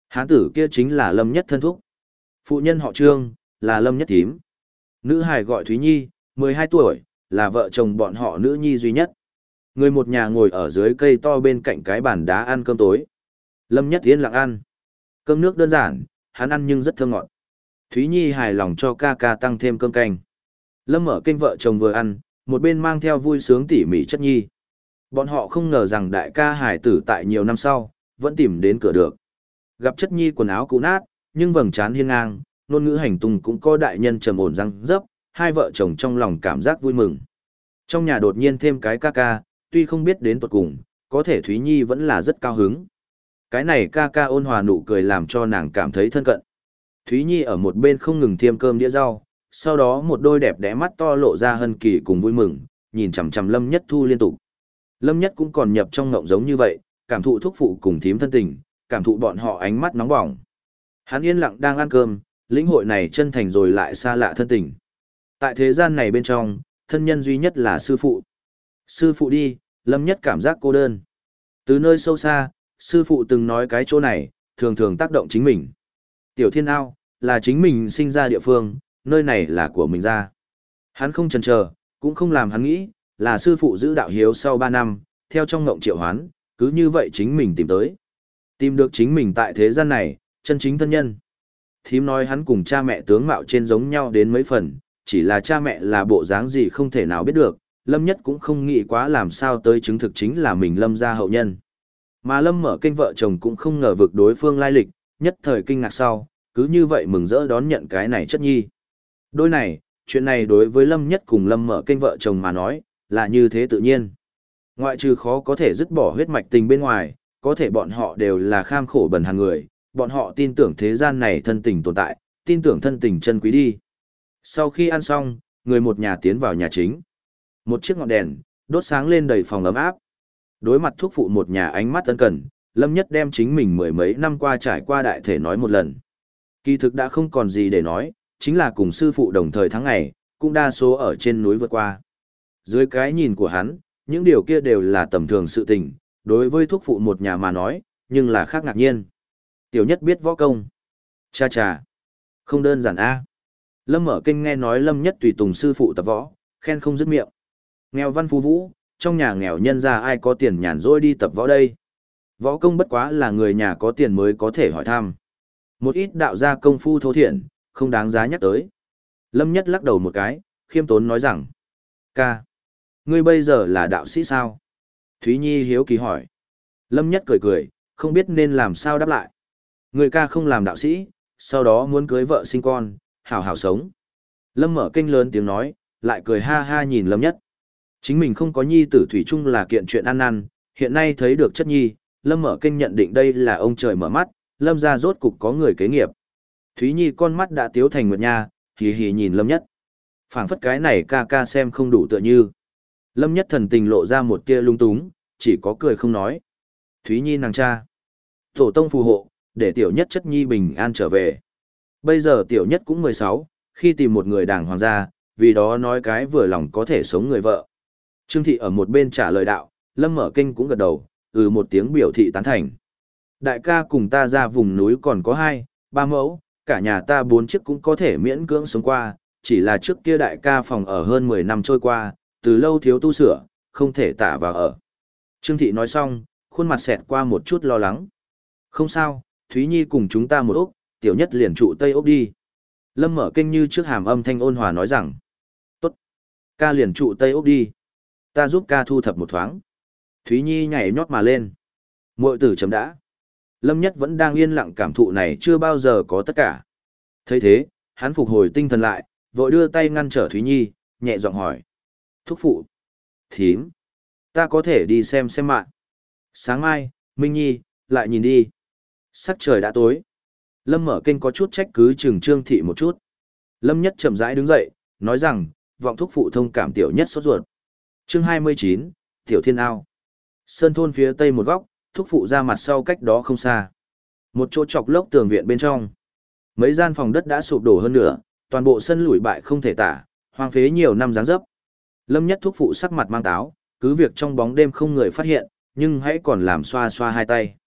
Hán tử kia chính là Lâm Nhất thân thúc. Phụ nhân họ Trương, là Lâm Nhất thím. Nữ hài gọi Thúy Nhi, 12 tuổi, là vợ chồng bọn họ nữ nhi duy nhất. Người một nhà ngồi ở dưới cây to bên cạnh cái bàn đá ăn cơm tối. Lâm Nhất yên lặng ăn. Cơm nước đơn giản, hắn ăn nhưng rất thơm ngọt. Thúy Nhi hài lòng cho ca ca tăng thêm cơm canh. Lâm Mở Kênh vợ chồng vừa ăn, một bên mang theo vui sướng tỉ mỉ chất nhi. Bọn họ không ngờ rằng đại ca hải tử tại nhiều năm sau, vẫn tìm đến cửa được. Gặp chất nhi quần áo cũ nát, nhưng vầng trán hiên ngang, ngôn ngữ hành tung cũng có đại nhân trầm ổn răng dấp, hai vợ chồng trong lòng cảm giác vui mừng. Trong nhà đột nhiên thêm cái ca ca, tuy không biết đến tuột cùng, có thể Thúy Nhi vẫn là rất cao hứng. Cái này ca ca ôn hòa nụ cười làm cho nàng cảm thấy thân cận. Thúy Nhi ở một bên không ngừng thiêm cơm đĩa rau, sau đó một đôi đẹp đẽ mắt to lộ ra hân kỳ cùng vui mừng, nhìn chằm chằm Lâm Nhất Thu liên tục. Lâm Nhất cũng còn nhập trong ngộng giống như vậy, cảm thụ thúc phụ cùng thím thân tình, cảm thụ bọn họ ánh mắt nóng bỏng. Hắn yên lặng đang ăn cơm, lĩnh hội này chân thành rồi lại xa lạ thân tình. Tại thế gian này bên trong, thân nhân duy nhất là sư phụ. Sư phụ đi, Lâm Nhất cảm giác cô đơn. Từ nơi sâu xa, sư phụ từng nói cái chỗ này, thường thường tác động chính mình. Tiểu Thiên Ao, là chính mình sinh ra địa phương, nơi này là của mình ra. Hắn không chần chờ, cũng không làm hắn nghĩ, là sư phụ giữ đạo hiếu sau 3 năm, theo trong ngộng triệu hoán, cứ như vậy chính mình tìm tới. Tìm được chính mình tại thế gian này, chân chính thân nhân. Thím nói hắn cùng cha mẹ tướng mạo trên giống nhau đến mấy phần, chỉ là cha mẹ là bộ dáng gì không thể nào biết được, Lâm Nhất cũng không nghĩ quá làm sao tới chứng thực chính là mình Lâm gia hậu nhân. Mà Lâm Mở Kênh vợ chồng cũng không ngờ vực đối phương lai lịch, nhất thời kinh ngạc sau, cứ như vậy mừng rỡ đón nhận cái này chất nhi. Đôi này, chuyện này đối với Lâm Nhất cùng Lâm Mở Kênh vợ chồng mà nói, là như thế tự nhiên. Ngoại trừ khó có thể dứt bỏ huyết mạch tình bên ngoài, có thể bọn họ đều là kham khổ bần hàng người, bọn họ tin tưởng thế gian này thân tình tồn tại, tin tưởng thân tình chân quý đi. Sau khi ăn xong, người một nhà tiến vào nhà chính. Một chiếc ngọn đèn, đốt sáng lên đầy phòng ấm áp. Đối mặt thúc phụ một nhà ánh mắt ân cần, Lâm Nhất đem chính mình mười mấy năm qua trải qua đại thể nói một lần. Kỳ thực đã không còn gì để nói, chính là cùng sư phụ đồng thời tháng ngày, cũng đa số ở trên núi vượt qua. Dưới cái nhìn của hắn, những điều kia đều là tầm thường sự tình, đối với thúc phụ một nhà mà nói, nhưng là khác ngạc nhiên. Tiểu Nhất biết võ công. Cha cha, không đơn giản a. Lâm Mở Kênh nghe nói Lâm Nhất tùy tùng sư phụ tập võ, khen không dứt miệng. Nghèo văn phú vũ, trong nhà nghèo nhân ra ai có tiền nhàn rỗi đi tập võ đây. Võ công bất quá là người nhà có tiền mới có thể hỏi thăm. Một ít đạo gia công phu thô thiển, không đáng giá nhắc tới. Lâm Nhất lắc đầu một cái, khiêm tốn nói rằng: Ca, ngươi bây giờ là đạo sĩ sao? Thúy Nhi hiếu kỳ hỏi. Lâm Nhất cười cười, không biết nên làm sao đáp lại. Người ca không làm đạo sĩ, sau đó muốn cưới vợ sinh con, hảo hảo sống. Lâm Mở Kênh lớn tiếng nói, lại cười ha ha nhìn Lâm Nhất. Chính mình không có nhi tử thủy chung là kiện chuyện ăn năn, hiện nay thấy được chất nhi, Lâm Mở Kênh nhận định đây là ông trời mở mắt, Lâm gia rốt cục có người kế nghiệp. Thúy Nhi con mắt đã tiếu thành nguyệt nha, hì hì nhìn Lâm Nhất. Phảng phất cái này ca ca xem không đủ tựa như. Lâm Nhất thần tình lộ ra một tia lung túng, chỉ có cười không nói. Thúy Nhi nàng cha. Tổ tông phù hộ, để tiểu nhất chất nhi bình an trở về. Bây giờ tiểu nhất cũng 16, khi tìm một người đàng hoàng gia, vì đó nói cái vừa lòng có thể sống người vợ. Trương Thị ở một bên trả lời đạo, Lâm Mở Kênh cũng gật đầu, một tiếng biểu thị tán thành. Đại ca cùng ta ra vùng núi còn có 2, 3 mẫu, cả nhà ta 4 chiếc cũng có thể miễn cưỡng sống qua, chỉ là trước kia đại ca phòng ở hơn 10 năm trôi qua, từ lâu thiếu tu sửa, không thể tả vào ở. Trương Thị nói xong, khuôn mặt xẹt qua một chút lo lắng. Không sao, Thúy Nhi cùng chúng ta một ốc, tiểu nhất liền trụ Tây ốc đi. Lâm Mở Kênh như trước hàm âm thanh ôn hòa nói rằng. Tốt, ca liền trụ Tây ốc đi. Ta giúp ca thu thập một thoáng. Thúy Nhi nhảy nhót mà lên. Muội tử chấm đã. Lâm Nhất vẫn đang yên lặng cảm thụ này chưa bao giờ có tất cả. Thấy thế, hắn phục hồi tinh thần lại, vội đưa tay ngăn trở Thúy Nhi, nhẹ giọng hỏi. Thúc phụ. Thím. Ta có thể đi xem mạng. Sáng mai, Minh Nhi, lại nhìn đi. Sắc trời đã tối. Lâm Mở Kênh có chút trách cứ chừng Trương Thị một chút. Lâm Nhất chậm rãi đứng dậy, nói rằng, vọng thúc phụ thông cảm tiểu nhất sốt ruột. Chương 29, Tiểu Thiên Ao. Sơn thôn phía tây một góc, thúc phụ ra mặt sau cách đó không xa. Một chỗ chọc lốc tường viện bên trong. Mấy gian phòng đất đã sụp đổ hơn nửa, toàn bộ sân lủi bại không thể tả, hoang phế nhiều năm dáng dấp. Lâm Nhất thúc phụ sắc mặt mang táo, cứ việc trong bóng đêm không người phát hiện, nhưng hãy còn làm xoa xoa hai tay.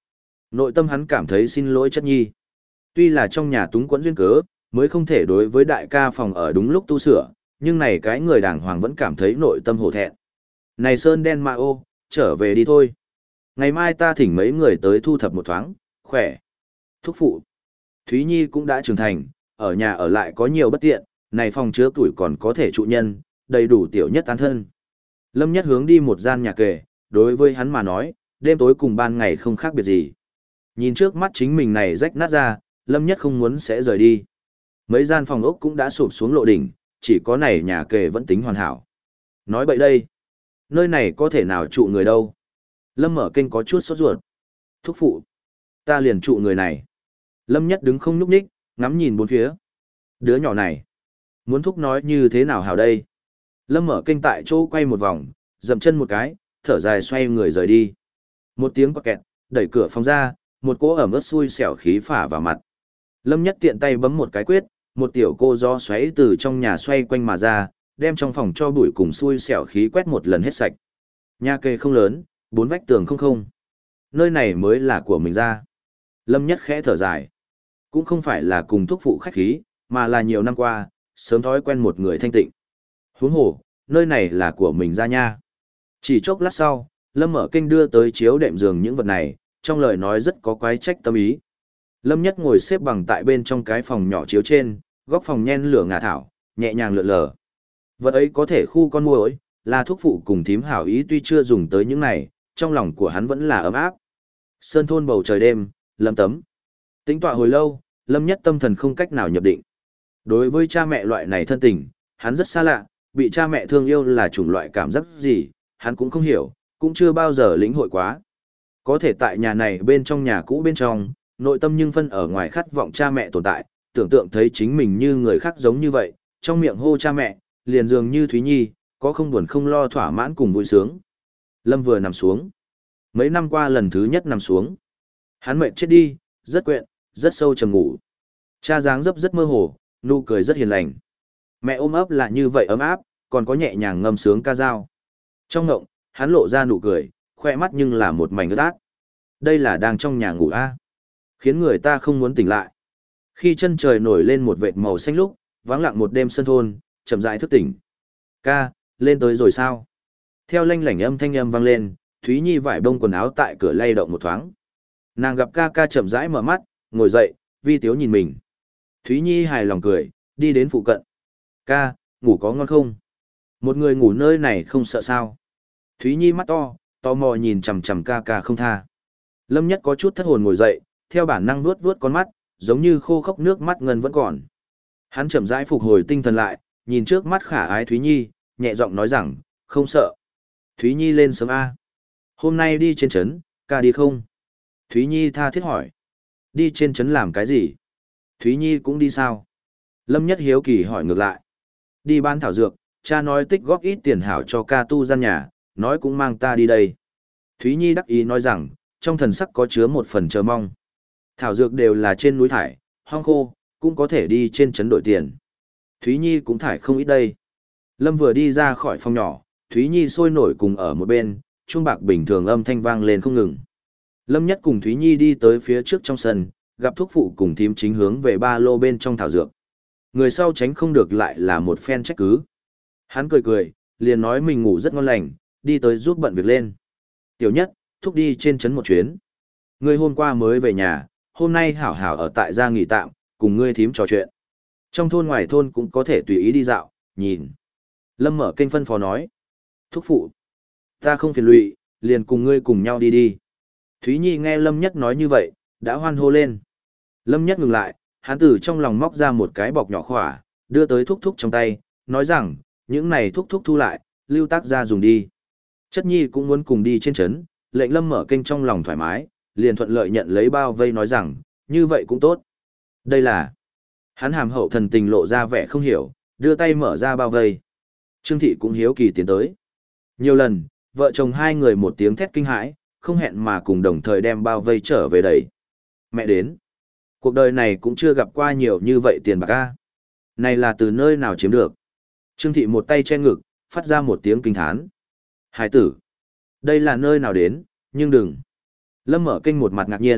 Nội tâm hắn cảm thấy xin lỗi chất nhi. Tuy là trong nhà túng quẫn duyên cớ, mới không thể đối với đại ca phòng ở đúng lúc tu sửa, nhưng này cái người đàng hoàng vẫn cảm thấy nội tâm hổ thẹn. Này Sơn đen mà ô, trở về đi thôi. Ngày mai ta thỉnh mấy người tới thu thập một thoáng, khỏe. Thúc phụ. Thúy Nhi cũng đã trưởng thành, ở nhà ở lại có nhiều bất tiện, này phòng chứa tuổi còn có thể trụ nhân, đầy đủ tiểu nhất tán thân. Lâm Nhất hướng đi một gian nhà kề, đối với hắn mà nói, đêm tối cùng ban ngày không khác biệt gì. Nhìn trước mắt chính mình này rách nát ra, Lâm Nhất không muốn sẽ rời đi. Mấy gian phòng ốc cũng đã sụp xuống lộ đỉnh, chỉ có này nhà kề vẫn tính hoàn hảo. Nói bậy đây, nơi này có thể nào trụ người đâu. Lâm Mở Kinh có chút sốt ruột. Thúc phụ, ta liền trụ người này. Lâm Nhất đứng không nhúc nhích, ngắm nhìn bốn phía. Đứa nhỏ này, muốn thúc nói như thế nào hảo đây? Lâm Mở Kinh tại chỗ quay một vòng, dậm chân một cái, thở dài xoay người rời đi. Một tiếng quạt kẹt, đẩy cửa phòng ra, một cỗ ẩm ướt xui xẻo khí phả vào mặt. Lâm Nhất tiện tay bấm một cái quyết, một tiểu cô gió xoáy từ trong nhà xoay quanh mà ra, đem trong phòng cho bụi cùng xui xẻo khí quét một lần hết sạch. Nhà kê không lớn, 4 vách tường không không. Nơi này mới là của mình ra. Lâm Nhất khẽ thở dài. Cũng không phải là cùng thúc phụ khách khí, mà là nhiều năm qua, sớm thói quen một người thanh tịnh. Huống hồ, nơi này là của mình ra nha. Chỉ chốc lát sau, Lâm Mở Kinh đưa tới chiếu đệm giường những vật này, trong lời nói rất có quái trách tâm ý. Lâm Nhất ngồi xếp bằng tại bên trong cái phòng nhỏ chiếu trên, góc phòng nhen lửa ngả thảo, nhẹ nhàng lượn lờ. Vật ấy có thể khu con muỗi, là thuốc phụ cùng thím hảo ý tuy chưa dùng tới những này, trong lòng của hắn vẫn là ấm áp. Sơn thôn bầu trời đêm, Lâm tấm. Tính tọa hồi lâu, Lâm Nhất tâm thần không cách nào nhập định. Đối với cha mẹ loại này thân tình, hắn rất xa lạ, bị cha mẹ thương yêu là chủng loại cảm giác gì, hắn cũng không hiểu, cũng chưa bao giờ lĩnh hội quá. Có thể tại nhà này bên trong nhà cũ bên trong, nội tâm nhưng phân ở ngoài khát vọng cha mẹ tồn tại, tưởng tượng thấy chính mình như người khác giống như vậy, trong miệng hô cha mẹ, liền dường như Thúy Nhi, có không buồn không lo thỏa mãn cùng vui sướng. Lâm vừa nằm xuống. Mấy năm qua lần thứ nhất nằm xuống. Hắn mệt chết đi, rất quyện, rất sâu trầm ngủ. Cha dáng dấp rất mơ hồ, nụ cười rất hiền lành. Mẹ ôm ấp là như vậy ấm áp, còn có nhẹ nhàng ngâm sướng ca dao. Trong ngộng, hắn lộ ra nụ cười, khoe mắt nhưng là một mảnh ướt át. Đây là đang trong nhà ngủ a, khiến người ta không muốn tỉnh lại. Khi chân trời nổi lên một vệt màu xanh lúc, vắng lặng một đêm sân thôn, chậm rãi thức tỉnh. Ca, lên tới rồi sao? Theo lanh lảnh âm thanh âm vang lên, Thúy Nhi vải bông quần áo tại cửa lay động một thoáng. Nàng gặp ca ca chậm rãi mở mắt, ngồi dậy, vi tiếu nhìn mình. Thúy Nhi hài lòng cười, đi đến phụ cận. Ca, ngủ có ngon không? Một người ngủ nơi này không sợ sao? Thúy Nhi mắt to, tò mò nhìn chằm chằm ca ca không tha. Lâm Nhất có chút thất hồn ngồi dậy, theo bản năng vuốt vuốt con mắt, giống như khô khốc nước mắt ngân vẫn còn. Hắn chậm rãi phục hồi tinh thần lại, nhìn trước mắt khả ái Thúy Nhi, nhẹ giọng nói rằng, không sợ. Thúy Nhi lên sớm A. Hôm nay đi trên trấn, ca đi không? Thúy Nhi tha thiết hỏi. Đi trên trấn làm cái gì? Thúy Nhi cũng đi sao? Lâm Nhất hiếu kỳ hỏi ngược lại. Đi bán thảo dược, cha nói tích góp ít tiền hảo cho ca tu gian nhà, nói cũng mang ta đi đây. Thúy Nhi đắc ý nói rằng, trong thần sắc có chứa một phần chờ mong. Thảo dược đều là trên núi thải, hoang khô, cũng có thể đi trên trấn đổi tiền. Thúy Nhi cũng thải không ít đây. Lâm vừa đi ra khỏi phòng nhỏ, Thúy Nhi sôi nổi cùng ở một bên, chuông bạc bình thường âm thanh vang lên không ngừng. Lâm Nhất cùng Thúy Nhi đi tới phía trước trong sân, gặp thuốc phụ cùng thím chính hướng về ba lô bên trong thảo dược. Người sau tránh không được lại là một phen trách cứ. Hắn cười cười, liền nói mình ngủ rất ngon lành, đi tới giúp bận việc lên. Tiểu Nhất, thúc đi trên trấn một chuyến. Ngươi hôm qua mới về nhà, hôm nay hảo hảo ở tại gia nghỉ tạm, cùng ngươi thím trò chuyện. Trong thôn ngoài thôn cũng có thể tùy ý đi dạo, nhìn. Lâm Mở Kênh phân phó nói. Thúc phụ, ta không phiền lụy, liền cùng ngươi cùng nhau đi đi. Thúy Nhi nghe Lâm Nhất nói như vậy, đã hoan hô lên. Lâm Nhất ngừng lại, hắn từ trong lòng móc ra một cái bọc nhỏ khỏa, đưa tới thúc thúc trong tay, nói rằng, những này thúc thúc thu lại, lưu tác ra dùng đi. Chất Nhi cũng muốn cùng đi trên trấn, lệnh Lâm Mở Kênh trong lòng thoải mái, liền thuận lợi nhận lấy bao vây nói rằng, như vậy cũng tốt. Đây là... Hắn hàm hậu thần tình lộ ra vẻ không hiểu, đưa tay mở ra bao vây. Trương Thị cũng hiếu kỳ tiến tới. Nhiều lần, vợ chồng hai người một tiếng thét kinh hãi, không hẹn mà cùng đồng thời đem bao vây trở về đẩy. Mẹ đến. Cuộc đời này cũng chưa gặp qua nhiều như vậy tiền bạc a. Này là từ nơi nào chiếm được? Trương Thị một tay che ngực, phát ra một tiếng kinh thán. Hải tử. Đây là nơi nào đến, nhưng đừng. Lâm Mở Kênh một mặt ngạc nhiên,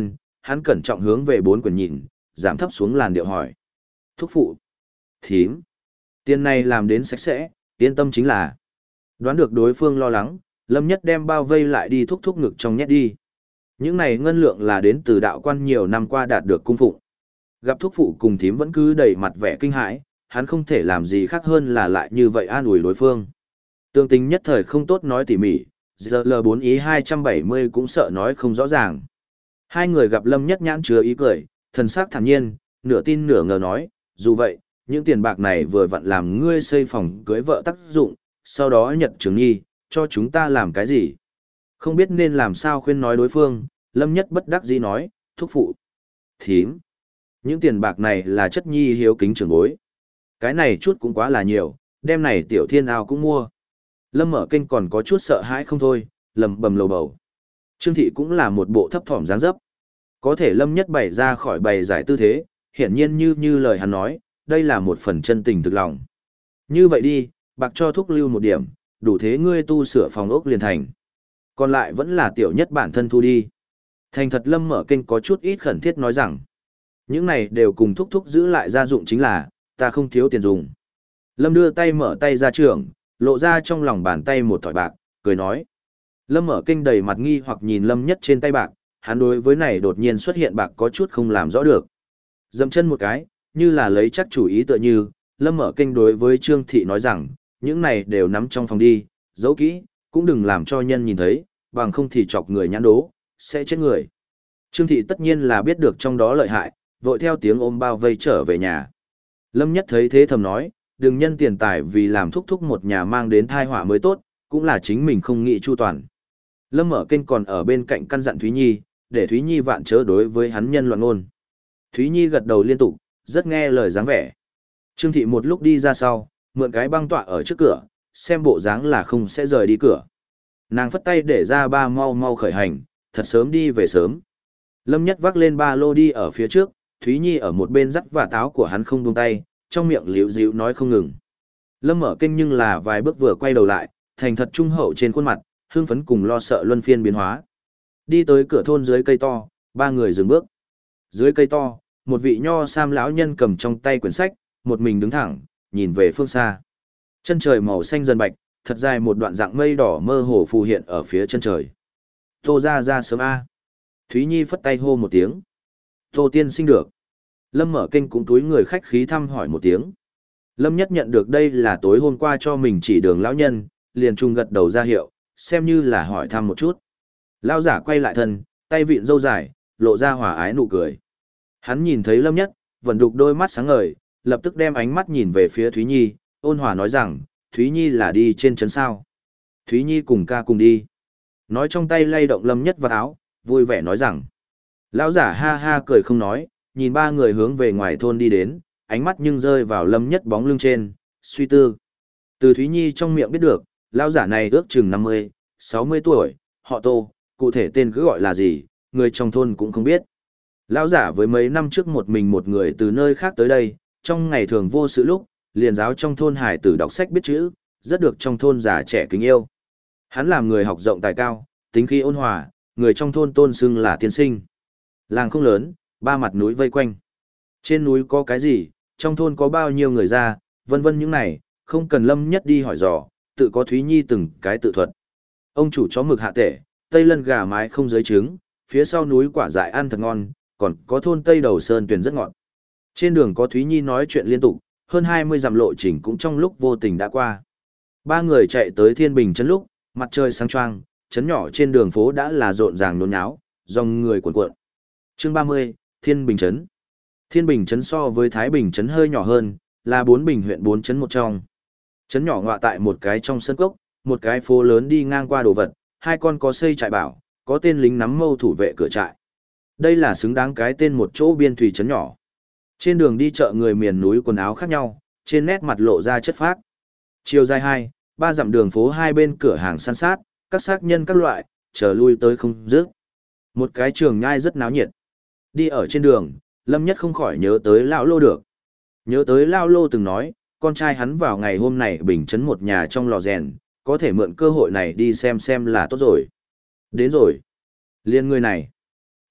hắn cẩn trọng hướng về 4 quyển nhìn, giảm thấp xuống làn điệu hỏi. Thúc phụ. Thím. Tiền này làm đến sạch sẽ, yên tâm chính là. Đoán được đối phương lo lắng, Lâm Nhất đem bao vây lại đi thúc thúc ngực trong nhét đi. Những này ngân lượng là đến từ đạo quan nhiều năm qua đạt được cung phụng. Gặp thúc phụ cùng thím vẫn cứ đầy mặt vẻ kinh hãi, hắn không thể làm gì khác hơn là lại như vậy an ủi đối phương. Tương tính nhất thời không tốt nói tỉ mỉ, giờ L4 ý 270 cũng sợ nói không rõ ràng. Hai người gặp Lâm Nhất nhãn chứa ý cười, thần sắc thản nhiên, nửa tin nửa ngờ nói, dù vậy, những tiền bạc này vừa vặn làm ngươi xây phòng cưới vợ tác dụng, sau đó nhận trường nhi, cho chúng ta làm cái gì? Không biết nên làm sao khuyên nói đối phương, Lâm Nhất bất đắc dĩ nói, thúc phụ. Thím. Những tiền bạc này là chất nhi hiếu kính trưởng bối. Cái này chút cũng quá là nhiều, đem này tiểu thiên ao cũng mua. Lâm Mở Kênh còn có chút sợ hãi không thôi, lầm bầm lầu bầu. Trương Thị cũng là một bộ thấp thỏm dáng dấp. Có thể Lâm Nhất bày ra khỏi bày giải tư thế, hiển nhiên như lời hắn nói, đây là một phần chân tình thực lòng. Như vậy đi, bạc cho thúc lưu một điểm, đủ thế ngươi tu sửa phòng ốc liền thành. Còn lại vẫn là tiểu nhất bản thân thu đi. Thành thật Lâm Mở Kênh có chút ít khẩn thiết nói rằng, những này đều cùng thúc thúc giữ lại gia dụng chính là, ta không thiếu tiền dùng. Lâm đưa tay mở tay ra trường, lộ ra trong lòng bàn tay một thỏi bạc, cười nói. Lâm Mở Kênh đầy mặt nghi hoặc nhìn Lâm Nhất trên tay bạc, hắn đối với này đột nhiên xuất hiện bạc có chút không làm rõ được. Dậm chân một cái, như là lấy chắc chủ ý tựa như, Lâm Mở Kênh đối với Trương Thị nói rằng, những này đều nắm trong phòng đi, giấu kỹ, cũng đừng làm cho nhân nhìn thấy, bằng không thì chọc người nhãn đố, sẽ chết người. Trương Thị tất nhiên là biết được trong đó lợi hại, vội theo tiếng ôm bao vây trở về nhà. Lâm Nhất thấy thế thầm nói, đừng nhân tiền tài vì làm thúc thúc một nhà mang đến tai họa mới tốt, cũng là chính mình không nghĩ chu toàn. Lâm Mở Kênh còn ở bên cạnh căn dặn Thúy Nhi, để Thúy Nhi vạn chớ đối với hắn nhân loạn ngôn. Thúy Nhi gật đầu liên tục, rất nghe lời dáng vẻ. Trương Thị một lúc đi ra sau, mượn cái băng tọa ở trước cửa, xem bộ dáng là không sẽ rời đi cửa. Nàng phất tay để ra ba mau mau khởi hành, thật sớm đi về sớm. Lâm Nhất vác lên ba lô đi ở phía trước, Thúy Nhi ở một bên dắt và táo của hắn không buông tay, trong miệng liễu dịu nói không ngừng. Lâm Mở Kênh nhưng là vài bước vừa quay đầu lại, thành thật trung hậu trên khuôn mặt, hưng phấn cùng lo sợ luân phiên biến hóa. Đi tới cửa thôn dưới cây to, ba người dừng bước. Dưới cây to, một vị nho sam lão nhân cầm trong tay quyển sách, một mình đứng thẳng, nhìn về phương xa. Chân trời màu xanh dần bạch, thật dài một đoạn dạng mây đỏ mơ hồ phù hiện ở phía chân trời. Tô ra sớm a. Thúy Nhi phất tay hô một tiếng. Tô tiên sinh được. Lâm Mở Kênh cũng túi người khách khí thăm hỏi một tiếng. Lâm Nhất nhận được đây là tối hôm qua cho mình chỉ đường lão nhân, liền trung gật đầu ra hiệu, xem như là hỏi thăm một chút. Lão giả quay lại thân, tay vịn râu dài, lộ ra hòa ái nụ cười. Hắn nhìn thấy Lâm Nhất, vẫn đục đôi mắt sáng ngời, lập tức đem ánh mắt nhìn về phía Thúy Nhi, ôn hòa nói rằng, Thúy Nhi là đi trên trấn sao. Thúy Nhi cùng ca cùng đi. Nói trong tay lay động Lâm Nhất vào áo, vui vẻ nói rằng. Lão giả ha ha cười không nói, nhìn ba người hướng về ngoài thôn đi đến, ánh mắt nhưng rơi vào Lâm Nhất bóng lưng trên, suy tư. Từ Thúy Nhi trong miệng biết được, lão giả này ước chừng 50, 60 tuổi, họ Tô, cụ thể tên cứ gọi là gì, người trong thôn cũng không biết. Lão giả với mấy năm trước một mình một người từ nơi khác tới đây, trong ngày thường vô sự lúc, liền giáo trong thôn hải tử đọc sách biết chữ, rất được trong thôn già trẻ kính yêu. Hắn làm người học rộng tài cao, tính khí ôn hòa, người trong thôn tôn xưng là tiên sinh. Làng không lớn, ba mặt núi vây quanh. Trên núi có cái gì, trong thôn có bao nhiêu người ra, vân vân những này, không cần Lâm Nhất đi hỏi dò, tự có Thúy Nhi từng cái tự thuật. Ông chủ chó mực hạ tể, tây lân gà mái không dưới trứng, phía sau núi quả dại ăn thật ngon, còn có thôn Tây Đầu Sơn tuyển rất ngọt. Trên đường có Thúy Nhi nói chuyện liên tục, hơn 20 dặm lộ trình cũng trong lúc vô tình đã qua. Ba người chạy tới Thiên Bình trấn lúc, mặt trời sáng choang, trấn nhỏ trên đường phố đã là rộn ràng nôn náo, dòng người cuộn cuộn. Chương 30, Thiên Bình trấn. Thiên Bình trấn so với Thái Bình trấn hơi nhỏ hơn, là 4 bình huyện 4 trấn một trong. Trấn nhỏ ngọa tại một cái trong sân cốc, một cái phố lớn đi ngang qua đồ vật, hai con có xây trại bảo, có tên lính nắm mâu thủ vệ cửa trại. Đây là xứng đáng cái tên một chỗ biên thủy trấn nhỏ. Trên đường đi chợ người miền núi quần áo khác nhau, trên nét mặt lộ ra chất phác. Chiều dài 2, 3 dặm đường phố hai bên cửa hàng san sát, các xác nhân các loại, chờ lui tới không dứt. Một cái trường nhai rất náo nhiệt. Đi ở trên đường, Lâm Nhất không khỏi nhớ tới Lão Lô được. Nhớ tới Lão Lô từng nói, con trai hắn vào ngày hôm này bình chấn một nhà trong lò rèn, có thể mượn cơ hội này đi xem là tốt rồi. Đến rồi. Liên người này.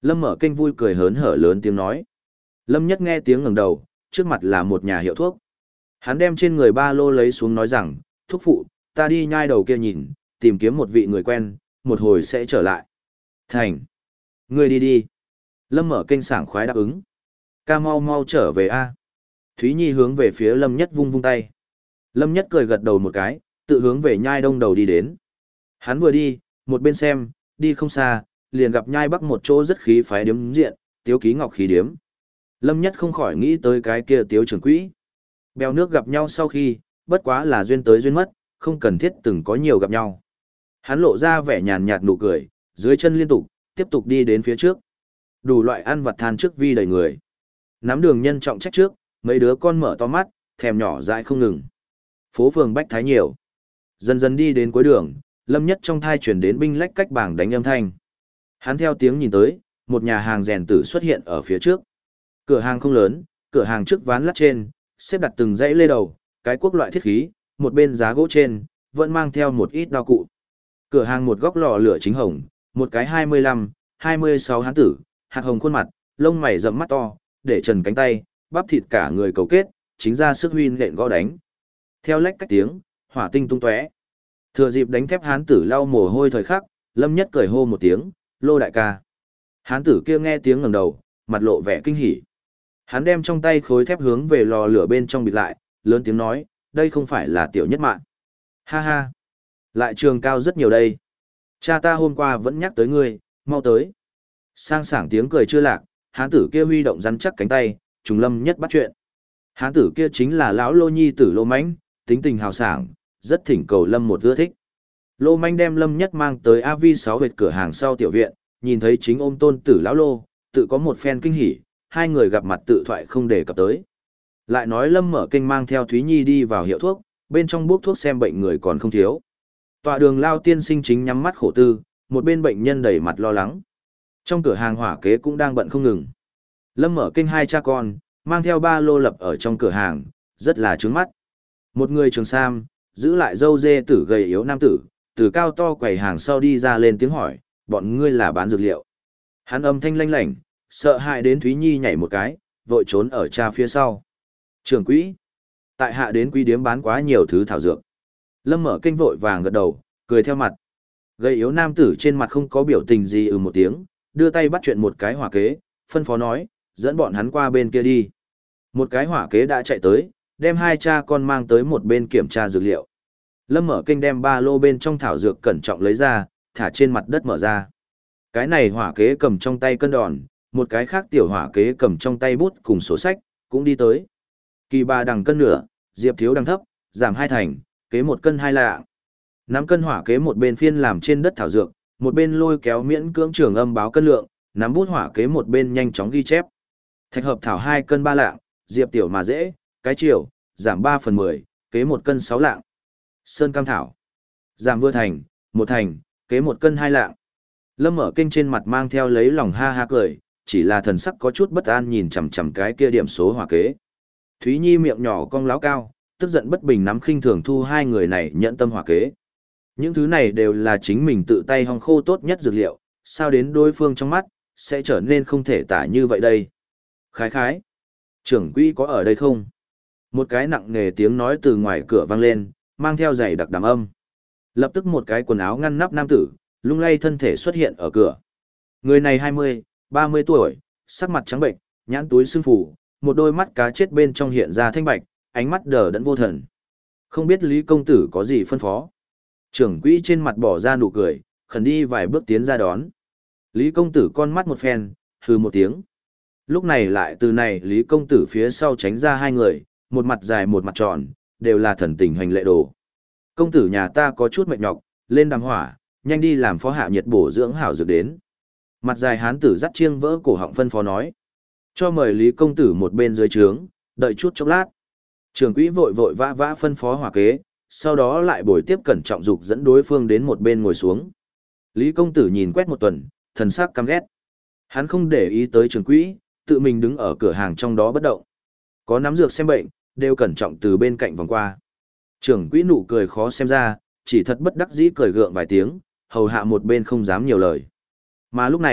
Lâm Mở Kênh vui cười hớn hở lớn tiếng nói. Lâm Nhất nghe tiếng ngẩng đầu, trước mặt là một nhà hiệu thuốc. Hắn đem trên người ba lô lấy xuống nói rằng, thúc phụ, ta đi nhai đầu kia nhìn, tìm kiếm một vị người quen, một hồi sẽ trở lại. Thành. Ngươi đi đi. Lâm Mở Kênh sảng khoái đáp ứng. Ca mau mau trở về a. Thúy Nhi hướng về phía Lâm Nhất vung vung tay. Lâm Nhất cười gật đầu một cái, tự hướng về nhai đông đầu đi đến. Hắn vừa đi, một bên xem, đi không xa, liền gặp nhai bắc một chỗ rất khí phái điếm diện, Tiếu Ký Ngọc khí điếm. Lâm Nhất không khỏi nghĩ tới cái kia Tiếu trưởng quỹ. Bèo nước gặp nhau sau khi, bất quá là duyên tới duyên mất, không cần thiết từng có nhiều gặp nhau. Hắn lộ ra vẻ nhàn nhạt nụ cười, dưới chân liên tục, tiếp tục đi đến phía trước. Đủ loại ăn vặt than trước vi đầy người. Nắm đường nhân trọng trách trước, mấy đứa con mở to mắt, thèm nhỏ dại không ngừng. Phố phường bách thái nhiều. Dần dần đi đến cuối đường, Lâm Nhất trong thai chuyển đến binh lách cách bảng đánh âm thanh. Hắn theo tiếng nhìn tới, một nhà hàng rèn tử xuất hiện ở phía trước. Cửa hàng không lớn, cửa hàng trước ván lát trên, xếp đặt từng dãy lê đầu, cái cuốc loại thiết khí, một bên giá gỗ trên, vẫn mang theo một ít đao cụ. Cửa hàng một góc lò lửa chính hồng, một cái 25, 26 hán tử, hạt hồng khuôn mặt, lông mày rậm mắt to, để trần cánh tay, bắp thịt cả người cầu kết, chính ra sức huy nện gõ đánh. Theo lách cách tiếng, hỏa tinh tung tóe. Thừa dịp đánh thép hán tử lau mồ hôi thời khắc, Lâm Nhất cười hô một tiếng, "Lô đại ca." Hán tử kia nghe tiếng ngẩng đầu, mặt lộ vẻ kinh hỉ. Hắn đem trong tay khối thép hướng về lò lửa bên trong bịt lại, lớn tiếng nói, "Đây không phải là Tiểu Nhất Mạn." "Ha ha, lại trường cao rất nhiều đây. Cha ta hôm qua vẫn nhắc tới ngươi, mau tới." Sang sảng tiếng cười chưa lạc, hán tử kia huy động rắn chắc cánh tay, trùng Lâm Nhất bắt chuyện. Hán tử kia chính là lão Lô nhi tử Lô Mãnh, tính tình hào sảng, rất thỉnh cầu Lâm một ưa thích. Lô Mãnh đem Lâm Nhất mang tới AV6 huyệt cửa hàng sau tiểu viện, nhìn thấy chính ôm tôn tử lão Lô, tự có một phen kinh hỉ, hai người gặp mặt tự thoại không đề cập tới. Lại nói Lâm Mở Kênh mang theo Thúy Nhi đi vào hiệu thuốc, bên trong bốc thuốc xem bệnh người còn không thiếu. Tọa đường Lao tiên sinh chính nhắm mắt khổ tư, một bên bệnh nhân đầy mặt lo lắng. Trong cửa hàng hỏa kế cũng đang bận không ngừng. Lâm Mở Kênh hai cha con, mang theo ba lô lập ở trong cửa hàng, rất là trướng mắt. Một người trường sam, giữ lại dâu dê tử gầy yếu nam tử, từ cao to quầy hàng sau đi ra lên tiếng hỏi, bọn ngươi là bán dược liệu. Hắn âm thanh lanh lảnh, sợ hãi đến Thúy Nhi nhảy một cái, vội trốn ở cha phía sau. Trưởng quỹ, tại hạ đến quý điếm bán quá nhiều thứ thảo dược. Lâm Mở Kênh vội vàng gật đầu, cười theo mặt. Gầy yếu nam tử trên mặt không có biểu tình gì một tiếng, đưa tay bắt chuyện một cái hỏa kế, phân phó nói, dẫn bọn hắn qua bên kia đi. Một cái hỏa kế đã chạy tới, đem hai cha con mang tới một bên kiểm tra dược liệu. Lâm Mở Kênh đem ba lô bên trong thảo dược cẩn trọng lấy ra, thả trên mặt đất mở ra. Cái này hỏa kế cầm trong tay cân đòn, một cái khác tiểu hỏa kế cầm trong tay bút cùng sổ sách, cũng đi tới. Kỳ ba đằng cân nửa, Diệp thiếu đằng thấp, giảm 2 thành, kế 1 cân 2 lạng. 5 cân hỏa kế một bên phiên làm trên đất thảo dược, một bên lôi kéo miễn cưỡng trường âm báo cân lượng, nắm bút hỏa kế một bên nhanh chóng ghi chép. Thạch hợp thảo 2 cân 3 lạng, Diệp tiểu mà dễ, cái chiều, giảm 3/10, kế 1 cân 6 lạng. Sơn cam thảo, giảm vừa thành, 1 thành, kế 1 cân 2 lạng. Lâm Mở Kênh trên mặt mang theo lấy lòng ha ha cười, chỉ là thần sắc có chút bất an nhìn chằm chằm cái kia điểm số hỏa kế. Thúy Nhi miệng nhỏ cong láo cao, tức giận bất bình nắm khinh thường thu hai người này nhận tâm hỏa kế. Những thứ này đều là chính mình tự tay hong khô tốt nhất dược liệu, sao đến đối phương trong mắt, sẽ trở nên không thể tả như vậy đây. Khái khái, trưởng quỹ có ở đây không? Một cái nặng nề tiếng nói từ ngoài cửa vang lên, mang theo giày đặc đàm âm. Lập tức một cái quần áo ngăn nắp nam tử, lung lay thân thể xuất hiện ở cửa. Người này 20, 30 tuổi, sắc mặt trắng bệnh, nhãn túi sưng phù, một đôi mắt cá chết bên trong hiện ra thanh bạch, ánh mắt đờ đẫn vô thần. Không biết Lý công tử có gì phân phó. Trưởng quỹ trên mặt bỏ ra nụ cười, khẩn đi vài bước tiến ra đón. Lý công tử con mắt một phen, hừ một tiếng. Lúc này lại từ này Lý công tử phía sau tránh ra hai người, một mặt dài một mặt tròn, đều là thần tình hành lệ đồ. Công tử nhà ta có chút mệt nhọc, lên đàm hỏa, nhanh đi làm phó hạ nhiệt bổ dưỡng hảo dược đến. Mặt dài hán tử dắt chiêng vỡ cổ họng phân phó nói. Cho mời Lý công tử một bên dưới trướng, đợi chút chốc lát. Trưởng quỹ vội vội vã vã phân phó hỏa kế, sau đó lại bồi tiếp cẩn trọng dục dẫn đối phương đến một bên ngồi xuống. Lý công tử nhìn quét một tuần, thần sắc căm ghét. Hắn không để ý tới trưởng quỹ, tự mình đứng ở cửa hàng trong đó bất động. Có nắm dược xem bệnh, đều cẩn trọng từ bên cạnh vòng qua. Trưởng quỹ nụ cười khó xem ra, chỉ thật bất đắc dĩ cười gượng vài tiếng, hầu hạ một bên không dám nhiều lời. Mà lúc này,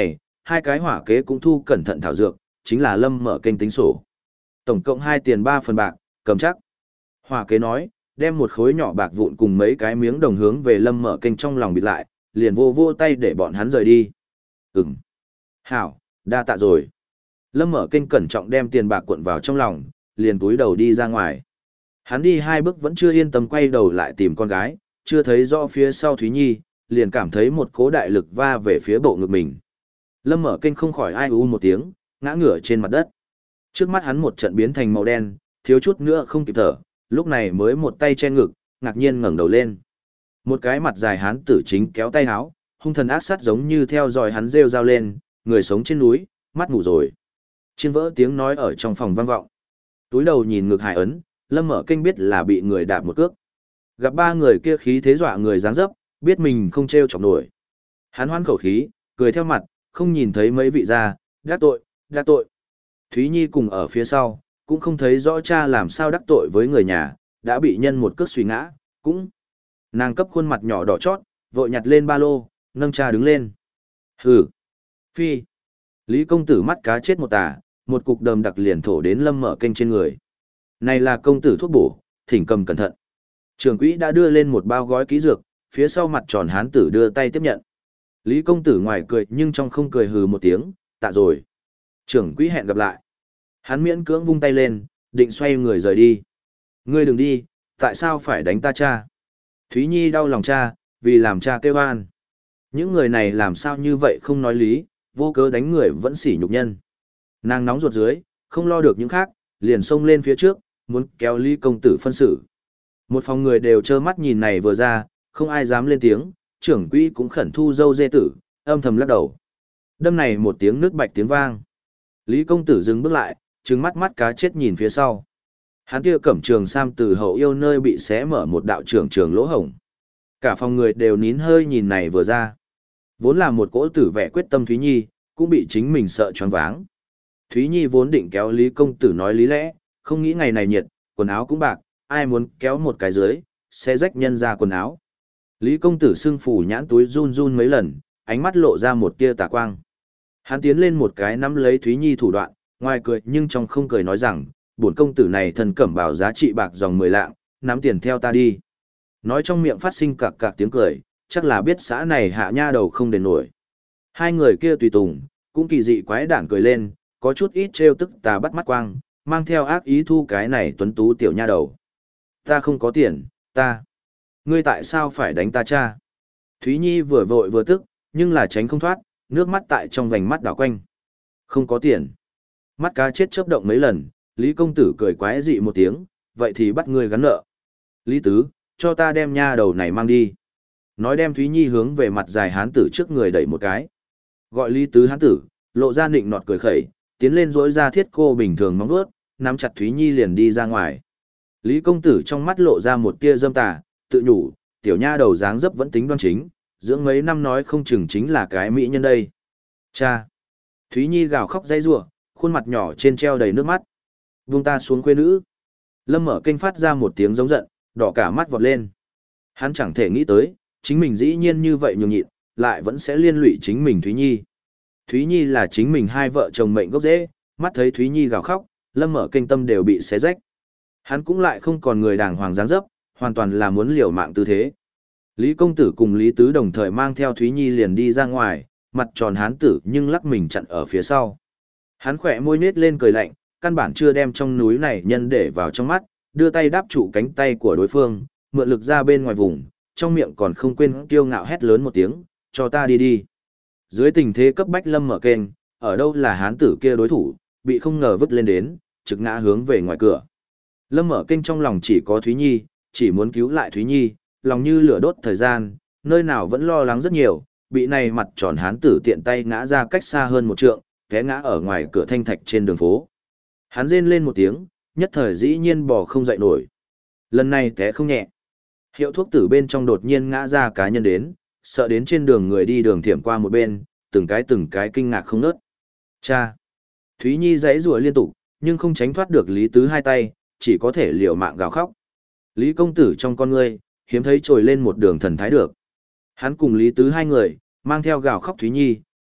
hai cái hỏa kế cũng thu cẩn thận thảo dược, chính là Lâm Mở Kênh tính sổ. Tổng cộng 2 tiền 3 phần bạc, cầm chắc. Hỏa kế nói, đem một khối nhỏ bạc vụn cùng mấy cái miếng đồng hướng về Lâm Mở Kênh trong lòng bịt lại, liền vô vô tay để bọn hắn rời đi. Ừm. Hảo, đa tạ rồi. Lâm Mở Kênh cẩn trọng đem tiền bạc cuộn vào trong lòng, liền cúi đầu đi ra ngoài. Hắn đi 2 bước vẫn chưa yên tâm quay đầu lại tìm con gái, chưa thấy rõ phía sau Thúy Nhi, liền cảm thấy một cỗ đại lực va về phía bộ ngực mình. Lâm Mở Kênh không khỏi ai u một tiếng, ngã ngửa trên mặt đất. Trước mắt hắn một trận biến thành màu đen, thiếu chút nữa không kịp thở, lúc này mới một tay che ngực, ngạc nhiên ngẩng đầu lên. Một cái mặt dài hán tử chính kéo tay áo, hung thần ác sát giống như theo dõi hắn rêu rao lên, người sống trên núi, mắt ngủ rồi. Chiên vỡ tiếng nói ở trong phòng vang vọng. Túi đầu nhìn ngực Hải Ấn, Lâm Mở Kênh biết là bị người đạp một cước. Gặp 3 người kia khí thế dọa người dáng dấp, biết mình không trêu chọc nổi. Hắn hoan khẩu khí, cười theo mặt, không nhìn thấy mấy vị ra, đắc tội, đắc tội. Thúy Nhi cùng ở phía sau, cũng không thấy rõ cha làm sao đắc tội với người nhà, đã bị nhân một cước suy ngã, cũng. Nàng cấp khuôn mặt nhỏ đỏ chót, vội nhặt lên ba lô, nâng cha đứng lên. Hừ. Phi. Lý công tử mắt cá chết một tà, một cục đờm đặc liền thổ đến Lâm Mở Kênh trên người. Này là công tử thuốc bổ, thỉnh cầm cẩn thận. Trưởng quỹ đã đưa lên một bao gói ký dược, phía sau mặt tròn hán tử đưa tay tiếp nhận. Lý công tử ngoài cười nhưng trong không cười hừ một tiếng, tạ rồi. Trưởng quỹ hẹn gặp lại. Hắn miễn cưỡng vung tay lên, định xoay người rời đi. Ngươi đừng đi, tại sao phải đánh ta cha? Thúy Nhi đau lòng cha, vì làm cha kêu oan. Những người này làm sao như vậy không nói lý, vô cớ đánh người vẫn sỉ nhục nhân. Nàng nóng ruột dưới, không lo được những khác, liền xông lên phía trước, muốn kéo Lý công tử phân xử. Một phòng người đều trơ mắt nhìn này vừa ra, không ai dám lên tiếng, trưởng quỹ cũng khẩn thu dâu dê tử, âm thầm lắc đầu. Đâm này một tiếng nước bạch tiếng vang. Lý công tử dừng bước lại, trừng mắt mắt cá chết nhìn phía sau. Hắn kia cẩm trường sam từ hậu yêu nơi bị xé mở một đạo trường lỗ hổng. Cả phòng người đều nín hơi nhìn này vừa ra. Vốn là một cỗ tử vẻ quyết tâm Thúy Nhi, cũng bị chính mình sợ choáng váng. Thúy Nhi vốn định kéo Lý công tử nói lý lẽ, không nghĩ ngày này nhiệt, quần áo cũng bạc, ai muốn kéo một cái dưới, sẽ rách nhân ra quần áo. Lý công tử sưng phủ nhãn túi run run mấy lần, ánh mắt lộ ra một tia tà quang. Hắn tiến lên một cái nắm lấy Thúy Nhi thủ đoạn, ngoài cười nhưng trong không cười nói rằng, bổn công tử này thần cẩm bảo giá trị bạc dòng 10 lạng, nắm tiền theo ta đi. Nói trong miệng phát sinh cạc cạc tiếng cười, chắc là biết xã này hạ nha đầu không đền nổi. Hai người kia tùy tùng, cũng kỳ dị quái đản cười lên, có chút ít trêu tức tà bắt mắt quang, mang theo ác ý thu cái này tuấn tú tiểu nha đầu. Ta không có tiền, ta. Ngươi tại sao phải đánh ta cha? Thúy Nhi vừa vội vừa tức, nhưng là tránh không thoát, nước mắt tại trong vành mắt đảo quanh. Không có tiền. Mắt cá chết chớp động mấy lần, Lý công tử cười quái dị một tiếng, vậy thì bắt ngươi gắn nợ. Lý tứ, cho ta đem nha đầu này mang đi. Nói đem Thúy Nhi hướng về mặt dài hán tử trước người đẩy một cái. Gọi Lý tứ hán tử, lộ ra nịnh nọt cười khẩy, tiến lên rỗi ra thiết cô bình thường móng vuốt, nắm chặt Thúy Nhi liền đi ra ngoài. Lý công tử trong mắt lộ ra một tia dâm tà, tự nhủ, tiểu nha đầu dáng dấp vẫn tính đoan chính, dưỡng mấy năm nói không chừng chính là cái mỹ nhân đây. Cha! Thúy Nhi gào khóc dãy rủa, khuôn mặt nhỏ trên treo đầy nước mắt. Vung ta xuống khuê nữ. Lâm Mở Kênh phát ra một tiếng giống giận, đỏ cả mắt vọt lên. Hắn chẳng thể nghĩ tới, chính mình dĩ nhiên như vậy nhường nhịn, lại vẫn sẽ liên lụy chính mình Thúy Nhi. Thúy Nhi là chính mình hai vợ chồng mệnh gốc rễ, mắt thấy Thúy Nhi gào khóc, Lâm Mở Kênh tâm đều bị xé rách. Hắn cũng lại không còn người đàng hoàng dáng dấp, hoàn toàn là muốn liều mạng tư thế. Lý công tử cùng Lý tứ đồng thời mang theo Thúy Nhi liền đi ra ngoài, mặt tròn hán tử nhưng lắc mình chặn ở phía sau. Hắn khỏe môi nết lên cười lạnh, căn bản chưa đem trong núi này nhân để vào trong mắt, đưa tay đáp trụ cánh tay của đối phương, mượn lực ra bên ngoài vùng, trong miệng còn không quên kiêu ngạo hét lớn một tiếng, cho ta đi đi. Dưới tình thế cấp bách Lâm Mở Kênh, ở đâu là hán tử kia đối thủ, bị không ngờ vứt lên đến, trực ngã hướng về ngoài cửa. Lâm Mở Kênh trong lòng chỉ có Thúy Nhi, chỉ muốn cứu lại Thúy Nhi, lòng như lửa đốt thời gian, nơi nào vẫn lo lắng rất nhiều, bị này mặt tròn hán tử tiện tay ngã ra cách xa hơn một trượng, té ngã ở ngoài cửa thanh thạch trên đường phố. Hắn rên lên một tiếng, nhất thời dĩ nhiên bò không dậy nổi. Lần này té không nhẹ. Hiệu thuốc tử bên trong đột nhiên ngã ra cá nhân đến, sợ đến trên đường người đi đường thiểm qua một bên, từng cái kinh ngạc không nớt. Cha! Thúy Nhi giãy giụa liên tục, nhưng không tránh thoát được Lý tứ hai tay, chỉ có thể liều mạng gào khóc. Lý công tử trong con ngươi, hiếm thấy trồi lên một đường thần thái được. Hắn cùng Lý tứ hai người, mang theo gào khóc Thúy Nhi,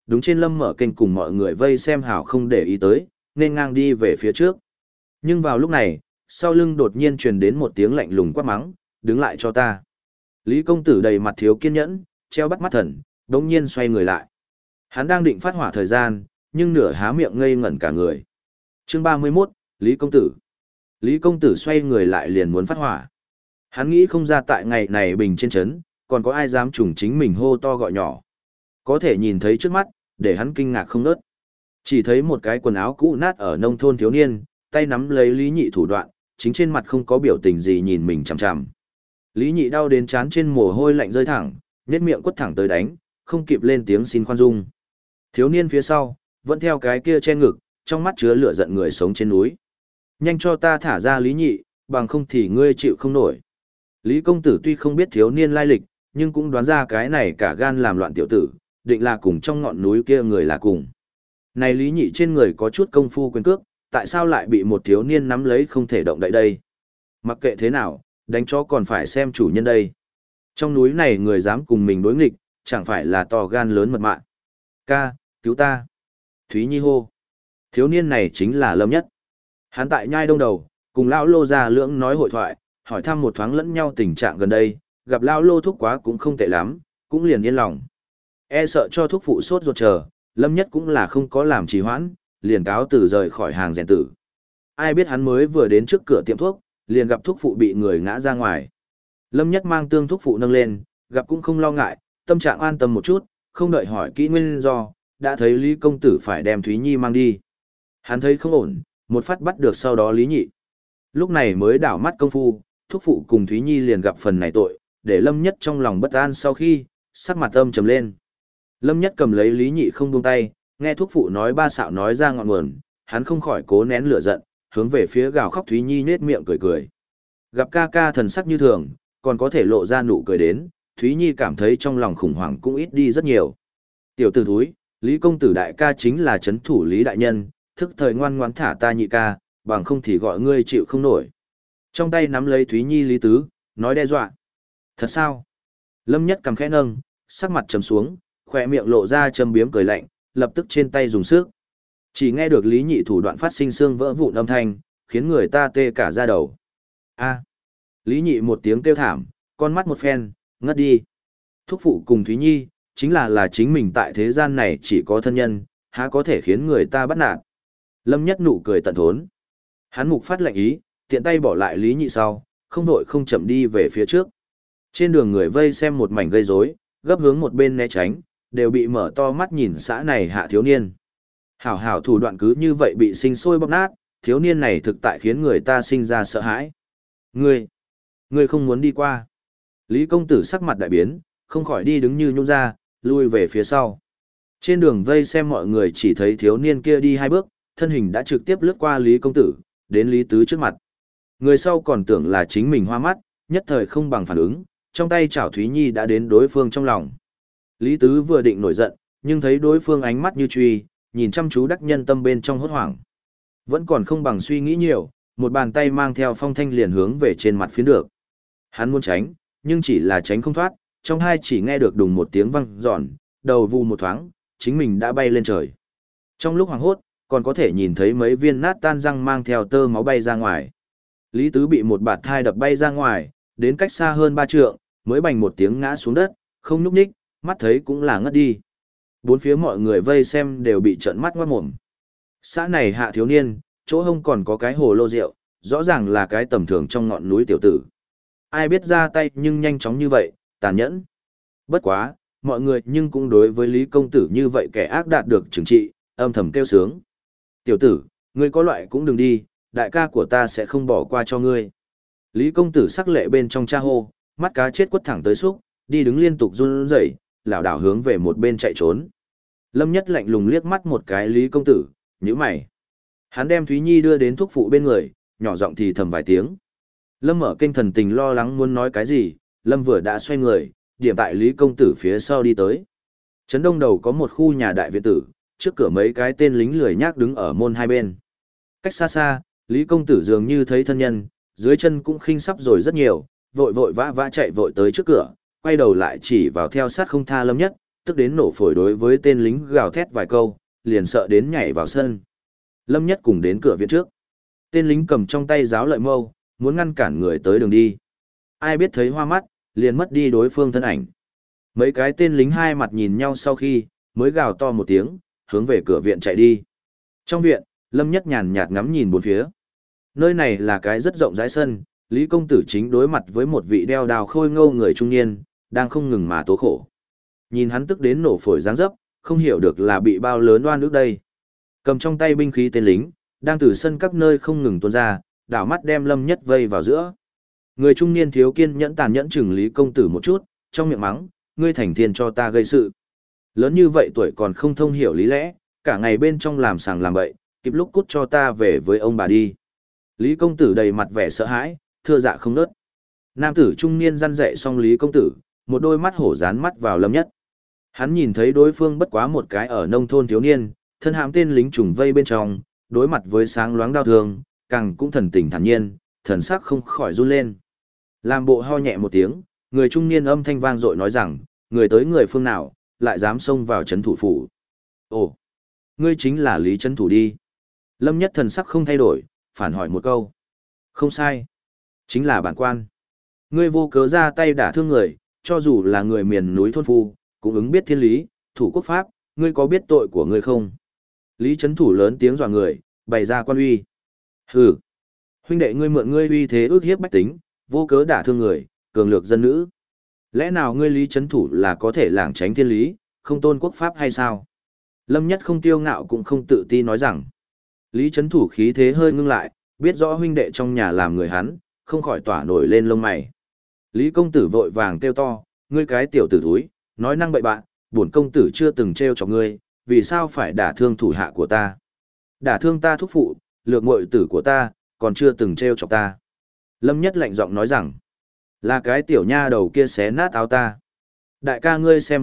đúng trên Lâm Mở Kênh cùng mọi người vây xem hảo không để ý tới, nên ngang đi về phía trước. Nhưng vào lúc này, sau lưng đột nhiên truyền đến một tiếng lạnh lùng quát mắng, đứng lại cho ta. Lý công tử đầy mặt thiếu kiên nhẫn, treo bắt mắt thần, đống nhiên xoay người lại. Hắn đang định phát hỏa thời gian, nhưng nửa há miệng ngây ngẩn cả người. Chương 31, Lý công tử. Lý công tử xoay người lại liền muốn phát hỏa. Hắn nghĩ không ra tại ngày này bình trên trấn, còn có ai dám trùng chính mình hô to gọi nhỏ. Có thể nhìn thấy trước mắt, để hắn kinh ngạc không nớt. Chỉ thấy một cái quần áo cũ nát ở nông thôn thiếu niên, tay nắm lấy Lý Nhị thủ đoạn, chính trên mặt không có biểu tình gì nhìn mình chằm chằm. Lý Nhị đau đến trán trên mồ hôi lạnh rơi thẳng, nhếch miệng quất thẳng tới đánh, không kịp lên tiếng xin khoan dung. Thiếu niên phía sau, vẫn theo cái kia che ngực, trong mắt chứa lửa giận người sống trên núi. Nhanh cho ta thả ra Lý Nhị, bằng không thì ngươi chịu không nổi. Lý công tử tuy không biết thiếu niên lai lịch, nhưng cũng đoán ra cái này cả gan làm loạn tiểu tử, định là cùng trong ngọn núi kia người là cùng. Này Lý Nhị trên người có chút công phu quyền cước, tại sao lại bị một thiếu niên nắm lấy không thể động đậy đây? Mặc kệ thế nào, đánh chó còn phải xem chủ nhân đây. Trong núi này người dám cùng mình đối nghịch, chẳng phải là to gan lớn mật mạn. Ca, cứu ta. Thúy Nhi hô. Thiếu niên này chính là Lâm Nhất. Hắn tại nhai đông đầu, cùng lão Lô già lưỡng nói hội thoại, hỏi thăm một thoáng lẫn nhau tình trạng gần đây, gặp lão Lô thúc quá cũng không tệ lắm, cũng liền yên lòng. E sợ cho thúc phụ sốt ruột chờ, Lâm Nhất cũng là không có làm trì hoãn, liền cáo từ rời khỏi hàng rèn tử. Ai biết hắn mới vừa đến trước cửa tiệm thuốc, liền gặp thuốc phụ bị người ngã ra ngoài. Lâm Nhất mang tương thuốc phụ nâng lên, gặp cũng không lo ngại, tâm trạng an tâm một chút, không đợi hỏi kỹ nguyên do, đã thấy Lý công tử phải đem Thúy Nhi mang đi. Hắn thấy không ổn, một phát bắt được sau đó Lý Nhị. Lúc này mới đảo mắt công phu, thuốc phụ cùng Thúy Nhi liền gặp phần này tội, để Lâm Nhất trong lòng bất an sau khi, sắc mặt âm trầm lên. Lâm Nhất cầm lấy Lý Nhị không buông tay, nghe thuốc phụ nói ba xạo nói ra ngọn nguồn, hắn không khỏi cố nén lửa giận, hướng về phía gào khóc Thúy Nhi nết miệng cười cười. Gặp ca ca thần sắc như thường, còn có thể lộ ra nụ cười đến, Thúy Nhi cảm thấy trong lòng khủng hoảng cũng ít đi rất nhiều. Tiểu tử thúi, Lý công tử đại ca chính là chấn thủ Lý đại nhân, thức thời ngoan ngoãn thả ta nhị ca, bằng không thì gọi ngươi chịu không nổi. Trong tay nắm lấy Thúy Nhi Lý Tứ, nói đe dọa. Thật sao? Lâm Nhất cầm khẽ nâng, sắc mặt trầm xuống, khỏe miệng lộ ra châm biếm cười lạnh, lập tức trên tay dùng sức. Chỉ nghe được Lý Nhị thủ đoạn phát sinh xương vỡ vụn âm thanh, khiến người ta tê cả da đầu. A. Lý Nhị một tiếng kêu thảm, con mắt một phen, ngất đi. Thúc phụ cùng Thúy Nhi, chính là chính mình tại thế gian này chỉ có thân nhân, há có thể khiến người ta bắt nạt. Lâm Nhất nụ cười tận thốn. Hắn mục phát lệnh ý, tiện tay bỏ lại Lý Nhị sau, không đội không chậm đi về phía trước. Trên đường người vây xem một mảnh gây rối, gấp hướng một bên né tránh, đều bị mở to mắt nhìn xã này hạ thiếu niên. Hảo hảo thủ đoạn cứ như vậy bị sinh sôi bóp nát, thiếu niên này thực tại khiến người ta sinh ra sợ hãi. Ngươi không muốn đi qua. Lý công tử sắc mặt đại biến, không khỏi đi đứng như nhũn ra, lui về phía sau. Trên đường vây xem mọi người chỉ thấy thiếu niên kia đi hai bước, thân hình đã trực tiếp lướt qua Lý công tử, đến Lý Tứ trước mặt. Người sau còn tưởng là chính mình hoa mắt, nhất thời không bằng phản ứng, trong tay chảo Thúy Nhi đã đến đối phương trong lòng. Lý Tứ vừa định nổi giận, nhưng thấy đối phương ánh mắt như truy, nhìn chăm chú đắc nhân tâm bên trong hốt hoảng. Vẫn còn không bằng suy nghĩ nhiều, một bàn tay mang theo phong thanh liền hướng về trên mặt phiến được. Hắn muốn tránh, nhưng chỉ là tránh không thoát, trong hai chỉ nghe được đùng một tiếng vang giòn, đầu vù một thoáng, chính mình đã bay lên trời. Trong lúc hoảng hốt, còn có thể nhìn thấy mấy viên nát tan răng mang theo tơ máu bay ra ngoài. Lý Tứ bị một bạt thai đập bay ra ngoài, đến cách xa hơn 3 trượng, mới bành một tiếng ngã xuống đất, không nhúc nhích, mắt thấy cũng là ngất đi. Bốn phía mọi người vây xem đều bị trợn mắt ngoát mồm. Xã này hạ thiếu niên, chỗ hông còn có cái hồ lô rượu, rõ ràng là cái tầm thường trong ngọn núi tiểu tử. Ai biết ra tay nhưng nhanh chóng như vậy, tàn nhẫn. Bất quá, mọi người nhưng cũng đối với Lý công tử như vậy kẻ ác đạt được trừng trị, âm thầm kêu sướng. Tiểu tử, ngươi có loại cũng đừng đi, đại ca của ta sẽ không bỏ qua cho ngươi. Lý công tử sắc lệ bên trong cha hô, mắt cá chết quất thẳng tới xúc, đi đứng liên tục run rẩy, lảo đảo hướng về một bên chạy trốn. Lâm Nhất lạnh lùng liếc mắt một cái Lý công tử, nhíu mày. Hắn đem Thúy Nhi đưa đến thuốc phụ bên người, nhỏ giọng thì thầm vài tiếng. Lâm Mở Kênh thần tình lo lắng muốn nói cái gì, Lâm vừa đã xoay người, điểm tại Lý công tử phía sau đi tới. Trấn đông đầu có một khu nhà đại viện tử, trước cửa mấy cái tên lính lười nhác đứng ở môn hai bên. Cách xa xa, Lý công tử dường như thấy thân nhân, dưới chân cũng khinh sắp rồi rất nhiều, vội vội vã vã chạy vội tới trước cửa, quay đầu lại chỉ vào theo sát không tha Lâm Nhất, tức đến nổ phổi đối với tên lính gào thét vài câu, liền sợ đến nhảy vào sân. Lâm Nhất cùng đến cửa viện trước. Tên lính cầm trong tay giáo lợi mâu, muốn ngăn cản người tới đường đi. Ai biết thấy hoa mắt, liền mất đi đối phương thân ảnh. Mấy cái tên lính hai mặt nhìn nhau sau khi, mới gào to một tiếng, hướng về cửa viện chạy đi. Trong viện, Lâm Nhất nhàn nhạt ngắm nhìn bốn phía. Nơi này là cái rất rộng rãi sân, Lý công tử chính đối mặt với một vị đeo đào khôi ngâu người trung niên, đang không ngừng mà tố khổ. Nhìn hắn tức đến nổ phổi dáng dấp, không hiểu được là bị bao lớn oan ức đây. Cầm trong tay binh khí tên lính, đang từ sân các nơi không ngừng tuôn ra, đảo mắt đem Lâm Nhất vây vào giữa. Người trung niên thiếu kiên nhẫn tàn nhẫn chừng Lý công tử một chút, trong miệng mắng, ngươi thành thiên cho ta gây sự. Lớn như vậy tuổi còn không thông hiểu lý lẽ, cả ngày bên trong làm sàng làm bậy, kịp lúc cút cho ta về với ông bà đi. Lý công tử đầy mặt vẻ sợ hãi, thưa dạ không nớt. Nam tử trung niên răn dạy xong Lý công tử, một đôi mắt hổ dán mắt vào Lâm Nhất. Hắn nhìn thấy đối phương bất quá một cái ở nông thôn thiếu niên, thân hãm tên lính trùng vây bên trong, đối mặt với sáng loáng đau thương, càng cũng thần tình thản nhiên, thần sắc không khỏi run lên. Làm bộ ho nhẹ một tiếng, người trung niên âm thanh vang dội nói rằng, người tới người phương nào, lại dám xông vào trấn thủ phủ. Ồ, ngươi chính là Lý trấn thủ đi. Lâm Nhất thần sắc không thay đổi, phản hỏi một câu. Không sai. Chính là bản quan. Ngươi vô cớ ra tay đả thương người, cho dù là người miền núi thôn phu, cũng ứng biết thiên lý, thủ quốc pháp, ngươi có biết tội của ngươi không? Lý trấn thủ lớn tiếng dọa người, bày ra quan uy. Hừ, huynh đệ ngươi mượn ngươi uy thế ước hiếp bách tính, vô cớ đả thương người, cường lược dân nữ. Lẽ nào ngươi Lý trấn thủ là có thể lảng tránh thiên lý, không tôn quốc pháp hay sao? Lâm Nhất không tiêu ngạo cũng không tự ti nói rằng. Lý trấn thủ khí thế hơi ngưng lại, biết rõ huynh đệ trong nhà làm người hắn, không khỏi tỏa nổi lên lông mày. Lý công tử vội vàng kêu to, ngươi cái tiểu tử thúi, nói năng bậy bạn, bổn công tử chưa từng trêu chọc ngươi, vì sao phải đả thương thủ hạ của ta? Đả thương ta thúc phụ, lược muội tử của ta, còn chưa từng trêu chọc ta. Lâm Nhất lạnh giọng nói rằng, là cái tiểu nha đầu kia xé nát áo ta. Đại ca ngươi xem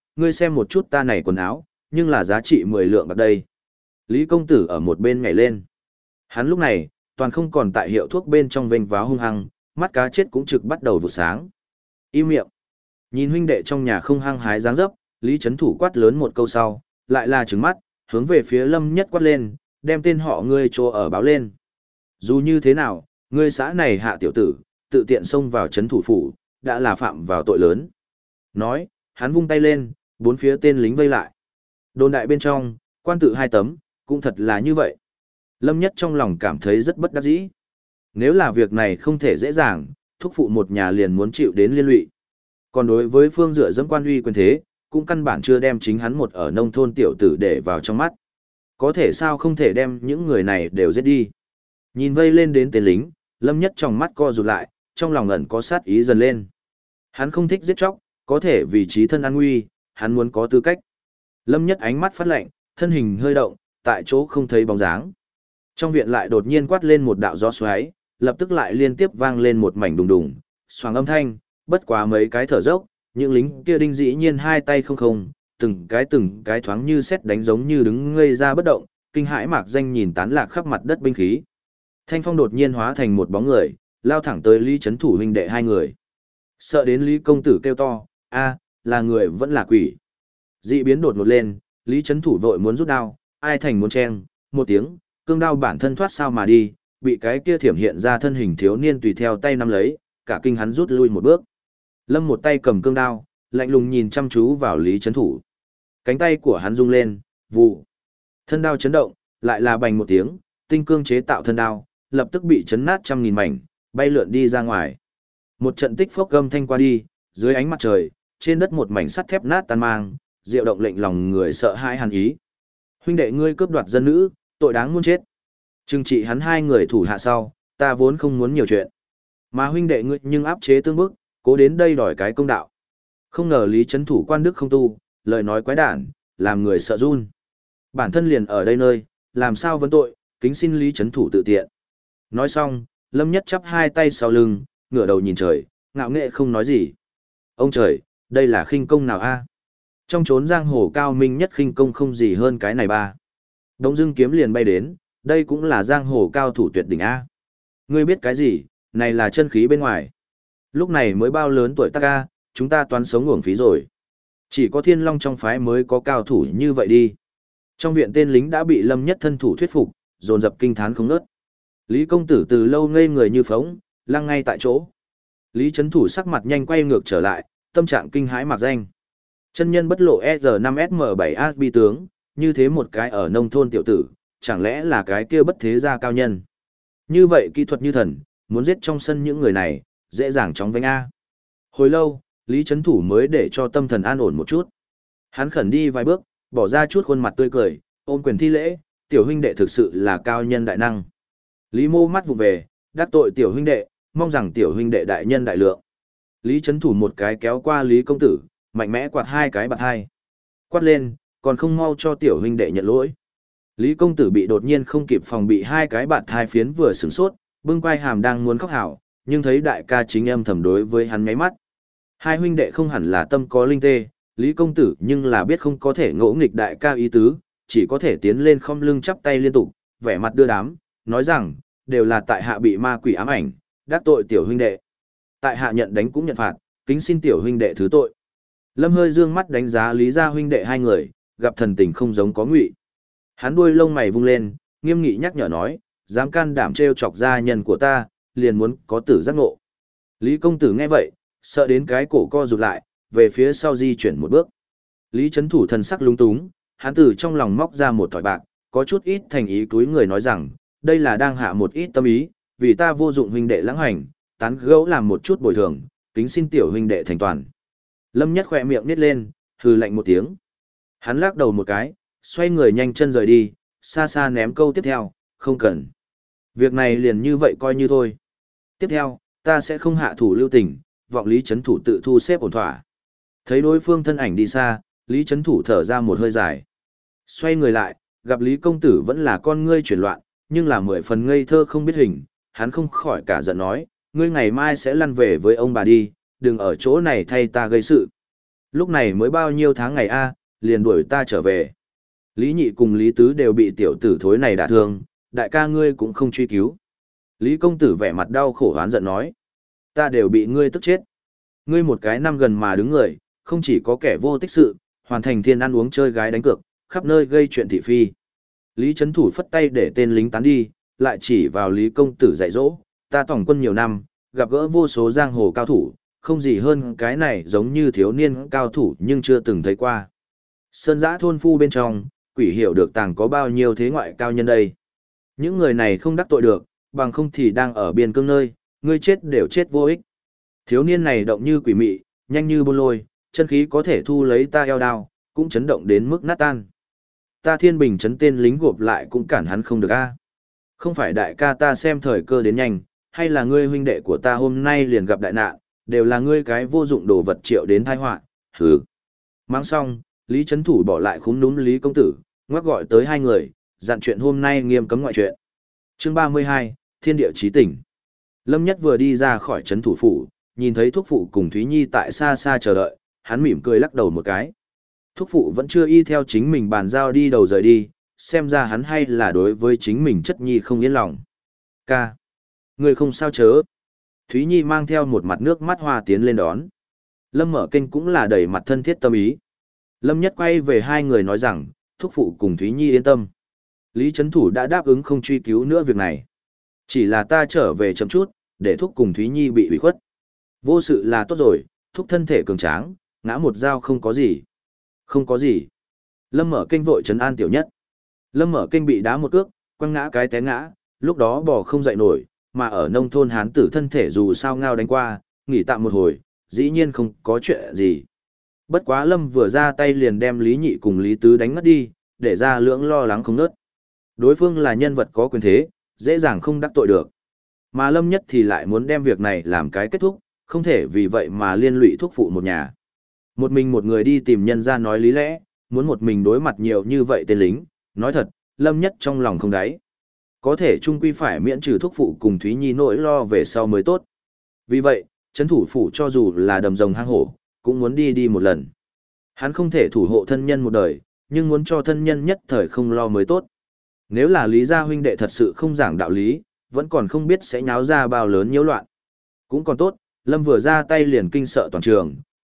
một chút ta này quần áo, nhưng là giá trị 10 lượng bạc đây. Lý công tử ở một bên nhảy lên. Hắn lúc này, toàn không còn tại hiệu thuốc bên trong vênh váo hung hăng, mắt cá chết cũng trực bắt đầu vụ sáng. Im miệng. Nhìn huynh đệ trong nhà không hăng hái dáng dấp, Lý Trấn Thủ quát lớn một câu sau, lại là trừng mắt, hướng về phía Lâm Nhất quát lên, đem tên họ ngươi cho ở báo lên. Dù như thế nào, ngươi xã này hạ tiểu tử, tự tiện xông vào trấn thủ phủ, đã là phạm vào tội lớn. Nói, hắn vung tay lên, bốn phía tên lính vây lại. Đồn đại bên trong, quan tự 2 tấm, cũng thật là như vậy. Lâm Nhất trong lòng cảm thấy rất bất đắc dĩ. Nếu là việc này không thể dễ dàng, thúc phụ một nhà liền muốn chịu đến liên lụy. Còn đối với phương dựa dẫm quan uy quyền thế, cũng căn bản chưa đem chính hắn một ở nông thôn tiểu tử để vào trong mắt. Có thể sao không thể đem những người này đều giết đi. Nhìn vây lên đến tên lính, Lâm Nhất trong mắt co rụt lại, trong lòng ẩn có sát ý dần lên. Hắn không thích giết chóc, có thể vì trí thân an nguy, hắn muốn có tư cách. Lâm Nhất ánh mắt phát lạnh, thân hình hơi động, tại chỗ không thấy bóng dáng. Trong viện lại đột nhiên quát lên một đạo gió xoáy, lập tức lại liên tiếp vang lên một mảnh đùng đùng, xoàng âm thanh, bất quá mấy cái thở dốc, những lính kia đinh dĩ nhiên hai tay không, từng cái thoáng như sét đánh giống như đứng ngây ra bất động, kinh hãi mạc danh nhìn tán lạc khắp mặt đất binh khí. Thanh phong đột nhiên hóa thành một bóng người, lao thẳng tới Lý Trấn Thủ huynh đệ 2 người. Sợ đến Lý công tử kêu to, a, là người vẫn là quỷ. Dị biến đột ngột lên, Lý Trấn Thủ vội muốn rút đao, ai thành muốn chen, một tiếng, cương đao bản thân thoát sao mà đi, bị cái kia thiểm hiện ra thân hình thiếu niên tùy theo tay nắm lấy, cả kinh hắn rút lui một bước. Lâm một tay cầm cương đao, lạnh lùng nhìn chăm chú vào Lý Trấn Thủ. Cánh tay của hắn rung lên, vụ. Thân đao chấn động, lại là bành một tiếng, tinh cương chế tạo thân đao, lập tức bị chấn nát trăm nghìn mảnh, bay lượn đi ra ngoài. Một trận tích phốc gầm thanh qua đi, dưới ánh mặt trời, trên đất một mảnh sắt thép nát tan mang, diệu động lệnh lòng người sợ hãi hàn ý. Huynh đệ ngươi cướp đoạt dân nữ, tội đáng muôn chết. Trừng trị hắn 2 người thủ hạ sau, ta vốn không muốn nhiều chuyện. Mà huynh đệ ngươi nhưng áp chế tương bức, cố đến đây đòi cái công đạo. Không ngờ Lý Trấn Thủ quan đức không tu, lời nói quái đản, làm người sợ run. Bản thân liền ở đây nơi, làm sao vấn tội, kính xin Lý Trấn Thủ tự tiện. Nói xong, Lâm Nhất chắp 2 tay sau lưng, ngửa đầu nhìn trời, ngạo nghệ không nói gì. Ông trời, đây là khinh công nào a? Trong chốn giang hồ cao minh nhất khinh công không gì hơn cái này ba. Đống dưng kiếm liền bay đến, đây cũng là giang hồ cao thủ tuyệt đỉnh a. Ngươi biết cái gì, này là chân khí bên ngoài. Lúc này mới bao lớn tuổi tác a, chúng ta toán sống uổng phí rồi. Chỉ có Thiên Long trong phái mới có cao thủ như vậy đi. Trong viện tên lính đã bị Lâm Nhất thân thủ thuyết phục, dồn dập kinh thán không ngớt. Lý công tử từ lâu ngây người như phóng, lăng ngay tại chỗ. Lý Chấn Thủ sắc mặt nhanh quay ngược trở lại, tâm trạng kinh hãi mạc danh. Chân nhân bất lộ ER5SM7 bi tướng, như thế một cái ở nông thôn tiểu tử, chẳng lẽ là cái kia bất thế gia cao nhân. Như vậy kỹ thuật như thần, muốn giết trong sân những người này, dễ dàng chóng vánh A. Hồi lâu, Lý Chấn Thủ mới để cho tâm thần an ổn một chút. Hắn khẩn đi vài bước, bỏ ra chút khuôn mặt tươi cười, ôm quyền thi lễ, tiểu huynh đệ thực sự là cao nhân đại năng. Lý Mô mắt vụ về, đắc tội tiểu huynh đệ, mong rằng tiểu huynh đệ đại nhân đại lượng. Lý Chấn Thủ một cái kéo qua Lý công tử, mạnh mẽ quạt hai cái bạt hai. Quát lên, còn không mau cho tiểu huynh đệ nhận lỗi. Lý công tử bị đột nhiên không kịp phòng bị hai cái bạt hai phiến vừa sửng sốt, bưng quai hàm đang muốn khóc hảo, nhưng thấy đại ca chính âm thầm đối với hắn ngáy mắt. Hai huynh đệ không hẳn là tâm có linh tê, Lý công tử nhưng là biết không có thể ngỗ nghịch đại ca ý tứ, chỉ có thể tiến lên khom lưng chắp tay liên tục, vẻ mặt đưa đám, nói rằng, đều là tại hạ bị ma quỷ ám ảnh, đắc tội tiểu huynh đệ. Tại hạ nhận đánh cũng nhận phạt, kính xin tiểu huynh đệ thứ tội. Lâm hơi dương mắt đánh giá Lý gia huynh đệ hai người, gặp thần tình không giống có ngụy. Hắn đuôi lông mày vung lên, nghiêm nghị nhắc nhở nói, dám can đảm trêu chọc gia nhân của ta, liền muốn có tử giác ngộ. Lý công tử nghe vậy, sợ đến cái cổ co rụt lại, về phía sau di chuyển một bước. Lý Chấn Thủ thần sắc lúng túng, hắn từ trong lòng móc ra một thỏi bạc, có chút ít thành ý túi người nói rằng, đây là đang hạ một ít tâm ý, vì ta vô dụng huynh đệ lãng hành, tán gẫu làm một chút bồi thường, kính xin tiểu huynh đệ thành toàn. Lâm Nhất khỏe miệng nít lên, hừ lạnh một tiếng. Hắn lắc đầu một cái, xoay người nhanh chân rời đi, xa xa ném câu tiếp theo, không cần. Việc này liền như vậy coi như thôi. Tiếp theo, ta sẽ không hạ thủ lưu tình, vọng Lý Chấn Thủ tự thu xếp ổn thỏa. Thấy đối phương thân ảnh đi xa, Lý Chấn Thủ thở ra một hơi dài. Xoay người lại, gặp Lý công tử vẫn là con ngươi chuyển loạn, nhưng là 10 phần ngây thơ không biết hình, hắn không khỏi cả giận nói, ngươi ngày mai sẽ lăn về với ông bà đi, đừng ở chỗ này thay ta gây sự. Lúc này mới bao nhiêu tháng ngày a, liền đuổi ta trở về. Lý Nhị cùng Lý Tứ đều bị tiểu tử thối này đả thương, đại ca ngươi cũng không truy cứu. Lý công tử vẻ mặt đau khổ hoán giận nói, ta đều bị ngươi tức chết. Ngươi một cái năm gần mà đứng người, không chỉ có kẻ vô tích sự, hoàn thành thiên ăn uống chơi gái đánh cược, khắp nơi gây chuyện thị phi. Lý Chấn Thủ phất tay để tên lính tán đi, lại chỉ vào Lý công tử dạy dỗ, ta tổng quân nhiều năm, gặp gỡ vô số giang hồ cao thủ, không gì hơn cái này giống như thiếu niên cao thủ nhưng chưa từng thấy qua. Sơn giã thôn phu bên trong, quỷ hiểu được tàng có bao nhiêu thế ngoại cao nhân đây. Những người này không đắc tội được, bằng không thì đang ở biên cương nơi, ngươi chết đều chết vô ích. Thiếu niên này động như quỷ mị, nhanh như bôn lôi, chân khí có thể thu lấy ta eo đao, cũng chấn động đến mức nát tan. Ta Thiên Bình trấn tên lính gộp lại cũng cản hắn không được a. Không phải đại ca ta xem thời cơ đến nhanh, hay là ngươi huynh đệ của ta hôm nay liền gặp đại nạn, đều là ngươi cái vô dụng đồ vật triệu đến tai họa. Hừ. Mang xong, Lý Chấn Thủ bỏ lại khúm núm Lý công tử, ngoắc gọi tới hai người, dặn chuyện hôm nay nghiêm cấm ngoại chuyện. Chương 32, Thiên địa chí tỉnh. Lâm Nhất vừa đi ra khỏi trấn thủ phủ, nhìn thấy thúc phụ cùng Thúy Nhi tại xa xa chờ đợi, hắn mỉm cười lắc đầu một cái. Thúc phụ vẫn chưa y theo chính mình bàn giao đi đầu rời đi, xem ra hắn hay là đối với chính mình chất nhi không yên lòng. Ca. Người không sao chớ. Thúy Nhi mang theo một mặt nước mắt hoa tiến lên đón. Lâm Mở Kênh cũng là đầy mặt thân thiết tâm ý. Lâm Nhất quay về hai người nói rằng, thúc phụ cùng Thúy Nhi yên tâm. Lý Chấn Thủ đã đáp ứng không truy cứu nữa việc này. Chỉ là ta trở về chậm chút, để thúc cùng Thúy Nhi bị ủy khuất. Vô sự là tốt rồi, thúc thân thể cường tráng, ngã một dao không có gì. Không có gì. Lâm Mở Kênh vội trấn an Tiểu Nhất. Lâm Mở Kênh bị đá một cước, quăng ngã cái té ngã, lúc đó bò không dậy nổi, mà ở nông thôn hán tử thân thể dù sao ngao đánh qua, nghỉ tạm một hồi, dĩ nhiên không có chuyện gì. Bất quá Lâm vừa ra tay liền đem Lý Nhị cùng Lý Tứ đánh ngất đi, để ra lưỡng lo lắng không nớt. Đối phương là nhân vật có quyền thế, dễ dàng không đắc tội được. Mà Lâm Nhất thì lại muốn đem việc này làm cái kết thúc, không thể vì vậy mà liên lụy thúc phụ một nhà. Một mình một người đi tìm nhân ra nói lý lẽ, muốn một mình đối mặt nhiều như vậy tên lính, nói thật, Lâm Nhất trong lòng không đáy. Có thể chung quy phải miễn trừ thúc phụ cùng Thúy Nhi nỗi lo về sau mới tốt. Vì vậy, trấn thủ phủ cho dù là đầm rồng hang hổ, cũng muốn đi đi một lần. Hắn không thể thủ hộ thân nhân một đời, nhưng muốn cho thân nhân nhất thời không lo mới tốt. Nếu là Lý gia huynh đệ thật sự không giảng đạo lý, vẫn còn không biết sẽ nháo ra bao lớn nhiễu loạn. Cũng còn tốt, Lâm vừa ra tay liền kinh sợ toàn trường,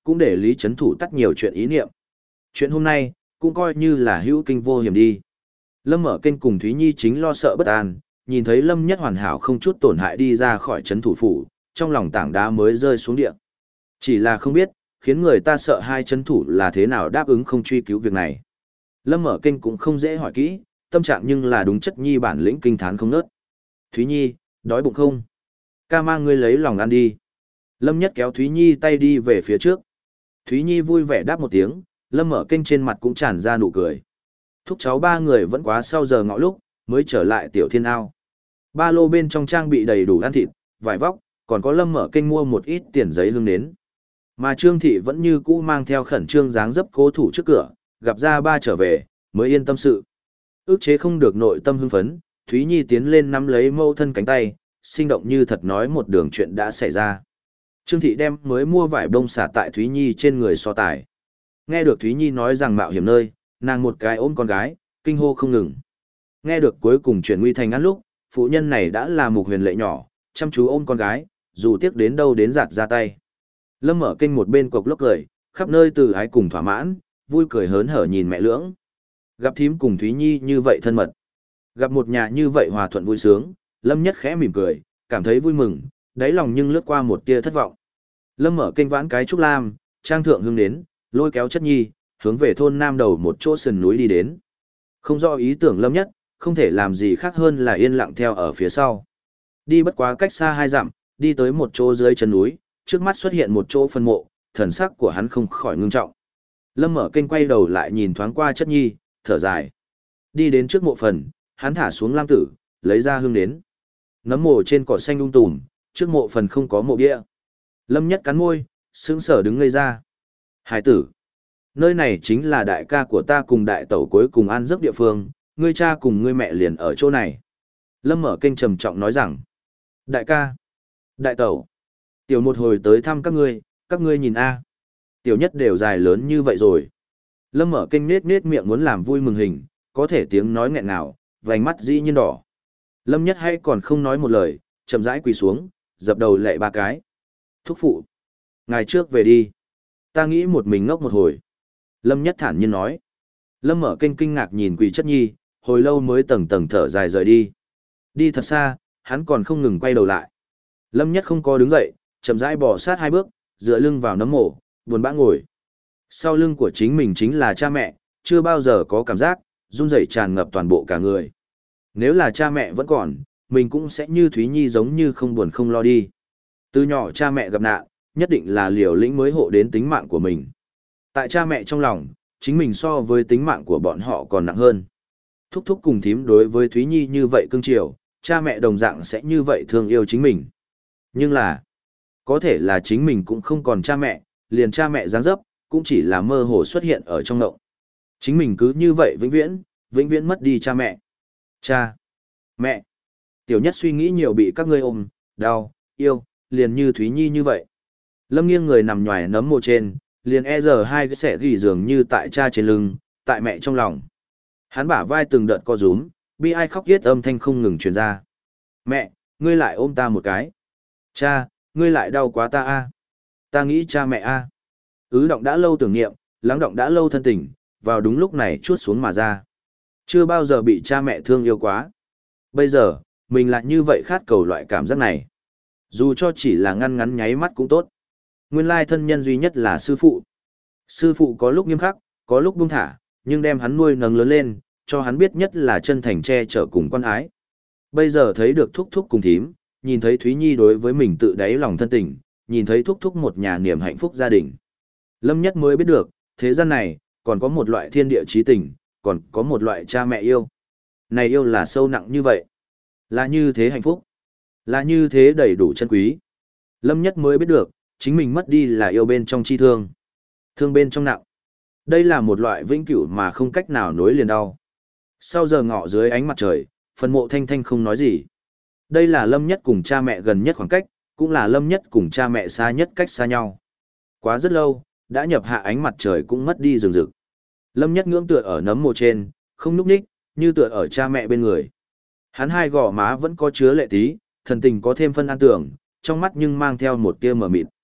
cũng để Lý Chấn Thủ tắt nhiều chuyện ý niệm. Chuyện hôm nay, cũng coi như là hữu kinh vô hiểm đi. Lâm Mở Kênh cùng Thúy Nhi chính lo sợ bất an, nhìn thấy Lâm Nhất hoàn hảo không chút tổn hại đi ra khỏi Chấn Thủ phủ, trong lòng tảng đá mới rơi xuống địa. Chỉ là không biết, khiến người ta sợ hai Chấn Thủ là thế nào đáp ứng không truy cứu việc này. Lâm Mở Kênh cũng không dễ hỏi kỹ, tâm trạng nhưng là đúng chất Nhi bản lĩnh kinh thán không nớt. Thúy Nhi, đói bụng không? Ca mang ngươi lấy lòng ăn đi. Lâm Nhất kéo Thúy Nhi tay đi về phía trước. Thúy Nhi vui vẻ đáp một tiếng, Lâm Mở Kênh trên mặt cũng tràn ra nụ cười. Thúc cháu ba người vẫn quá sau giờ ngọ lúc, mới trở lại tiểu thiên ao. Ba lô bên trong trang bị đầy đủ ăn thịt, vải vóc, còn có Lâm Mở Kênh mua một ít tiền giấy hương nến. Mà Trương Thị vẫn như cũ mang theo khẩn trương dáng dấp cố thủ trước cửa, gặp ra ba trở về, mới yên tâm sự. Ước chế không được nội tâm hưng phấn, Thúy Nhi tiến lên nắm lấy mâu thân cánh tay, sinh động như thật nói một đường chuyện đã xảy ra. Trương Thị đem mới mua vải bông xả tại Thúy Nhi trên người so tài. Nghe được Thúy Nhi nói rằng mạo hiểm nơi, nàng một cái ôm con gái, kinh hô không ngừng. Nghe được cuối cùng chuyển nguy thành án lúc, phụ nhân này đã là Mục Huyền Lệ nhỏ, chăm chú ôm con gái, dù tiếc đến đâu đến giạt ra tay. Lâm Mở Kênh một bên cộc lốc cười, khắp nơi từ ái cùng thỏa mãn, vui cười hớn hở nhìn mẹ lưỡng. Gặp thím cùng Thúy Nhi như vậy thân mật. Gặp một nhà như vậy hòa thuận vui sướng, Lâm Nhất khẽ mỉm cười, cảm thấy vui mừng, đáy lòng nhưng lướt qua một tia thất vọng. Lâm Mở Kênh vãn cái trúc lam, trang thượng hương đến, lôi kéo chất Nhi, hướng về thôn Nam Đầu một chỗ sườn núi đi đến. Không rõ ý tưởng Lâm Nhất, không thể làm gì khác hơn là yên lặng theo ở phía sau. Đi bất quá cách xa 2 dặm, đi tới một chỗ dưới chân núi, trước mắt xuất hiện một chỗ phân mộ, thần sắc của hắn không khỏi ngưng trọng. Lâm Mở Kênh quay đầu lại nhìn thoáng qua chất Nhi, thở dài. Đi đến trước mộ phần, hắn thả xuống lam tử, lấy ra hương đến. Nấm mộ trên cỏ xanh tùm, trước mộ phần không có mộ bia. Lâm Nhất cắn môi, sững sờ đứng ngây ra. Hải tử, nơi này chính là đại ca của ta cùng đại tẩu cuối cùng ăn giấc địa phương, ngươi cha cùng ngươi mẹ liền ở chỗ này. Lâm Mở Kênh trầm trọng nói rằng, đại ca, đại tẩu, tiểu một hồi tới thăm các ngươi nhìn a, tiểu nhất đều dài lớn như vậy rồi. Lâm Mở Kênh nết nết miệng muốn làm vui mừng hình, có thể tiếng nói nghẹn ngào, vành mắt dĩ nhiên đỏ. Lâm Nhất hay còn không nói một lời, chậm rãi quỳ xuống, dập đầu lạy 3 cái. Thúc phụ, ngày trước về đi. Ta nghĩ một mình ngốc một hồi. Lâm Nhất thản nhiên nói. Lâm Mở Kênh kinh ngạc nhìn quỳ chất Nhi, hồi lâu mới tầng tầng thở dài rời đi. Đi thật xa, hắn còn không ngừng quay đầu lại. Lâm Nhất không có đứng dậy, chậm rãi bò sát 2 bước, dựa lưng vào nấm mộ, buồn bã ngồi. Sau lưng của chính mình chính là cha mẹ, chưa bao giờ có cảm giác, run rẩy tràn ngập toàn bộ cả người. Nếu là cha mẹ vẫn còn, mình cũng sẽ như Thúy Nhi giống như không buồn không lo đi. Từ nhỏ cha mẹ gặp nạn, nhất định là liều lĩnh mới hộ đến tính mạng của mình. Tại cha mẹ trong lòng, chính mình so với tính mạng của bọn họ còn nặng hơn. Thúc thúc cùng thím đối với Thúy Nhi như vậy cưng chiều, cha mẹ đồng dạng sẽ như vậy thương yêu chính mình. Nhưng là, có thể là chính mình cũng không còn cha mẹ, liền cha mẹ dáng dấp, cũng chỉ là mơ hồ xuất hiện ở trong ngộng. Chính mình cứ như vậy vĩnh viễn mất đi cha mẹ. Cha, mẹ, tiểu nhất suy nghĩ nhiều bị các ngươi ôm, đau, yêu, liền như Thúy Nhi như vậy. Lâm nghiêng người nằm nhòi nấm mồ trên, liền giờ 2 cái xẻ gỉ dường như tại cha trên lưng, tại mẹ trong lòng. Hắn bả vai từng đợt co rúm, bi ai khóc giết âm thanh không ngừng truyền ra. Mẹ, ngươi lại ôm ta một cái. Cha, ngươi lại đau quá ta a. Ta nghĩ cha mẹ a. Ứ động đã lâu tưởng niệm, lắng động đã lâu thân tình, vào đúng lúc này chuốt xuống mà ra. Chưa bao giờ bị cha mẹ thương yêu quá. Bây giờ, mình lại như vậy khát cầu loại cảm giác này. Dù cho chỉ là ngăn ngắn nháy mắt cũng tốt. Nguyên lai thân nhân duy nhất là sư phụ. Sư phụ có lúc nghiêm khắc, có lúc buông thả, nhưng đem hắn nuôi nấng lớn lên, cho hắn biết nhất là chân thành che chở cùng quan ái. Bây giờ thấy được thúc thúc cùng thím, nhìn thấy Thúy Nhi đối với mình tự đáy lòng thân tình, nhìn thấy thúc thúc một nhà niềm hạnh phúc gia đình. Lâm Nhất mới biết được, thế gian này, còn có một loại thiên địa chí tình, còn có một loại cha mẹ yêu. Này yêu là sâu nặng như vậy. Là như thế hạnh phúc. Là như thế đầy đủ chân quý. Lâm Nhất mới biết được, chính mình mất đi là yêu bên trong chi thương. Thương bên trong nặng. Đây là một loại vĩnh cửu mà không cách nào nối liền đau. Sau giờ ngọ dưới ánh mặt trời, phần mộ thanh thanh không nói gì. Đây là Lâm Nhất cùng cha mẹ gần nhất khoảng cách, cũng là Lâm Nhất cùng cha mẹ xa nhất cách xa nhau. Quá rất lâu, đã nhập hạ ánh mặt trời cũng mất đi rừng rực. Lâm Nhất ngưỡng tựa ở nấm mồ trên, không núp ních, như tựa ở cha mẹ bên người. Hắn 2 gò má vẫn có chứa lệ tí, thần tình có thêm phân an tưởng, trong mắt nhưng mang theo một tia mờ mịt.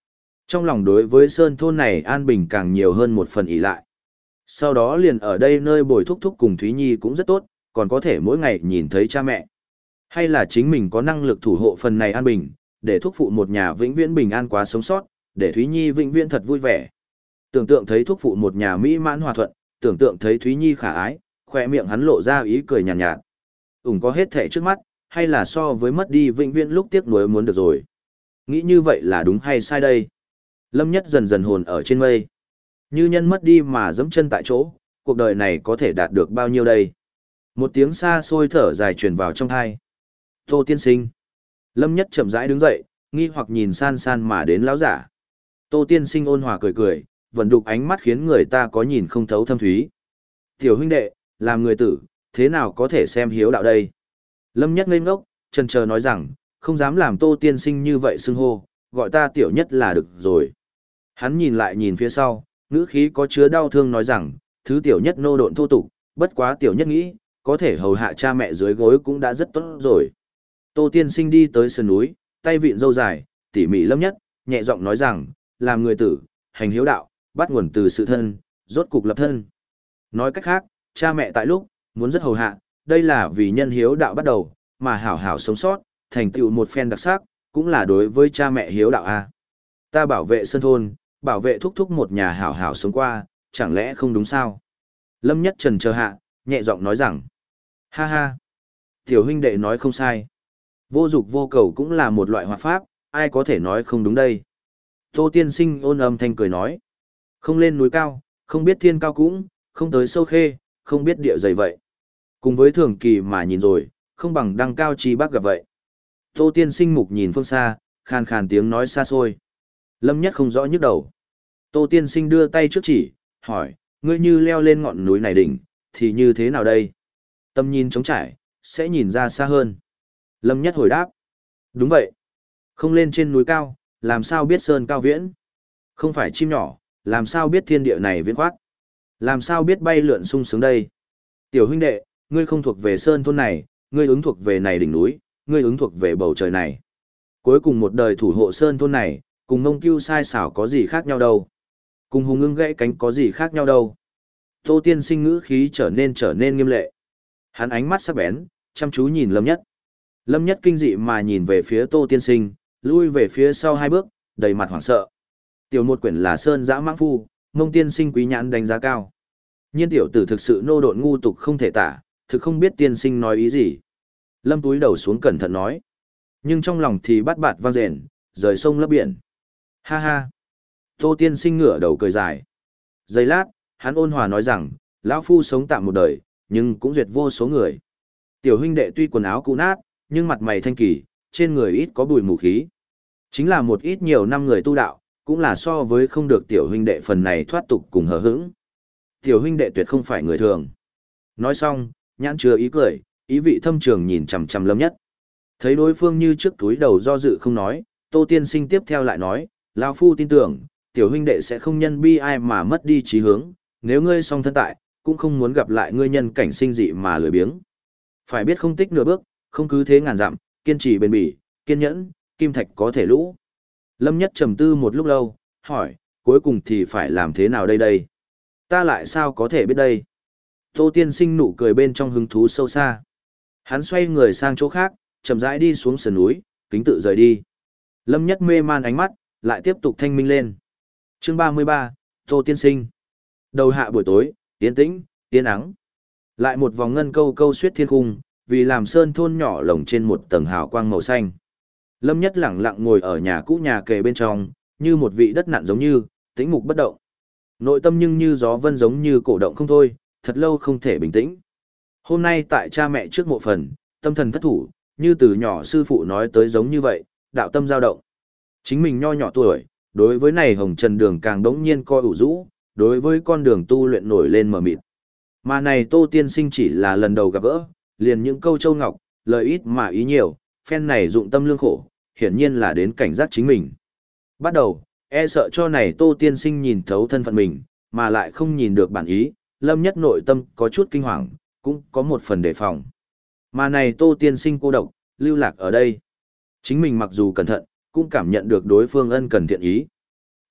Trong lòng đối với sơn thôn này an bình càng nhiều hơn một phần ỷ lại. Sau đó liền ở đây nơi bồi thúc thúc cùng Thúy Nhi cũng rất tốt, còn có thể mỗi ngày nhìn thấy cha mẹ. Hay là chính mình có năng lực thủ hộ phần này an bình, để thúc phụ một nhà vĩnh viễn bình an quá sống sót, để Thúy Nhi vĩnh viễn thật vui vẻ. Tưởng tượng thấy thúc phụ một nhà mỹ mãn hòa thuận, tưởng tượng thấy Thúy Nhi khả ái, khoe miệng hắn lộ ra ý cười nhàn nhạt. Có hết thể trước mắt, hay là so với mất đi vĩnh viễn lúc tiếc nuối muốn được rồi. Nghĩ như vậy là đúng hay sai đây? Lâm Nhất dần dần hồn ở trên mây. Như nhân mất đi mà dẫm chân tại chỗ, cuộc đời này có thể đạt được bao nhiêu đây? Một tiếng xa xôi thở dài truyền vào trong tai. Tô tiên sinh. Lâm Nhất chậm rãi đứng dậy, nghi hoặc nhìn san san mà đến lão giả. Tô tiên sinh ôn hòa cười cười, vẫn đục ánh mắt khiến người ta có nhìn không thấu thâm thúy. Tiểu huynh đệ, làm người tử, thế nào có thể xem hiếu đạo đây? Lâm Nhất ngây ngốc, chần chờ nói rằng, không dám làm Tô tiên sinh như vậy xưng hô, gọi ta tiểu nhất là được rồi. Hắn nhìn lại nhìn phía sau, ngữ khí có chứa đau thương nói rằng, thứ tiểu nhất nô độn thô tục, bất quá tiểu nhất nghĩ, có thể hầu hạ cha mẹ dưới gối cũng đã rất tốt rồi. Tô tiên sinh đi tới sườn núi, tay vịn râu dài, tỉ mỉ Lâm Nhất, nhẹ giọng nói rằng, làm người tử, hành hiếu đạo, bắt nguồn từ sự thân, rốt cục lập thân. Nói cách khác, cha mẹ tại lúc, muốn rất hầu hạ, đây là vì nhân hiếu đạo bắt đầu, mà hảo hảo sống sót, thành tựu một phen đặc sắc, cũng là đối với cha mẹ hiếu đạo a. Ta bảo vệ sân thôn, bảo vệ thúc thúc một nhà hảo hảo sống qua, chẳng lẽ không đúng sao? Lâm Nhất trần chờ hạ, nhẹ giọng nói rằng, ha ha, tiểu huynh đệ nói không sai. Vô dục vô cầu cũng là một loại hoạt pháp, ai có thể nói không đúng đây? Tô tiên sinh ôn âm thanh cười nói, không lên núi cao, không biết thiên cao cũng, không tới sâu khê, không biết địa dày vậy. Cùng với thường kỳ mà nhìn rồi, không bằng đăng cao chi bác gặp vậy. Tô tiên sinh mục nhìn phương xa, khàn khàn tiếng nói xa xôi. Lâm Nhất không rõ nhức đầu. Tô tiên sinh đưa tay trước chỉ, hỏi, ngươi như leo lên ngọn núi này đỉnh, thì như thế nào đây? Tầm nhìn trống trải, sẽ nhìn ra xa hơn. Lâm Nhất hồi đáp, đúng vậy. Không lên trên núi cao, làm sao biết sơn cao viễn? Không phải chim nhỏ, làm sao biết thiên địa này viễn khoát? Làm sao biết bay lượn sung sướng đây? Tiểu huynh đệ, ngươi không thuộc về sơn thôn này, ngươi ứng thuộc về này đỉnh núi, ngươi ứng thuộc về bầu trời này. Cuối cùng một đời thủ hộ sơn thôn này, cùng mông cưu sai xảo có gì khác nhau đâu? Cùng hùng ưng gãy cánh có gì khác nhau đâu? Tô tiên sinh ngữ khí trở nên nghiêm lệ. Hắn ánh mắt sắc bén, chăm chú nhìn Lâm Nhất. Lâm Nhất kinh dị mà nhìn về phía Tô tiên sinh, lui về phía sau hai bước, đầy mặt hoảng sợ. Tiểu một quyển là sơn dã mãng phu, mông tiên sinh quý nhãn đánh giá cao. Nhiên tiểu tử thực sự nô độn ngu tục không thể tả, thực không biết tiên sinh nói ý gì. Lâm túi đầu xuống cẩn thận nói. Nhưng trong lòng thì bắt bạt vang rền, rời sông lấp biển. Ha ha. Tô tiên sinh ngửa đầu cười dài. Giây lát, hắn ôn hòa nói rằng, lão phu sống tạm một đời, nhưng cũng duyệt vô số người. Tiểu huynh đệ tuy quần áo cũ nát, nhưng mặt mày thanh kỳ, trên người ít có bụi mù khí. Chính là một ít nhiều năm người tu đạo, cũng là so với không được tiểu huynh đệ phần này thoát tục cùng hờ hững. Tiểu huynh đệ tuyệt không phải người thường. Nói xong, nhãn chứa ý cười, ý vị thâm trường nhìn chằm chằm Lâm Nhất. Thấy đối phương như trước túi đầu do dự không nói, Tô tiên sinh tiếp theo lại nói, lão phu tin tưởng, tiểu huynh đệ sẽ không nhân bi ai mà mất đi trí hướng, nếu ngươi song thân tại, cũng không muốn gặp lại ngươi nhân cảnh sinh dị mà lười biếng. Phải biết không tích nửa bước, không cứ thế ngàn dặm, kiên trì bền bỉ, kiên nhẫn, kim thạch có thể lũ. Lâm Nhất trầm tư một lúc lâu, hỏi, cuối cùng thì phải làm thế nào đây? Ta lại sao có thể biết đây? Tô tiên sinh nụ cười bên trong hứng thú sâu xa. Hắn xoay người sang chỗ khác, chậm rãi đi xuống sườn núi, kính tự rời đi. Lâm Nhất mê man ánh mắt, lại tiếp tục thanh minh lên. Chương 33, Tô tiên sinh. Đầu hạ buổi tối, yên tĩnh, yên ắng. Lại một vòng ngân câu câu xuyết thiên cung, vì làm sơn thôn nhỏ lồng trên một tầng hào quang màu xanh. Lâm Nhất lẳng lặng ngồi ở nhà cũ nhà kề bên trong, như một vị đất nặn giống như, tĩnh mục bất động. Nội tâm nhưng như gió vân giống như cổ động không thôi, thật lâu không thể bình tĩnh. Hôm nay tại cha mẹ trước mộ phần, tâm thần thất thủ, như từ nhỏ sư phụ nói tới giống như vậy, đạo tâm dao động. Chính mình nho nhỏ tuổi, đối với này hồng trần đường càng đống nhiên coi ủ rũ, đối với con đường tu luyện nổi lên mờ mịt. Mà này Tô tiên sinh chỉ là lần đầu gặp gỡ, liền những câu châu ngọc, lời ít mà ý nhiều, phen này dụng tâm lương khổ, hiển nhiên là đến cảnh giác chính mình. Bắt đầu, e sợ cho này Tô tiên sinh nhìn thấu thân phận mình, mà lại không nhìn được bản ý, Lâm Nhất nội tâm có chút kinh hoàng, cũng có một phần đề phòng. Mà này Tô tiên sinh cô độc, lưu lạc ở đây. Chính mình mặc dù cẩn thận, cũng cảm nhận được đối phương ân cần thiện ý.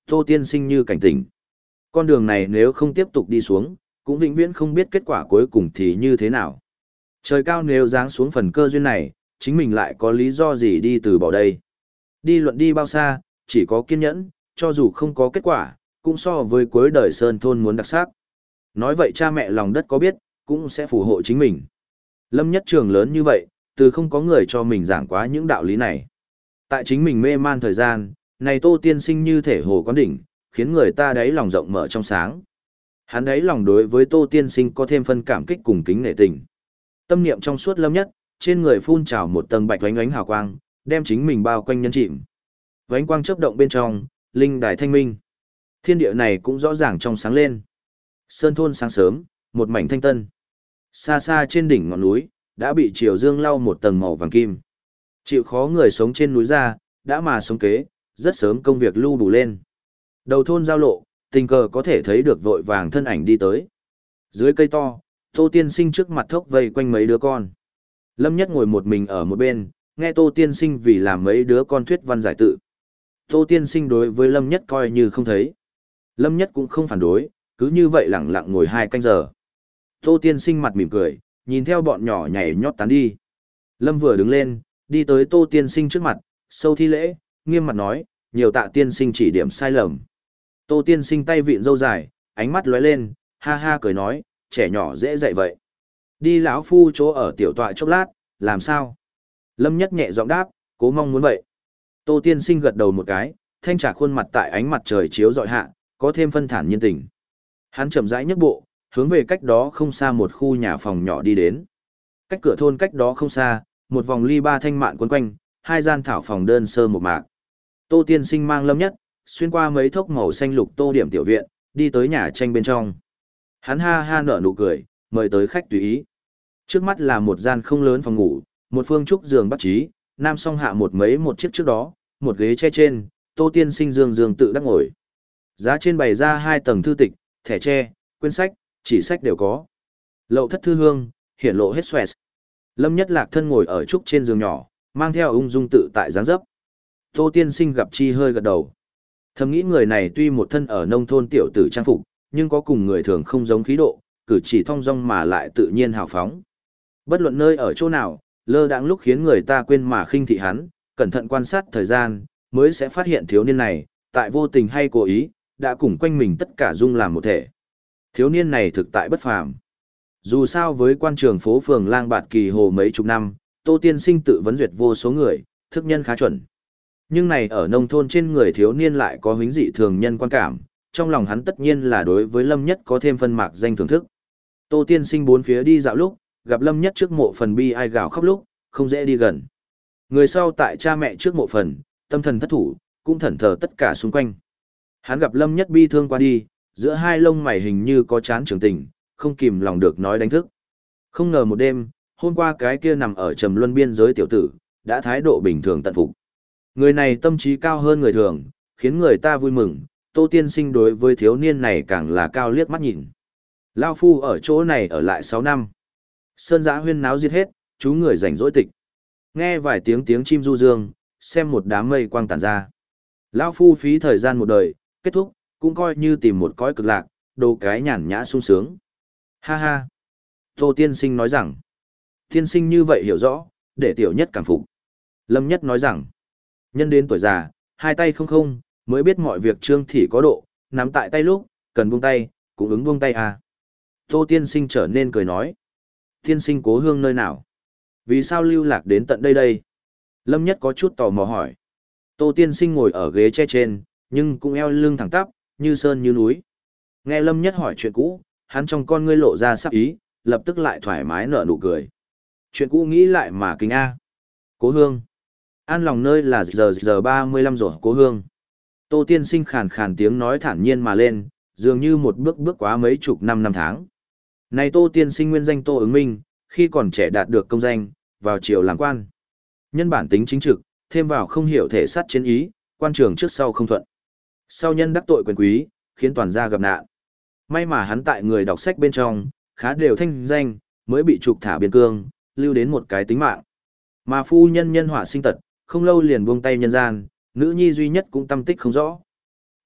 Tô Tiên Sinh như cảnh tỉnh. Con đường này nếu không tiếp tục đi xuống, cũng vĩnh viễn không biết kết quả cuối cùng thì như thế nào. Trời cao nếu giáng xuống phần cơ duyên này, chính mình lại có lý do gì đi từ bỏ đây. Đi luận đi bao xa, chỉ có kiên nhẫn, cho dù không có kết quả, cũng so với cuối đời sơn thôn muốn đặc sắc. Nói vậy cha mẹ lòng đất có biết, cũng sẽ phù hộ chính mình. Lâm Nhất Trường lớn như vậy, từ không có người cho mình giảng quá những đạo lý này. Tại chính mình mê man thời gian, này Tô Tiên Sinh như thể hồ quán đỉnh, khiến người ta đáy lòng rộng mở trong sáng. Hắn đáy lòng đối với Tô Tiên Sinh có thêm phân cảm kích cùng kính nể tình. Tâm niệm trong suốt Lâm Nhất, trên người phun trào một tầng bạch oánh oánh hào quang, đem chính mình bao quanh nhân chìm. Oánh quang chớp động bên trong, linh đài thanh minh. Thiên địa này cũng rõ ràng trong sáng lên. Sơn thôn sáng sớm, một mảnh thanh tân. Xa xa trên đỉnh ngọn núi, đã bị chiều dương lau một tầng màu vàng kim. Chịu khó người sống trên núi ra, đã mà sống kế, rất sớm công việc lưu đủ lên. Đầu thôn giao lộ, tình cờ có thể thấy được vội vàng thân ảnh đi tới. Dưới cây to, Tô Tiên Sinh trước mặt thốc vây quanh mấy đứa con. Lâm Nhất ngồi một mình ở một bên, nghe Tô Tiên Sinh vì làm mấy đứa con thuyết văn giải tự. Tô Tiên Sinh đối với Lâm Nhất coi như không thấy. Lâm Nhất cũng không phản đối, cứ như vậy lặng lặng ngồi 2 canh giờ. Tô Tiên Sinh mặt mỉm cười, nhìn theo bọn nhỏ nhảy nhót tán đi. Lâm vừa đứng lên, đi tới Tô Tiên Sinh trước mặt, sâu thi lễ, nghiêm mặt nói, nhiều tạ Tiên Sinh chỉ điểm sai lầm. Tô Tiên Sinh tay vịn râu dài, ánh mắt lóe lên, ha ha cười nói, trẻ nhỏ dễ dạy vậy. Đi lão phu chỗ ở tiểu tọa chốc lát, làm sao? Lâm Nhất nhẹ giọng đáp, cố mong muốn vậy. Tô Tiên Sinh gật đầu một cái, thanh trả khuôn mặt tại ánh mặt trời chiếu rọi hạ, có thêm phân thản nhiên tình. Hắn chậm rãi nhấc bộ, hướng về cách đó không xa một khu nhà phòng nhỏ đi đến. Cách cửa thôn cách đó không xa, một vòng ly ba thanh mạn quấn quanh, 2 gian thảo phòng đơn sơ một mạc. Tô Tiên Sinh mang Lâm Nhất, xuyên qua mấy thốc màu xanh lục tô điểm tiểu viện, đi tới nhà tranh bên trong. Hắn ha ha nở nụ cười, mời tới khách tùy ý. Trước mắt là một gian không lớn phòng ngủ, một phương trúc giường bắt trí, nam song hạ một chiếc trước đó, một ghế che trên, Tô Tiên Sinh dương tự đắc ngồi. Giá trên bày ra 2 tầng thư tịch, thẻ tre, quyển sách, chỉ sách đều có. Lậu thất thư hương, hiển lộ hết xoẹt. Lâm Nhất Lạc thân ngồi ở trúc trên giường nhỏ, mang theo ung dung tự tại dáng dấp. Tô Tiên Sinh gặp chi hơi gật đầu. Thầm nghĩ người này tuy một thân ở nông thôn tiểu tử trang phục, nhưng có cùng người thường không giống khí độ, cử chỉ thong dong mà lại tự nhiên hào phóng. Bất luận nơi ở chỗ nào, lơ đãng lúc khiến người ta quên mà khinh thị hắn, cẩn thận quan sát thời gian, mới sẽ phát hiện thiếu niên này, tại vô tình hay cố ý, đã cùng quanh mình tất cả dung làm một thể. Thiếu niên này thực tại bất phàm. Dù sao với quan trường phố phường lang bạt kỳ hồ mấy chục năm, Tô Tiên Sinh tự vấn duyệt vô số người, thức nhân khá chuẩn. Nhưng này ở nông thôn trên người thiếu niên lại có hứng dị thường nhân quan cảm, trong lòng hắn tất nhiên là đối với Lâm Nhất có thêm phân mạc danh thưởng thức. Tô Tiên Sinh bốn phía đi dạo lúc, gặp Lâm Nhất trước mộ phần bi ai gào khóc lúc, không dễ đi gần. Người sau tại cha mẹ trước mộ phần, tâm thần thất thủ, cũng thẫn thờ tất cả xung quanh. Hắn gặp Lâm Nhất bi thương qua đi, giữa hai lông mày hình như có chán trường tình, không kìm lòng được nói đánh thức. Không ngờ một đêm, hôm qua cái kia nằm ở trầm luân biên giới tiểu tử, đã thái độ bình thường tận phục. Người này tâm trí cao hơn người thường, khiến người ta vui mừng, Tô Tiên Sinh đối với thiếu niên này càng là cao liếc mắt nhìn. Lao phu ở chỗ này ở lại 6 năm. Sơn giã huyên náo giết hết, chú người rảnh rỗi tịch. Nghe vài tiếng chim du dương, xem một đám mây quang tản ra. Lao phu phí thời gian một đời, kết thúc, cũng coi như tìm một cõi cực lạc, đồ cái nhàn nhã sung sướng. Ha ha. Tô Tiên Sinh nói rằng, tiên sinh như vậy hiểu rõ, để tiểu nhất cảm phục. Lâm Nhất nói rằng, nhân đến tuổi già, 2 tay không, mới biết mọi việc trương thị có độ, nắm tại tay lúc, cần buông tay, cũng ứng buông tay à. Tô Tiên Sinh trở nên cười nói, tiên sinh cố hương nơi nào? Vì sao lưu lạc đến tận đây đây? Lâm Nhất có chút tò mò hỏi. Tô Tiên Sinh ngồi ở ghế che trên, nhưng cũng eo lưng thẳng tắp, như sơn như núi. Nghe Lâm Nhất hỏi chuyện cũ, hắn trong con ngươi lộ ra sắc ý, lập tức lại thoải mái nở nụ cười. Chuyện cũ nghĩ lại mà kính a. Cố hương. An lòng nơi là giờ 35 rồi, cố hương. Tô Tiên Sinh khàn khàn tiếng nói thản nhiên mà lên, dường như một bước quá mấy chục năm tháng. Này Tô Tiên Sinh nguyên danh Tô Ứng Minh, khi còn trẻ đạt được công danh, vào triều làm quan. Nhân bản tính chính trực, thêm vào không hiểu thể sát chiến ý, quan trường trước sau không thuận. Sau nhân đắc tội quyền quý, khiến toàn gia gặp nạn. May mà hắn tại người đọc sách bên trong, khá đều thanh danh, mới bị trục thả biên cương, lưu đến một cái tính mạng. Mà phu nhân nhân họa sinh tật, không lâu liền buông tay nhân gian, nữ nhi duy nhất cũng tâm tích không rõ.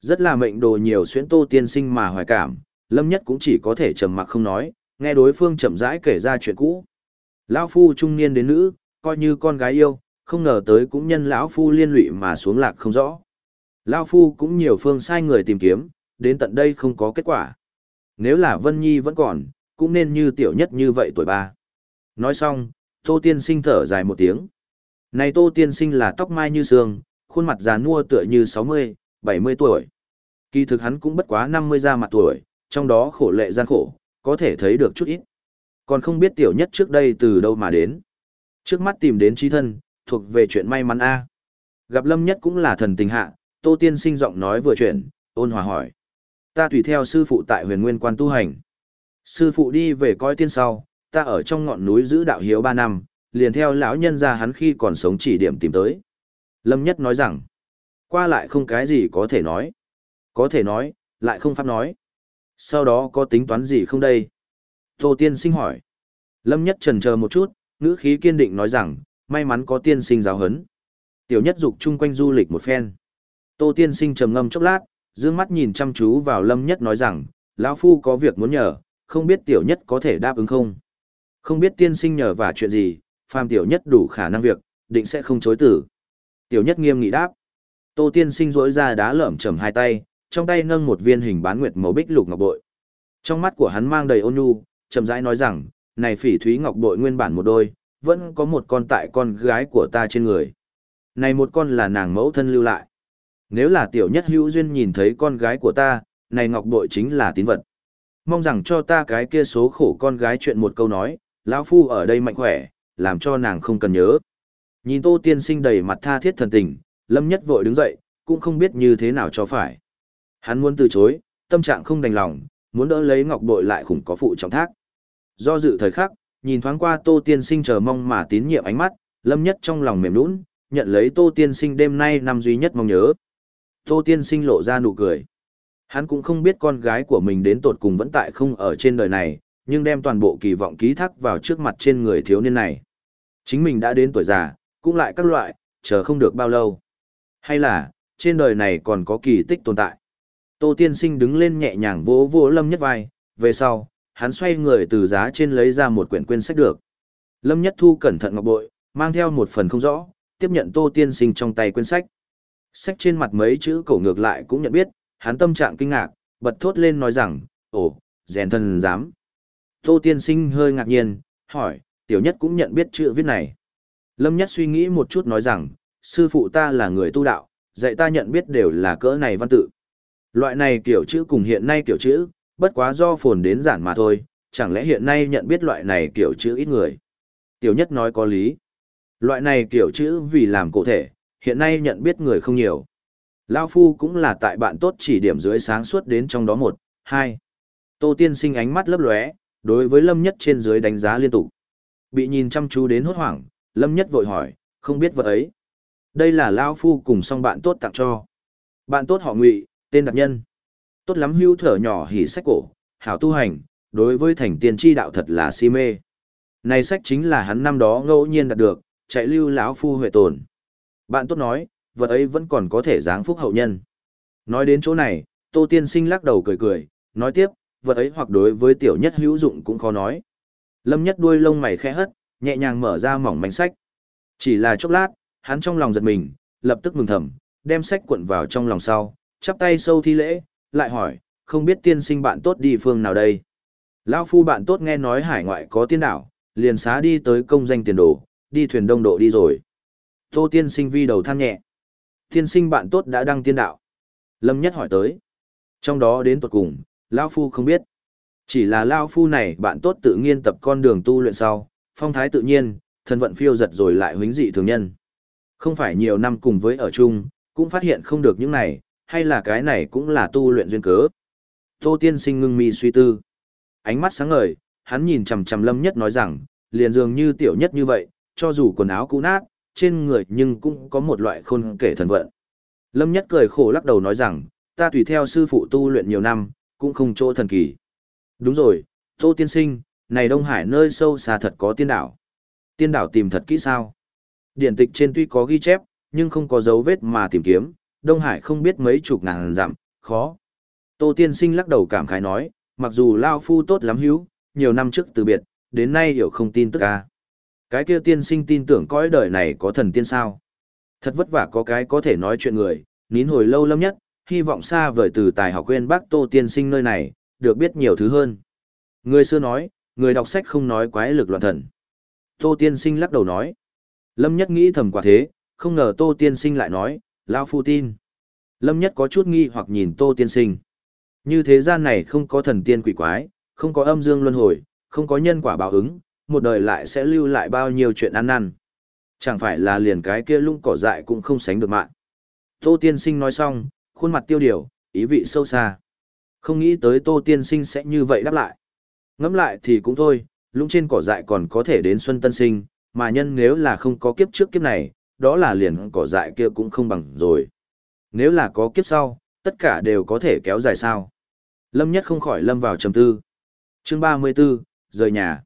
Rất là mệnh đồ nhiều xuyến Tô Tiên Sinh mà hoài cảm, Lâm Nhất cũng chỉ có thể trầm mặc không nói, nghe đối phương chậm rãi kể ra chuyện cũ. Lão phu trung niên đến nữ, coi như con gái yêu, không ngờ tới cũng nhân lão phu liên lụy mà xuống lạc không rõ. Lão phu cũng nhiều phương sai người tìm kiếm, đến tận đây không có kết quả. Nếu là Vân Nhi vẫn còn, cũng nên như tiểu nhất như vậy tuổi ba. Nói xong, Tô Tiên Sinh thở dài một tiếng. Này Tô Tiên Sinh là tóc mai như sương, khuôn mặt già nua tựa như 60, 70 tuổi. Kỳ thực hắn cũng bất quá 50 ra mặt tuổi, trong đó khổ lệ gian khổ, có thể thấy được chút ít. Còn không biết tiểu nhất trước đây từ đâu mà đến. Trước mắt tìm đến trí thân, thuộc về chuyện may mắn a. Gặp Lâm Nhất cũng là thần tình hạ, Tô Tiên Sinh giọng nói vừa chuyển, ôn hòa hỏi. Ta tùy theo sư phụ tại Huyền Nguyên Quan tu hành. Sư phụ đi về coi tiên sau, ta ở trong ngọn núi giữ đạo hiếu 3 năm, liền theo lão nhân ra hắn khi còn sống chỉ điểm tìm tới. Lâm Nhất nói rằng, qua lại không cái gì có thể nói. Có thể nói, lại không pháp nói. Sau đó có tính toán gì không đây? Tô Tiên Sinh hỏi. Lâm Nhất chần chờ một chút, ngữ khí kiên định nói rằng, may mắn có tiên sinh giáo huấn. Tiểu Nhất dục chung quanh du lịch một phen. Tô Tiên Sinh trầm ngâm chốc lát, dương mắt nhìn chăm chú vào Lâm Nhất nói rằng, lão phu có việc muốn nhờ, không biết Tiểu Nhất có thể đáp ứng không? Không biết tiên sinh nhờ và chuyện gì, phàm Tiểu Nhất đủ khả năng việc, định sẽ không chối từ. Tiểu Nhất nghiêm nghị đáp. Tô Tiên Sinh rỗi ra đá lởm chởm hai tay, trong tay nâng một viên hình bán nguyệt màu bích lục ngọc bội. Trong mắt của hắn mang đầy ôn nhu, chậm rãi nói rằng, này phỉ thúy ngọc bội nguyên bản một đôi, vẫn có một con tại con gái của ta trên người. Này một con là nàng mẫu thân lưu lại. Nếu là Tiểu Nhất hữu duyên nhìn thấy con gái của ta, này ngọc bội chính là tín vật. Mong rằng cho ta cái kia số khổ con gái chuyện một câu nói, lão phu ở đây mạnh khỏe, làm cho nàng không cần nhớ. Nhìn Tô Tiên Sinh đầy mặt tha thiết thần tình, Lâm Nhất vội đứng dậy, cũng không biết như thế nào cho phải. Hắn muốn từ chối, tâm trạng không đành lòng, muốn đỡ lấy ngọc bội lại khủng có phụ trọng thác. Do dự thời khắc, nhìn thoáng qua Tô Tiên Sinh chờ mong mà tín nhiệm ánh mắt, Lâm Nhất trong lòng mềm nũng, nhận lấy Tô Tiên Sinh đêm nay năm duy nhất mong nhớ. Tô Tiên Sinh lộ ra nụ cười. Hắn cũng không biết con gái của mình đến tột cùng vẫn tại không ở trên đời này, nhưng đem toàn bộ kỳ vọng ký thác vào trước mặt trên người thiếu niên này. Chính mình đã đến tuổi già, cũng lại các loại, chờ không được bao lâu. Hay là, trên đời này còn có kỳ tích tồn tại. Tô Tiên Sinh đứng lên nhẹ nhàng vỗ vỗ Lâm Nhất vai, về sau, hắn xoay người từ giá trên lấy ra một quyển quyển sách được. Lâm Nhất thu cẩn thận ngọc bội, mang theo một phần không rõ, tiếp nhận Tô Tiên Sinh trong tay quyển sách. Sách trên mặt mấy chữ cổ ngược lại cũng nhận biết, hắn tâm trạng kinh ngạc, bật thốt lên nói rằng, ồ, rèn thần dám. Tô Tiên Sinh hơi ngạc nhiên, hỏi, Tiểu Nhất cũng nhận biết chữ viết này. Lâm Nhất suy nghĩ một chút nói rằng, sư phụ ta là người tu đạo, dạy ta nhận biết đều là cỡ này văn tự. Loại này kiểu chữ cùng hiện nay kiểu chữ, bất quá do phồn đến giản mà thôi, chẳng lẽ hiện nay nhận biết loại này kiểu chữ ít người. Tiểu Nhất nói có lý. Loại này kiểu chữ vì làm cụ thể, hiện nay nhận biết người không nhiều. Lao Phu cũng là tại bạn tốt chỉ điểm dưới sáng suốt đến trong đó 1, 2. Tô Tiên Sinh ánh mắt lấp lóe, đối với Lâm Nhất trên dưới đánh giá liên tục. Bị nhìn chăm chú đến hốt hoảng, Lâm Nhất vội hỏi, không biết vật ấy. Đây là Lao Phu cùng song bạn tốt tặng cho. Bạn tốt họ Ngụy, tên đặc nhân. Tốt lắm hưu thở nhỏ hỉ sách cổ, hảo tu hành, đối với thành tiên tri đạo thật là si mê. Này sách chính là hắn năm đó ngẫu nhiên đạt được, chạy lưu lão phu huệ tồn. Bạn tốt nói, vật ấy vẫn còn có thể giáng phúc hậu nhân. Nói đến chỗ này, Tô Tiên Sinh lắc đầu cười cười, nói tiếp, vật ấy hoặc đối với Tiểu Nhất hữu dụng cũng khó nói. Lâm Nhất đuôi lông mày khẽ hất, nhẹ nhàng mở ra mỏng manh sách. Chỉ là chốc lát, hắn trong lòng giật mình, lập tức mừng thầm, đem sách cuộn vào trong lòng sau, chắp tay sâu thi lễ, lại hỏi, không biết tiên sinh bạn tốt đi phương nào đây? Lão phu bạn tốt nghe nói hải ngoại có tiên đảo, liền xá đi tới công danh tiền đồ, đi thuyền đông độ đi rồi. Tô Tiên Sinh vi đầu than nhẹ. Tiên sinh bạn tốt đã đăng tiên đạo. Lâm Nhất hỏi tới. Trong đó đến tuột cùng, Lão phu không biết. Chỉ là Lão phu này bạn tốt tự nhiên tập con đường tu luyện sau, phong thái tự nhiên, thân vận phiêu giật rồi lại huống dị thường nhân. Không phải nhiều năm cùng với ở chung, cũng phát hiện không được những này, hay là cái này cũng là tu luyện duyên cớ. Tô Tiên Sinh ngưng mi suy tư. Ánh mắt sáng ngời, hắn nhìn chằm chằm Lâm Nhất nói rằng, liền dường như Tiểu Nhất như vậy, cho dù quần áo cũ nát, trên người nhưng cũng có một loại khôn kể thần vận. Lâm Nhất cười khổ lắc đầu nói rằng, ta tùy theo sư phụ tu luyện nhiều năm, cũng không chỗ thần kỳ. Đúng rồi, Tô Tiên Sinh, này Đông Hải nơi sâu xa thật có tiên đảo. Tiên đảo tìm thật kỹ sao? Điển tịch trên tuy có ghi chép, nhưng không có dấu vết mà tìm kiếm, Đông Hải không biết mấy chục ngàn dặm, khó. Tô Tiên Sinh lắc đầu cảm khái nói, mặc dù Lao Phu tốt lắm hữu, nhiều năm trước từ biệt, đến nay hiểu không tin tức ca. Cái kia tiên sinh tin tưởng cõi đời này có thần tiên sao. Thật vất vả có cái có thể nói chuyện người, nín hồi lâu Lâm Nhất, hy vọng xa vời từ tài học quên bác Tô Tiên Sinh nơi này, được biết nhiều thứ hơn. Người xưa nói, người đọc sách không nói quái lực loạn thần. Tô Tiên Sinh lắc đầu nói. Lâm Nhất nghĩ thầm quả thế, không ngờ Tô Tiên Sinh lại nói, Lao Phu tin. Lâm Nhất có chút nghi hoặc nhìn Tô Tiên Sinh. Như thế gian này không có thần tiên quỷ quái, không có âm dương luân hồi, không có nhân quả báo ứng, một đời lại sẽ lưu lại bao nhiêu chuyện ăn năn. Chẳng phải là liền cái kia lũng cỏ dại cũng không sánh được mạng. Tô Tiên Sinh nói xong, khuôn mặt tiêu điều, ý vị sâu xa. Không nghĩ tới Tô Tiên Sinh sẽ như vậy đáp lại. Ngẫm lại thì cũng thôi, lũng trên cỏ dại còn có thể đến xuân tân sinh, mà nhân nếu là không có kiếp trước kiếp này, đó là liền cỏ dại kia cũng không bằng rồi. Nếu là có kiếp sau, tất cả đều có thể kéo dài sao. Lâm Nhất không khỏi lâm vào trầm tư. Chương 34, rời nhà.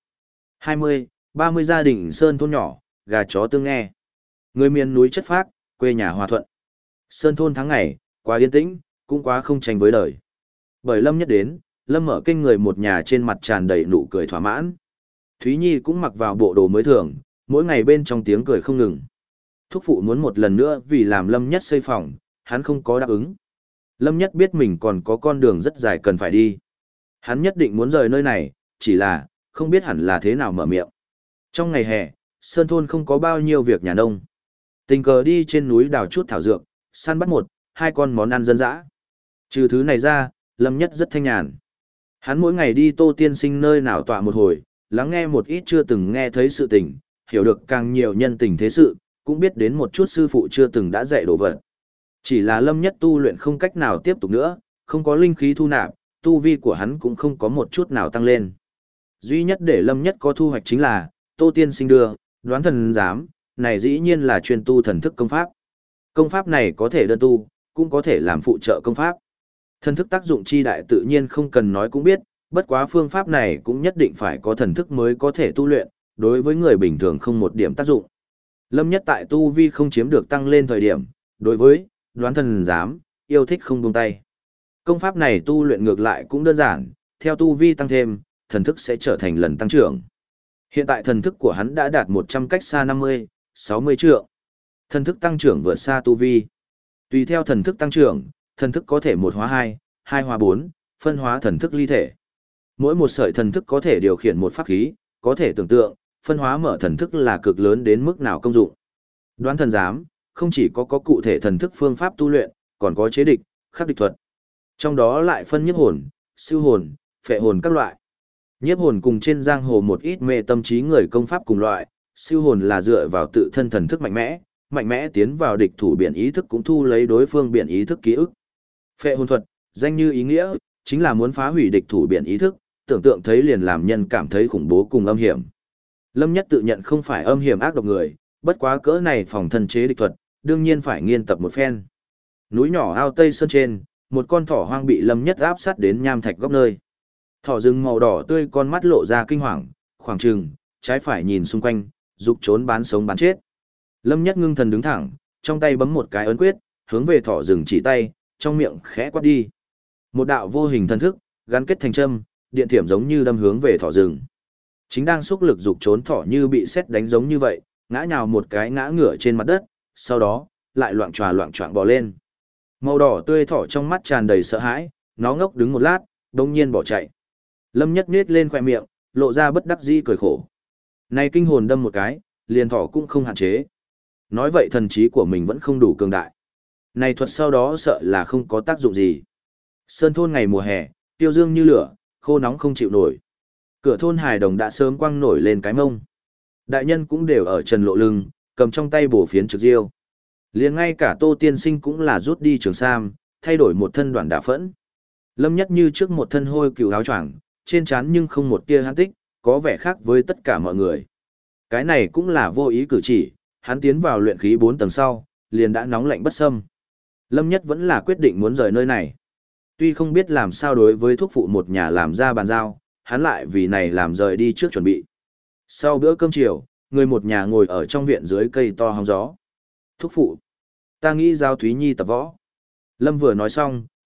20, 30 gia đình sơn thôn nhỏ, gà chó tương nghe. Người miền núi chất phác, quê nhà hòa thuận. Sơn thôn tháng ngày, quá yên tĩnh, cũng quá không tranh với đời. Bởi Lâm Nhất đến, Lâm mở kênh người một nhà trên mặt tràn đầy nụ cười thỏa mãn. Thúy Nhi cũng mặc vào bộ đồ mới thường, mỗi ngày bên trong tiếng cười không ngừng. Thúc phụ muốn một lần nữa vì làm Lâm Nhất xây phòng, hắn không có đáp ứng. Lâm Nhất biết mình còn có con đường rất dài cần phải đi. Hắn nhất định muốn rời nơi này, chỉ là, không biết hẳn là thế nào mở miệng. Trong ngày hè, Sơn thôn không có bao nhiêu việc nhà nông. Tình cờ đi trên núi đào chút thảo dược, săn bắt một, hai con món ăn dân dã. Trừ thứ này ra, Lâm Nhất rất thanh nhàn. Hắn mỗi ngày đi Tô Tiên Sinh nơi nào tọa một hồi, lắng nghe một ít chưa từng nghe thấy sự tình, hiểu được càng nhiều nhân tình thế sự, cũng biết đến một chút sư phụ chưa từng đã dạy đồ vật. Chỉ là Lâm Nhất tu luyện không cách nào tiếp tục nữa, không có linh khí thu nạp, tu vi của hắn cũng không có một chút nào tăng lên. Duy nhất để Lâm Nhất có thu hoạch chính là, Tô Tiên Sinh đưa, đoán thần giám, này dĩ nhiên là chuyên tu thần thức công pháp. Công pháp này có thể đơn tu, cũng có thể làm phụ trợ công pháp. Thần thức tác dụng chi đại tự nhiên không cần nói cũng biết, bất quá phương pháp này cũng nhất định phải có thần thức mới có thể tu luyện, đối với người bình thường không một điểm tác dụng. Lâm Nhất tại tu vi không chiếm được tăng lên thời điểm, đối với đoán thần giám, yêu thích không buông tay. Công pháp này tu luyện ngược lại cũng đơn giản, theo tu vi tăng thêm, thần thức sẽ trở thành lần tăng trưởng. Hiện tại thần thức của hắn đã đạt 100 cách xa 50, 60 trượng. Thần thức tăng trưởng vượt xa tu vi. Tùy theo thần thức tăng trưởng, thần thức có thể một hóa hai, hai hóa bốn, phân hóa thần thức ly thể. Mỗi một sợi thần thức có thể điều khiển một pháp khí, có thể tưởng tượng, phân hóa mở thần thức là cực lớn đến mức nào công dụng. Đoán thần giám, không chỉ có cụ thể thần thức phương pháp tu luyện, còn có chế địch, khắc địch thuật. Trong đó lại phân nhiếp hồn, siêu hồn, phệ hồn các loại. Nhiếp hồn cùng trên giang hồ một ít mê tâm trí người công pháp cùng loại, siêu hồn là dựa vào tự thân thần thức mạnh mẽ tiến vào địch thủ biển ý thức cũng thu lấy đối phương biển ý thức ký ức. Phệ hồn thuật, danh như ý nghĩa, chính là muốn phá hủy địch thủ biển ý thức, tưởng tượng thấy liền làm nhân cảm thấy khủng bố cùng âm hiểm. Lâm Nhất tự nhận không phải âm hiểm ác độc người, bất quá cỡ này phòng thân chế địch thuật, đương nhiên phải nghiên tập một phen. Núi nhỏ ao Tây Sơn trên, một con thỏ hoang bị Lâm Nhất áp sát đến nham thạch góc nơi. Thỏ rừng màu đỏ tươi con mắt lộ ra kinh hoàng, khoảng trừng, trái phải nhìn xung quanh, dục trốn bán sống bán chết. Lâm Nhất ngưng thần đứng thẳng, trong tay bấm một cái ấn quyết, hướng về thỏ rừng chỉ tay, trong miệng khẽ quát đi. Một đạo vô hình thần thức, gắn kết thành châm, điện thiểm giống như đâm hướng về thỏ rừng. Chính đang xúc lực dục trốn thỏ như bị sét đánh giống như vậy, ngã nhào một cái ngã ngửa trên mặt đất, sau đó, lại loạng choạng bò lên. Màu đỏ tươi thỏ trong mắt tràn đầy sợ hãi, nó ngốc đứng một lát, đồng nhiên bỏ chạy. Lâm Nhất nhếch lên khóe miệng, lộ ra bất đắc dĩ cười khổ. Này kinh hồn đâm một cái, liền thỏ cũng không hạn chế. Nói vậy thần trí của mình vẫn không đủ cường đại. Này thuật sau đó sợ là không có tác dụng gì. Sơn thôn ngày mùa hè, tiêu dương như lửa, khô nóng không chịu nổi. Cửa thôn hài đồng đã sớm quăng nổi lên cái mông. Đại nhân cũng đều ở trần lộ lưng, cầm trong tay bổ phiến trực diêu. Liền ngay cả Tô Tiên Sinh cũng là rút đi trường sam, thay đổi một thân đoạn đả phẫn. Lâm Nhất như trước một thân hôi cừu áo choàng, trên trán nhưng không một tia hãn tích, có vẻ khác với tất cả mọi người. Cái này cũng là vô ý cử chỉ, hắn tiến vào luyện khí 4 tầng sau, liền đã nóng lạnh bất xâm. Lâm Nhất vẫn là quyết định muốn rời nơi này. Tuy không biết làm sao đối với thuốc phụ một nhà làm ra bàn giao, hắn lại vì này làm rời đi trước chuẩn bị. Sau bữa cơm chiều, người một nhà ngồi ở trong viện dưới cây to hóng gió. Thúc phụ, ta nghĩ giao Thúy Nhi tập võ. Lâm vừa nói xong,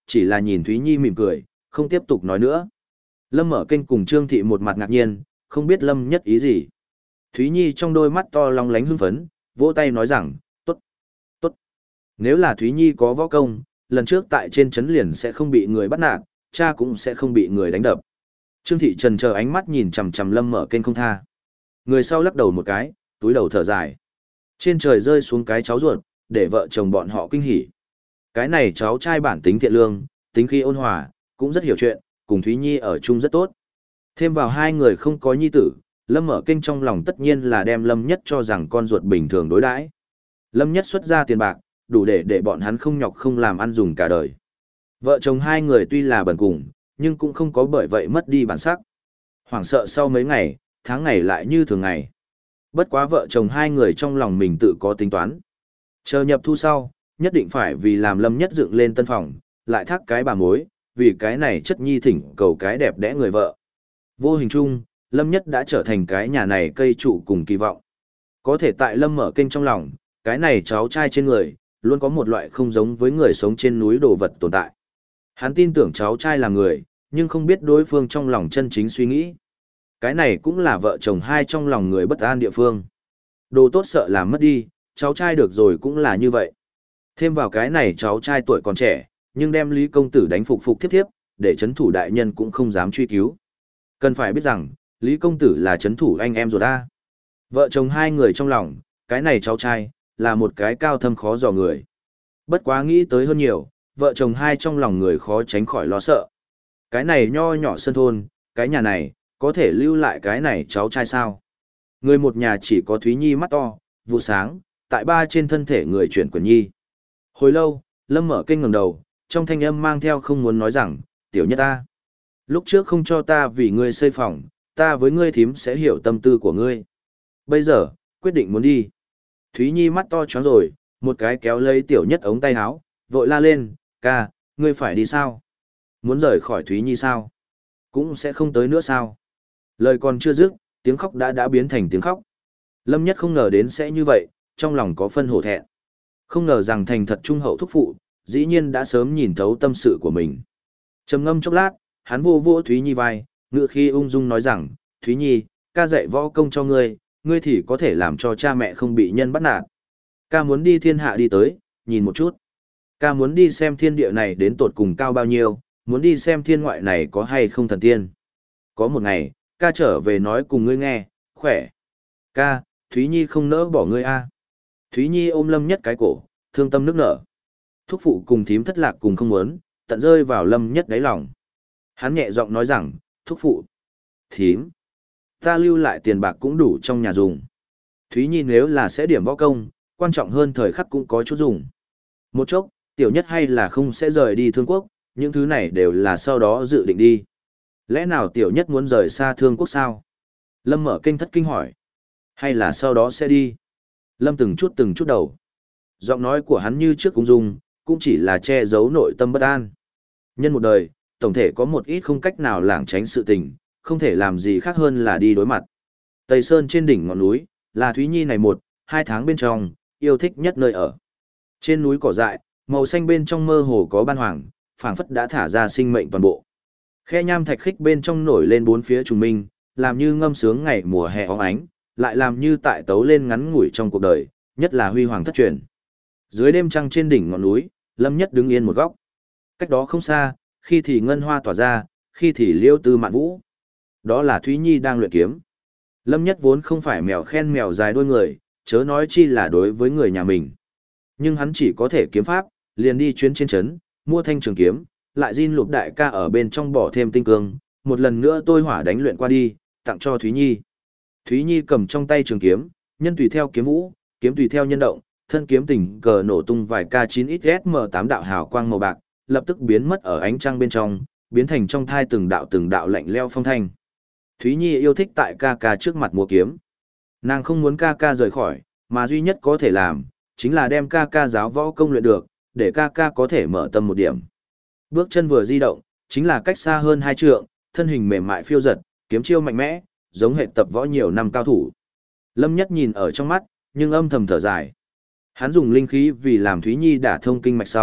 chỉ là nhìn Thúy Nhi mỉm cười, không tiếp tục nói nữa. Lâm Mở Kênh cùng Trương Thị một mặt ngạc nhiên, không biết Lâm Nhất ý gì. Thúy Nhi trong đôi mắt to long lánh hưng phấn, vỗ tay nói rằng, tốt, tốt. Nếu là Thúy Nhi có võ công, lần trước tại trên trấn liền sẽ không bị người bắt nạt, cha cũng sẽ không bị người đánh đập. Trương Thị trần chờ ánh mắt nhìn chằm chằm Lâm Mở Kênh không tha. Người sau lắc đầu một cái, túi đầu thở dài. Trên trời rơi xuống cái cháu ruột, để vợ chồng bọn họ kinh hỉ. Cái này cháu trai bản tính thiện lương, tính khí ôn hòa, cũng rất hiểu chuyện, cùng Thúy Nhi ở chung rất tốt. Thêm vào hai người không có nhi tử, Lâm Mở Kênh trong lòng tất nhiên là đem Lâm Nhất cho rằng con ruột bình thường đối đãi. Lâm Nhất xuất ra tiền bạc, đủ để bọn hắn không nhọc không làm ăn dùng cả đời. Vợ chồng hai người tuy là bần cùng, nhưng cũng không có bởi vậy mất đi bản sắc. Hoảng sợ sau mấy ngày, tháng ngày lại như thường ngày. Bất quá vợ chồng hai người trong lòng mình tự có tính toán. Chờ nhập thu sau, nhất định phải vì làm Lâm Nhất dựng lên tân phòng, lại thác cái bà mối, vì cái này chất nhi thỉnh cầu cái đẹp đẽ người vợ. Vô hình chung, Lâm Nhất đã trở thành cái nhà này cây trụ cùng kỳ vọng. Có thể tại Lâm Mở Kênh trong lòng, cái này cháu trai trên người, luôn có một loại không giống với người sống trên núi đồ vật tồn tại. Hắn tin tưởng cháu trai là người, nhưng không biết đối phương trong lòng chân chính suy nghĩ. Cái này cũng là vợ chồng hai trong lòng người bất an địa phương. Đồ tốt sợ làm mất đi, cháu trai được rồi cũng là như vậy. Thêm vào cái này cháu trai tuổi còn trẻ, nhưng đem Lý công tử đánh phục thiếp, để chấn thủ đại nhân cũng không dám truy cứu. Cần phải biết rằng, Lý công tử là chấn thủ anh em rồi ta. Vợ chồng hai người trong lòng, cái này cháu trai, là một cái cao thâm khó dò người. Bất quá nghĩ tới hơn nhiều, vợ chồng hai trong lòng người khó tránh khỏi lo sợ. Cái này nho nhỏ sân thôn, cái nhà này, có thể lưu lại cái này cháu trai sao? Người một nhà chỉ có Thúy Nhi mắt to, vụ sáng, tại ba trên thân thể người chuyển quyền nhi. Hồi lâu, Lâm Mở Kênh ngẩng đầu, trong thanh âm mang theo không muốn nói rằng, tiểu nhất ta. Lúc trước không cho ta vì ngươi xây phòng, ta với ngươi thím sẽ hiểu tâm tư của ngươi. Bây giờ, quyết định muốn đi. Thúy Nhi mắt to tròn rồi, một cái kéo lấy tiểu nhất ống tay áo, vội la lên, ca, ngươi phải đi sao? Muốn rời khỏi Thúy Nhi sao? Cũng sẽ không tới nữa sao? Lời còn chưa dứt, tiếng khóc đã biến thành tiếng khóc. Lâm Nhất không ngờ đến sẽ như vậy, trong lòng có phân hổ thẹn. Không ngờ rằng thành thật trung hậu thúc phụ, dĩ nhiên đã sớm nhìn thấu tâm sự của mình. Trầm ngâm chốc lát, hắn vô vô Thúy Nhi vai, ngựa khi ung dung nói rằng, Thúy Nhi, ca dạy võ công cho ngươi, ngươi thì có thể làm cho cha mẹ không bị nhân bắt nạt. Ca muốn đi thiên hạ đi tới, nhìn một chút. Ca muốn đi xem thiên địa này đến tột cùng cao bao nhiêu, muốn đi xem thiên ngoại này có hay không thần tiên. Có một ngày, ca trở về nói cùng ngươi nghe, khỏe. Ca, Thúy Nhi không nỡ bỏ ngươi a. Thúy Nhi ôm Lâm Nhất cái cổ, thương tâm nức nở. Thúc phụ cùng thím thất lạc cùng không muốn, tận rơi vào Lâm Nhất đáy lòng. Hắn nhẹ giọng nói rằng, thúc phụ, thím, ta lưu lại tiền bạc cũng đủ trong nhà dùng. Thúy Nhi nếu là sẽ điểm võ công, quan trọng hơn thời khắc cũng có chút dùng. Một chốc, tiểu nhất hay là không sẽ rời đi Thương Quốc, những thứ này đều là sau đó dự định đi. Lẽ nào tiểu nhất muốn rời xa Thương Quốc sao? Lâm Mở Kênh thất kinh hỏi. Hay là sau đó sẽ đi? Lâm từng chút đầu. Giọng nói của hắn như trước cũng dùng, cũng chỉ là che giấu nội tâm bất an. Nhân một đời, tổng thể có một ít không cách nào lảng tránh sự tình, không thể làm gì khác hơn là đi đối mặt. Tây Sơn trên đỉnh ngọn núi, là Thúy Nhi này 1-2 tháng bên trong, yêu thích nhất nơi ở. Trên núi cỏ dại, màu xanh bên trong mơ hồ có ban hoàng, phảng phất đã thả ra sinh mệnh toàn bộ. Khe nham thạch khích bên trong nổi lên bốn phía trùng minh, làm như ngâm sướng ngày mùa hè óng ánh, lại làm như tại tấu lên ngắn ngủi trong cuộc đời, nhất là huy hoàng thất truyền. Dưới đêm trăng trên đỉnh ngọn núi, Lâm Nhất đứng yên một góc. Cách đó không xa, khi thì ngân hoa tỏa ra, khi thì liêu tư mạn vũ. Đó là Thúy Nhi đang luyện kiếm. Lâm Nhất vốn không phải mèo khen mèo dài đuôi người, chớ nói chi là đối với người nhà mình. Nhưng hắn chỉ có thể kiếm pháp, liền đi chuyến trên trấn, mua thanh trường kiếm, lại xin lục đại ca ở bên trong bỏ thêm tinh cương, một lần nữa tôi hỏa đánh luyện qua đi, tặng cho Thúy Nhi. Thúy Nhi cầm trong tay trường kiếm, nhân tùy theo kiếm vũ, kiếm tùy theo nhân động, thân kiếm tình cờ nổ tung vài K9XSM8 đạo hào quang màu bạc, lập tức biến mất ở ánh trăng bên trong, biến thành trong thai từng đạo lạnh leo phong thanh. Thúy Nhi yêu thích tại ca ca trước mặt múa kiếm. Nàng không muốn ca ca rời khỏi, mà duy nhất có thể làm, chính là đem ca ca giáo võ công luyện được, để ca ca có thể mở tâm một điểm. Bước chân vừa di động, chính là cách xa hơn 2 trượng, thân hình mềm mại phiêu giật, kiếm chiêu mạnh mẽ, giống hệ tập võ nhiều năm cao thủ. Lâm Nhất nhìn ở trong mắt, nhưng âm thầm thở dài. Hắn dùng linh khí vì làm Thúy Nhi đả thông kinh mạch sau,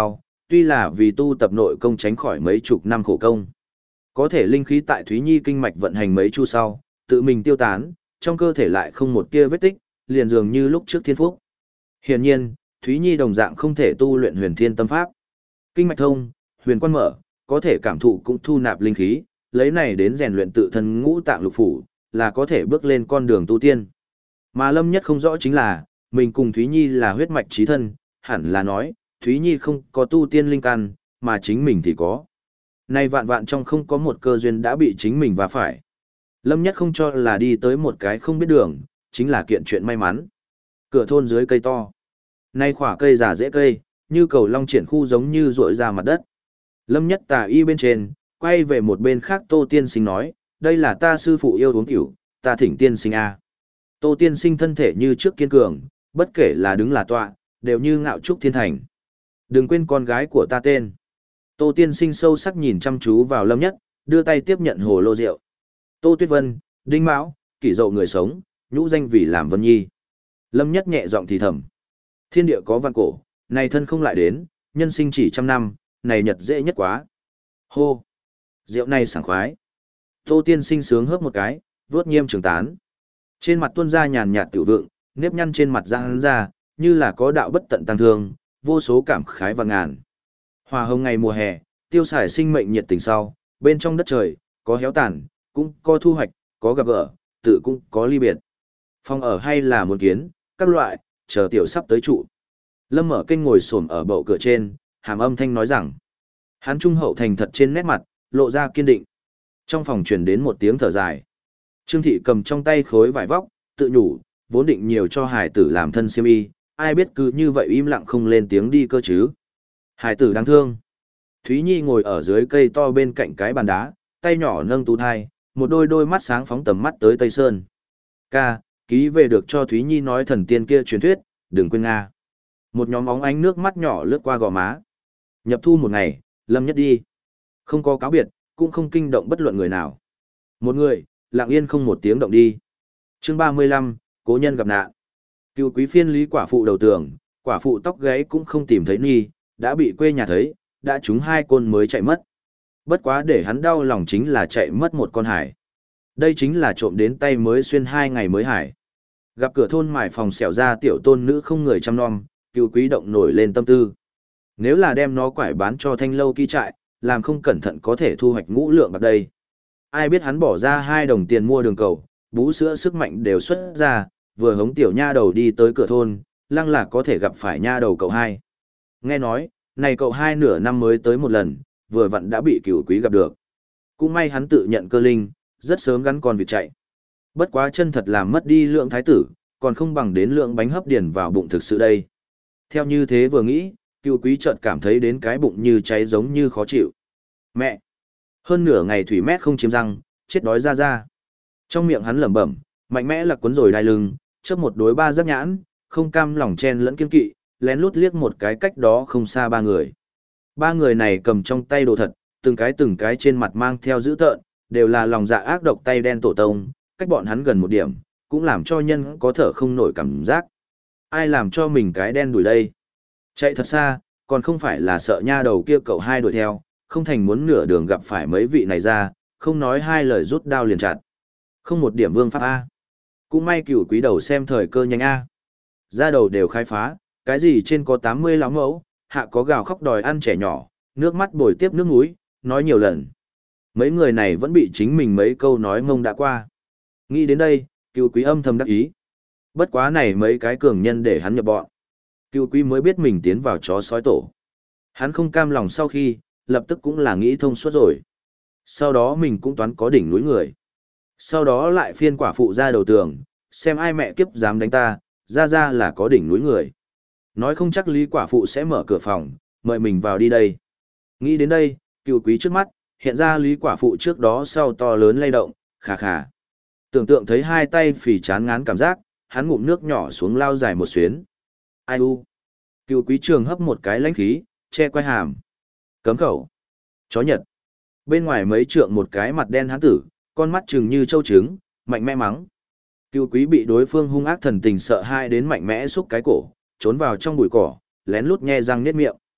Tuy là vì tu tập nội công tránh khỏi mấy chục năm khổ công, có thể linh khí tại Thúy Nhi kinh mạch vận hành mấy chu sau, tự mình tiêu tán, trong cơ thể lại không một tia vết tích, liền dường như lúc trước thiên phúc. Hiển nhiên, Thúy Nhi đồng dạng không thể tu luyện huyền thiên tâm pháp. Kinh mạch thông, huyền quan mở, có thể cảm thụ cũng thu nạp linh khí, lấy này đến rèn luyện tự thân ngũ tạng lục phủ, là có thể bước lên con đường tu tiên. Mà Lâm Nhất không rõ chính là, mình cùng Thúy Nhi là huyết mạch chí thân, hẳn là nói, Thúy Nhi không có tu tiên linh căn, mà chính mình thì có. Nay vạn vạn trong không có một cơ duyên đã bị chính mình va phải. Lâm Nhất không cho là đi tới một cái không biết đường, chính là kiện chuyện may mắn. Cửa thôn dưới cây to. Nay khỏa cây già dễ cây, như cầu long triển khu giống như rội ra mặt đất. Lâm Nhất tà y bên trên, quay về một bên khác Tô Tiên Sinh nói, đây là ta sư phụ yêu uống tiểu, ta thỉnh tiên sinh a. Tô Tiên Sinh thân thể như trước kiên cường, bất kể là đứng là tọa, đều như ngạo trúc thiên thành. Đừng quên con gái của ta tên. Tô Tiên Sinh sâu sắc nhìn chăm chú vào Lâm Nhất, đưa tay tiếp nhận hồ lô rượu. Tô Tuyết Vân, Đinh Mão, kỷ dậu người sống, nhũ danh vì làm Vân Nhi. Lâm Nhất nhẹ giọng thì thầm. Thiên địa có văn cổ, này thân không lại đến, nhân sinh chỉ 100 năm, này nhật dễ nhất quá. Hô! Rượu này sảng khoái. Tô Tiên Sinh sướng hớp một cái, vớt nghiêm trường tán. Trên mặt tuôn ra nhàn nhạt tiểu vượng, nếp nhăn trên mặt giãn ra, như là có đạo bất tận tăng thương, vô số cảm khái và ngàn. Hòa hồng ngày mùa hè, tiêu xài sinh mệnh nhiệt tình sau, bên trong đất trời, có héo tàn, cũng có thu hoạch, có gặp gỡ, tự cũng có ly biệt. Phòng ở hay là muốn kiến, các loại, chờ tiểu sắp tới trụ. Lâm mở kênh ngồi xổm ở bậu cửa trên, hàm âm thanh nói rằng. Hắn trung hậu thành thật trên nét mặt, lộ ra kiên định. Trong phòng truyền đến một tiếng thở dài. Trương Thị cầm trong tay khối vải vóc, tự nhủ, vốn định nhiều cho hải tử làm thân xiêm y, ai biết cứ như vậy im lặng không lên tiếng đi cơ chứ. Hải tử đáng thương. Thúy Nhi ngồi ở dưới cây to bên cạnh cái bàn đá, tay nhỏ nâng tú thai, một đôi mắt sáng phóng tầm mắt tới Tây Sơn. Ca, ký về được cho Thúy Nhi nói thần tiên kia truyền thuyết, đừng quên Nga. Một nhóm óng ánh nước mắt nhỏ lướt qua gò má. Nhập thu một ngày, Lâm Nhất đi. Không có cáo biệt, cũng không kinh động bất luận người nào. Một người, lặng yên không một tiếng động đi. Chương 35, cố nhân gặp nạn. Cựu quý phiên lý quả phụ đầu tường, quả phụ tóc gáy cũng không tìm thấy Nhi, đã bị quê nhà thấy, đã trúng 2 côn mới chạy mất. Bất quá để hắn đau lòng chính là chạy mất một con hải. Đây chính là trộm đến tay mới xuyên 2 ngày mới hải. Gặp cửa thôn mải phòng xẻo ra tiểu tôn nữ không người chăm nom, cựu quý động nổi lên tâm tư. Nếu là đem nó quải bán cho thanh lâu ký trại, làm không cẩn thận có thể thu hoạch ngũ lượng bạc đây. Ai biết hắn bỏ ra 2 đồng tiền mua đường cầu, bú sữa sức mạnh đều xuất ra, vừa hống tiểu nha đầu đi tới cửa thôn, lăng là có thể gặp phải nha đầu cậu hai. Nghe nói, này cậu hai nửa năm mới tới một lần, vừa vặn đã bị cửu quý gặp được. Cũng may hắn tự nhận cơ linh, rất sớm gắn con vịt chạy. Bất quá chân thật làm mất đi lượng thái tử, còn không bằng đến lượng bánh hấp điền vào bụng thực sự đây. Theo như thế vừa nghĩ, cửu quý chợt cảm thấy đến cái bụng như cháy giống như khó chịu. Mẹ! Hơn nửa ngày thủy mét không chiếm răng, chết đói ra ra. Trong miệng hắn lẩm bẩm, mạnh mẽ là cuốn rồi đai lưng, chớp một đối ba giác nhãn, không cam lòng chen lẫn kiên kỵ, lén lút liếc một cái cách đó không xa 3 người. 3 người này cầm trong tay đồ thật, từng cái trên mặt mang theo dữ tợn, đều là lòng dạ ác độc tay đen tổ tông, cách bọn hắn gần một điểm, cũng làm cho nhân có thở không nổi cảm giác. Ai làm cho mình cái đen đuổi đây? Chạy thật xa, còn không phải là sợ nha đầu kia cậu hai đuổi theo, không thành muốn nửa đường gặp phải mấy vị này ra, không nói 2 lời rút đao liền chặt. Không một điểm vương pháp A. Cũng may cửu quý đầu xem thời cơ nhanh A. Ra đầu đều khai phá, cái gì trên có 80 lão mẫu, hạ có gào khóc đòi ăn trẻ nhỏ, nước mắt bồi tiếp nước mũi, nói nhiều lần. Mấy người này vẫn bị chính mình mấy câu nói mông đã qua. Nghĩ đến đây, cựu quý âm thầm đắc ý. Bất quá này mấy cái cường nhân để hắn nhập bọn. Cựu quý mới biết mình tiến vào chó sói tổ. Hắn không cam lòng sau khi, lập tức cũng là nghĩ thông suốt rồi. Sau đó mình cũng toán có đỉnh núi người. Sau đó lại phiên quả phụ ra đầu tường, xem ai mẹ kiếp dám đánh ta, ra là có đỉnh núi người. Nói không chắc Lý quả phụ sẽ mở cửa phòng, mời mình vào đi đây. Nghĩ đến đây, cựu quý trước mắt, hiện ra Lý quả phụ trước đó sau to lớn lay động, khà khà. Tưởng tượng thấy 2 tay phì chán ngán cảm giác, hắn ngụm nước nhỏ xuống lao dài một xuyến. Ai u? Cựu quý trường hấp một cái lãnh khí, che quay hàm. Cấm khẩu. Chó nhật. Bên ngoài mấy trượng một cái mặt đen hán tử, con mắt trừng như châu trứng, mạnh mẽ mắng. Cựu quý bị đối phương hung ác thần tình sợ hai đến mạnh mẽ xúc cái cổ, trốn vào trong bụi cỏ, lén lút nhe răng niết miệng.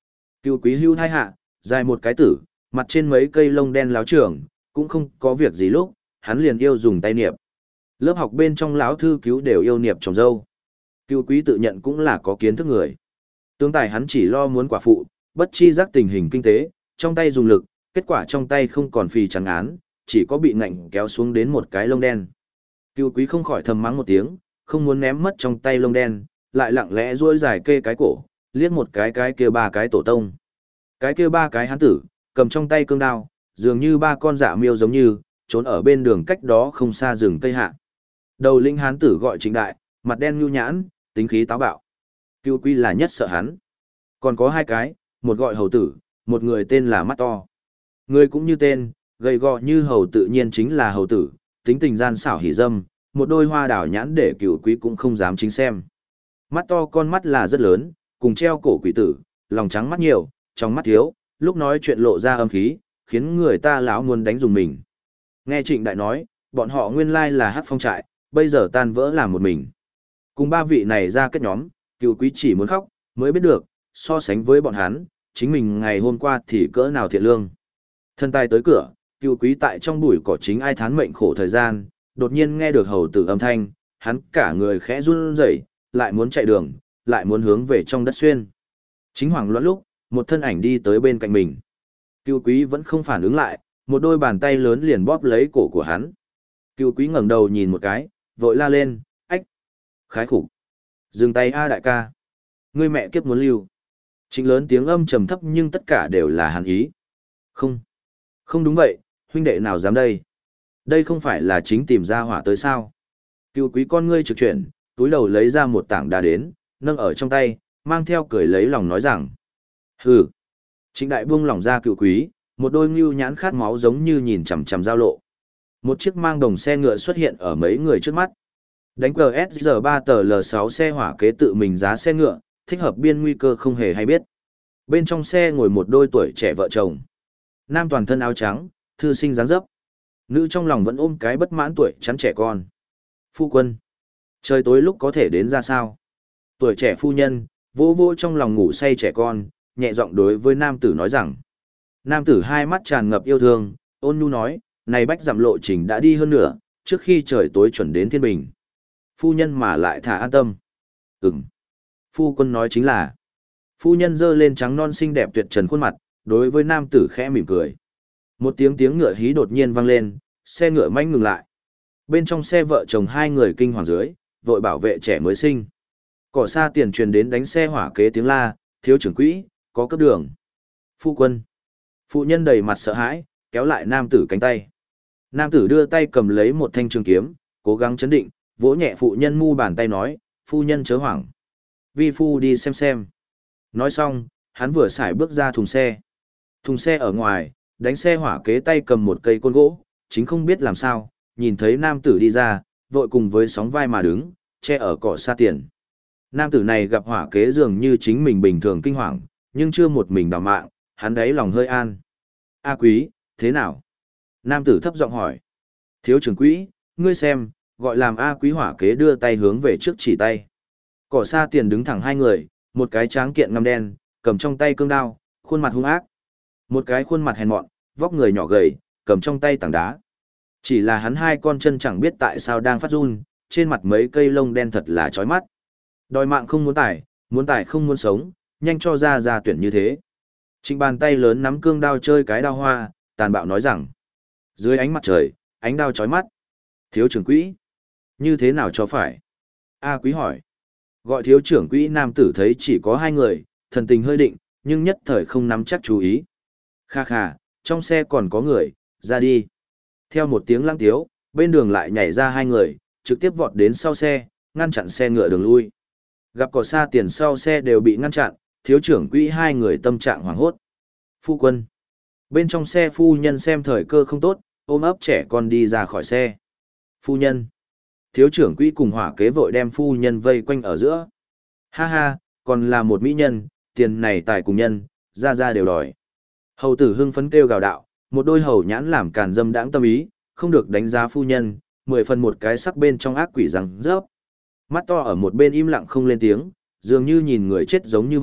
Cựu quý hưu thai hạ, dài một cái tử, mặt trên mấy cây lông đen láo trưởng, cũng không có việc gì lúc, hắn liền yêu dùng tay niệm. Lớp học bên trong lão thư cứu đều yêu niệm trồng dâu. Cựu quý tự nhận cũng là có kiến thức người. Tướng tài hắn chỉ lo muốn quả phụ, bất chi giác tình hình kinh tế, trong tay dùng lực, kết quả trong tay không còn phì trắng án, chỉ có bị ngạnh kéo xuống đến một cái lông đen. Cựu quý không khỏi thầm mắng một tiếng, không muốn ném mất trong tay lông đen, lại lặng lẽ duỗi dài kê cái cổ, liếc một cái kia ba cái tổ tông. Cái kia ba cái hán tử, cầm trong tay cương đao, dường như ba con dạ miêu giống như, trốn ở bên đường cách đó không xa rừng cây hạ. Đầu linh hán tử gọi Trịnh Đại, mặt đen nhu nhãn, tính khí táo bạo. Cựu quý là nhất sợ hắn. Còn có hai cái, một gọi hầu tử, một người tên là mắt to. Người cũng như tên, gầy gò như hầu tự nhiên chính là hầu tử, tính tình gian xảo hỉ dâm, một đôi hoa đảo nhãn để cựu quý cũng không dám chính xem. Mắt to con mắt là rất lớn, cùng treo cổ quỷ tử, lòng trắng mắt nhiều, trong mắt thiếu, lúc nói chuyện lộ ra âm khí, khiến người ta lão muốn đánh dùng mình. Nghe Trịnh Đại nói, bọn họ nguyên lai là Hắc Phong trại, bây giờ tan vỡ làm một mình. Cùng ba vị này ra kết nhóm, cựu quý chỉ muốn khóc, mới biết được, so sánh với bọn hắn, chính mình ngày hôm qua thì cỡ nào thiện lương. Thân tay tới cửa, cựu quý tại trong bụi cỏ chính ai thán mệnh khổ thời gian, đột nhiên nghe được hầu tử âm thanh, hắn cả người khẽ run rẩy, lại muốn chạy đường, lại muốn hướng về trong đất xuyên. Chính hoảng loạn lúc, một thân ảnh đi tới bên cạnh mình. Cựu quý vẫn không phản ứng lại, một đôi bàn tay lớn liền bóp lấy cổ của hắn. Cựu quý ngẩng đầu nhìn một cái, vội la lên, ách, khái khủng. Dừng tay a đại ca. Ngươi mẹ kiếp muốn lưu. Trịnh lớn tiếng âm trầm thấp nhưng tất cả đều là hàn ý. Không, không đúng vậy, huynh đệ nào dám đây? Đây không phải là chính tìm ra hỏa tới sao? Cựu quý con ngươi trực chuyển, túi đầu lấy ra một tảng đá đến, nâng ở trong tay, mang theo cười lấy lòng nói rằng. Hừ. Trịnh Đại buông lỏng ra cựu quý, một đôi ngưu nhãn khát máu giống như nhìn chằm chằm giao lộ. Một chiếc mang đồng xe ngựa xuất hiện ở mấy người trước mắt. Đánh GSR3 tờ L6 xe hỏa kế tự mình giá xe ngựa, thích hợp biên nguy cơ không hề hay biết. Bên trong xe ngồi một đôi tuổi trẻ vợ chồng. Nam toàn thân áo trắng, thư sinh dáng dấp. Nữ trong lòng vẫn ôm cái bất mãn tuổi chắn trẻ con. Phu quân. Trời tối lúc có thể đến ra sao? Tuổi trẻ phu nhân, vô vô trong lòng ngủ say trẻ con, nhẹ giọng đối với nam tử nói rằng. Nam tử hai mắt tràn ngập yêu thương, ôn nhu nói, này bách dặm lộ trình đã đi hơn nửa, trước khi trời tối chuẩn đến thiên bình. Phu nhân mà lại thả an tâm. Ừm. Phu quân nói chính là. Phu nhân giơ lên trắng non xinh đẹp tuyệt trần khuôn mặt, đối với nam tử khẽ mỉm cười. Một tiếng ngựa hí đột nhiên vang lên, xe ngựa manh ngừng lại. Bên trong xe vợ chồng hai người kinh hoàng dưới, vội bảo vệ trẻ mới sinh. Cỏ xa tiền truyền đến đánh xe hỏa kế tiếng la, thiếu trưởng quỹ, có cấp đường. Phu quân. Phụ nhân đầy mặt sợ hãi, kéo lại nam tử cánh tay. Nam tử đưa tay cầm lấy một thanh trường kiếm, cố gắng chấn định, vỗ nhẹ phụ nhân mu bàn tay nói, phu nhân chớ hoảng. Vi phu đi xem. Nói xong, hắn vừa xài bước ra thùng xe. Thùng xe ở ngoài, đánh xe hỏa kế tay cầm một cây côn gỗ, chính không biết làm sao, nhìn thấy nam tử đi ra, vội cùng với sóng vai mà đứng, che ở cỏ xa tiền. Nam tử này gặp hỏa kế dường như chính mình bình thường kinh hoàng, nhưng chưa một mình đào mạng, hắn đáy lòng hơi an. A quý, thế nào? Nam tử thấp giọng hỏi. Thiếu trưởng quỹ, ngươi xem, gọi làm A quý hỏa kế đưa tay hướng về trước chỉ tay. Cỏ xa tiền đứng thẳng hai người, một cái tráng kiện ngăm đen, cầm trong tay cương đao, khuôn mặt hung ác. Một cái khuôn mặt hèn mọn, vóc người nhỏ gầy, cầm trong tay tảng đá. Chỉ là hắn hai con chân chẳng biết tại sao đang phát run, trên mặt mấy cây lông đen thật là chói mắt. Đòi mạng không muốn tài không muốn sống, nhanh cho ra tuyển như thế. Trịnh bàn tay lớn nắm cương đao chơi cái đao hoa, tàn bạo nói rằng. Dưới ánh mặt trời, ánh đao chói mắt. Thiếu trưởng quỹ. Như thế nào cho phải? A quý hỏi. Gọi thiếu trưởng quỹ nam tử thấy chỉ có hai người, thần tình hơi định, nhưng nhất thời không nắm chắc chú ý. Kha khà, trong xe còn có người, ra đi. Theo một tiếng lăng tiếu, bên đường lại nhảy ra hai người, trực tiếp vọt đến sau xe, ngăn chặn xe ngựa đường lui. Gặp cỏ xa tiền sau xe đều bị ngăn chặn, thiếu trưởng quỹ hai người tâm trạng hoảng hốt. Phu quân. Bên trong xe phu nhân xem thời cơ không tốt, ôm ấp trẻ con đi ra khỏi xe. Phu nhân. Thiếu trưởng quỹ cùng hỏa kế vội đem phu nhân vây quanh ở giữa. Ha ha, còn là một mỹ nhân, tiền này tài cùng nhân, ra đều đòi. Hầu tử hưng phấn kêu gào đạo, một đôi hầu nhãn làm càn dâm đãng tâm ý, không được đánh giá phu nhân, 10 phần một cái sắc bên trong ác quỷ răng rớp. Mắt to ở một bên im lặng không lên tiếng, dường như nhìn người chết giống như vậy,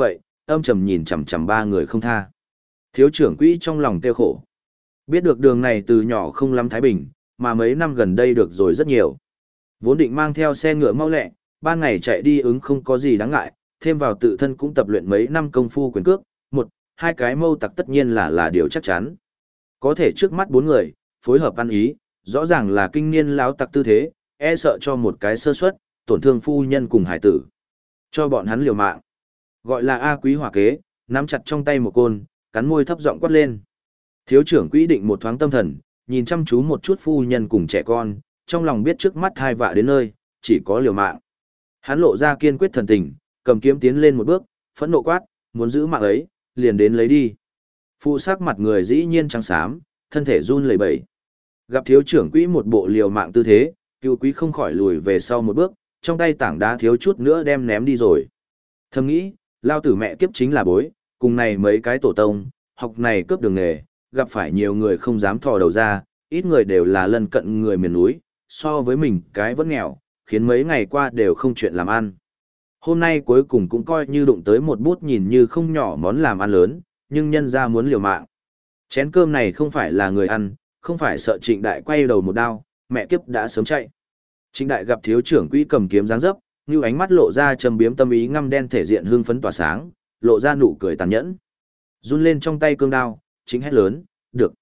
âm trầm nhìn chằm chằm ba người không tha. Thiếu trưởng quỹ trong lòng tiêu khổ. Biết được đường này từ nhỏ không lắm thái bình, mà mấy năm gần đây được rồi rất nhiều. Vốn định mang theo xe ngựa mau lẹ, ban ngày chạy đi ứng không có gì đáng ngại, thêm vào tự thân cũng tập luyện mấy năm công phu quyền cước, một, hai cái mâu tặc tất nhiên là điều chắc chắn. Có thể trước mắt bốn người, phối hợp ăn ý, rõ ràng là kinh niên láo tặc tư thế, e sợ cho một cái sơ suất, tổn thương phu nhân cùng hải tử. Cho bọn hắn liều mạng. Gọi là A Quý hỏa kế, nắm chặt trong tay một côn, cắn môi thấp giọng quát lên. Thiếu trưởng quỹ định một thoáng tâm thần, nhìn chăm chú một chút phu nhân cùng trẻ con, trong lòng biết trước mắt hai vạ đến nơi, chỉ có liều mạng. Hắn lộ ra kiên quyết thần tình, cầm kiếm tiến lên một bước, phẫn nộ quát, muốn giữ mạng ấy, liền đến lấy đi. Phụ sắc mặt người dĩ nhiên trắng xám, thân thể run lẩy bẩy. Gặp thiếu trưởng quỹ một bộ liều mạng tư thế, cựu quý không khỏi lùi về sau một bước, trong tay tảng đá thiếu chút nữa đem ném đi rồi. Thầm nghĩ, lao tử mẹ kiếp chính là bối, cùng này mấy cái tổ tông, học này cướp đường nghề, gặp phải nhiều người không dám thò đầu ra, ít người đều là lân cận người miền núi, so với mình cái vẫn nghèo, khiến mấy ngày qua đều không chuyện làm ăn. Hôm nay cuối cùng cũng coi như đụng tới một bút nhìn như không nhỏ món làm ăn lớn, nhưng nhân ra muốn liều mạng. Chén cơm này không phải là người ăn, không phải sợ Trịnh Đại quay đầu một đao, mẹ kiếp đã sớm chạy. Trịnh Đại gặp thiếu trưởng quỹ cầm kiếm giáng dấp, như ánh mắt lộ ra trầm biếm tâm ý ngăm đen thể diện hương phấn tỏa sáng, lộ ra nụ cười tàn nhẫn. Run lên trong tay cương đao, chính hét lớn, được.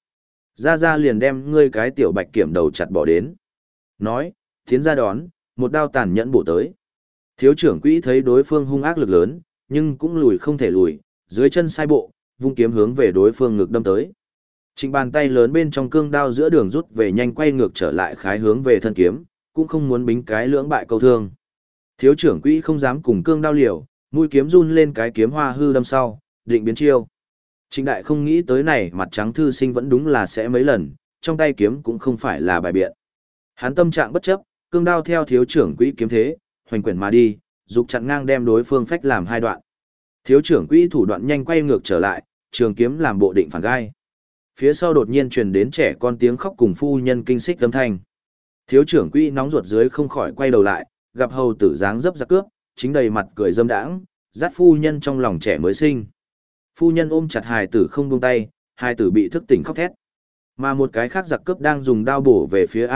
Ra liền đem ngươi cái tiểu bạch kiểm đầu chặt bỏ đến. Nói, tiến ra đón, một đao tàn nhẫn bổ tới. Thiếu trưởng quỹ thấy đối phương hung ác lực lớn, nhưng cũng lùi không thể lùi, dưới chân sai bộ, vung kiếm hướng về đối phương ngực đâm tới. Trịnh bàn tay lớn bên trong cương đao giữa đường rút về nhanh quay ngược trở lại khái hướng về thân kiếm, cũng không muốn bính cái lưỡng bại câu thương. Thiếu trưởng quỹ không dám cùng cương đao liều, mũi kiếm run lên cái kiếm hoa hư đâm sau, định biến chiêu. Trịnh Đại không nghĩ tới này mặt trắng thư sinh vẫn đúng là sẽ mấy lần, trong tay kiếm cũng không phải là bài biện. Hắn tâm trạng bất chấp, cương đao theo thiếu trưởng quỹ kiếm thế, hoành quyển mà đi, dục chặn ngang đem đối phương phách làm hai đoạn. Thiếu trưởng quỹ thủ đoạn nhanh quay ngược trở lại, trường kiếm làm bộ định phản gai. Phía sau đột nhiên truyền đến trẻ con tiếng khóc cùng phu nhân kinh xích âm thanh. Thiếu trưởng quỹ nóng ruột dưới không khỏi quay đầu lại, gặp hầu tử dáng dấp giặc cướp, chính đầy mặt cười dâm đãng, dắt phu nhân trong lòng trẻ mới sinh. Phu nhân ôm chặt hài tử không buông tay, hài tử bị thức tỉnh khóc thét. Mà một cái khác giặc cướp đang dùng đao bổ về phía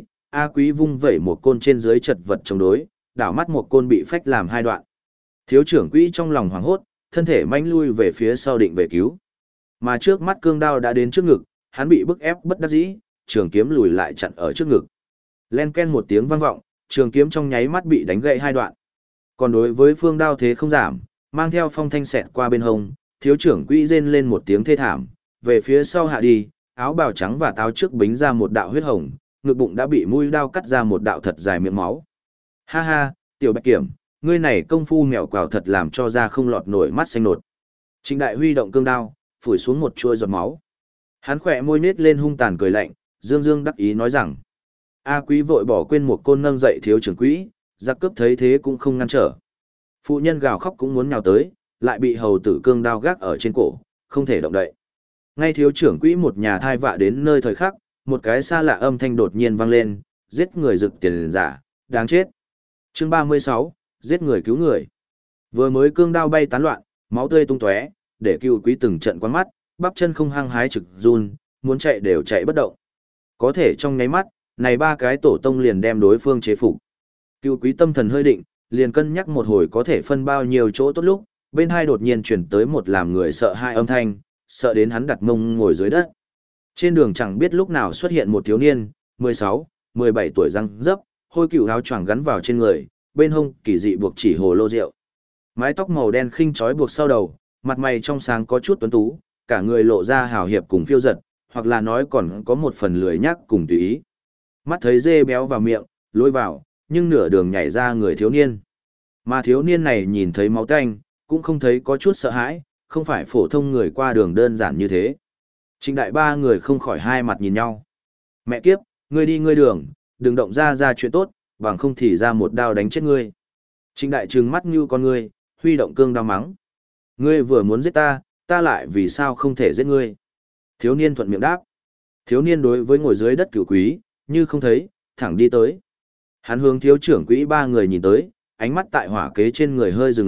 A Quý vung vẩy một côn trên dưới chật vật chống đối, đảo mắt một côn bị phách làm hai đoạn. Thiếu trưởng quỹ trong lòng hoảng hốt, thân thể manh lui về phía sau định về cứu. Mà trước mắt cương đao đã đến trước ngực, hắn bị bức ép bất đắc dĩ, trường kiếm lùi lại chặn ở trước ngực. Len ken một tiếng vang vọng, trường kiếm trong nháy mắt bị đánh gãy hai đoạn. Còn đối với phương đao thế không giảm, mang theo phong thanh xẹt qua bên hông, thiếu trưởng quỹ rên lên một tiếng thê thảm, về phía sau hạ đi, áo bào trắng và táo trước bính ra một đạo huyết hồng, ngực bụng đã bị mũi đao cắt ra một đạo thật dài miệng máu. Ha ha, tiểu bạch kiểm, ngươi này công phu mèo quào thật làm cho ra không lọt nổi mắt xanh nột. Trịnh Đại huy động cương đao, phủi xuống một chuôi giọt máu. Hắn khỏe môi nết lên hung tàn cười lạnh, dương dương đắc ý nói rằng: A Quý vội bỏ quên một côn nâng dậy thiếu trưởng quỹ, giặc cướp thấy thế cũng không ngăn trở. Phụ nhân gào khóc cũng muốn nhào tới, lại bị hầu tử cương đao gác ở trên cổ, không thể động đậy. Ngay thiếu trưởng quỹ một nhà thai vạ đến nơi thời khắc, một cái xa lạ âm thanh đột nhiên vang lên, giết người rực tiền giả, đáng chết. Chương 36, giết người cứu người. Vừa mới cương đao bay tán loạn, máu tươi tung tóe, để Cửu Quý từng trận quán mắt, bắp chân không hăng hái trực run, muốn chạy đều chạy bất động. Có thể trong nháy mắt, này ba cái tổ tông liền đem đối phương chế phục. Cửu Quý tâm thần hơi định, liền cân nhắc một hồi có thể phân bao nhiêu chỗ tốt lúc, bên hai đột nhiên chuyển tới một làm người sợ hai âm thanh, sợ đến hắn đặt mông ngồi dưới đất. Trên đường chẳng biết lúc nào xuất hiện một thiếu niên, 16, 17 tuổi răng dấp, hôi cựu áo choàng gắn vào trên người, bên hông kỳ dị buộc chỉ hồ lô rượu. Mái tóc màu đen khinh trói buộc sau đầu, mặt mày trong sáng có chút tuấn tú, cả người lộ ra hào hiệp cùng phiêu giật, hoặc là nói còn có một phần lười nhác cùng tùy ý. Mắt thấy dê béo vào miệng, lôi vào, nhưng nửa đường nhảy ra người thiếu niên. Mà thiếu niên này nhìn thấy máu tanh, cũng không thấy có chút sợ hãi, không phải phổ thông người qua đường đơn giản như thế. Trịnh Đại ba người không khỏi hai mặt nhìn nhau. Mẹ kiếp, ngươi đi ngươi đường, đừng động ra chuyện tốt, bằng không thì ra một đao đánh chết ngươi. Trịnh Đại trừng mắt như con ngươi, huy động cương đao mắng. Ngươi vừa muốn giết ta, ta lại vì sao không thể giết ngươi? Thiếu niên thuận miệng đáp. Thiếu niên đối với ngồi dưới đất Cửu Quý, như không thấy, thẳng đi tới. Hắn hướng thiếu trưởng quỹ ba người nhìn tới, ánh mắt tại hỏa kế trên người hơi dừng lại,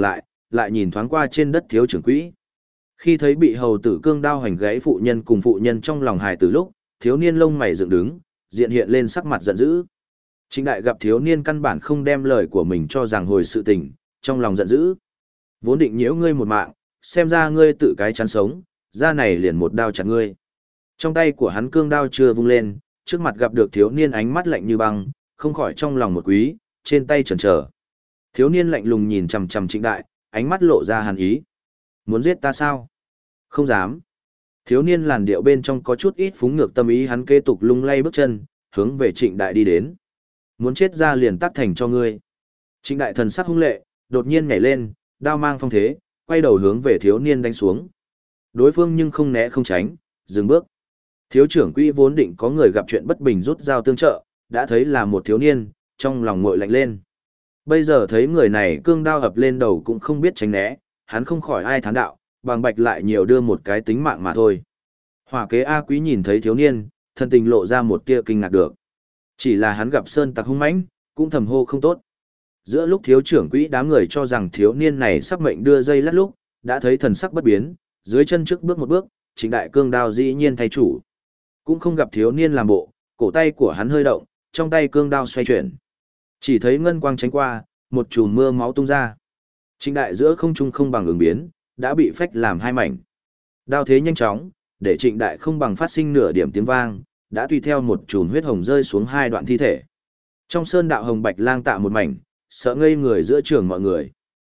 lại nhìn thoáng qua trên đất thiếu trưởng quỹ. Khi thấy bị hầu tử cương đao hành gãy phụ nhân cùng phụ nhân trong lòng hài tử lúc, thiếu niên lông mày dựng đứng, diện hiện lên sắc mặt giận dữ. Trịnh Đại gặp thiếu niên căn bản không đem lời của mình cho rằng hồi sự tình, trong lòng giận dữ. Vốn định nhiễu ngươi một mạng, xem ra ngươi tự cái chắn sống, ra này liền một đao chặt ngươi. Trong tay của hắn cương đao chưa vung lên, trước mặt gặp được thiếu niên ánh mắt lạnh như băng, không khỏi trong lòng một quý, trên tay chần chờ. Thiếu niên lạnh lùng nhìn chằm chằm Trịnh Đại, ánh mắt lộ ra hàn ý. Muốn giết ta sao? Không dám. Thiếu niên làn điệu bên trong có chút ít phúng ngược tâm ý, hắn kế tục lung lay bước chân, hướng về Trịnh Đại đi đến. Muốn chết ra liền tắt thành cho ngươi. Trịnh Đại thần sắc hung lệ, đột nhiên nhảy lên, đao mang phong thế, quay đầu hướng về thiếu niên đánh xuống. Đối phương nhưng không né không tránh, dừng bước. Thiếu trưởng quỹ vốn định có người gặp chuyện bất bình rút dao tương trợ, đã thấy là một thiếu niên, trong lòng nguội lạnh lên. Bây giờ thấy người này cương đao ập lên đầu cũng không biết tránh né, hắn không khỏi ai thán đạo, bằng bạch lại nhiều đưa một cái tính mạng mà thôi. Hỏa kế A Quý nhìn thấy thiếu niên, thân tình lộ ra một tia kinh ngạc được. Chỉ là hắn gặp sơn tặc hung mãnh, cũng thầm hô không tốt. Giữa lúc thiếu trưởng quỹ đám người cho rằng thiếu niên này sắp mệnh đưa dây lát lúc, đã thấy thần sắc bất biến, dưới chân trước bước một bước, Trịnh Đại cương đao dĩ nhiên thay chủ. Cũng không gặp thiếu niên làm bộ, cổ tay của hắn hơi động, trong tay cương đao xoay chuyển. Chỉ thấy ngân quang tránh qua, một chùm mưa máu tung ra. Trịnh Đại giữa không trung không bằng ứng biến, đã bị phách làm hai mảnh. Đao thế nhanh chóng, để Trịnh Đại không bằng phát sinh nửa điểm tiếng vang, đã tùy theo một chùm huyết hồng rơi xuống hai đoạn thi thể. Trong sơn đạo hồng bạch lang tạ một mảnh, sợ ngây người giữa trường mọi người.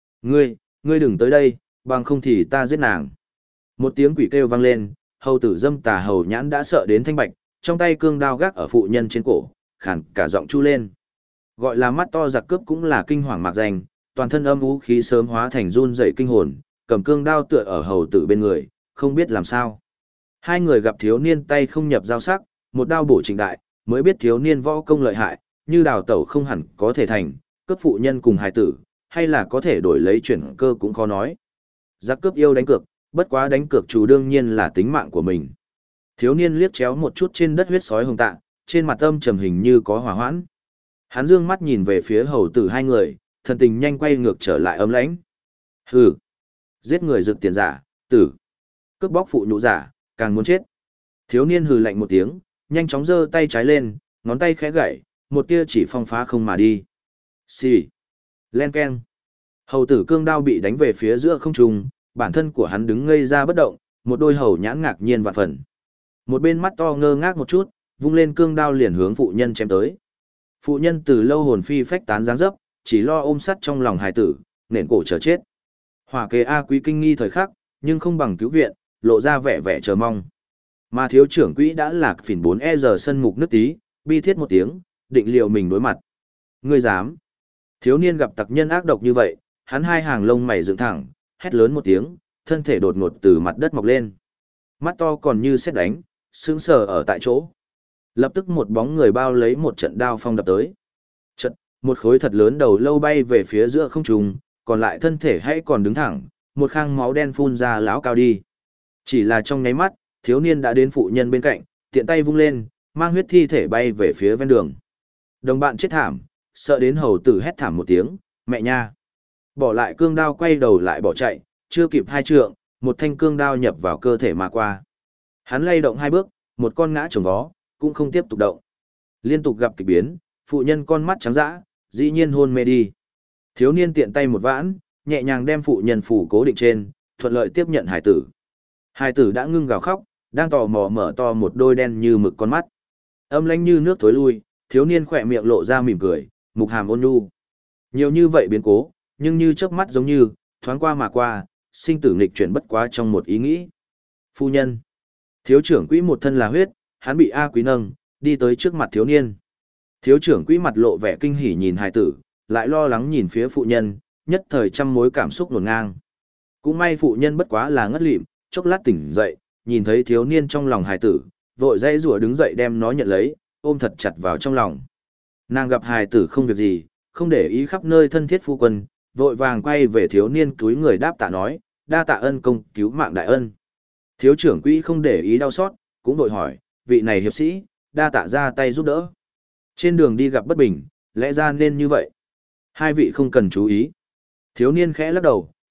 Ngươi đừng tới đây, bằng không thì ta giết nàng. Một tiếng quỷ kêu vang lên, hầu tử dâm tà hầu nhãn đã sợ đến thanh bạch, trong tay cương đao gác ở phụ nhân trên cổ, khản cả giọng chu lên. Gọi là mắt to giặc cướp cũng là kinh hoàng mạc danh, toàn thân âm u khí sớm hóa thành run rẩy kinh hồn, cầm cương đao tựa ở hầu tử bên người, không biết làm sao. Hai người gặp thiếu niên tay không nhập giao sắc, một đao bổ Trịnh Đại, mới biết thiếu niên võ công lợi hại, như đào tẩu không hẳn có thể thành, cướp phụ nhân cùng hài tử, hay là có thể đổi lấy chuyển cơ cũng khó nói. Giặc cướp yêu đánh cược, bất quá đánh cược chủ đương nhiên là tính mạng của mình. Thiếu niên liếc chéo một chút trên đất huyết sói hồng tạ, trên mặt âm trầm hình như có hỏa hoãn. Hắn dương mắt nhìn về phía hầu tử hai người, thần tình nhanh quay ngược trở lại âm lãnh. Hừ, giết người rực tiền giả, tử. Cướp bóc phụ nhũ giả, càng muốn chết. Thiếu niên hừ lạnh một tiếng, nhanh chóng giơ tay trái lên, ngón tay khẽ gảy, một tia chỉ phong phá không mà đi. Xì. Len keng. Hầu tử cương đao bị đánh về phía giữa không trung, bản thân của hắn đứng ngây ra bất động, một đôi hầu nhãn ngạc nhiên vạn phần. Một bên mắt to ngơ ngác một chút, vung lên cương đao liền hướng phụ nhân chém tới. Phụ nhân từ lâu hồn phi phách tán dáng dấp, chỉ lo ôm sắt trong lòng hài tử, nền cổ chờ chết. Hỏa kế A Quý kinh nghi thời khắc, nhưng không bằng cứu viện, lộ ra vẻ vẻ chờ mong. Mà thiếu trưởng quỹ đã lạc phỉn 4 giờ sân mục nước tí, bi thiết một tiếng, định liều mình đối mặt. Ngươi dám? Thiếu niên gặp tặc nhân ác độc như vậy, hắn hai hàng lông mày dựng thẳng, hét lớn một tiếng, thân thể đột ngột từ mặt đất mọc lên. Mắt to còn như sét đánh, sững sờ ở tại chỗ. Lập tức một bóng người bao lấy một trận đao phong đập tới. Trận, một khối thật lớn đầu lâu bay về phía giữa không trung, còn lại thân thể hãy còn đứng thẳng, một khang máu đen phun ra láo cao đi. Chỉ là trong nháy mắt, thiếu niên đã đến phụ nhân bên cạnh, tiện tay vung lên, mang huyết thi thể bay về phía ven đường. Đồng bạn chết thảm, sợ đến hầu tử hét thảm một tiếng, mẹ nha. Bỏ lại cương đao quay đầu lại bỏ chạy, chưa kịp hai trượng, một thanh cương đao nhập vào cơ thể mà qua. Hắn lay động hai bước, một con ngã chồng vó, cũng không tiếp tục động. Liên tục gặp kịch biến, phụ nhân con mắt trắng dã, dĩ nhiên hôn mê đi. Thiếu niên tiện tay một vãn, nhẹ nhàng đem phụ nhân phủ cố định trên, thuận lợi tiếp nhận hải tử. Hải tử đã ngưng gào khóc, đang tò mò mở to một đôi đen như mực con mắt. Âm lãnh như nước thối lui, thiếu niên khỏe miệng lộ ra mỉm cười, mục hàm ôn nhu. Nhiều như vậy biến cố, nhưng như chớp mắt giống như, thoáng qua mà qua, sinh tử nghịch chuyển bất quá trong một ý nghĩ. Phu nhân. Thiếu trưởng quỹ một thân là huyết, hắn bị A Quý nâng, đi tới trước mặt thiếu niên. Thiếu trưởng quỹ mặt lộ vẻ kinh hỉ nhìn hài tử, lại lo lắng nhìn phía phụ nhân, nhất thời trăm mối cảm xúc nổn ngang. Cũng may phụ nhân bất quá là ngất lịm, chốc lát tỉnh dậy, nhìn thấy thiếu niên trong lòng hài tử, vội dãy rủa đứng dậy đem nó nhận lấy, ôm thật chặt vào trong lòng. Nàng gặp hài tử không việc gì, không để ý khắp nơi thân thiết phu quân, vội vàng quay về thiếu niên túi người đáp tạ nói, đa tạ ân công cứu mạng đại ân. Thiếu trưởng quỹ không để ý đau xót, cũng vội hỏi, vị này hiệp sĩ, đa tạ ra tay giúp đỡ. Trên đường đi gặp bất bình, lẽ ra nên như vậy. Hai vị không cần chú ý. Thiếu niên khẽ lắc đầu,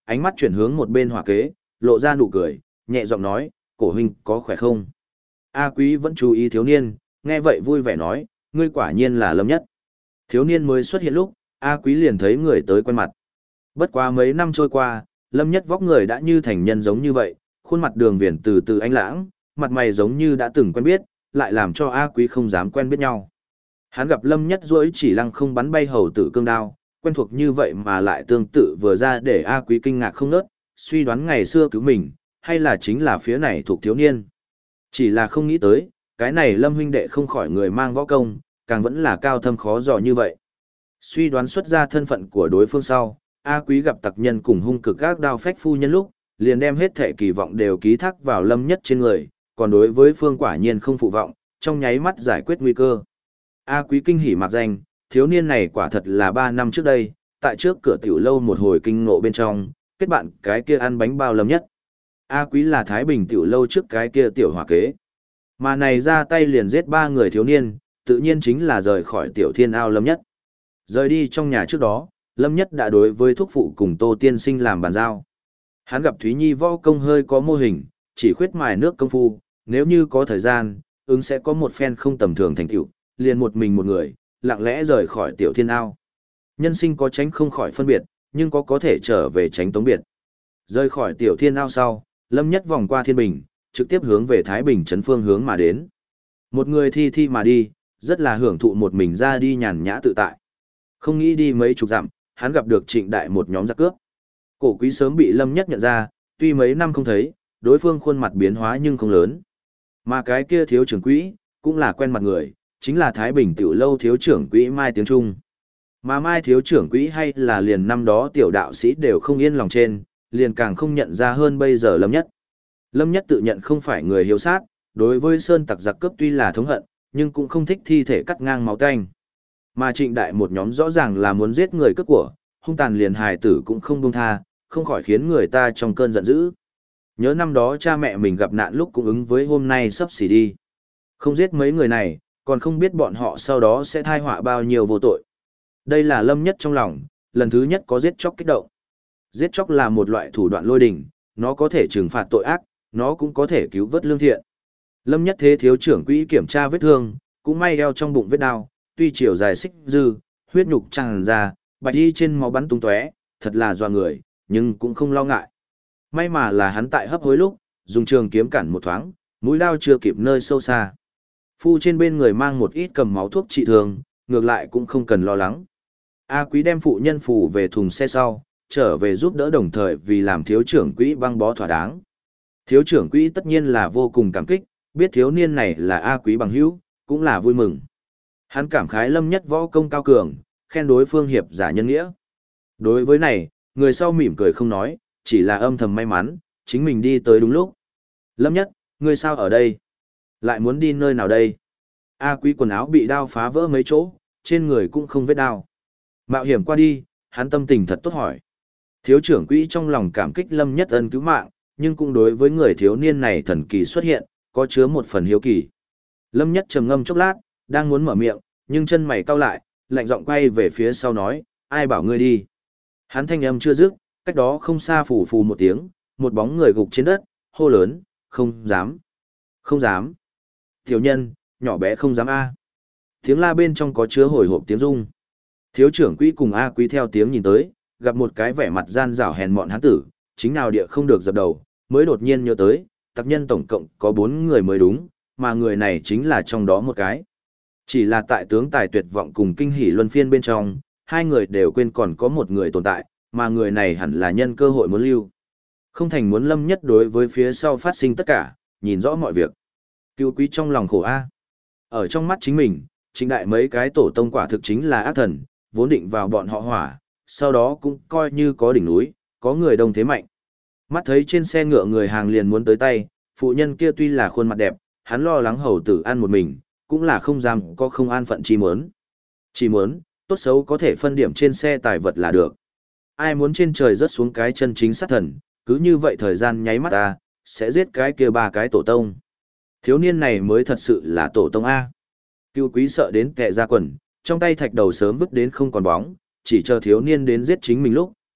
ánh mắt chuyển hướng một bên hỏa kế, lộ ra nụ cười, nhẹ giọng nói, cổ huynh có khỏe không? A Quý vẫn chú ý thiếu niên, nghe vậy vui vẻ nói, ngươi quả nhiên là Lâm Nhất. Thiếu niên mới xuất hiện lúc, A Quý liền thấy người tới quen mặt. Bất quá mấy năm trôi qua, Lâm Nhất vóc người đã như thành nhân giống như vậy, khuôn mặt đường viền từ từ ánh lãng, mặt mày giống như đã từng quen biết, lại làm cho A Quý không dám quen biết nhau. Hắn gặp Lâm Nhất duỗi chỉ lăng không bắn bay hầu tử cương đao, quen thuộc như vậy mà lại tương tự vừa ra để A Quý kinh ngạc không nớt, suy đoán ngày xưa cứu mình, hay là chính là phía này thuộc thiếu niên. Chỉ là không nghĩ tới, cái này Lâm huynh đệ không khỏi người mang võ công, càng vẫn là cao thâm khó dò như vậy. Suy đoán xuất ra thân phận của đối phương sau, A Quý gặp tặc nhân cùng hung cực các đao phách phu nhân lúc, liền đem hết thể kỳ vọng đều ký thác vào Lâm Nhất trên người, còn đối với phương quả nhiên không phụ vọng, trong nháy mắt giải quyết nguy cơ. A Quý kinh hỉ mạc danh, thiếu niên này quả thật là 3 năm trước đây, tại trước cửa tiểu lâu một hồi kinh ngộ bên trong, kết bạn cái kia ăn bánh bao Lâm Nhất. A Quý là Thái Bình tiểu lâu trước cái kia tiểu hỏa kế. Mà này ra tay liền giết 3 người thiếu niên, tự nhiên chính là rời khỏi tiểu thiên ao Lâm Nhất. Rời đi trong nhà trước đó, Lâm Nhất đã đối với thúc phụ cùng Tô Tiên Sinh làm bàn giao. Hắn gặp Thúy Nhi võ công hơi có mô hình, chỉ khuyết mài nước công phu, nếu như có thời gian, ứng sẽ có một phen không tầm thường thành tựu, liền một mình một người, lặng lẽ rời khỏi tiểu thiên ao. Nhân sinh có tránh không khỏi phân biệt, nhưng có thể trở về tránh tống biệt. Rời khỏi tiểu thiên ao sau, Lâm Nhất vòng qua thiên bình, trực tiếp hướng về Thái Bình trấn phương hướng mà đến. Một người thi mà đi, rất là hưởng thụ một mình ra đi nhàn nhã tự tại. Không nghĩ đi mấy chục dặm, hắn gặp được Trịnh Đại một nhóm giặc cướp. Cổ Quý sớm bị Lâm Nhất nhận ra, tuy mấy năm không thấy, đối phương khuôn mặt biến hóa nhưng không lớn. Mà cái kia thiếu trưởng quỹ, cũng là quen mặt người, chính là Thái Bình tiểu lâu thiếu trưởng quỹ Mai Tiếng Trung. Mà Mai thiếu trưởng quỹ hay là liền năm đó tiểu đạo sĩ đều không yên lòng trên, liền càng không nhận ra hơn bây giờ Lâm Nhất. Lâm Nhất tự nhận không phải người hiếu sát, đối với sơn tặc giặc cướp tuy là thống hận, nhưng cũng không thích thi thể cắt ngang máu tanh. Mà Trịnh Đại một nhóm rõ ràng là muốn giết người cướp của, hung tàn liền hài tử cũng không buông tha, không khỏi khiến người ta trong cơn giận dữ. Nhớ năm đó cha mẹ mình gặp nạn lúc cũng ứng với hôm nay sắp xỉ đi. Không giết mấy người này, còn không biết bọn họ sau đó sẽ thai họa bao nhiêu vô tội. Đây là Lâm Nhất trong lòng, lần thứ nhất có giết chóc kích động. Giết chóc là một loại thủ đoạn lôi đình, nó có thể trừng phạt tội ác, nó cũng có thể cứu vớt lương thiện. Lâm Nhất thế thiếu trưởng quỹ kiểm tra vết thương, cũng may eo trong bụng vết đau, tuy chiều dài xích dư, huyết nhục tràn ra, bạch y trên máu bắn tung tóe, thật là doa người, nhưng cũng không lo ngại. May mà là hắn tại hấp hối lúc, dùng trường kiếm cản một thoáng, mũi đao chưa kịp nơi sâu xa. Phu trên bên người mang một ít cầm máu thuốc trị thương, ngược lại cũng không cần lo lắng. A Quý đem phụ nhân phủ về thùng xe sau, trở về giúp đỡ đồng thời vì làm thiếu trưởng quỹ băng bó thỏa đáng. Thiếu trưởng quỹ tất nhiên là vô cùng cảm kích, biết thiếu niên này là A Quý bằng hữu, cũng là vui mừng. Hắn cảm khái Lâm Nhất võ công cao cường, khen đối phương hiệp giả nhân nghĩa. Đối với này, người sau mỉm cười không nói, chỉ là âm thầm may mắn, chính mình đi tới đúng lúc. Lâm Nhất, ngươi sao ở đây? Lại muốn đi nơi nào đây? A Quý quần áo bị đao phá vỡ mấy chỗ, trên người cũng không vết đao. Mạo hiểm qua đi, hắn tâm tình thật tốt hỏi. Thiếu trưởng quỹ trong lòng cảm kích Lâm Nhất ân cứu mạng, nhưng cũng đối với người thiếu niên này thần kỳ xuất hiện, có chứa một phần hiếu kỳ. Lâm Nhất trầm ngâm chốc lát, đang muốn mở miệng, nhưng chân mày cau lại, lạnh giọng quay về phía sau nói, ai bảo ngươi đi. Hắn thanh âm chưa dứt, cách đó không xa phù phù một tiếng, một bóng người gục trên đất, hô lớn, không dám, không dám. Tiểu nhân, nhỏ bé không dám a. Tiếng la bên trong có chứa hồi hộp tiếng rung. Thiếu trưởng quỹ cùng A Quý theo tiếng nhìn tới, gặp một cái vẻ mặt gian rảo hèn mọn hán tử, chính nào địa không được dập đầu, mới đột nhiên nhớ tới, tặc nhân tổng cộng có 4 người mới đúng, mà người này chính là trong đó một cái. Chỉ là tại tướng tài tuyệt vọng cùng kinh hỉ luân phiên bên trong, 2 người đều quên còn có một người tồn tại, mà người này hẳn là nhân cơ hội muốn lưu. Không thành muốn Lâm Nhất đối với phía sau phát sinh tất cả, nhìn rõ mọi việc. Cứu quý trong lòng khổ a. Ở trong mắt chính mình, Trịnh Đại mấy cái tổ tông quả thực chính là ác thần, vốn định vào bọn họ hỏa, sau đó cũng coi như có đỉnh núi, có người đông thế mạnh. Mắt thấy trên xe ngựa người hàng liền muốn tới tay, phụ nhân kia tuy là khuôn mặt đẹp, hắn lo lắng hầu tử ăn một mình, cũng là không dám có không an phận chi muốn. Chỉ muốn, tốt xấu có thể phân điểm trên xe tài vật là được. Ai muốn trên trời rớt xuống cái chân chính sát thần, cứ như vậy thời gian nháy mắt ta, sẽ giết cái kia 3 cái tổ tông. Thiếu niên này mới thật sự là tổ tông A. Cưu quý sợ đến kẹ ra quần, trong tay thạch đầu sớm vứt đến không còn bóng, chỉ chờ thiếu niên đến giết chính mình lúc,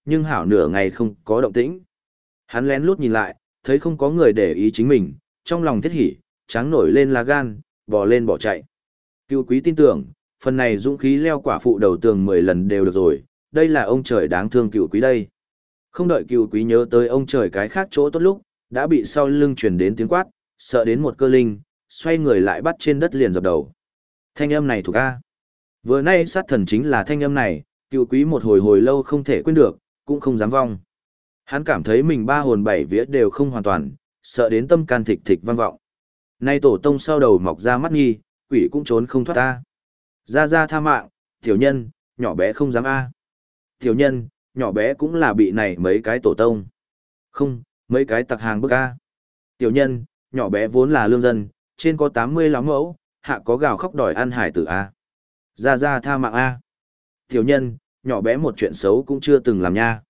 nhưng hảo nửa ngày không có động tĩnh. Hắn lén lút nhìn lại, thấy không có người để ý chính mình, trong lòng thiết hỉ, tráng nổi lên lá gan, bò lên bỏ chạy. Cựu quý tin tưởng, phần này dũng khí leo quả phụ đầu tường 10 lần đều được rồi, đây là ông trời đáng thương cựu quý đây. Không đợi cựu quý nhớ tới ông trời cái khác chỗ tốt lúc, đã bị sau lưng truyền đến tiếng quát, sợ đến một cơ linh, xoay người lại bắt trên đất liền dập đầu. Thanh âm này thuộc A. Vừa nay sát thần chính là thanh âm này, cựu quý một hồi hồi lâu không thể quên được, cũng không dám vong. Hắn cảm thấy mình ba hồn bảy vía đều không hoàn toàn, sợ đến tâm can thịch thịch vang vọng. Nay tổ tông sau đầu mọc ra mắt nghi, quỷ cũng trốn không thoát ta. Ra tha mạng, tiểu nhân, nhỏ bé không dám A. Tiểu nhân, nhỏ bé cũng là bị này mấy cái tổ tông. Không, mấy cái tặc hàng bức A. Tiểu nhân, nhỏ bé vốn là lương dân, trên có 80 lắm mẫu, hạ có gào khóc đòi ăn hải tử A. Ra tha mạng A. Tiểu nhân, nhỏ bé một chuyện xấu cũng chưa từng làm nha.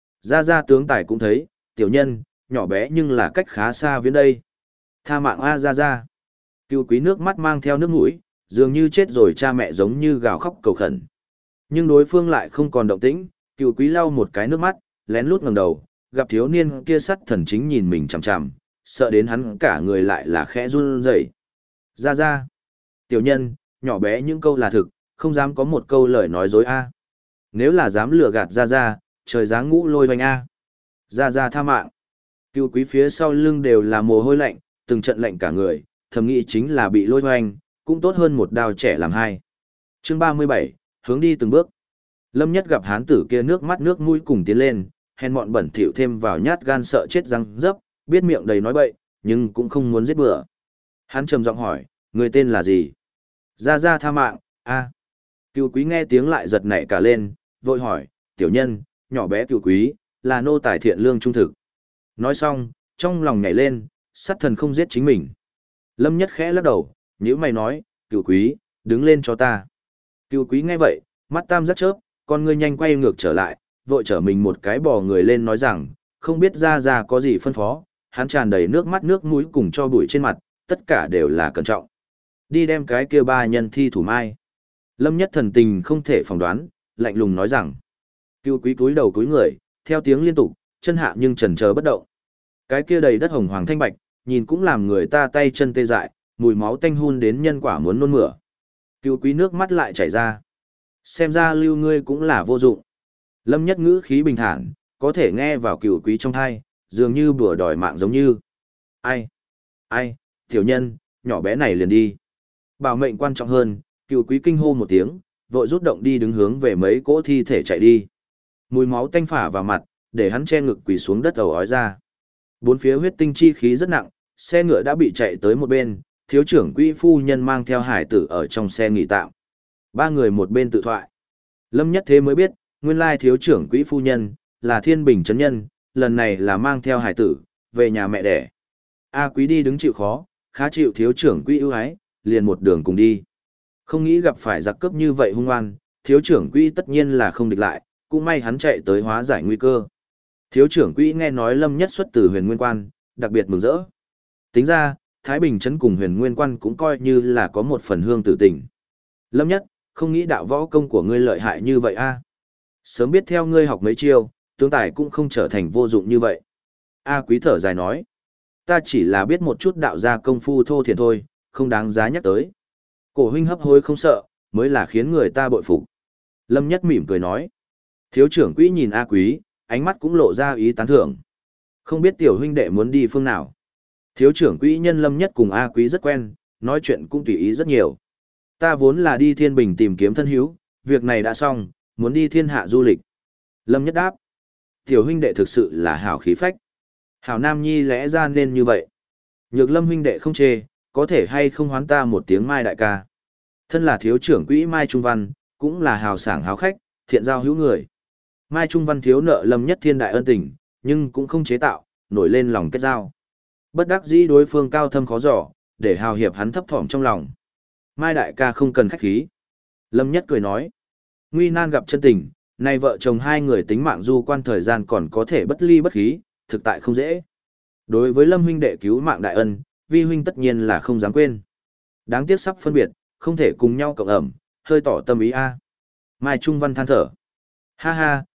Ra tướng tài cũng thấy, tiểu nhân, nhỏ bé nhưng là cách khá xa viễn đây. Tha mạng A ra. Cựu quý nước mắt mang theo nước mũi, dường như chết rồi cha mẹ giống như gào khóc cầu khẩn. Nhưng đối phương lại không còn động tĩnh, cựu quý lau một cái nước mắt, lén lút ngẩng đầu, gặp thiếu niên kia sắt thần chính nhìn mình chằm chằm, sợ đến hắn cả người lại là khẽ run rẩy. Ra. Tiểu nhân, nhỏ bé những câu là thực, không dám có một câu lời nói dối A. Nếu là dám lừa gạt ra, trời giáng ngũ lôi hoành A. Ra tha mạng. Cựu quý phía sau lưng đều là mồ hôi lạnh, từng trận lạnh cả người, thầm nghĩ chính là bị lôi hoành, cũng tốt hơn một đao trẻ làm hai. Chương 37, hướng đi từng bước. Lâm Nhất gặp hán tử kia nước mắt nước mũi cùng tiến lên, hèn mọn bẩn thỉu thêm vào nhát gan sợ chết răng dấp, biết miệng đầy nói bậy, nhưng cũng không muốn giết bừa. Hắn trầm giọng hỏi, người tên là gì? Ra tha mạng, a. Cựu quý nghe tiếng lại giật nảy cả lên, vội hỏi, tiểu nhân, nhỏ bé cựu quý, là nô tài thiện lương trung thực. Nói xong, trong lòng nhảy lên, sát thần không giết chính mình. Lâm Nhất khẽ lắc đầu, nhíu mày nói, cựu quý, đứng lên cho ta. Cựu quý nghe vậy, mắt tam rất chớp, con ngươi nhanh quay ngược trở lại, vội trở mình một cái bò người lên nói rằng, không biết ra có gì phân phó, hắn tràn đầy nước mắt nước mũi cùng cho bụi trên mặt, tất cả đều là cẩn trọng. Đi đem cái kia ba nhân thi thủ mai. Lâm Nhất thần tình không thể phỏng đoán, lạnh lùng nói rằng, cựu quý cúi đầu cúi người, theo tiếng liên tục, chân hạ nhưng chần chờ bất động. Cái kia đầy đất hồng hoàng thanh bạch, nhìn cũng làm người ta tay chân tê dại, mùi máu tanh hun đến nhân quả muốn nôn mửa. Cựu quý nước mắt lại chảy ra. Xem ra lưu ngươi cũng là vô dụng. Lâm Nhất ngữ khí bình thản, có thể nghe vào cựu quý trong thai, dường như bùa đòi mạng giống như. Ai, tiểu nhân, nhỏ bé này liền đi. Bảo mệnh quan trọng hơn, cựu quý kinh hô một tiếng, vội rút động đi đứng hướng về mấy cỗ thi thể chạy đi. Mùi máu tanh phả vào mặt, để hắn che ngực quỳ xuống đất ầu ói ra. Bốn phía huyết tinh chi khí rất nặng, xe ngựa đã bị chạy tới một bên, thiếu trưởng quỹ phu nhân mang theo hải tử ở trong xe nghỉ tạm. Ba người một bên tự thoại. Lâm Nhất thế mới biết, nguyên lai thiếu trưởng quỹ phu nhân, là thiên bình chấn nhân, lần này là mang theo hải tử, về nhà mẹ đẻ. A quý đi đứng chịu khó, khá chịu thiếu trưởng quỹ ưu ái, liền một đường cùng đi. Không nghĩ gặp phải giặc cướp như vậy hung oan, thiếu trưởng quỹ tất nhiên là không địch lại, cũng may hắn chạy tới hóa giải nguy cơ. Thiếu trưởng quỹ nghe nói Lâm Nhất xuất từ Huyền Nguyên Quan, đặc biệt mừng rỡ. Tính ra, Thái Bình trấn cùng Huyền Nguyên Quan cũng coi như là có một phần hương tử tình. Lâm Nhất, không nghĩ đạo võ công của ngươi lợi hại như vậy a. Sớm biết theo ngươi học mấy chiêu, tướng tài cũng không trở thành vô dụng như vậy. A quý thở dài nói, ta chỉ là biết một chút đạo gia công phu thô thiển thôi, không đáng giá nhắc tới. Cổ huynh hấp hối không sợ, mới là khiến người ta bội phục. Lâm Nhất mỉm cười nói. Thiếu trưởng quỹ nhìn A quý, ánh mắt cũng lộ ra ý tán thưởng. Không biết tiểu huynh đệ muốn đi phương nào. Thiếu trưởng quỹ nhân Lâm Nhất cùng A quý rất quen, nói chuyện cũng tùy ý rất nhiều. Ta vốn là đi Thiên Bình tìm kiếm thân hữu, việc này đã xong, muốn đi thiên hạ du lịch. Lâm Nhất đáp. Tiểu huynh đệ thực sự là hảo khí phách. Hảo nam nhi lẽ ra nên như vậy. Nhược Lâm huynh đệ không chê, có thể hay không hoán ta một tiếng Mai đại ca. Thân là thiếu trưởng quỹ Mai Trung Văn, cũng là hào sảng háo khách, thiện giao hữu người. Mai Trung Văn thiếu nợ Lâm Nhất thiên đại ân tình, nhưng cũng không chế tạo, nổi lên lòng kết giao. Bất đắc dĩ đối phương cao thâm khó dò, để hào hiệp hắn thấp thỏm trong lòng. Mai đại ca không cần khách khí. Lâm Nhất cười nói. Nguy nan gặp chân tình, nay vợ chồng hai người tính mạng du quan thời gian còn có thể bất ly bất khí, thực tại không dễ. Đối với Lâm huynh đệ cứu mạng đại ân, vi huynh tất nhiên là không dám quên. Đáng tiếc sắp phân biệt, không thể cùng nhau cộng ẩm, hơi tỏ tâm ý a. Mai Trung Văn than thở. Ha ha,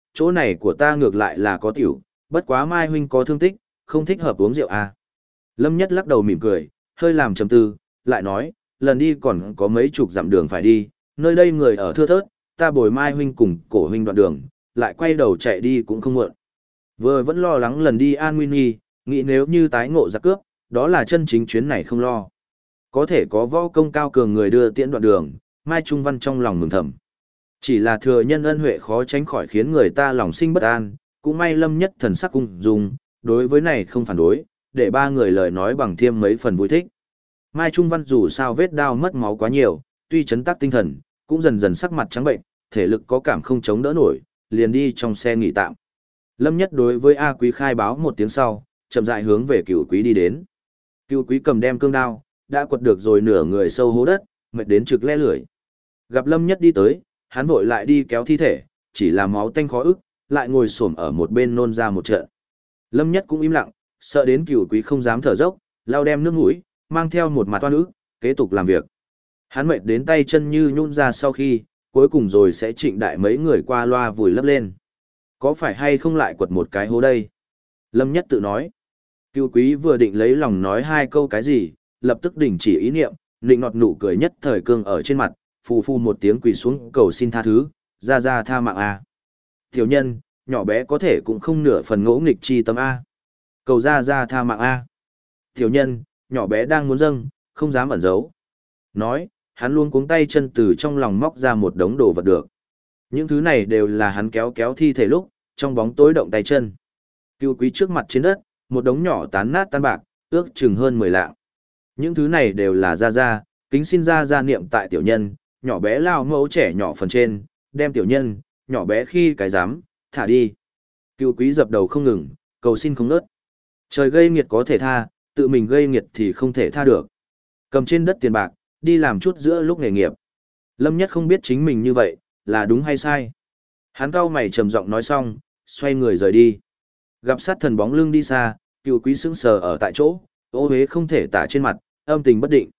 chỗ này của ta ngược lại là có tiểu, bất quá Mai huynh có thương tích, không thích hợp uống rượu à. Lâm Nhất lắc đầu mỉm cười, hơi làm trầm tư, lại nói, lần đi còn có mấy chục dặm đường phải đi, nơi đây người ở thưa thớt, ta bồi Mai huynh cùng Cổ huynh đoạn đường, lại quay đầu chạy đi cũng không muộn. Vừa vẫn lo lắng lần đi an nguy nghi, nghĩ nếu như tái ngộ giặc cướp, đó là chân chính chuyến này không lo. Có thể có võ công cao cường người đưa tiễn đoạn đường, Mai Trung Văn trong lòng mừng thầm. Chỉ là thừa nhân ân huệ khó tránh khỏi khiến người ta lòng sinh bất an, cũng may Lâm Nhất thần sắc cung dung, đối với này không phản đối, để ba người lời nói bằng thêm mấy phần vui thích. Mai Trung Văn dù sao vết đau mất máu quá nhiều, tuy chấn tác tinh thần, cũng dần dần sắc mặt trắng bệnh, thể lực có cảm không chống đỡ nổi, liền đi trong xe nghỉ tạm. Lâm Nhất đối với A Quý khai báo một tiếng sau, chậm rãi hướng về Cửu Quý đi đến. Cửu Quý cầm đem cương đao, đã quật được rồi nửa người sâu hố đất, mệt đến trực le lưỡi. Gặp Lâm Nhất đi tới, hắn vội lại đi kéo thi thể, chỉ là máu tanh khó ức, lại ngồi xổm ở một bên nôn ra một trận. Lâm Nhất cũng im lặng, sợ đến Cửu Quý không dám thở dốc, lau đem nước mũi, mang theo một mặt toan ức, kế tục làm việc. Hắn mệt đến tay chân như nhũn ra sau khi, cuối cùng rồi sẽ trịnh đại mấy người qua loa vùi lấp lên. Có phải hay không lại quật một cái hố đây? Lâm Nhất tự nói. Cửu Quý vừa định lấy lòng nói hai câu cái gì, lập tức đình chỉ ý niệm, nịnh nọt nụ cười nhất thời cương ở trên mặt, phù phù một tiếng quỳ xuống cầu xin tha thứ, ra tha mạng a. Tiểu nhân, nhỏ bé có thể cũng không nửa phần ngỗ nghịch chi tâm a. Cầu ra tha mạng a. Tiểu nhân, nhỏ bé đang muốn dâng, không dám ẩn giấu. Nói, hắn luôn cuống tay chân từ trong lòng móc ra một đống đồ vật được. Những thứ này đều là hắn kéo thi thể lúc, trong bóng tối động tay chân. Cửu Quý trước mặt trên đất, một đống nhỏ tán nát tan bạc, ước chừng hơn 10 lạng. Những thứ này đều là ra, kính xin ra niệm tại tiểu nhân, nhỏ bé lao mẫu trẻ nhỏ phần trên, đem tiểu nhân, nhỏ bé khi cái dám, thả đi. Cửu Quý dập đầu không ngừng, cầu xin không nớt. Trời gây nghiệt có thể tha, tự mình gây nghiệt thì không thể tha được. Cầm trên đất tiền bạc, đi làm chút giữa lúc nghề nghiệp. Lâm Nhất không biết chính mình như vậy, là đúng hay sai. Hắn cau mày trầm giọng nói xong, xoay người rời đi. Gặp sát thần bóng lưng đi xa, Cửu Quý sững sờ ở tại chỗ, ô hế không thể tả trên mặt, âm tình bất định.